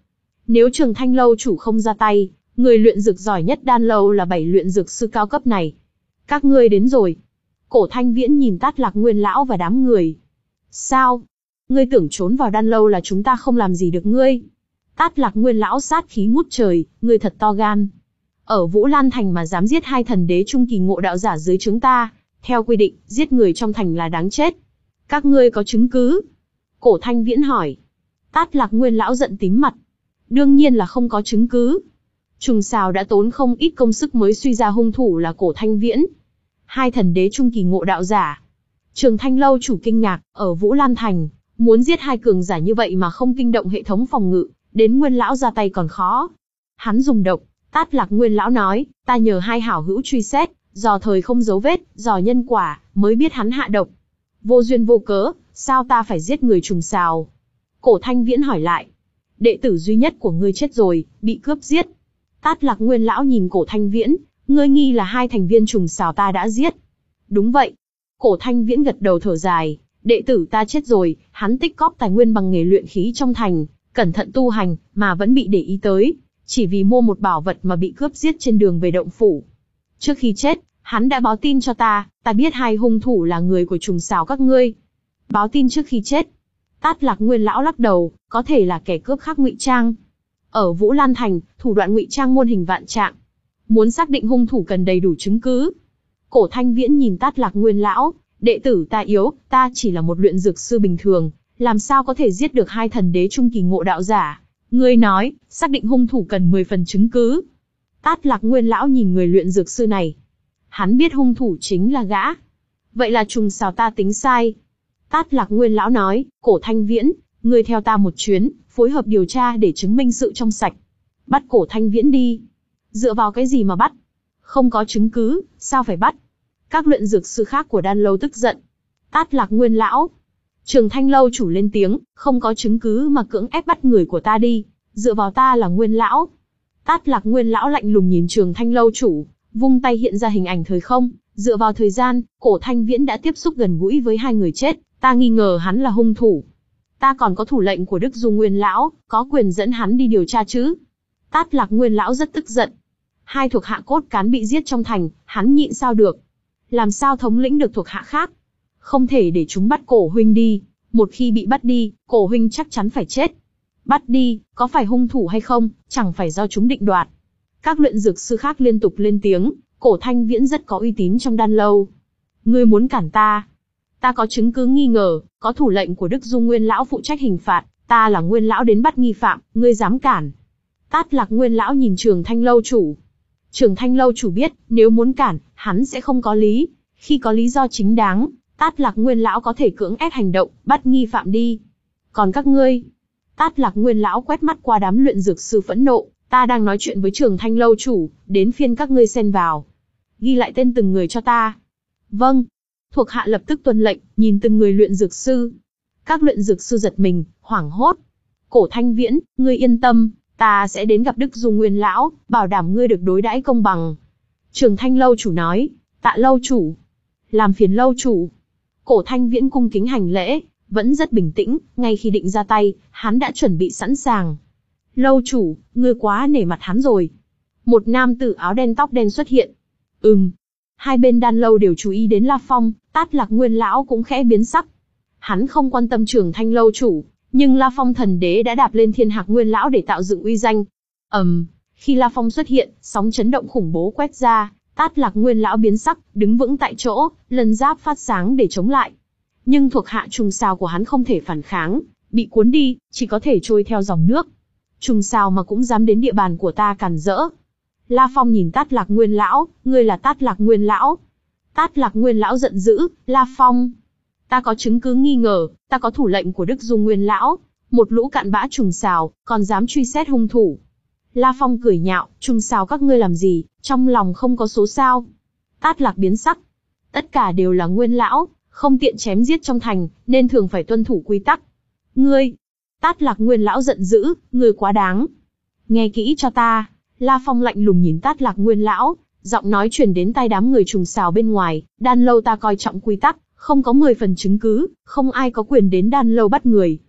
Nếu Trường Thanh lâu chủ không ra tay, người luyện dược giỏi nhất đan lâu là bảy luyện dược sư cao cấp này. Các ngươi đến rồi. Cổ Thanh Viễn nhìn Tát Lạc Nguyên lão và đám người. Sao? Ngươi tưởng trốn vào đan lâu là chúng ta không làm gì được ngươi? Tát Lạc Nguyên lão sát khí ngút trời, ngươi thật to gan. Ở Vũ Lan Thành mà dám giết hai thần đế trung kỳ ngộ đạo giả dưới chúng ta, theo quy định, giết người trong thành là đáng chết. Các ngươi có chứng cứ? Cổ Thanh Viễn hỏi. Tát Lạc Nguyên lão giận tím mặt. Đương nhiên là không có chứng cứ. Trùng Sào đã tốn không ít công sức mới suy ra hung thủ là Cổ Thanh Viễn. Hai thần đế trung kỳ ngộ đạo giả. Trường Thanh lâu chủ kinh ngạc, ở Vũ Lan Thành, muốn giết hai cường giả như vậy mà không kinh động hệ thống phòng ngự, đến Nguyên lão ra tay còn khó. Hắn dùng độc, Tát Lạc Nguyên lão nói, ta nhờ hai hảo hữu truy xét, dò thời không dấu vết, dò nhân quả, mới biết hắn hạ độc. Vô duyên vô cớ, sao ta phải giết người Trùng Sào? Cổ Thanh Viễn hỏi lại. Đệ tử duy nhất của ngươi chết rồi, bị cướp giết. Tát Lạc Nguyên lão nhìn Cổ Thanh Viễn, ngươi nghi là hai thành viên Trùng Sào ta đã giết. Đúng vậy. Cổ Thanh Viễn gật đầu thở dài, đệ tử ta chết rồi, hắn tích cóp tài nguyên bằng nghề luyện khí trong thành, cẩn thận tu hành, mà vẫn bị để ý tới, chỉ vì mua một bảo vật mà bị cướp giết trên đường về động phủ. Trước khi chết, hắn đã báo tin cho ta, ta biết hai hung thủ là người của Trùng Sào các ngươi. Báo tin trước khi chết. Tát Lạc Nguyên lão lắc đầu, có thể là kẻ cướp khác ngụy trang. Ở Vũ Lan Thành, thủ đoạn ngụy trang muôn hình vạn trạng. Muốn xác định hung thủ cần đầy đủ chứng cứ. Cổ Thanh Viễn nhìn Tát Lạc Nguyên lão, đệ tử ta yếu, ta chỉ là một luyện dược sư bình thường, làm sao có thể giết được hai thần đế trung kỳ ngộ đạo giả? Ngươi nói, xác định hung thủ cần mười phần chứng cứ. Tát Lạc Nguyên lão nhìn người luyện dược sư này. Hắn biết hung thủ chính là gã. Vậy là Trùng Sào ta tính sai. Tát Lạc Nguyên lão nói, Cổ Thanh Viễn, ngươi theo ta một chuyến, phối hợp điều tra để chứng minh sự trong sạch. Bắt Cổ Thanh Viễn đi. Dựa vào cái gì mà bắt? Không có chứng cứ, sao phải bắt? Các luyện dược sư khác của đan lâu tức giận. Tát Lạc Nguyên lão. Trường Thanh lâu chủ lên tiếng, không có chứng cứ mà cưỡng ép bắt người của ta đi, dựa vào ta là Nguyên lão. Tát Lạc Nguyên lão lạnh lùng nhìn Trường Thanh lâu chủ, vung tay hiện ra hình ảnh thời không, dựa vào thời gian, Cổ Thanh Viễn đã tiếp xúc gần gũi với hai người chết, ta nghi ngờ hắn là hung thủ. Ta còn có thủ lệnh của Đức Du Nguyên lão, có quyền dẫn hắn đi điều tra chứ? Tát Lạc Nguyên lão rất tức giận. Hai thuộc hạ cốt cán bị giết trong thành, hắn nhịn sao được? Làm sao thống lĩnh được thuộc hạ khác? Không thể để chúng bắt Cổ huynh đi, một khi bị bắt đi, Cổ huynh chắc chắn phải chết. Bắt đi, có phải hung thủ hay không, chẳng phải do chúng định đoạt. Các luyện dược sư khác liên tục lên tiếng, Cổ Thanh Viễn rất có uy tín trong đan lâu. Ngươi muốn cản ta? Ta có chứng cứ nghi ngờ, có thủ lệnh của Đức Du Nguyên lão phụ trách hình phạt, ta là Nguyên lão đến bắt nghi phạm, ngươi dám cản? Tát Lạc Nguyên lão nhìn Trường Thanh lâu chủ. Trường Thanh lâu chủ biết, nếu muốn cản, hắn sẽ không có lý. Khi có lý do chính đáng, Tát Lạc Nguyên lão có thể cưỡng ép hành động, bắt nghi phạm đi. Còn các ngươi? Tát Lạc Nguyên lão quét mắt qua đám luyện dược sư phẫn nộ, ta đang nói chuyện với Trường Thanh lâu chủ, đến phiên các ngươi xen vào. Ghi lại tên từng người cho ta. Vâng. Thuộc hạ lập tức tuân lệnh, nhìn từng người luyện dược sư. Các luyện dược sư giật mình, hoảng hốt. Cổ Thanh Viễn, ngươi yên tâm, ta sẽ đến gặp Đức Du Nguyên lão, bảo đảm ngươi được đối đãi công bằng. Trường Thanh lâu chủ nói, tạ lâu chủ. Làm phiền lâu chủ. Cổ Thanh Viễn cung kính hành lễ, vẫn rất bình tĩnh, ngay khi định ra tay, hắn đã chuẩn bị sẵn sàng. Lâu chủ, ngươi quá nể mặt hắn rồi. Một nam tử áo đen tóc đen xuất hiện. Ừm. Hai bên đan lâu đều chú ý đến La Phong, Tát Lạc Nguyên lão cũng khẽ biến sắc. Hắn không quan tâm Trường Thanh lâu chủ, nhưng La Phong thần đế đã đạp lên Thiên Hạc Nguyên lão để tạo dựng uy danh. ầm, um, khi La Phong xuất hiện, sóng chấn động khủng bố quét ra, Tát Lạc Nguyên lão biến sắc, đứng vững tại chỗ, lân giáp phát sáng để chống lại. Nhưng thuộc hạ Trùng Sào của hắn không thể phản kháng, bị cuốn đi, chỉ có thể trôi theo dòng nước. Trùng Sào mà cũng dám đến địa bàn của ta cản rỡ. La Phong nhìn Tát Lạc Nguyên lão, ngươi là Tát Lạc Nguyên lão. Tát Lạc Nguyên lão giận dữ, La Phong. Ta có chứng cứ nghi ngờ, ta có thủ lệnh của Đức Du Nguyên lão. Một lũ cặn bã Trùng Sào, còn dám truy xét hung thủ. La Phong cười nhạo, Trùng Sào các ngươi làm gì, trong lòng không có số sao. Tát Lạc biến sắc. Tất cả đều là Nguyên lão, không tiện chém giết trong thành, nên thường phải tuân thủ quy tắc. Ngươi. Tát Lạc Nguyên lão giận dữ, ngươi quá đáng. Nghe kỹ cho ta. La Phong lạnh lùng nhìn Tát Lạc Nguyên lão, giọng nói truyền đến tai đám người Trùng Sào bên ngoài, đan lâu ta coi trọng quy tắc, không có mười phần chứng cứ, không ai có quyền đến đan lâu bắt người.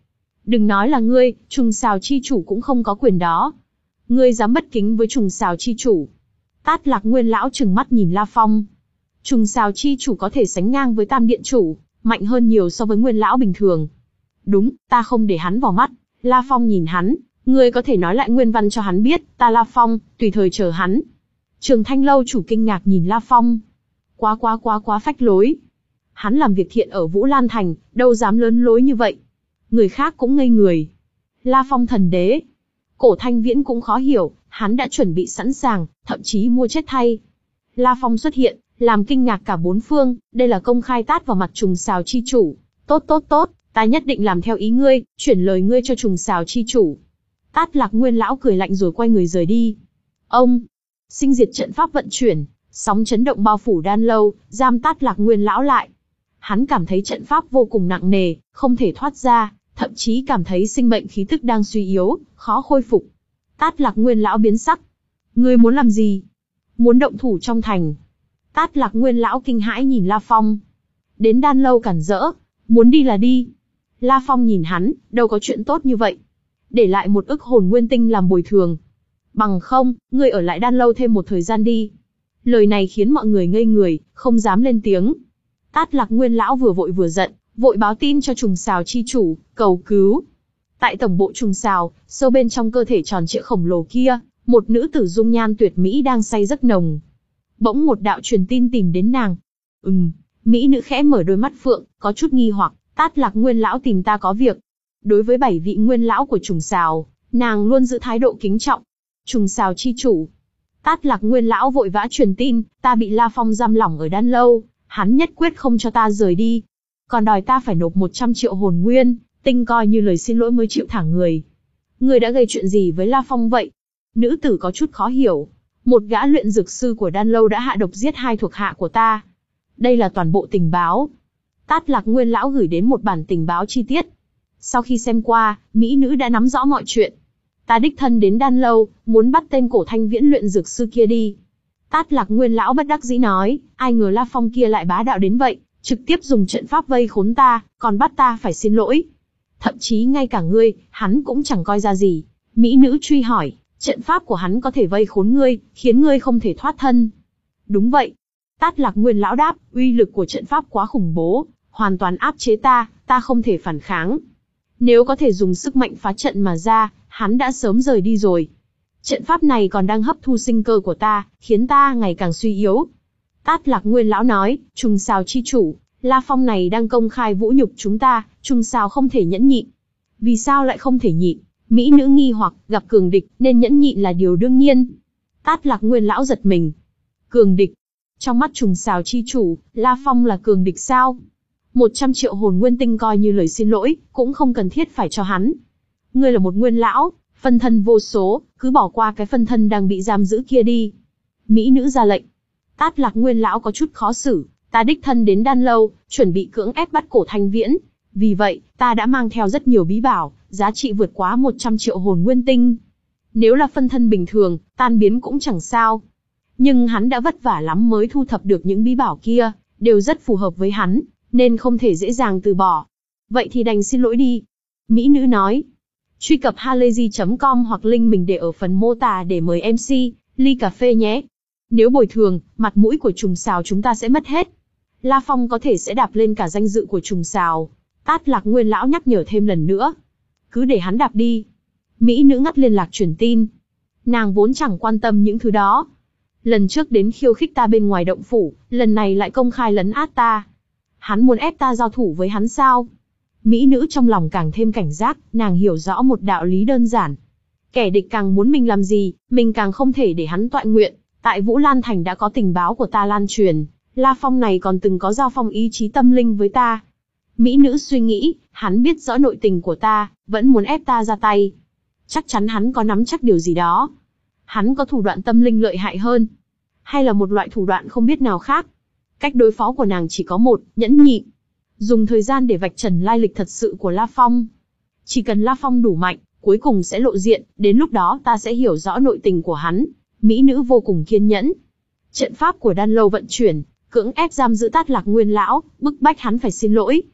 Đừng nói là ngươi, trùng xào chi chủ cũng không có quyền đó. Ngươi dám bất kính với trùng xào chi chủ. Tát Lạc Nguyên lão trừng mắt nhìn La Phong. Trùng xào chi chủ có thể sánh ngang với Tam Điện chủ, mạnh hơn nhiều so với Nguyên lão bình thường. Đúng, ta không để hắn vào mắt. La Phong nhìn hắn, ngươi có thể nói lại nguyên văn cho hắn biết, ta La Phong, tùy thời chờ hắn. Trường Thanh lâu chủ kinh ngạc nhìn La Phong. Quá quá quá quá phách lối. Hắn làm việc thiện ở Vũ Lan Thành, đâu dám lớn lối như vậy. Người khác cũng ngây người. La Phong thần đế. Cổ Thanh Viễn cũng khó hiểu, hắn đã chuẩn bị sẵn sàng, thậm chí mua chết thay. La Phong xuất hiện, làm kinh ngạc cả bốn phương, đây là công khai tát vào mặt trùng xào chi chủ. Tốt tốt tốt, ta nhất định làm theo ý ngươi, chuyển lời ngươi cho trùng xào chi chủ. Tát Lạc Nguyên lão cười lạnh rồi quay người rời đi. Ông, sinh diệt trận pháp vận chuyển, sóng chấn động bao phủ đan lâu, giam Tát Lạc Nguyên lão lại. Hắn cảm thấy trận pháp vô cùng nặng nề, không thể thoát ra, thậm chí cảm thấy sinh mệnh khí tức đang suy yếu, khó khôi phục. Tát Lạc Nguyên lão biến sắc. Ngươi muốn làm gì? Muốn động thủ trong thành. Tát Lạc Nguyên lão kinh hãi nhìn La Phong. Đến đan lâu cản rỡ, muốn đi là đi. La Phong nhìn hắn, đâu có chuyện tốt như vậy. Để lại một ức hồn nguyên tinh làm bồi thường. Bằng không, ngươi ở lại đan lâu thêm một thời gian đi. Lời này khiến mọi người ngây người, không dám lên tiếng. Tát Lạc Nguyên lão vừa vội vừa giận, vội báo tin cho trùng xào chi chủ, cầu cứu. Tại tổng bộ trùng xào, sâu bên trong cơ thể tròn trịa khổng lồ kia, một nữ tử dung nhan tuyệt mỹ đang say giấc nồng. Bỗng một đạo truyền tin tìm đến nàng. Ừm, mỹ nữ khẽ mở đôi mắt phượng, có chút nghi hoặc, Tát Lạc Nguyên lão tìm ta có việc. Đối với bảy vị nguyên lão của trùng xào, nàng luôn giữ thái độ kính trọng. Trùng xào chi chủ. Tát Lạc Nguyên lão vội vã truyền tin, ta bị La Phong giam lỏng ở đan lâu, hắn nhất quyết không cho ta rời đi. Còn đòi ta phải nộp một trăm triệu hồn nguyên, tinh coi như lời xin lỗi mới chịu thả người. Người đã gây chuyện gì với La Phong vậy? Nữ tử có chút khó hiểu. Một gã luyện dược sư của đan lâu đã hạ độc giết hai thuộc hạ của ta. Đây là toàn bộ tình báo. Tát Lạc Nguyên lão gửi đến một bản tình báo chi tiết. Sau khi xem qua, mỹ nữ đã nắm rõ mọi chuyện. Ta đích thân đến đan lâu, muốn bắt tên Cổ Thanh Viễn luyện dược sư kia đi. Tát Lạc Nguyên lão bất đắc dĩ nói, ai ngờ La Phong kia lại bá đạo đến vậy, trực tiếp dùng trận pháp vây khốn ta, còn bắt ta phải xin lỗi. Thậm chí ngay cả ngươi, hắn cũng chẳng coi ra gì. Mỹ nữ truy hỏi, trận pháp của hắn có thể vây khốn ngươi, khiến ngươi không thể thoát thân. Đúng vậy. Tát Lạc Nguyên lão đáp, uy lực của trận pháp quá khủng bố, hoàn toàn áp chế ta, ta không thể phản kháng. Nếu có thể dùng sức mạnh phá trận mà ra, hắn đã sớm rời đi rồi. Trận pháp này còn đang hấp thu sinh cơ của ta, khiến ta ngày càng suy yếu. Tát Lạc Nguyên lão nói, trùng xào chi chủ, La Phong này đang công khai vũ nhục chúng ta, trùng xào không thể nhẫn nhịn. Vì sao lại không thể nhịn? Mỹ nữ nghi hoặc, gặp cường địch, nên nhẫn nhịn là điều đương nhiên. Tát Lạc Nguyên lão giật mình. Cường địch? Trong mắt trùng xào chi chủ, La Phong là cường địch sao? Một trăm triệu hồn nguyên tinh coi như lời xin lỗi, cũng không cần thiết phải cho hắn. Ngươi là một nguyên lão, phân thân vô số, cứ bỏ qua cái phân thân đang bị giam giữ kia đi. Mỹ nữ ra lệnh. Tát Lạc Nguyên lão có chút khó xử, ta đích thân đến đan lâu, chuẩn bị cưỡng ép bắt Cổ Thanh Viễn. Vì vậy, ta đã mang theo rất nhiều bí bảo, giá trị vượt quá một trăm triệu hồn nguyên tinh. Nếu là phân thân bình thường, tan biến cũng chẳng sao. Nhưng hắn đã vất vả lắm mới thu thập được những bí bảo kia, đều rất phù hợp với hắn, nên không thể dễ dàng từ bỏ. Vậy thì đành xin lỗi đi. Mỹ nữ nói. Truy cập halayzi chấm com hoặc link mình để ở phần mô tả để mời em xê, ly cà phê nhé. Nếu bồi thường, mặt mũi của trùng xào chúng ta sẽ mất hết. La Phong có thể sẽ đạp lên cả danh dự của trùng xào. Tát Lạc Nguyên lão nhắc nhở thêm lần nữa. Cứ để hắn đạp đi. Mỹ nữ ngắt liên lạc truyền tin. Nàng vốn chẳng quan tâm những thứ đó. Lần trước đến khiêu khích ta bên ngoài động phủ, lần này lại công khai lấn át ta. Hắn muốn ép ta giao thủ với hắn sao? Mỹ nữ trong lòng càng thêm cảnh giác, nàng hiểu rõ một đạo lý đơn giản. Kẻ địch càng muốn mình làm gì, mình càng không thể để hắn toại nguyện. Tại Vũ Lan Thành đã có tình báo của ta lan truyền, La Phong này còn từng có giao phong ý chí tâm linh với ta. Mỹ nữ suy nghĩ, hắn biết rõ nội tình của ta, vẫn muốn ép ta ra tay. Chắc chắn hắn có nắm chắc điều gì đó. Hắn có thủ đoạn tâm linh lợi hại hơn. Hay là một loại thủ đoạn không biết nào khác. Cách đối phó của nàng chỉ có một, nhẫn nhịn. Dùng thời gian để vạch trần lai lịch thật sự của La Phong. Chỉ cần La Phong đủ mạnh, cuối cùng sẽ lộ diện, đến lúc đó ta sẽ hiểu rõ nội tình của hắn. Mỹ nữ vô cùng kiên nhẫn. Trận pháp của đan lâu vận chuyển, cưỡng ép giam giữ Tát Lạc Nguyên lão, bức bách hắn phải xin lỗi.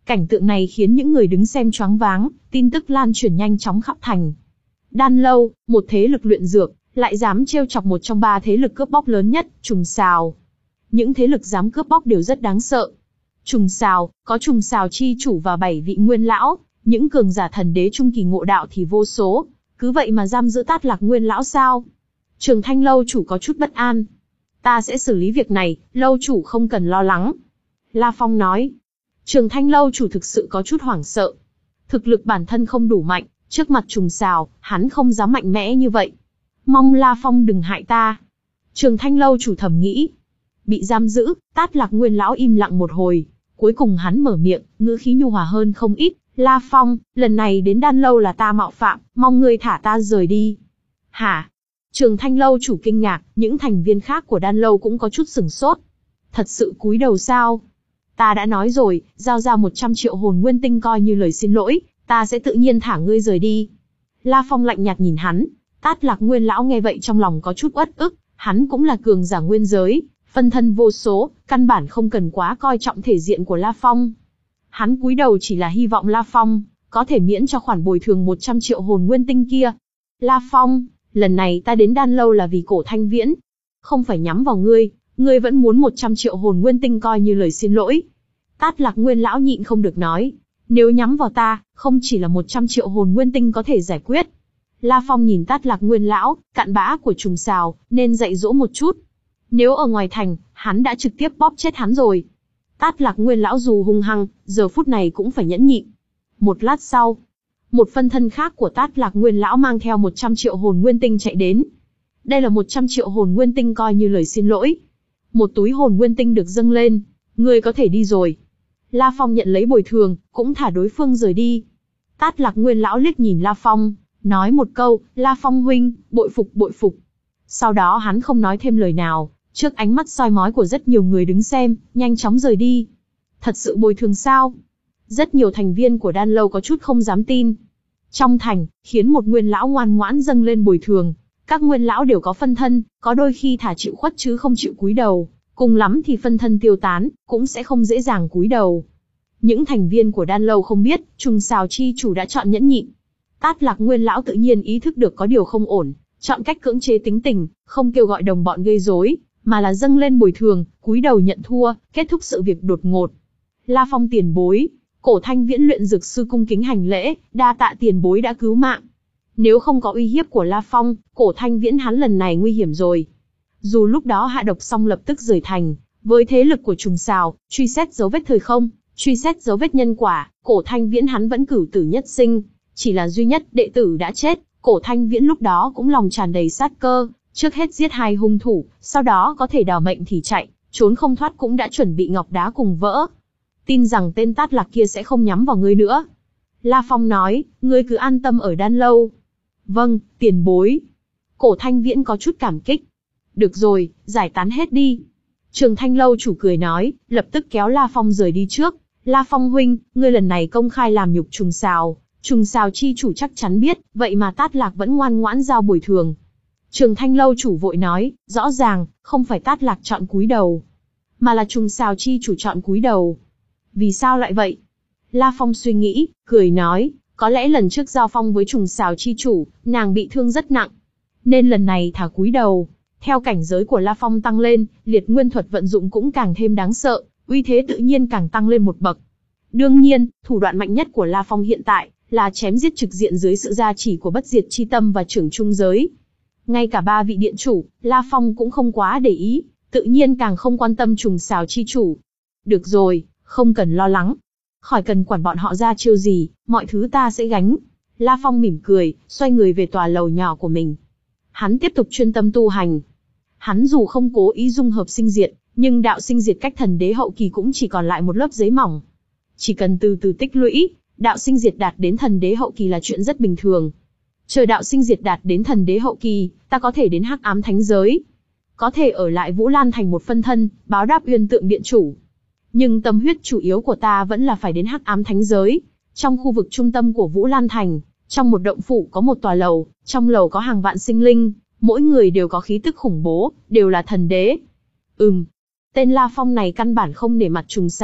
Cảnh tượng này khiến những người đứng xem choáng váng, tin tức lan truyền nhanh chóng khắp thành. Đan Lâu, một thế lực luyện dược, lại dám trêu chọc một trong ba thế lực cướp bóc lớn nhất, Trùng Sào. Những thế lực dám cướp bóc đều rất đáng sợ. Trùng Sào, có Trùng Sào chi chủ và bảy vị nguyên lão, những cường giả thần đế trung kỳ ngộ đạo thì vô số, cứ vậy mà giam giữ Tát Lạc Nguyên lão sao? Trường Thanh lâu chủ có chút bất an. Ta sẽ xử lý việc này, lâu chủ không cần lo lắng. La Phong nói. Trường Thanh lâu chủ thực sự có chút hoảng sợ. Thực lực bản thân không đủ mạnh, trước mặt Trùng Sào, hắn không dám mạnh mẽ như vậy. Mong La Phong đừng hại ta. Trường Thanh lâu chủ thầm nghĩ. Bị giam giữ, Tát Lạc Nguyên lão im lặng một hồi. Cuối cùng hắn mở miệng, ngữ khí nhu hòa hơn không ít. La Phong, lần này đến Đan lâu là ta mạo phạm, mong ngươi thả ta rời đi. Hả? Trường Thanh lâu chủ kinh ngạc, những thành viên khác của Đan lâu cũng có chút sửng sốt. Thật sự cúi đầu sao? Ta đã nói rồi, giao ra một trăm triệu hồn nguyên tinh coi như lời xin lỗi, ta sẽ tự nhiên thả ngươi rời đi. La Phong lạnh nhạt nhìn hắn. Tát Lạc Nguyên lão nghe vậy trong lòng có chút uất ức, hắn cũng là cường giả nguyên giới, phân thân vô số, căn bản không cần quá coi trọng thể diện của La Phong. Hắn cúi đầu chỉ là hy vọng La Phong có thể miễn cho khoản bồi thường một trăm triệu hồn nguyên tinh kia. La Phong, lần này ta đến Đan lâu là vì Cổ Thanh Viễn, không phải nhắm vào ngươi, ngươi vẫn muốn một trăm triệu hồn nguyên tinh coi như lời xin lỗi. Tát Lạc Nguyên lão nhịn không được nói, nếu nhắm vào ta, không chỉ là một trăm triệu hồn nguyên tinh có thể giải quyết. La Phong nhìn Tát Lạc Nguyên lão, cặn bã của Trùng Sào, nên dạy dỗ một chút. Nếu ở ngoài thành, hắn đã trực tiếp bóp chết hắn rồi. Tát Lạc Nguyên lão dù hung hăng, giờ phút này cũng phải nhẫn nhịn. Một lát sau, một phân thân khác của Tát Lạc Nguyên lão mang theo một trăm triệu hồn nguyên tinh chạy đến. Đây là một trăm triệu hồn nguyên tinh coi như lời xin lỗi. Một túi hồn nguyên tinh được dâng lên, ngươi có thể đi rồi. La Phong nhận lấy bồi thường, cũng thả đối phương rời đi. Tát Lạc Nguyên lão liếc nhìn La Phong, nói một câu, La Phong huynh, bội phục bội phục. Sau đó hắn không nói thêm lời nào, trước ánh mắt soi mói của rất nhiều người đứng xem, nhanh chóng rời đi. Thật sự bồi thường sao? Rất nhiều thành viên của Đan lâu có chút không dám tin. Trong thành, khiến một nguyên lão ngoan ngoãn dâng lên bồi thường. Các nguyên lão đều có phân thân, có đôi khi thả chịu khuất chứ không chịu cúi đầu, cùng lắm thì phân thân tiêu tán, cũng sẽ không dễ dàng cúi đầu. Những thành viên của Đan lâu không biết, Trùng Sào chi chủ đã chọn nhẫn nhịn. Tát Lạc Nguyên lão tự nhiên ý thức được có điều không ổn, chọn cách cưỡng chế tính tình, không kêu gọi đồng bọn gây rối, mà là dâng lên bồi thường, cúi đầu nhận thua, kết thúc sự việc đột ngột. La Phong tiền bối, Cổ Thanh Viễn luyện dược sư cung kính hành lễ, đa tạ tiền bối đã cứu mạng. Nếu không có uy hiếp của La Phong, Cổ Thanh Viễn hắn lần này nguy hiểm rồi. Dù lúc đó hạ độc xong lập tức rời thành, với thế lực của Trùng Sào, truy xét dấu vết thời không, truy xét dấu vết nhân quả, Cổ Thanh Viễn hắn vẫn cửu tử nhất sinh, chỉ là duy nhất đệ tử đã chết, Cổ Thanh Viễn lúc đó cũng lòng tràn đầy sát cơ, trước hết giết hai hung thủ, sau đó có thể đào mệnh thì chạy, trốn không thoát cũng đã chuẩn bị ngọc đá cùng vỡ. Tin rằng tên Tát Lạc kia sẽ không nhắm vào ngươi nữa. La Phong nói, ngươi cứ an tâm ở Đan lâu. Vâng, tiền bối. Cổ Thanh Viễn có chút cảm kích. Được rồi, giải tán hết đi. Trường Thanh lâu chủ cười nói, lập tức kéo La Phong rời đi trước. La Phong huynh, ngươi lần này công khai làm nhục Trùng Sào, Trùng Sào chi chủ chắc chắn biết, vậy mà Tát Lạc vẫn ngoan ngoãn giao bồi thường. Trường Thanh lâu chủ vội nói, rõ ràng, không phải Tát Lạc chọn cúi đầu, mà là Trùng Sào chi chủ chọn cúi đầu. Vì sao lại vậy? La Phong suy nghĩ, cười nói, có lẽ lần trước giao phong với Trùng Sào chi chủ, nàng bị thương rất nặng, nên lần này thả cúi đầu. Theo cảnh giới của La Phong tăng lên, liệt nguyên thuật vận dụng cũng càng thêm đáng sợ, uy thế tự nhiên càng tăng lên một bậc. Đương nhiên, thủ đoạn mạnh nhất của La Phong hiện tại là chém giết trực diện dưới sự gia trì của bất diệt chi tâm và trưởng trung giới. Ngay cả ba vị điện chủ, La Phong cũng không quá để ý, tự nhiên càng không quan tâm Trùng Sào chi chủ. Được rồi, không cần lo lắng. Khỏi cần quản bọn họ ra chiêu gì, mọi thứ ta sẽ gánh. La Phong mỉm cười, xoay người về tòa lầu nhỏ của mình. Hắn tiếp tục chuyên tâm tu hành. Hắn dù không cố ý dung hợp sinh diệt, nhưng đạo sinh diệt cách thần đế hậu kỳ cũng chỉ còn lại một lớp giấy mỏng. Chỉ cần từ từ tích lũy, đạo sinh diệt đạt đến thần đế hậu kỳ là chuyện rất bình thường. Chờ đạo sinh diệt đạt đến thần đế hậu kỳ, ta có thể đến Hắc Ám Thánh giới. Có thể ở lại Vũ Lan thành một phân thân, báo đáp Uyên Tượng điện chủ. Nhưng tâm huyết chủ yếu của ta vẫn là phải đến Hắc Ám Thánh giới. Trong khu vực trung tâm của Vũ Lan thành, trong một động phủ có một tòa lầu, trong lầu có hàng vạn sinh linh, mỗi người đều có khí tức khủng bố, đều là thần đế. Ừm, tên La Phong này căn bản không nể mặt Trùng Sào,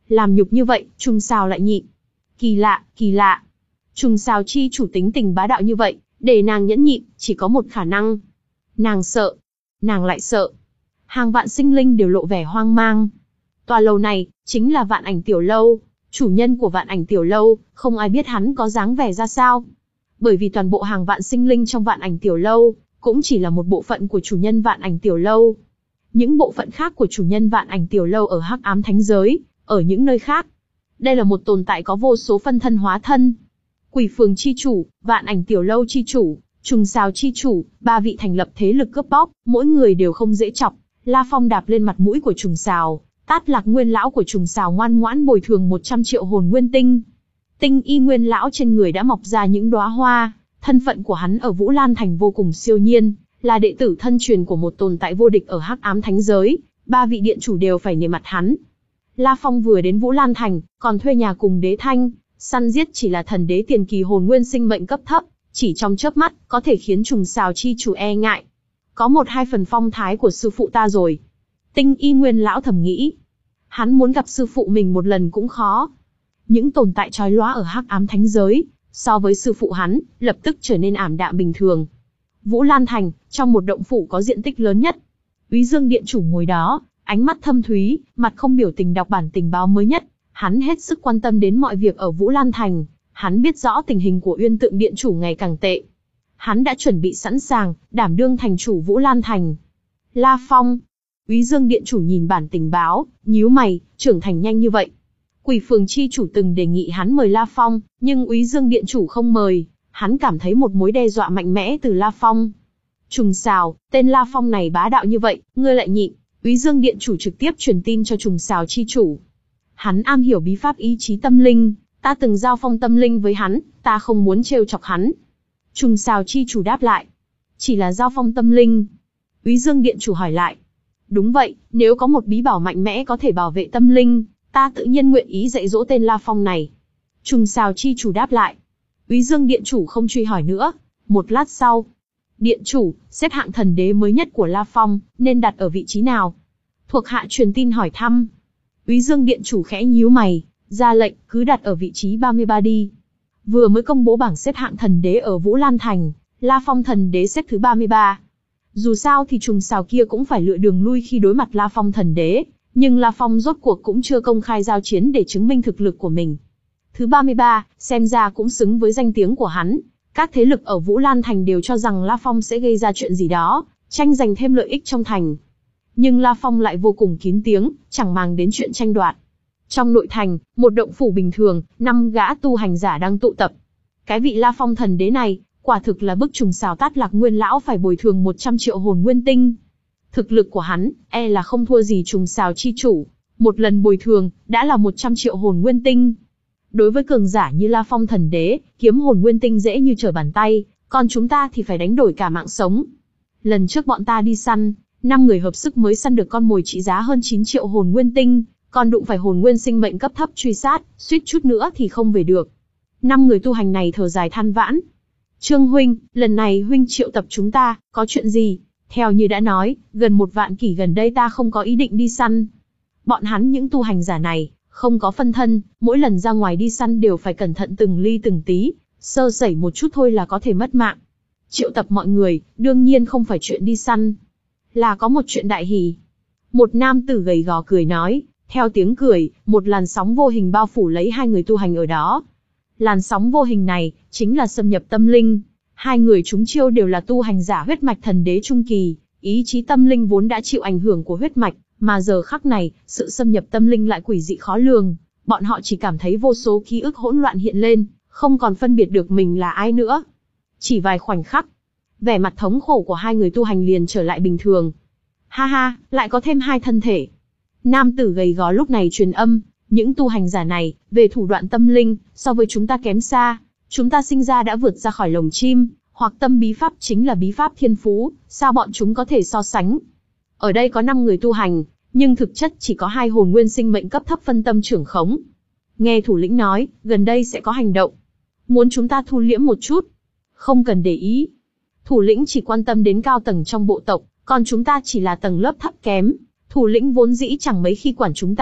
Làm nhục như vậy, Trùng Sào lại nhịn. Kỳ lạ, kỳ lạ. Trùng Sào chi chủ tính tình bá đạo như vậy, để nàng nhẫn nhịn, chỉ có một khả năng. Nàng sợ. Nàng lại sợ. Hàng vạn sinh linh đều lộ vẻ hoang mang. Tòa lầu này, chính là Vạn Ảnh Tiểu Lâu. Chủ nhân của Vạn Ảnh Tiểu Lâu, không ai biết hắn có dáng vẻ ra sao. Bởi vì toàn bộ hàng vạn sinh linh trong Vạn Ảnh Tiểu Lâu, cũng chỉ là một bộ phận của chủ nhân Vạn Ảnh Tiểu Lâu. Những bộ phận khác của chủ nhân Vạn Ảnh Tiểu Lâu ở Hắc Ám Thánh Giới, ở những nơi khác. Đây là một tồn tại có vô số phân thân hóa thân. Quỷ Phường chi chủ, Vạn Ảnh Tiểu Lâu chi chủ, Trùng Sào chi chủ, ba vị thành lập thế lực cướp bóc, mỗi người đều không dễ chọc. La Phong đạp lên mặt mũi của Trùng Sào, tát Lạc Nguyên lão của Trùng Sào ngoan ngoãn bồi thường một trăm triệu hồn nguyên tinh. Tinh y Nguyên lão trên người đã mọc ra những đóa hoa, thân phận của hắn ở Vũ Lan Thành vô cùng siêu nhiên, là đệ tử thân truyền của một tồn tại vô địch ở Hắc Ám Thánh Giới, ba vị điện chủ đều phải nể mặt hắn. La Phong vừa đến Vũ Lan Thành, còn thuê nhà cùng Đế Thanh, săn giết chỉ là thần đế tiền kỳ hồn nguyên sinh mệnh cấp thấp, chỉ trong chớp mắt, có thể khiến Trùng Sào chi chủ e ngại. Có một hai phần phong thái của sư phụ ta rồi. Tinh y Nguyên lão thầm nghĩ. Hắn muốn gặp sư phụ mình một lần cũng khó. Những tồn tại chói lóa ở Hắc Ám Thánh Giới, so với sư phụ hắn, lập tức trở nên ảm đạm bình thường. Vũ Lan Thành, trong một động phủ có diện tích lớn nhất. Úy Dương điện chủ ngồi đó, ánh mắt thâm thúy, mặt không biểu tình đọc bản tình báo mới nhất. Hắn hết sức quan tâm đến mọi việc ở Vũ Lan Thành. Hắn biết rõ tình hình của Uyên Tượng điện chủ ngày càng tệ. Hắn đã chuẩn bị sẵn sàng, đảm đương thành chủ Vũ Lan Thành. La Phong. Úy Dương điện chủ nhìn bản tình báo, nhíu mày, trưởng thành nhanh như vậy. Quỷ Phường chi chủ từng đề nghị hắn mời La Phong, nhưng Úy Dương điện chủ không mời. Hắn cảm thấy một mối đe dọa mạnh mẽ từ La Phong. Trùng Sào, tên La Phong này bá đạo như vậy, ngươi lại nhịn. Úy Dương điện chủ trực tiếp truyền tin cho Trùng Sào chi chủ. Hắn am hiểu bí pháp ý chí tâm linh, ta từng giao phong tâm linh với hắn, ta không muốn trêu chọc hắn. Trùng Sào chi chủ đáp lại. Chỉ là giao phong tâm linh. Úy Dương điện chủ hỏi lại. Đúng vậy, nếu có một bí bảo mạnh mẽ có thể bảo vệ tâm linh, ta tự nhiên nguyện ý dạy dỗ tên La Phong này. Trùng Sào chi chủ đáp lại. Úy Dương điện chủ không truy hỏi nữa. Một lát sau. Điện chủ, xếp hạng thần đế mới nhất của La Phong, nên đặt ở vị trí nào? Thuộc hạ truyền tin hỏi thăm. Úy Dương điện chủ khẽ nhíu mày, ra lệnh, cứ đặt ở vị trí ba mươi ba đi. Vừa mới công bố bảng xếp hạng thần đế ở Vũ Lan Thành, La Phong thần đế xếp thứ ba mươi ba. Dù sao thì Trùng Sào kia cũng phải lựa đường lui khi đối mặt La Phong thần đế, nhưng La Phong rốt cuộc cũng chưa công khai giao chiến để chứng minh thực lực của mình. Thứ ba mươi ba, xem ra cũng xứng với danh tiếng của hắn. Các thế lực ở Vũ Lan Thành đều cho rằng La Phong sẽ gây ra chuyện gì đó, tranh giành thêm lợi ích trong thành. Nhưng La Phong lại vô cùng kín tiếng, chẳng màng đến chuyện tranh đoạt. Trong nội thành, một động phủ bình thường, năm gã tu hành giả đang tụ tập. Cái vị La Phong thần đế này, quả thực là bức Trùng Sào tát Lạc Nguyên lão phải bồi thường một trăm triệu hồn nguyên tinh. Thực lực của hắn, e là không thua gì Trùng Sào chi chủ. Một lần bồi thường, đã là một trăm triệu hồn nguyên tinh. Đối với cường giả như La Phong thần đế, kiếm hồn nguyên tinh dễ như trở bàn tay, còn chúng ta thì phải đánh đổi cả mạng sống. Lần trước bọn ta đi săn, năm người hợp sức mới săn được con mồi trị giá hơn chín triệu hồn nguyên tinh, còn đụng phải hồn nguyên sinh mệnh cấp thấp truy sát, suýt chút nữa thì không về được. Năm người tu hành này thở dài than vãn. Trương huynh, lần này huynh triệu tập chúng ta, có chuyện gì? Theo như đã nói, gần một vạn kỷ gần đây ta không có ý định đi săn. Bọn hắn những tu hành giả này, không có phân thân, mỗi lần ra ngoài đi săn đều phải cẩn thận từng ly từng tí, sơ sẩy một chút thôi là có thể mất mạng. Triệu tập mọi người, đương nhiên không phải chuyện đi săn, là có một chuyện đại hỷ. Một nam tử gầy gò cười nói, theo tiếng cười, một làn sóng vô hình bao phủ lấy hai người tu hành ở đó. Làn sóng vô hình này, chính là xâm nhập tâm linh. Hai người chúng chiêu đều là tu hành giả huyết mạch thần đế trung kỳ, ý chí tâm linh vốn đã chịu ảnh hưởng của huyết mạch, mà giờ khắc này, sự xâm nhập tâm linh lại quỷ dị khó lường. Bọn họ chỉ cảm thấy vô số ký ức hỗn loạn hiện lên, không còn phân biệt được mình là ai nữa. Chỉ vài khoảnh khắc, vẻ mặt thống khổ của hai người tu hành liền trở lại bình thường. Ha ha, lại có thêm hai thân thể. Nam tử gầy gò lúc này truyền âm, những tu hành giả này, về thủ đoạn tâm linh, so với chúng ta kém xa. Chúng ta sinh ra đã vượt ra khỏi lồng chim, hoặc tâm bí pháp chính là bí pháp thiên phú, sao bọn chúng có thể so sánh? Ở đây có năm người tu hành, nhưng thực chất chỉ có hai hồn nguyên sinh mệnh cấp thấp phân tâm trưởng khống. Nghe thủ lĩnh nói, gần đây sẽ có hành động. Muốn chúng ta thu liễm một chút. Không cần để ý. Thủ lĩnh chỉ quan tâm đến cao tầng trong bộ tộc, còn chúng ta chỉ là tầng lớp thấp kém. Thủ lĩnh vốn dĩ chẳng mấy khi quản chúng ta,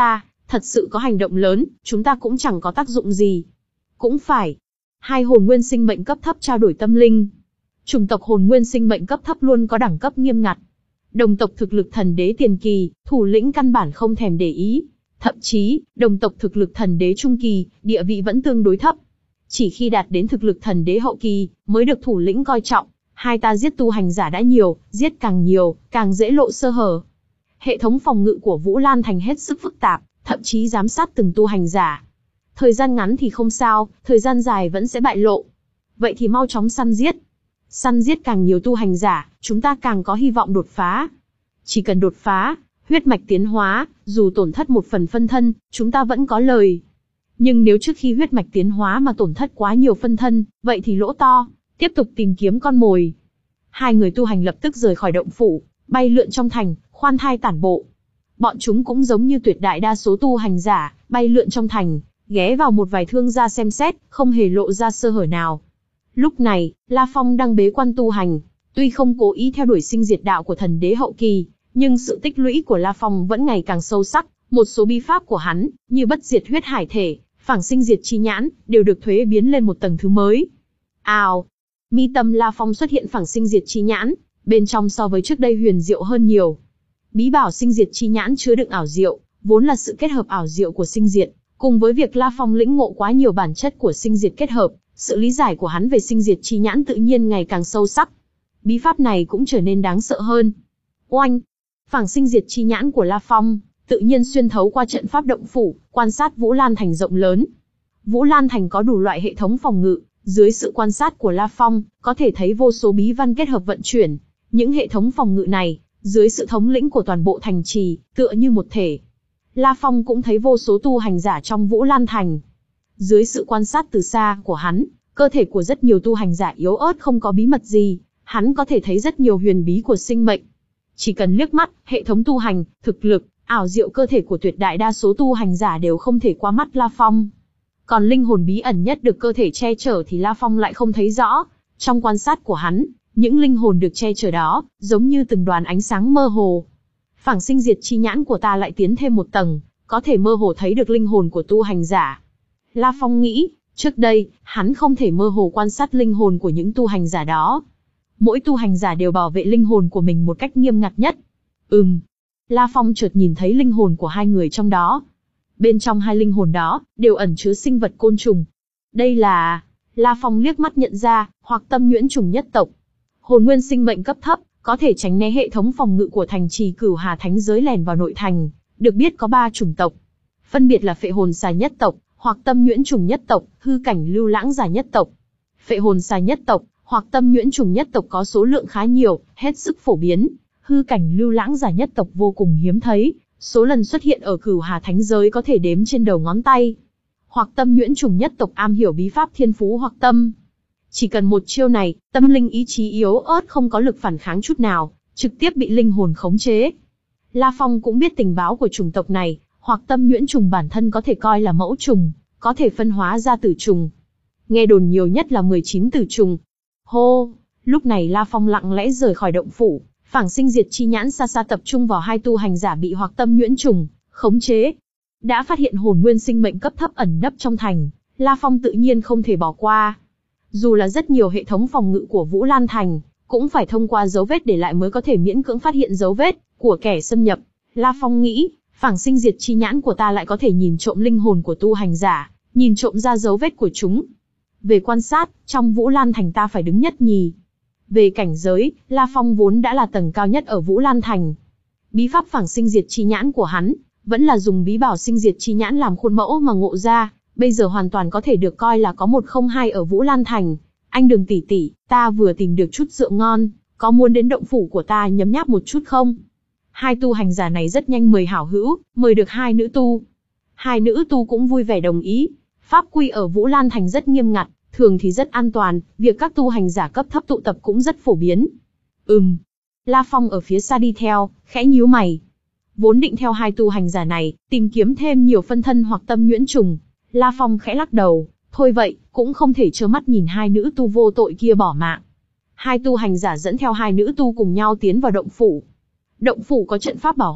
Thật sự có hành động lớn, chúng ta cũng chẳng có tác dụng gì. Cũng phải. Hai hồn nguyên sinh mệnh cấp thấp trao đổi tâm linh. Chủng tộc hồn nguyên sinh mệnh cấp thấp luôn có đẳng cấp nghiêm ngặt. Đồng tộc thực lực thần đế tiền kỳ, thủ lĩnh căn bản không thèm để ý. Thậm chí, đồng tộc thực lực thần đế trung kỳ, địa vị vẫn tương đối thấp. Chỉ khi đạt đến thực lực thần đế hậu kỳ, mới được thủ lĩnh coi trọng. Hai ta giết tu hành giả đã nhiều, giết càng nhiều, càng dễ lộ sơ hở. Hệ thống phòng ngự của Vũ Lan Thành hết sức phức tạp, thậm chí giám sát từng tu hành giả. Thời gian ngắn thì không sao, thời gian dài vẫn sẽ bại lộ. Vậy thì mau chóng săn giết. Săn giết càng nhiều tu hành giả, chúng ta càng có hy vọng đột phá. Chỉ cần đột phá, huyết mạch tiến hóa, dù tổn thất một phần phân thân, chúng ta vẫn có lời. Nhưng nếu trước khi huyết mạch tiến hóa mà tổn thất quá nhiều phân thân, vậy thì lỗ to, tiếp tục tìm kiếm con mồi. Hai người tu hành lập tức rời khỏi động phủ, bay lượn trong thành, khoan thai tản bộ. Bọn chúng cũng giống như tuyệt đại đa số tu hành giả, bay lượn trong thành, ghé vào một vài thương gia xem xét, không hề lộ ra sơ hở nào. Lúc này, La Phong đang bế quan tu hành, tuy không cố ý theo đuổi sinh diệt đạo của thần đế hậu kỳ, nhưng sự tích lũy của La Phong vẫn ngày càng sâu sắc, một số bí pháp của hắn, như bất diệt huyết hải thể, phảng sinh diệt chi nhãn, đều được thuế biến lên một tầng thứ mới. Ào, mi tâm La Phong xuất hiện phảng sinh diệt chi nhãn, bên trong so với trước đây huyền diệu hơn nhiều. Bí bảo sinh diệt chi nhãn chứa đựng ảo diệu, vốn là sự kết hợp ảo diệu của sinh diệt, cùng với việc La Phong lĩnh ngộ quá nhiều bản chất của sinh diệt kết hợp, sự lý giải của hắn về sinh diệt chi nhãn tự nhiên ngày càng sâu sắc. Bí pháp này cũng trở nên đáng sợ hơn. Oanh! Phảng sinh diệt chi nhãn của La Phong, tự nhiên xuyên thấu qua trận pháp động phủ, quan sát Vũ Lan Thành rộng lớn. Vũ Lan Thành có đủ loại hệ thống phòng ngự, dưới sự quan sát của La Phong, có thể thấy vô số bí văn kết hợp vận chuyển. Những hệ thống phòng ngự này, dưới sự thống lĩnh của toàn bộ thành trì, tựa như một thể. La Phong cũng thấy vô số tu hành giả trong Vũ Lan Thành. Dưới sự quan sát từ xa của hắn, cơ thể của rất nhiều tu hành giả yếu ớt không có bí mật gì, hắn có thể thấy rất nhiều huyền bí của sinh mệnh. Chỉ cần liếc mắt, hệ thống tu hành, thực lực, ảo diệu cơ thể của tuyệt đại đa số tu hành giả đều không thể qua mắt La Phong. Còn linh hồn bí ẩn nhất được cơ thể che chở thì La Phong lại không thấy rõ. Trong quan sát của hắn, những linh hồn được che chở đó, giống như từng đoàn ánh sáng mơ hồ. Phảng sinh diệt chi nhãn của ta lại tiến thêm một tầng, có thể mơ hồ thấy được linh hồn của tu hành giả. La Phong nghĩ, trước đây, hắn không thể mơ hồ quan sát linh hồn của những tu hành giả đó. Mỗi tu hành giả đều bảo vệ linh hồn của mình một cách nghiêm ngặt nhất. Ừm. La Phong chợt nhìn thấy linh hồn của hai người trong đó. Bên trong hai linh hồn đó, đều ẩn chứa sinh vật côn trùng. Đây là... La Phong liếc mắt nhận ra, hoặc tâm nhuyễn trùng nhất tộc. Hồn nguyên sinh mệnh cấp thấp, có thể tránh né hệ thống phòng ngự của thành trì Cửu Hà Thánh Giới lèn vào nội thành. Được biết có ba chủng tộc. Phân biệt là phệ hồn xà nhất tộc, hoặc tâm nhuyễn trùng nhất tộc, hư cảnh lưu lãng giả nhất tộc. Phệ hồn xà nhất tộc, hoặc tâm nhuyễn trùng nhất tộc có số lượng khá nhiều, hết sức phổ biến. Hư cảnh lưu lãng giả nhất tộc vô cùng hiếm thấy, số lần xuất hiện ở Cửu Hà Thánh Giới có thể đếm trên đầu ngón tay. Hoặc tâm nhuyễn trùng nhất tộc am hiểu bí pháp thiên phú hoặc tâm. Chỉ cần một chiêu này, tâm linh ý chí yếu ớt không có lực phản kháng chút nào, trực tiếp bị linh hồn khống chế. La Phong cũng biết tình báo của chủng tộc này, hoặc tâm nhuyễn trùng bản thân có thể coi là mẫu trùng, có thể phân hóa ra tử trùng. Nghe đồn nhiều nhất là mười chín tử trùng. Hô! Lúc này La Phong lặng lẽ rời khỏi động phủ, phảng sinh diệt chi nhãn xa xa tập trung vào hai tu hành giả bị hoặc tâm nhuyễn trùng khống chế. Đã phát hiện hồn nguyên sinh mệnh cấp thấp ẩn nấp trong thành, La Phong tự nhiên không thể bỏ qua. Dù là rất nhiều hệ thống phòng ngự của Vũ Lan Thành, cũng phải thông qua dấu vết để lại mới có thể miễn cưỡng phát hiện dấu vết của kẻ xâm nhập. La Phong nghĩ, phảng sinh diệt chi nhãn của ta lại có thể nhìn trộm linh hồn của tu hành giả, nhìn trộm ra dấu vết của chúng. Về quan sát, trong Vũ Lan Thành ta phải đứng nhất nhì. Về cảnh giới, La Phong vốn đã là tầng cao nhất ở Vũ Lan Thành. Bí pháp phảng sinh diệt chi nhãn của hắn, vẫn là dùng bí bảo sinh diệt chi nhãn làm khuôn mẫu mà ngộ ra, bây giờ hoàn toàn có thể được coi là có một không hai ở Vũ Lan Thành. Anh Đường tỷ tỷ, ta vừa tìm được chút rượu ngon, có muốn đến động phủ của ta nhấm nháp một chút không? Hai tu hành giả này rất nhanh mời hảo hữu, mời được hai nữ tu. Hai nữ tu cũng vui vẻ đồng ý. Pháp quy ở Vũ Lan Thành rất nghiêm ngặt, thường thì rất an toàn, việc các tu hành giả cấp thấp tụ tập cũng rất phổ biến. Ừm. La Phong ở phía xa đi theo, khẽ nhíu mày. Vốn định theo hai tu hành giả này, tìm kiếm thêm nhiều phân thân hoặc tâm nhuyễn trùng. La Phong khẽ lắc đầu, thôi vậy, cũng không thể trơ mắt nhìn hai nữ tu vô tội kia bỏ mạng. Hai tu hành giả dẫn theo hai nữ tu cùng nhau tiến vào động phủ. Động phủ có trận pháp bảo hộ,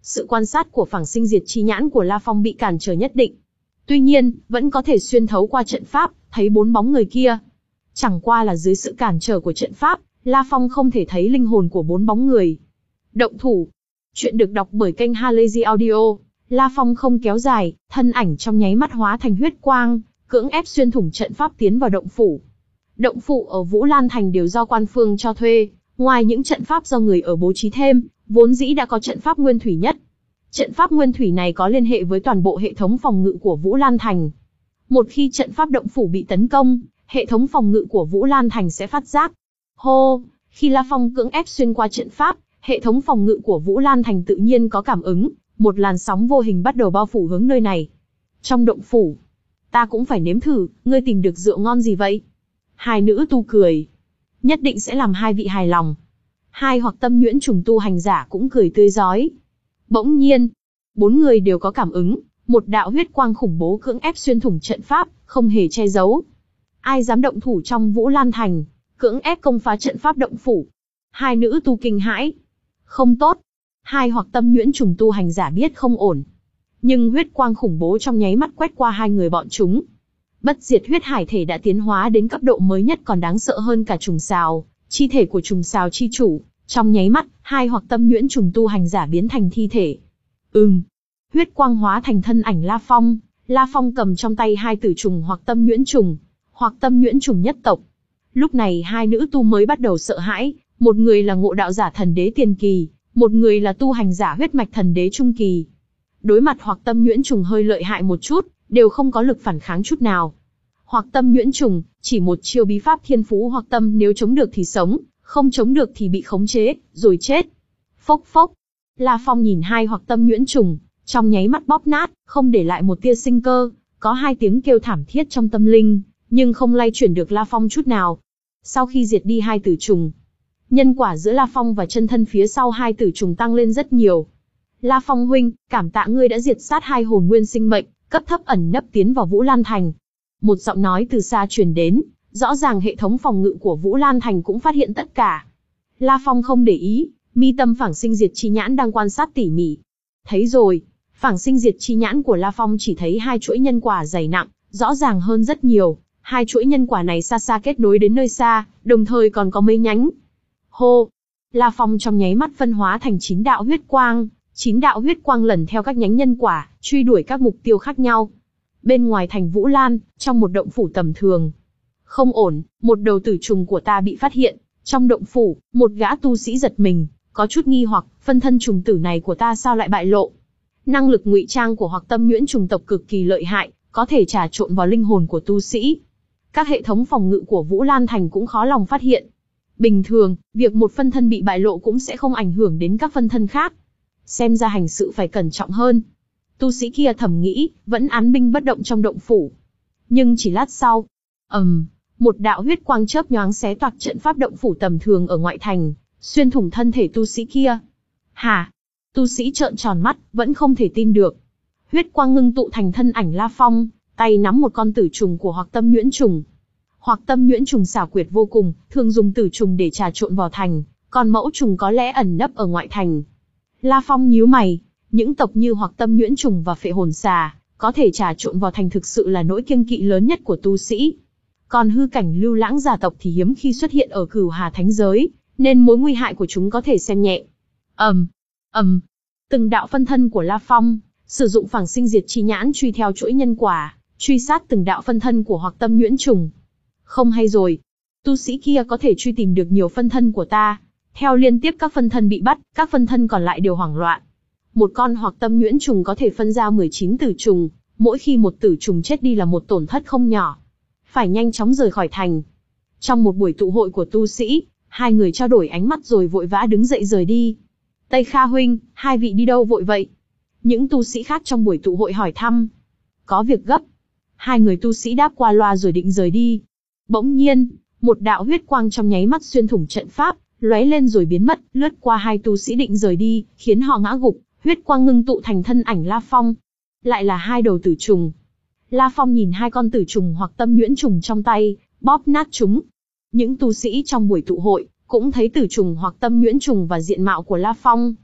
Sự quan sát của phảng sinh diệt chi nhãn của La Phong bị cản trở nhất định. Tuy nhiên, vẫn có thể xuyên thấu qua trận pháp, thấy bốn bóng người kia. Chẳng qua là dưới sự cản trở của trận pháp, La Phong không thể thấy linh hồn của bốn bóng người. Động thủ. Chuyện được đọc bởi kênh Halazy Audio. La Phong không kéo dài, thân ảnh trong nháy mắt hóa thành huyết quang, cưỡng ép xuyên thủng trận pháp tiến vào động phủ. Động phủ ở Vũ Lan Thành đều do quan phương cho thuê, ngoài những trận pháp do người ở bố trí thêm, vốn dĩ đã có trận pháp nguyên thủy nhất. Trận pháp nguyên thủy này có liên hệ với toàn bộ hệ thống phòng ngự của Vũ Lan Thành. Một khi trận pháp động phủ bị tấn công, hệ thống phòng ngự của Vũ Lan Thành sẽ phát giác. Hô, khi La Phong cưỡng ép xuyên qua trận pháp, hệ thống phòng ngự của Vũ Lan Thành tự nhiên có cảm ứng, một làn sóng vô hình bắt đầu bao phủ hướng nơi này. Trong động phủ, ta cũng phải nếm thử, ngươi tìm được rượu ngon gì vậy? Hai nữ tu cười. Nhất định sẽ làm hai vị hài lòng. Hai hoặc tâm nhuyễn trùng tu hành giả cũng cười tươi rói. Bỗng nhiên, bốn người đều có cảm ứng, một đạo huyết quang khủng bố cưỡng ép xuyên thủng trận pháp, không hề che giấu. Ai dám động thủ trong Vũ Lan Thành, cưỡng ép công phá trận pháp động phủ? Hai nữ tu kinh hãi. Không tốt. Hai hoặc tâm nhuyễn trùng tu hành giả biết không ổn. Nhưng huyết quang khủng bố trong nháy mắt quét qua hai người bọn chúng. Bất diệt huyết hải thể đã tiến hóa đến cấp độ mới nhất còn đáng sợ hơn cả trùng sào, chi thể của trùng sào chi chủ. Trong nháy mắt, hai hoặc tâm nhuyễn trùng tu hành giả biến thành thi thể. Ừm. Huyết quang hóa thành thân ảnh La Phong. La Phong cầm trong tay hai tử trùng hoặc tâm nhuyễn trùng, hoặc tâm nhuyễn trùng nhất tộc. Lúc này hai nữ tu mới bắt đầu sợ hãi, một người là ngộ đạo giả thần đế tiền kỳ, một người là tu hành giả huyết mạch thần đế trung kỳ. Đối mặt hoặc tâm nhuyễn trùng hơi lợi hại một chút, đều không có lực phản kháng chút nào. Hoặc tâm nhuyễn trùng, chỉ một chiêu bí pháp thiên phú hoặc tâm nếu chống được thì sống, không chống được thì bị khống chế, rồi chết. Phốc phốc. La Phong nhìn hai hoặc tâm nhuyễn trùng, trong nháy mắt bóp nát, không để lại một tia sinh cơ, có hai tiếng kêu thảm thiết trong tâm linh, nhưng không lay chuyển được La Phong chút nào. Sau khi diệt đi hai tử trùng, nhân quả giữa La Phong và chân thân phía sau hai tử trùng tăng lên rất nhiều. La Phong huynh, cảm tạ ngươi đã diệt sát hai hồn nguyên sinh mệnh, cấp thấp ẩn nấp tiến vào Vũ Lan Thành. Một giọng nói từ xa truyền đến, rõ ràng hệ thống phòng ngự của Vũ Lan Thành cũng phát hiện tất cả. La Phong không để ý, mi tâm phảng sinh diệt chi nhãn đang quan sát tỉ mỉ. Thấy rồi, phảng sinh diệt chi nhãn của La Phong chỉ thấy hai chuỗi nhân quả dày nặng, rõ ràng hơn rất nhiều. Hai chuỗi nhân quả này xa xa kết nối đến nơi xa, đồng thời còn có mấy nhánh. Hô! La Phong trong nháy mắt phân hóa thành chín đạo huyết quang, chín đạo huyết quang lần theo các nhánh nhân quả, truy đuổi các mục tiêu khác nhau. Bên ngoài thành Vũ Lan, trong một động phủ tầm thường. Không ổn, một đầu tử trùng của ta bị phát hiện. Trong động phủ, một gã tu sĩ giật mình, có chút nghi hoặc, phân thân trùng tử này của ta sao lại bại lộ. Năng lực ngụy trang của hoặc tâm nhuyễn trùng tộc cực kỳ lợi hại, có thể trà trộn vào linh hồn của tu sĩ. Các hệ thống phòng ngự của Vũ Lan Thành cũng khó lòng phát hiện. Bình thường, việc một phân thân bị bại lộ cũng sẽ không ảnh hưởng đến các phân thân khác. Xem ra hành sự phải cẩn trọng hơn. Tu sĩ kia thầm nghĩ, vẫn án binh bất động trong động phủ. Nhưng chỉ lát sau, ầm, um, một đạo huyết quang chớp nhoáng xé toạc trận pháp động phủ tầm thường ở ngoại thành, xuyên thủng thân thể tu sĩ kia. Hả? Tu sĩ trợn tròn mắt, vẫn không thể tin được. Huyết quang ngưng tụ thành thân ảnh La Phong, tay nắm một con tử trùng của hoặc tâm nhuyễn trùng. Hoặc tâm nhuyễn trùng xảo quyệt vô cùng, thường dùng tử trùng để trà trộn vào thành, còn mẫu trùng có lẽ ẩn nấp ở ngoại thành. La Phong nhíu mày, những tộc như hoặc tâm nhuyễn trùng và phệ hồn xà, có thể trà trộn vào thành thực sự là nỗi kiêng kỵ lớn nhất của tu sĩ. Còn hư cảnh lưu lãng gia tộc thì hiếm khi xuất hiện ở Cửu Hà Thánh giới, nên mối nguy hại của chúng có thể xem nhẹ. ầm, um, ầm, um. Từng đạo phân thân của La Phong, sử dụng phảng sinh diệt chi nhãn truy theo chuỗi nhân quả, truy sát từng đạo phân thân của hoặc tâm nhuyễn trùng. Không hay rồi, tu sĩ kia có thể truy tìm được nhiều phân thân của ta. Theo liên tiếp các phân thân bị bắt, các phân thân còn lại đều hoảng loạn. Một con hoặc tâm nhuyễn trùng có thể phân ra mười chín tử trùng, mỗi khi một tử trùng chết đi là một tổn thất không nhỏ. Phải nhanh chóng rời khỏi thành. Trong một buổi tụ hội của tu sĩ, hai người trao đổi ánh mắt rồi vội vã đứng dậy rời đi. Tây Kha huynh, hai vị đi đâu vội vậy? Những tu sĩ khác trong buổi tụ hội hỏi thăm. Có việc gấp. Hai người tu sĩ đáp qua loa rồi định rời đi. Bỗng nhiên, một đạo huyết quang trong nháy mắt xuyên thủng trận pháp, lóe lên rồi biến mất, lướt qua hai tu sĩ định rời đi, khiến họ ngã gục. Huyết quang ngưng tụ thành thân ảnh La Phong. Lại là hai đầu tử trùng. La Phong nhìn hai con tử trùng hoặc tâm nhuyễn trùng trong tay, bóp nát chúng. Những tu sĩ trong buổi tụ hội cũng thấy tử trùng hoặc tâm nhuyễn trùng và diện mạo của La Phong.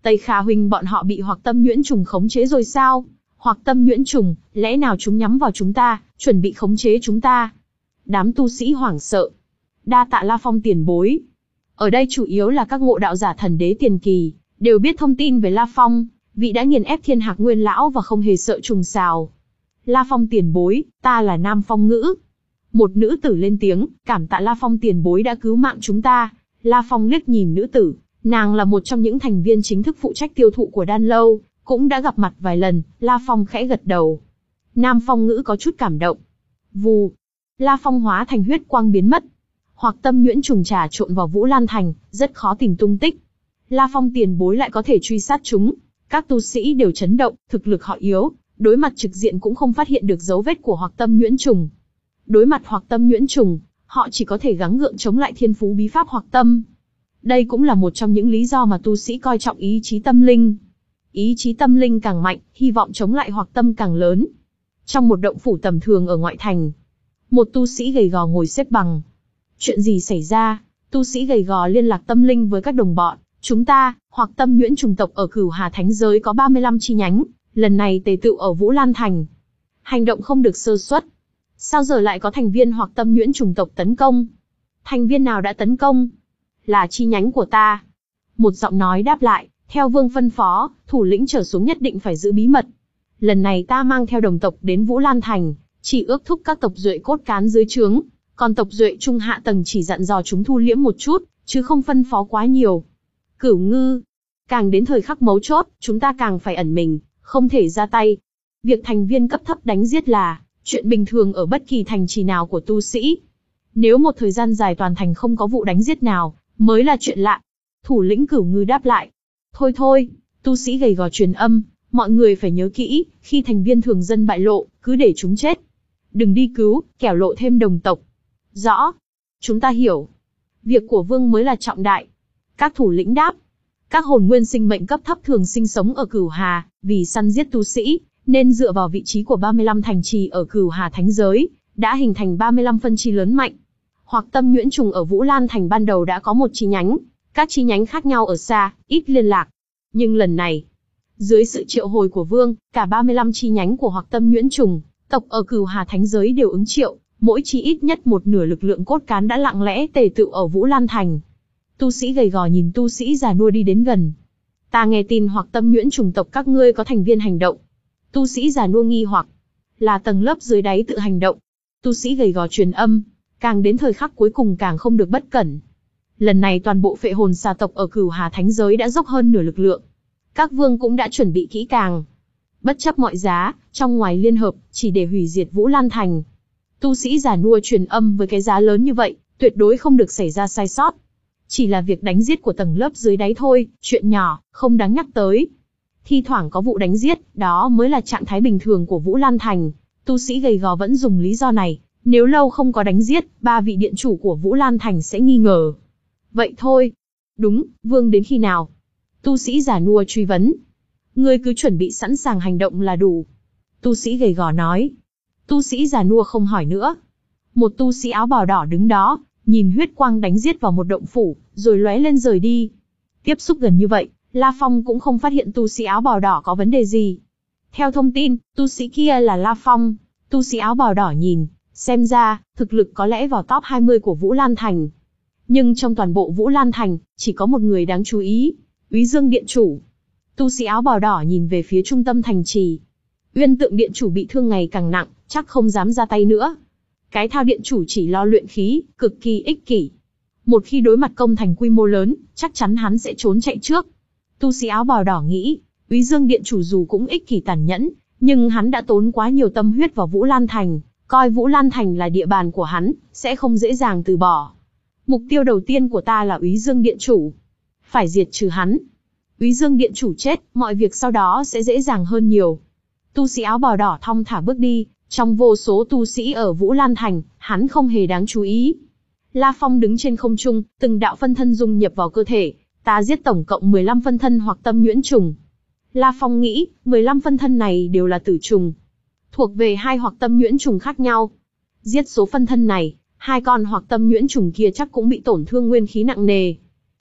Tây Kha huynh bọn họ bị Hoặc Tâm nhuyễn trùng khống chế rồi sao? Hoặc Tâm nhuyễn trùng, lẽ nào chúng nhắm vào chúng ta, chuẩn bị khống chế chúng ta? Đám tu sĩ hoảng sợ. Đa tạ La Phong tiền bối. Ở đây chủ yếu là các ngộ đạo giả thần đế tiền kỳ, đều biết thông tin về La Phong, vị đã nghiền ép thiên hạc nguyên lão và không hề sợ trùng xào. La Phong tiền bối, ta là Nam Phong Ngữ. Một nữ tử lên tiếng, cảm tạ La Phong tiền bối đã cứu mạng chúng ta. La Phong liếc nhìn nữ tử, nàng là một trong những thành viên chính thức phụ trách tiêu thụ của Đan Lâu, cũng đã gặp mặt vài lần. La Phong khẽ gật đầu. Nam Phong Ngữ có chút cảm động. Vù, La Phong hóa thành huyết quang biến mất. Hoặc Tâm nhuyễn trùng trà trộn vào Vũ Lan Thành, rất khó tìm tung tích. La Phong tiền bối lại có thể truy sát chúng. Các tu sĩ đều chấn động, thực lực họ yếu, đối mặt trực diện cũng không phát hiện được dấu vết của Hoặc Tâm nhuyễn trùng. Đối mặt Hoặc Tâm nhuyễn trùng, họ chỉ có thể gắng gượng chống lại thiên phú bí pháp Hoặc Tâm. Đây cũng là một trong những lý do mà tu sĩ coi trọng ý chí tâm linh. Ý chí tâm linh càng mạnh, hy vọng chống lại Hoặc Tâm càng lớn. Trong một động phủ tầm thường ở ngoại thành, một tu sĩ gầy gò ngồi xếp bằng. Chuyện gì xảy ra? Tu sĩ gầy gò liên lạc tâm linh với các đồng bọn. Chúng ta, Hoặc Tâm nhuyễn trùng tộc ở Cửu Hà Thánh Giới có ba mươi lăm chi nhánh, lần này tề tựu ở Vũ Lan Thành. Hành động không được sơ suất. Sao giờ lại có thành viên Hoặc Tâm nhuyễn trùng tộc tấn công? Thành viên nào đã tấn công? Là chi nhánh của ta. Một giọng nói đáp lại, theo vương phân phó, thủ lĩnh trở xuống nhất định phải giữ bí mật. Lần này ta mang theo đồng tộc đến Vũ Lan Thành, chỉ ước thúc các tộc duệ cốt cán dưới trướng, còn tộc duệ trung hạ tầng chỉ dặn dò chúng thu liễm một chút, chứ không phân phó quá nhiều. Cửu Ngư, càng đến thời khắc mấu chốt, chúng ta càng phải ẩn mình, không thể ra tay. Việc thành viên cấp thấp đánh giết là chuyện bình thường ở bất kỳ thành trì nào của tu sĩ. Nếu một thời gian dài toàn thành không có vụ đánh giết nào, mới là chuyện lạ. Thủ lĩnh Cửu Ngư đáp lại. Thôi thôi, tu sĩ gầy gò truyền âm, mọi người phải nhớ kỹ, khi thành viên thường dân bại lộ, cứ để chúng chết. Đừng đi cứu, kẻo lộ thêm đồng tộc. Rõ. Chúng ta hiểu. Việc của vương mới là trọng đại. Các thủ lĩnh đáp. Các hồn nguyên sinh mệnh cấp thấp thường sinh sống ở Cửu Hà, vì săn giết tu sĩ, nên dựa vào vị trí của ba mươi lăm thành trì ở Cửu Hà Thánh Giới, đã hình thành ba mươi lăm phân chi lớn mạnh. Hoặc Tâm nhuyễn trùng ở Vũ Lan Thành ban đầu đã có một chi nhánh, các chi nhánh khác nhau ở xa, ít liên lạc. Nhưng lần này, dưới sự triệu hồi của vương, cả ba mươi lăm chi nhánh của Hoặc Tâm nhuyễn trùng, tộc ở Cửu Hà Thánh Giới đều ứng triệu, mỗi chi ít nhất một nửa lực lượng cốt cán đã lặng lẽ tề tựu ở Vũ Lan Thành. Tu sĩ gầy gò nhìn tu sĩ già nua đi đến gần. Ta nghe tin Hoặc Tâm nhuyễn trùng tộc các ngươi có thành viên hành động. Tu sĩ già nua nghi hoặc, là tầng lớp dưới đáy tự hành động. Tu sĩ gầy gò truyền âm, càng đến thời khắc cuối cùng càng không được bất cẩn. Lần này toàn bộ phệ hồn xà tộc ở Cửu Hà Thánh Giới đã dốc hơn nửa lực lượng. Các vương cũng đã chuẩn bị kỹ càng. Bất chấp mọi giá, trong ngoài liên hợp, chỉ để hủy diệt Vũ Lan Thành. Tu sĩ già nua truyền âm với cái giá lớn như vậy, tuyệt đối không được xảy ra sai sót. Chỉ là việc đánh giết của tầng lớp dưới đáy thôi, chuyện nhỏ, không đáng nhắc tới. Thi thoảng có vụ đánh giết, đó mới là trạng thái bình thường của Vũ Lan Thành. Tu sĩ gầy gò vẫn dùng lý do này, nếu lâu không có đánh giết, ba vị điện chủ của Vũ Lan Thành sẽ nghi ngờ. Vậy thôi. Đúng, vương đến khi nào? Tu sĩ già nua truy vấn. Ngươi cứ chuẩn bị sẵn sàng hành động là đủ. Tu sĩ gầy gò nói. Tu sĩ già nua không hỏi nữa. Một tu sĩ áo bào đỏ đứng đó, nhìn huyết quang đánh giết vào một động phủ, rồi lóe lên rời đi. Tiếp xúc gần như vậy, La Phong cũng không phát hiện tu sĩ áo bào đỏ có vấn đề gì. Theo thông tin, tu sĩ kia là La Phong. Tu sĩ áo bào đỏ nhìn, xem ra, thực lực có lẽ vào top hai mươi của Vũ Lan Thành. Nhưng trong toàn bộ Vũ Lan Thành, chỉ có một người đáng chú ý, Úy Dương Điện Chủ. Tu sĩ áo bào đỏ nhìn về phía trung tâm thành trì. Uyên Tượng Điện Chủ bị thương ngày càng nặng, chắc không dám ra tay nữa. Cái Thao Điện Chủ chỉ lo luyện khí, cực kỳ ích kỷ. Một khi đối mặt công thành quy mô lớn, chắc chắn hắn sẽ trốn chạy trước. Tu sĩ áo bào đỏ nghĩ, Úy Dương Điện Chủ dù cũng ích kỷ tàn nhẫn, nhưng hắn đã tốn quá nhiều tâm huyết vào Vũ Lan Thành, coi Vũ Lan Thành là địa bàn của hắn, sẽ không dễ dàng từ bỏ. Mục tiêu đầu tiên của ta là Úy Dương Điện Chủ. Phải diệt trừ hắn. Úy Dương Điện Chủ chết, mọi việc sau đó sẽ dễ dàng hơn nhiều. Tu sĩ áo bào đỏ thong thả bước đi, trong vô số tu sĩ ở Vũ Lan Thành, hắn không hề đáng chú ý. La Phong đứng trên không trung, từng đạo phân thân dung nhập vào cơ thể, ta giết tổng cộng mười lăm phân thân Hoặc Tâm nhuyễn trùng. La Phong nghĩ, mười lăm phân thân này đều là tử trùng, thuộc về hai Hoặc Tâm nhuyễn trùng khác nhau. Giết số phân thân này, hai con Hoặc Tâm nhuyễn trùng kia chắc cũng bị tổn thương nguyên khí nặng nề.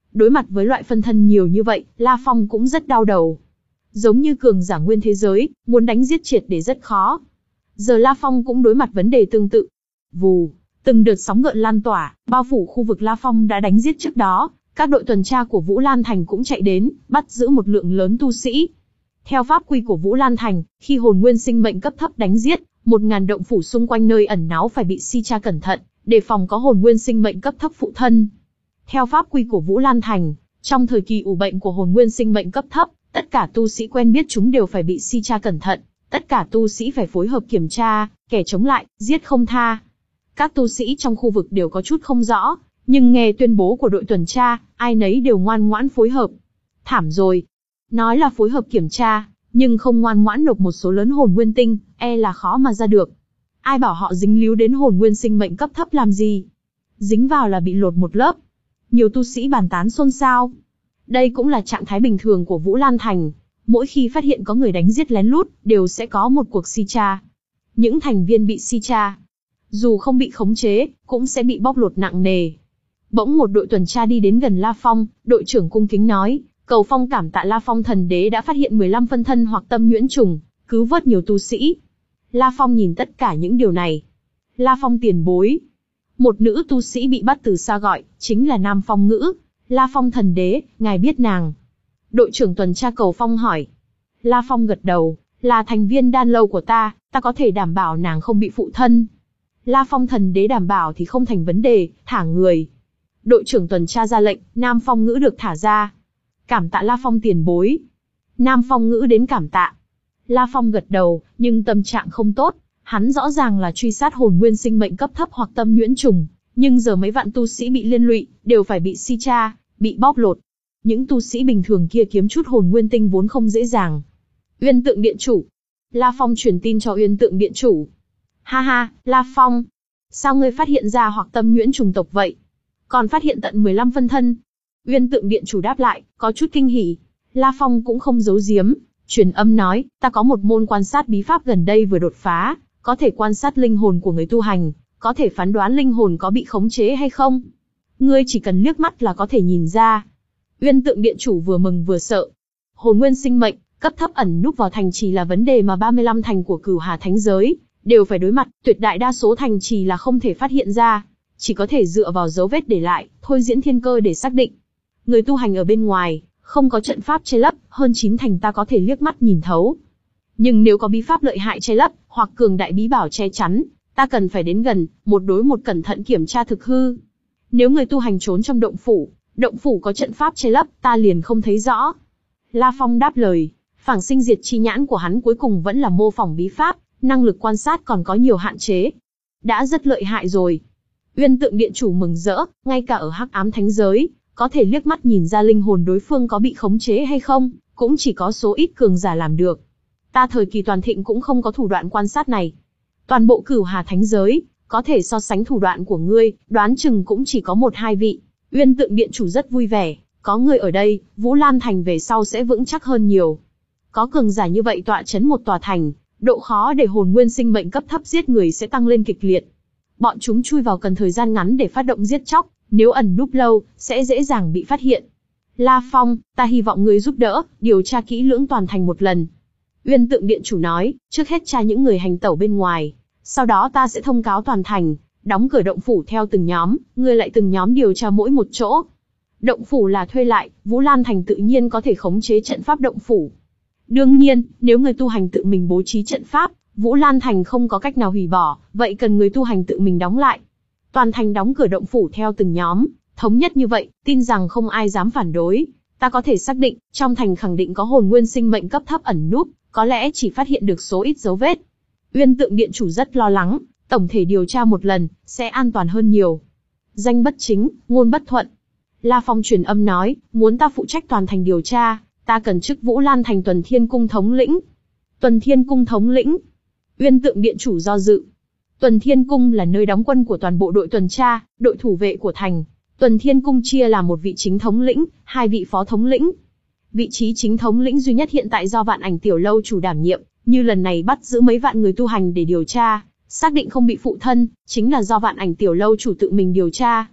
Đối mặt với loại phân thân nhiều như vậy, La Phong cũng rất đau đầu. Giống như cường giả nguyên thế giới, muốn đánh giết triệt để rất khó. Giờ La Phong cũng đối mặt vấn đề tương tự. Vù, từng đợt sóng gợn lan tỏa, bao phủ khu vực La Phong đã đánh giết trước đó, các đội tuần tra của Vũ Lan Thành cũng chạy đến, bắt giữ một lượng lớn tu sĩ. Theo pháp quy của Vũ Lan Thành, khi hồn nguyên sinh mệnh cấp thấp đánh giết, một ngàn động phủ xung quanh nơi ẩn náu phải bị si tra cẩn thận, đề phòng có hồn nguyên sinh mệnh cấp thấp phụ thân. Theo pháp quy của Vũ Lan Thành, trong thời kỳ ủ bệnh của hồn nguyên sinh mệnh cấp thấp, tất cả tu sĩ quen biết chúng đều phải bị si tra cẩn thận, tất cả tu sĩ phải phối hợp kiểm tra, kẻ chống lại, giết không tha. Các tu sĩ trong khu vực đều có chút không rõ, nhưng nghe tuyên bố của đội tuần tra, ai nấy đều ngoan ngoãn phối hợp. Thảm rồi. Nói là phối hợp kiểm tra, nhưng không ngoan ngoãn nộp một số lớn hồn nguyên tinh, e là khó mà ra được. Ai bảo họ dính líu đến hồn nguyên sinh mệnh cấp thấp làm gì? Dính vào là bị lột một lớp. Nhiều tu sĩ bàn tán xôn xao. Đây cũng là trạng thái bình thường của Vũ Lan Thành. Mỗi khi phát hiện có người đánh giết lén lút, đều sẽ có một cuộc si tra. Những thành viên bị si tra, dù không bị khống chế, cũng sẽ bị bóc lột nặng nề. Bỗng một đội tuần tra đi đến gần La Phong, đội trưởng cung kính nói, cầu Phong cảm tạ La Phong thần đế đã phát hiện mười lăm phân thân hoặc tâm nhuyễn trùng, cứu vớt nhiều tu sĩ. La Phong nhìn tất cả những điều này. La Phong tiền bối. Một nữ tu sĩ bị bắt từ xa gọi, chính là Nam Phong Ngữ. La Phong thần đế, ngài biết nàng. Đội trưởng tuần tra cầu Phong hỏi. La Phong gật đầu, là thành viên đan lâu của ta, ta có thể đảm bảo nàng không bị phụ thân. La Phong thần đế đảm bảo thì không thành vấn đề, thả người. Đội trưởng tuần tra ra lệnh, Nam Phong Ngữ được thả ra. Cảm tạ La Phong tiền bối. Nam Phong Ngữ đến cảm tạ. La Phong gật đầu, nhưng tâm trạng không tốt. Hắn rõ ràng là truy sát hồn nguyên sinh mệnh cấp thấp hoặc tâm nhuyễn trùng, nhưng giờ mấy vạn tu sĩ bị liên lụy, đều phải bị si tra, bị bóc lột. Những tu sĩ bình thường kia kiếm chút hồn nguyên tinh vốn không dễ dàng. Uyên Tượng Điện Chủ. La Phong truyền tin cho Uyên Tượng Điện Chủ. Ha ha, La Phong. Sao ngươi phát hiện ra hoặc tâm nhuyễn trùng tộc vậy? Còn phát hiện tận mười lăm phân thân. Uyên Tượng Điện Chủ đáp lại, có chút kinh hỉ. La Phong cũng không giấu giếm, truyền âm nói, ta có một môn quan sát bí pháp gần đây vừa đột phá, có thể quan sát linh hồn của người tu hành, có thể phán đoán linh hồn có bị khống chế hay không. Ngươi chỉ cần liếc mắt là có thể nhìn ra. Uyên Tượng Điện Chủ vừa mừng vừa sợ. Hồn nguyên sinh mệnh, cấp thấp ẩn núp vào thành trì là vấn đề mà ba mươi lăm thành của Cửu Hà Thánh Giới đều phải đối mặt, tuyệt đại đa số thành trì là không thể phát hiện ra, chỉ có thể dựa vào dấu vết để lại, thôi diễn thiên cơ để xác định. Người tu hành ở bên ngoài, không có trận pháp che lấp, hơn chín thành ta có thể liếc mắt nhìn thấu. Nhưng nếu có bí pháp lợi hại che lấp, hoặc cường đại bí bảo che chắn, ta cần phải đến gần, một đối một cẩn thận kiểm tra thực hư. Nếu người tu hành trốn trong động phủ, động phủ có trận pháp che lấp, ta liền không thấy rõ. La Phong đáp lời, phảng sinh diệt chi nhãn của hắn cuối cùng vẫn là mô phỏng bí pháp, năng lực quan sát còn có nhiều hạn chế. Đã rất lợi hại rồi. Uyên Tượng Điện Chủ mừng rỡ, ngay cả ở Hắc Ám Thánh Giới, có thể liếc mắt nhìn ra linh hồn đối phương có bị khống chế hay không, cũng chỉ có số ít cường giả làm được. Ta thời kỳ toàn thịnh cũng không có thủ đoạn quan sát này. Toàn bộ Cửu Hà Thánh Giới, có thể so sánh thủ đoạn của ngươi, đoán chừng cũng chỉ có một hai vị. Uyên Tượng Điện Chủ rất vui vẻ, có người ở đây, Vũ Lan Thành về sau sẽ vững chắc hơn nhiều. Có cường giả như vậy tọa chấn một tòa thành, độ khó để hồn nguyên sinh mệnh cấp thấp giết người sẽ tăng lên kịch liệt. Bọn chúng chui vào cần thời gian ngắn để phát động giết chóc, nếu ẩn núp lâu, sẽ dễ dàng bị phát hiện. La Phong, ta hy vọng ngươi giúp đỡ, điều tra kỹ lưỡng toàn thành một lần. Uyên Tượng Điện Chủ nói, trước hết tra những người hành tẩu bên ngoài, sau đó ta sẽ thông cáo toàn thành, đóng cửa động phủ theo từng nhóm, ngươi lại từng nhóm điều tra mỗi một chỗ. Động phủ là thuê lại, Vũ Lan Thành tự nhiên có thể khống chế trận pháp động phủ. Đương nhiên, nếu người tu hành tự mình bố trí trận pháp, Vũ Lan Thành không có cách nào hủy bỏ, vậy cần người tu hành tự mình đóng lại. Toàn thành đóng cửa động phủ theo từng nhóm, thống nhất như vậy, tin rằng không ai dám phản đối. Ta có thể xác định, trong thành khẳng định có hồn nguyên sinh mệnh cấp thấp ẩn núp, có lẽ chỉ phát hiện được số ít dấu vết. Uyên Tượng Điện Chủ rất lo lắng, tổng thể điều tra một lần, sẽ an toàn hơn nhiều. Danh bất chính, ngôn bất thuận. La Phong truyền âm nói, muốn ta phụ trách toàn thành điều tra, ta cần chức Vũ Lan Thành Tuần Thiên Cung thống lĩnh. Tuần Thiên Cung thống lĩnh. Uyên Tượng Điện Chủ do dự. Tuần Thiên Cung là nơi đóng quân của toàn bộ đội tuần tra, đội thủ vệ của thành. Tuần Thiên Cung chia làm một vị chính thống lĩnh, hai vị phó thống lĩnh. Vị trí chính thống lĩnh duy nhất hiện tại do Vạn Ảnh Tiểu Lâu chủ đảm nhiệm, như lần này bắt giữ mấy vạn người tu hành để điều tra, xác định không bị phụ thân, chính là do Vạn Ảnh Tiểu Lâu chủ tự mình điều tra.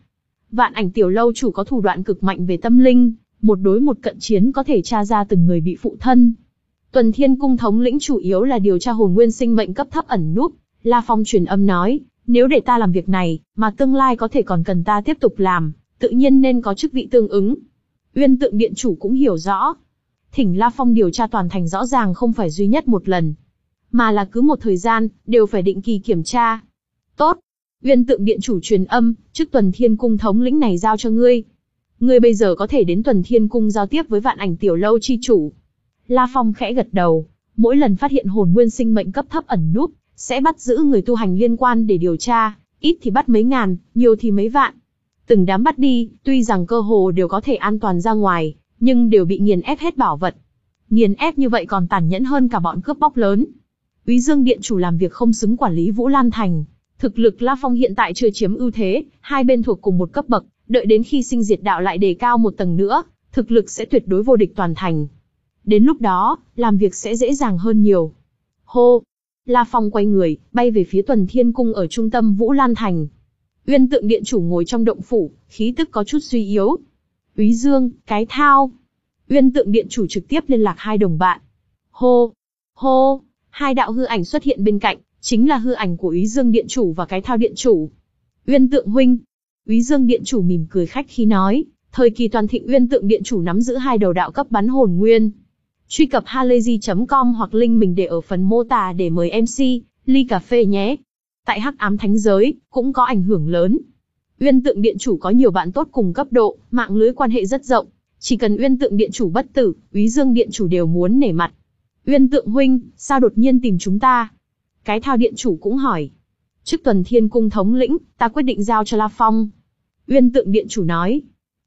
Vạn Ảnh Tiểu Lâu chủ có thủ đoạn cực mạnh về tâm linh, một đối một cận chiến có thể tra ra từng người bị phụ thân. Tuần Thiên Cung thống lĩnh chủ yếu là điều tra hồn nguyên sinh mệnh cấp thấp ẩn núp. La Phong truyền âm nói, nếu để ta làm việc này, mà tương lai có thể còn cần ta tiếp tục làm, tự nhiên nên có chức vị tương ứng. Uyên Tượng Điện chủ cũng hiểu rõ. Thỉnh La Phong điều tra toàn thành rõ ràng không phải duy nhất một lần, mà là cứ một thời gian, đều phải định kỳ kiểm tra. Tốt. Uyên Tượng Điện chủ truyền âm, chức Tuần Thiên Cung thống lĩnh này giao cho ngươi. Ngươi bây giờ có thể đến Tuần Thiên Cung giao tiếp với Vạn Ảnh Tiểu Lâu chi chủ. La Phong khẽ gật đầu, mỗi lần phát hiện hồn nguyên sinh mệnh cấp thấp ẩn núp, sẽ bắt giữ người tu hành liên quan để điều tra, ít thì bắt mấy ngàn, nhiều thì mấy vạn. Từng đám bắt đi, tuy rằng cơ hồ đều có thể an toàn ra ngoài, nhưng đều bị nghiền ép hết bảo vật. Nghiền ép như vậy còn tàn nhẫn hơn cả bọn cướp bóc lớn. Úy Dương Điện chủ làm việc không xứng quản lý Vũ Lan Thành. Thực lực La Phong hiện tại chưa chiếm ưu thế, hai bên thuộc cùng một cấp bậc, đợi đến khi sinh diệt đạo lại đề cao một tầng nữa, thực lực sẽ tuyệt đối vô địch toàn thành. Đến lúc đó, làm việc sẽ dễ dàng hơn nhiều. Hô! La Phong quay người, bay về phía Tuần Thiên Cung ở trung tâm Vũ Lan Thành. Uyên Tượng Điện chủ ngồi trong động phủ, khí tức có chút suy yếu. Úy Dương, cái thao! Uyên Tượng Điện chủ trực tiếp liên lạc hai đồng bạn. Hô! Hô! Hai đạo hư ảnh xuất hiện bên cạnh, chính là hư ảnh của Úy Dương Điện chủ và cái thao điện chủ. Uyên Tượng huynh! Úy Dương Điện chủ mỉm cười khách khí nói, thời kỳ toàn thịnh Uyên Tượng Điện chủ nắm giữ hai đầu đạo cấp bắn hồn nguyên. Truy cập halayzi chấm com hoặc link mình để ở phần mô tả để mời em xê, ly cà phê nhé. Tại Hắc Ám Thánh Giới, cũng có ảnh hưởng lớn. Uyên Tượng Điện chủ có nhiều bạn tốt cùng cấp độ, mạng lưới quan hệ rất rộng. Chỉ cần Uyên Tượng Điện chủ bất tử, Úy Dương Điện chủ đều muốn nể mặt. Uyên Tượng huynh, sao đột nhiên tìm chúng ta? Cái thao điện chủ cũng hỏi. Chức Tuần Thiên Cung thống lĩnh, ta quyết định giao cho La Phong. Uyên Tượng Điện chủ nói.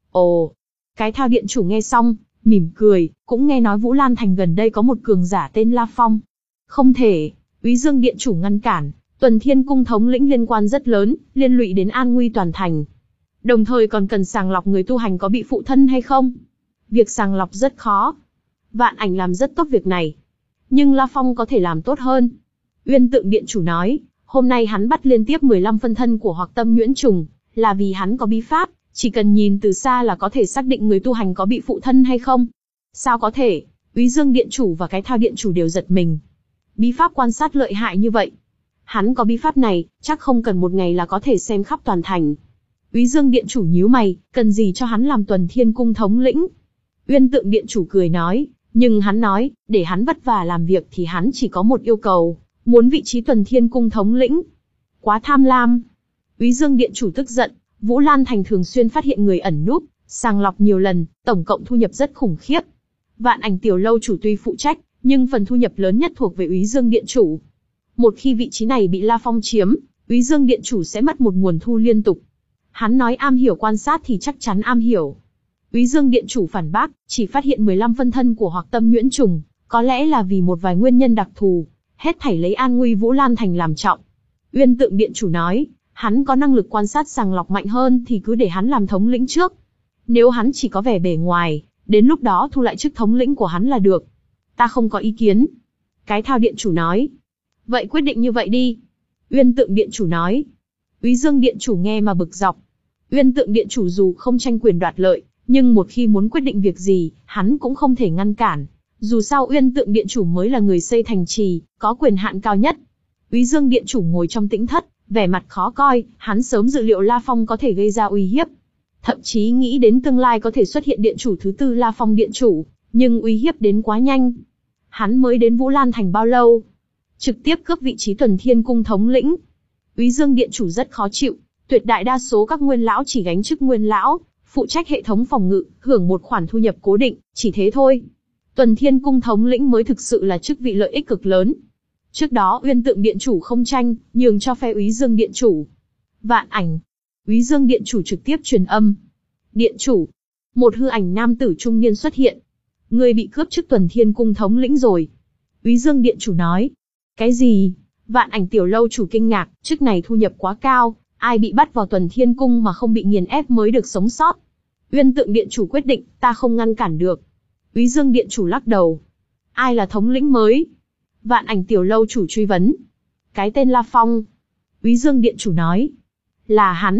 Ồ, cái thao điện chủ nghe xong, mỉm cười, cũng nghe nói Vũ Lan Thành gần đây có một cường giả tên La Phong. Không thể, Úy Dương Điện chủ ngăn cản, Tuần Thiên Cung thống lĩnh liên quan rất lớn, liên lụy đến an nguy toàn thành. Đồng thời còn cần sàng lọc người tu hành có bị phụ thân hay không. Việc sàng lọc rất khó. Vạn Ảnh làm rất tốt việc này. Nhưng La Phong có thể làm tốt hơn. Uyên Tượng Điện chủ nói, hôm nay hắn bắt liên tiếp mười lăm phân thân của Hoặc Tâm Nhuyễn Trùng, là vì hắn có bí pháp, chỉ cần nhìn từ xa là có thể xác định người tu hành có bị phụ thân hay không. Sao có thể? Úy Dương Điện chủ và cái thao điện chủ đều giật mình. Bí pháp quan sát lợi hại như vậy. Hắn có bí pháp này, chắc không cần một ngày là có thể xem khắp toàn thành. Úy Dương Điện chủ nhíu mày, cần gì cho hắn làm Tuần Thiên Cung thống lĩnh? Uyên Tượng Điện chủ cười nói, nhưng hắn nói, để hắn vất vả làm việc thì hắn chỉ có một yêu cầu, muốn vị trí Tuần Thiên Cung thống lĩnh. Quá tham lam. Úy Dương Điện chủ tức giận, Vũ Lan Thành thường xuyên phát hiện người ẩn núp, sàng lọc nhiều lần, tổng cộng thu nhập rất khủng khiếp. Vạn Ảnh Tiểu Lâu chủ tuy phụ trách, nhưng phần thu nhập lớn nhất thuộc về Úy Dương Điện chủ. Một khi vị trí này bị La Phong chiếm, Úy Dương Điện chủ sẽ mất một nguồn thu liên tục. Hắn nói am hiểu quan sát thì chắc chắn am hiểu. Úy Dương Điện chủ phản bác, chỉ phát hiện mười lăm phân thân của Hoặc Tâm Nhuyễn Trùng, có lẽ là vì một vài nguyên nhân đặc thù, hết thảy lấy an nguy Vũ Lan Thành làm trọng. Uyên Tượng Điện chủ nói, hắn có năng lực quan sát sàng lọc mạnh hơn thì cứ để hắn làm thống lĩnh trước. Nếu hắn chỉ có vẻ bề ngoài, đến lúc đó thu lại chức thống lĩnh của hắn là được. Ta không có ý kiến. Cái thao điện chủ nói. Vậy quyết định như vậy đi. Uyên Tượng Điện chủ nói. Úy Dương Điện chủ nghe mà bực dọc. Uyên Tượng Điện chủ dù không tranh quyền đoạt lợi, nhưng một khi muốn quyết định việc gì, hắn cũng không thể ngăn cản. Dù sao Uyên Tượng Điện chủ mới là người xây thành trì, có quyền hạn cao nhất. Úy Dương Điện chủ ngồi trong tĩnh thất, vẻ mặt khó coi, hắn sớm dự liệu La Phong có thể gây ra uy hiếp. Thậm chí nghĩ đến tương lai có thể xuất hiện điện chủ thứ tư La Phong điện chủ, nhưng uy hiếp đến quá nhanh. Hắn mới đến Vũ Lan Thành bao lâu? Trực tiếp cướp vị trí Tuần Thiên Cung thống lĩnh. Úy Dương Điện chủ rất khó chịu, tuyệt đại đa số các nguyên lão chỉ gánh chức nguyên lão, phụ trách hệ thống phòng ngự, hưởng một khoản thu nhập cố định, chỉ thế thôi. Tuần Thiên Cung thống lĩnh mới thực sự là chức vị lợi ích cực lớn. Trước đó Uyên Tượng Điện chủ không tranh, nhường cho phe Úy Dương Điện chủ. Vạn Ảnh. Úy Dương Điện chủ trực tiếp truyền âm. Điện chủ. Một hư ảnh nam tử trung niên xuất hiện. Người bị cướp chức Tuần Thiên Cung thống lĩnh rồi. Úy Dương Điện chủ nói. Cái gì? Vạn Ảnh Tiểu Lâu chủ kinh ngạc, chức này thu nhập quá cao, ai bị bắt vào Tuần Thiên Cung mà không bị nghiền ép mới được sống sót. Uyên Tượng Điện chủ quyết định, ta không ngăn cản được. Úy Dương Điện chủ lắc đầu. Ai là thống lĩnh mới? Vạn Ảnh Tiểu Lâu chủ truy vấn. Cái tên La Phong. Úy Dương Điện chủ nói. Là hắn.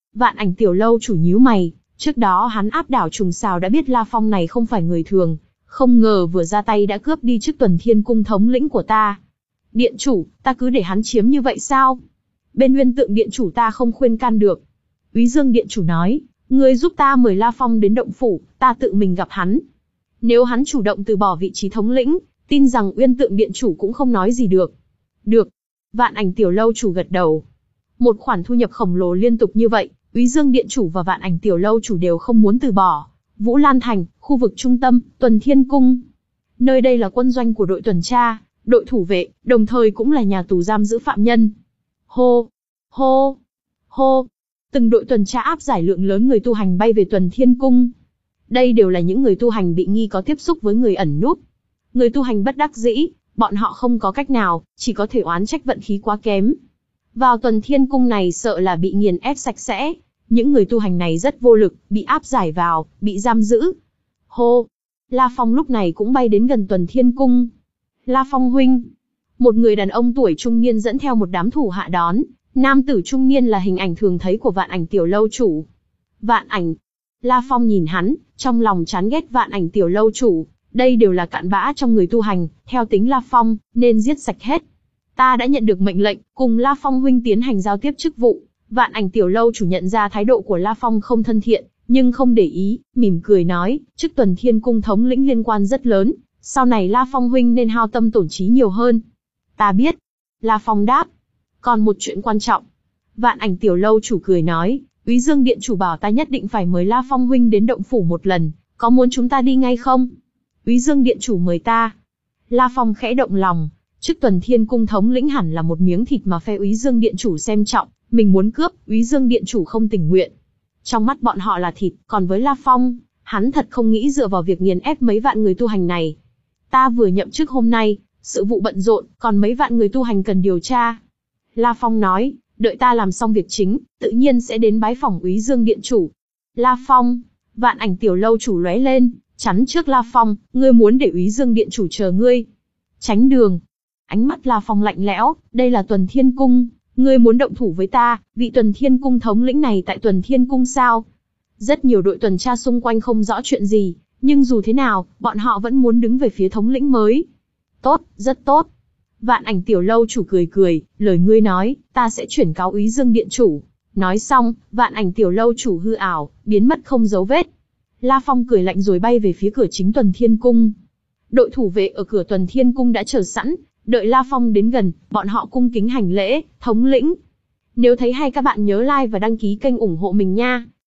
Vạn Ảnh Tiểu Lâu chủ nhíu mày, trước đó hắn áp đảo trùng xào đã biết La Phong này không phải người thường, không ngờ vừa ra tay đã cướp đi chức Tuần Thiên Cung thống lĩnh của ta. Điện chủ, ta cứ để hắn chiếm như vậy sao? Bên Nguyên Tượng điện chủ ta không khuyên can được. Úy Dương điện chủ nói, ngươi giúp ta mời La Phong đến động phủ, ta tự mình gặp hắn. Nếu hắn chủ động từ bỏ vị trí thống lĩnh, tin rằng Uyên Tượng điện chủ cũng không nói gì được. Được. Vạn Ảnh Tiểu Lâu chủ gật đầu. Một khoản thu nhập khổng lồ liên tục như vậy, Úy Dương điện chủ và Vạn Ảnh Tiểu Lâu chủ đều không muốn từ bỏ. Vũ Lan Thành, khu vực trung tâm, Tuần Thiên Cung. Nơi đây là quân doanh của đội tuần tra, đội thủ vệ, đồng thời cũng là nhà tù giam giữ phạm nhân. Hô, hô, hô. Từng đội tuần tra áp giải lượng lớn người tu hành bay về Tuần Thiên Cung. Đây đều là những người tu hành bị nghi có tiếp xúc với người ẩn núp. Người tu hành bất đắc dĩ, bọn họ không có cách nào, chỉ có thể oán trách vận khí quá kém. Vào Tuần Thiên Cung này sợ là bị nghiền ép sạch sẽ. Những người tu hành này rất vô lực, bị áp giải vào, bị giam giữ. Hô! La Phong lúc này cũng bay đến gần Tuần Thiên Cung. La Phong huynh! Một người đàn ông tuổi trung niên dẫn theo một đám thủ hạ đón. Nam tử trung niên là hình ảnh thường thấy của Vạn Ảnh Tiểu Lâu chủ. Vạn Ảnh! La Phong nhìn hắn, trong lòng chán ghét Vạn Ảnh Tiểu Lâu chủ. Đây đều là cặn bã trong người tu hành, theo tính La Phong, nên giết sạch hết. Ta đã nhận được mệnh lệnh, cùng La Phong huynh tiến hành giao tiếp chức vụ. Vạn Ảnh Tiểu Lâu chủ nhận ra thái độ của La Phong không thân thiện, nhưng không để ý, mỉm cười nói, chức Tuần Thiên Cung thống lĩnh liên quan rất lớn, sau này La Phong huynh nên hao tâm tổn trí nhiều hơn. Ta biết. La Phong đáp. Còn một chuyện quan trọng. Vạn Ảnh Tiểu Lâu chủ cười nói, Úy Dương điện chủ bảo ta nhất định phải mời La Phong huynh đến động phủ một lần, có muốn chúng ta đi ngay không? Úy Dương điện chủ mời ta. La Phong khẽ động lòng, chức Tuần Thiên Cung thống lĩnh hẳn là một miếng thịt mà phe Úy Dương điện chủ xem trọng. Mình muốn cướp, Úy Dương điện chủ không tình nguyện. Trong mắt bọn họ là thịt, còn với La Phong, hắn thật không nghĩ dựa vào việc nghiền ép mấy vạn người tu hành này. Ta vừa nhậm chức hôm nay, sự vụ bận rộn, còn mấy vạn người tu hành cần điều tra. La Phong nói, đợi ta làm xong việc chính, tự nhiên sẽ đến bái phỏng Úy Dương điện chủ. La Phong, Vạn Ảnh Tiểu Lâu chủ lóe lên, chắn trước La Phong, ngươi muốn để Úy Dương điện chủ chờ ngươi. Tránh đường. Ánh mắt La Phong lạnh lẽo, đây là Tuần Thiên Cung. Ngươi muốn động thủ với ta, vị Tuần Thiên Cung thống lĩnh này tại Tuần Thiên Cung sao? Rất nhiều đội tuần tra xung quanh không rõ chuyện gì, nhưng dù thế nào, bọn họ vẫn muốn đứng về phía thống lĩnh mới. Tốt, rất tốt. Vạn Ảnh Tiểu Lâu chủ cười cười, lời ngươi nói, ta sẽ chuyển cáo Úy Dương điện chủ. Nói xong, Vạn Ảnh Tiểu Lâu chủ hư ảo, biến mất không dấu vết. La Phong cười lạnh rồi bay về phía cửa chính Tuần Thiên Cung. Đội thủ vệ ở cửa Tuần Thiên Cung đã chờ sẵn. Đợi La Phong đến gần, bọn họ cung kính hành lễ, thống lĩnh. Nếu thấy hay các bạn nhớ like và đăng ký kênh ủng hộ mình nha.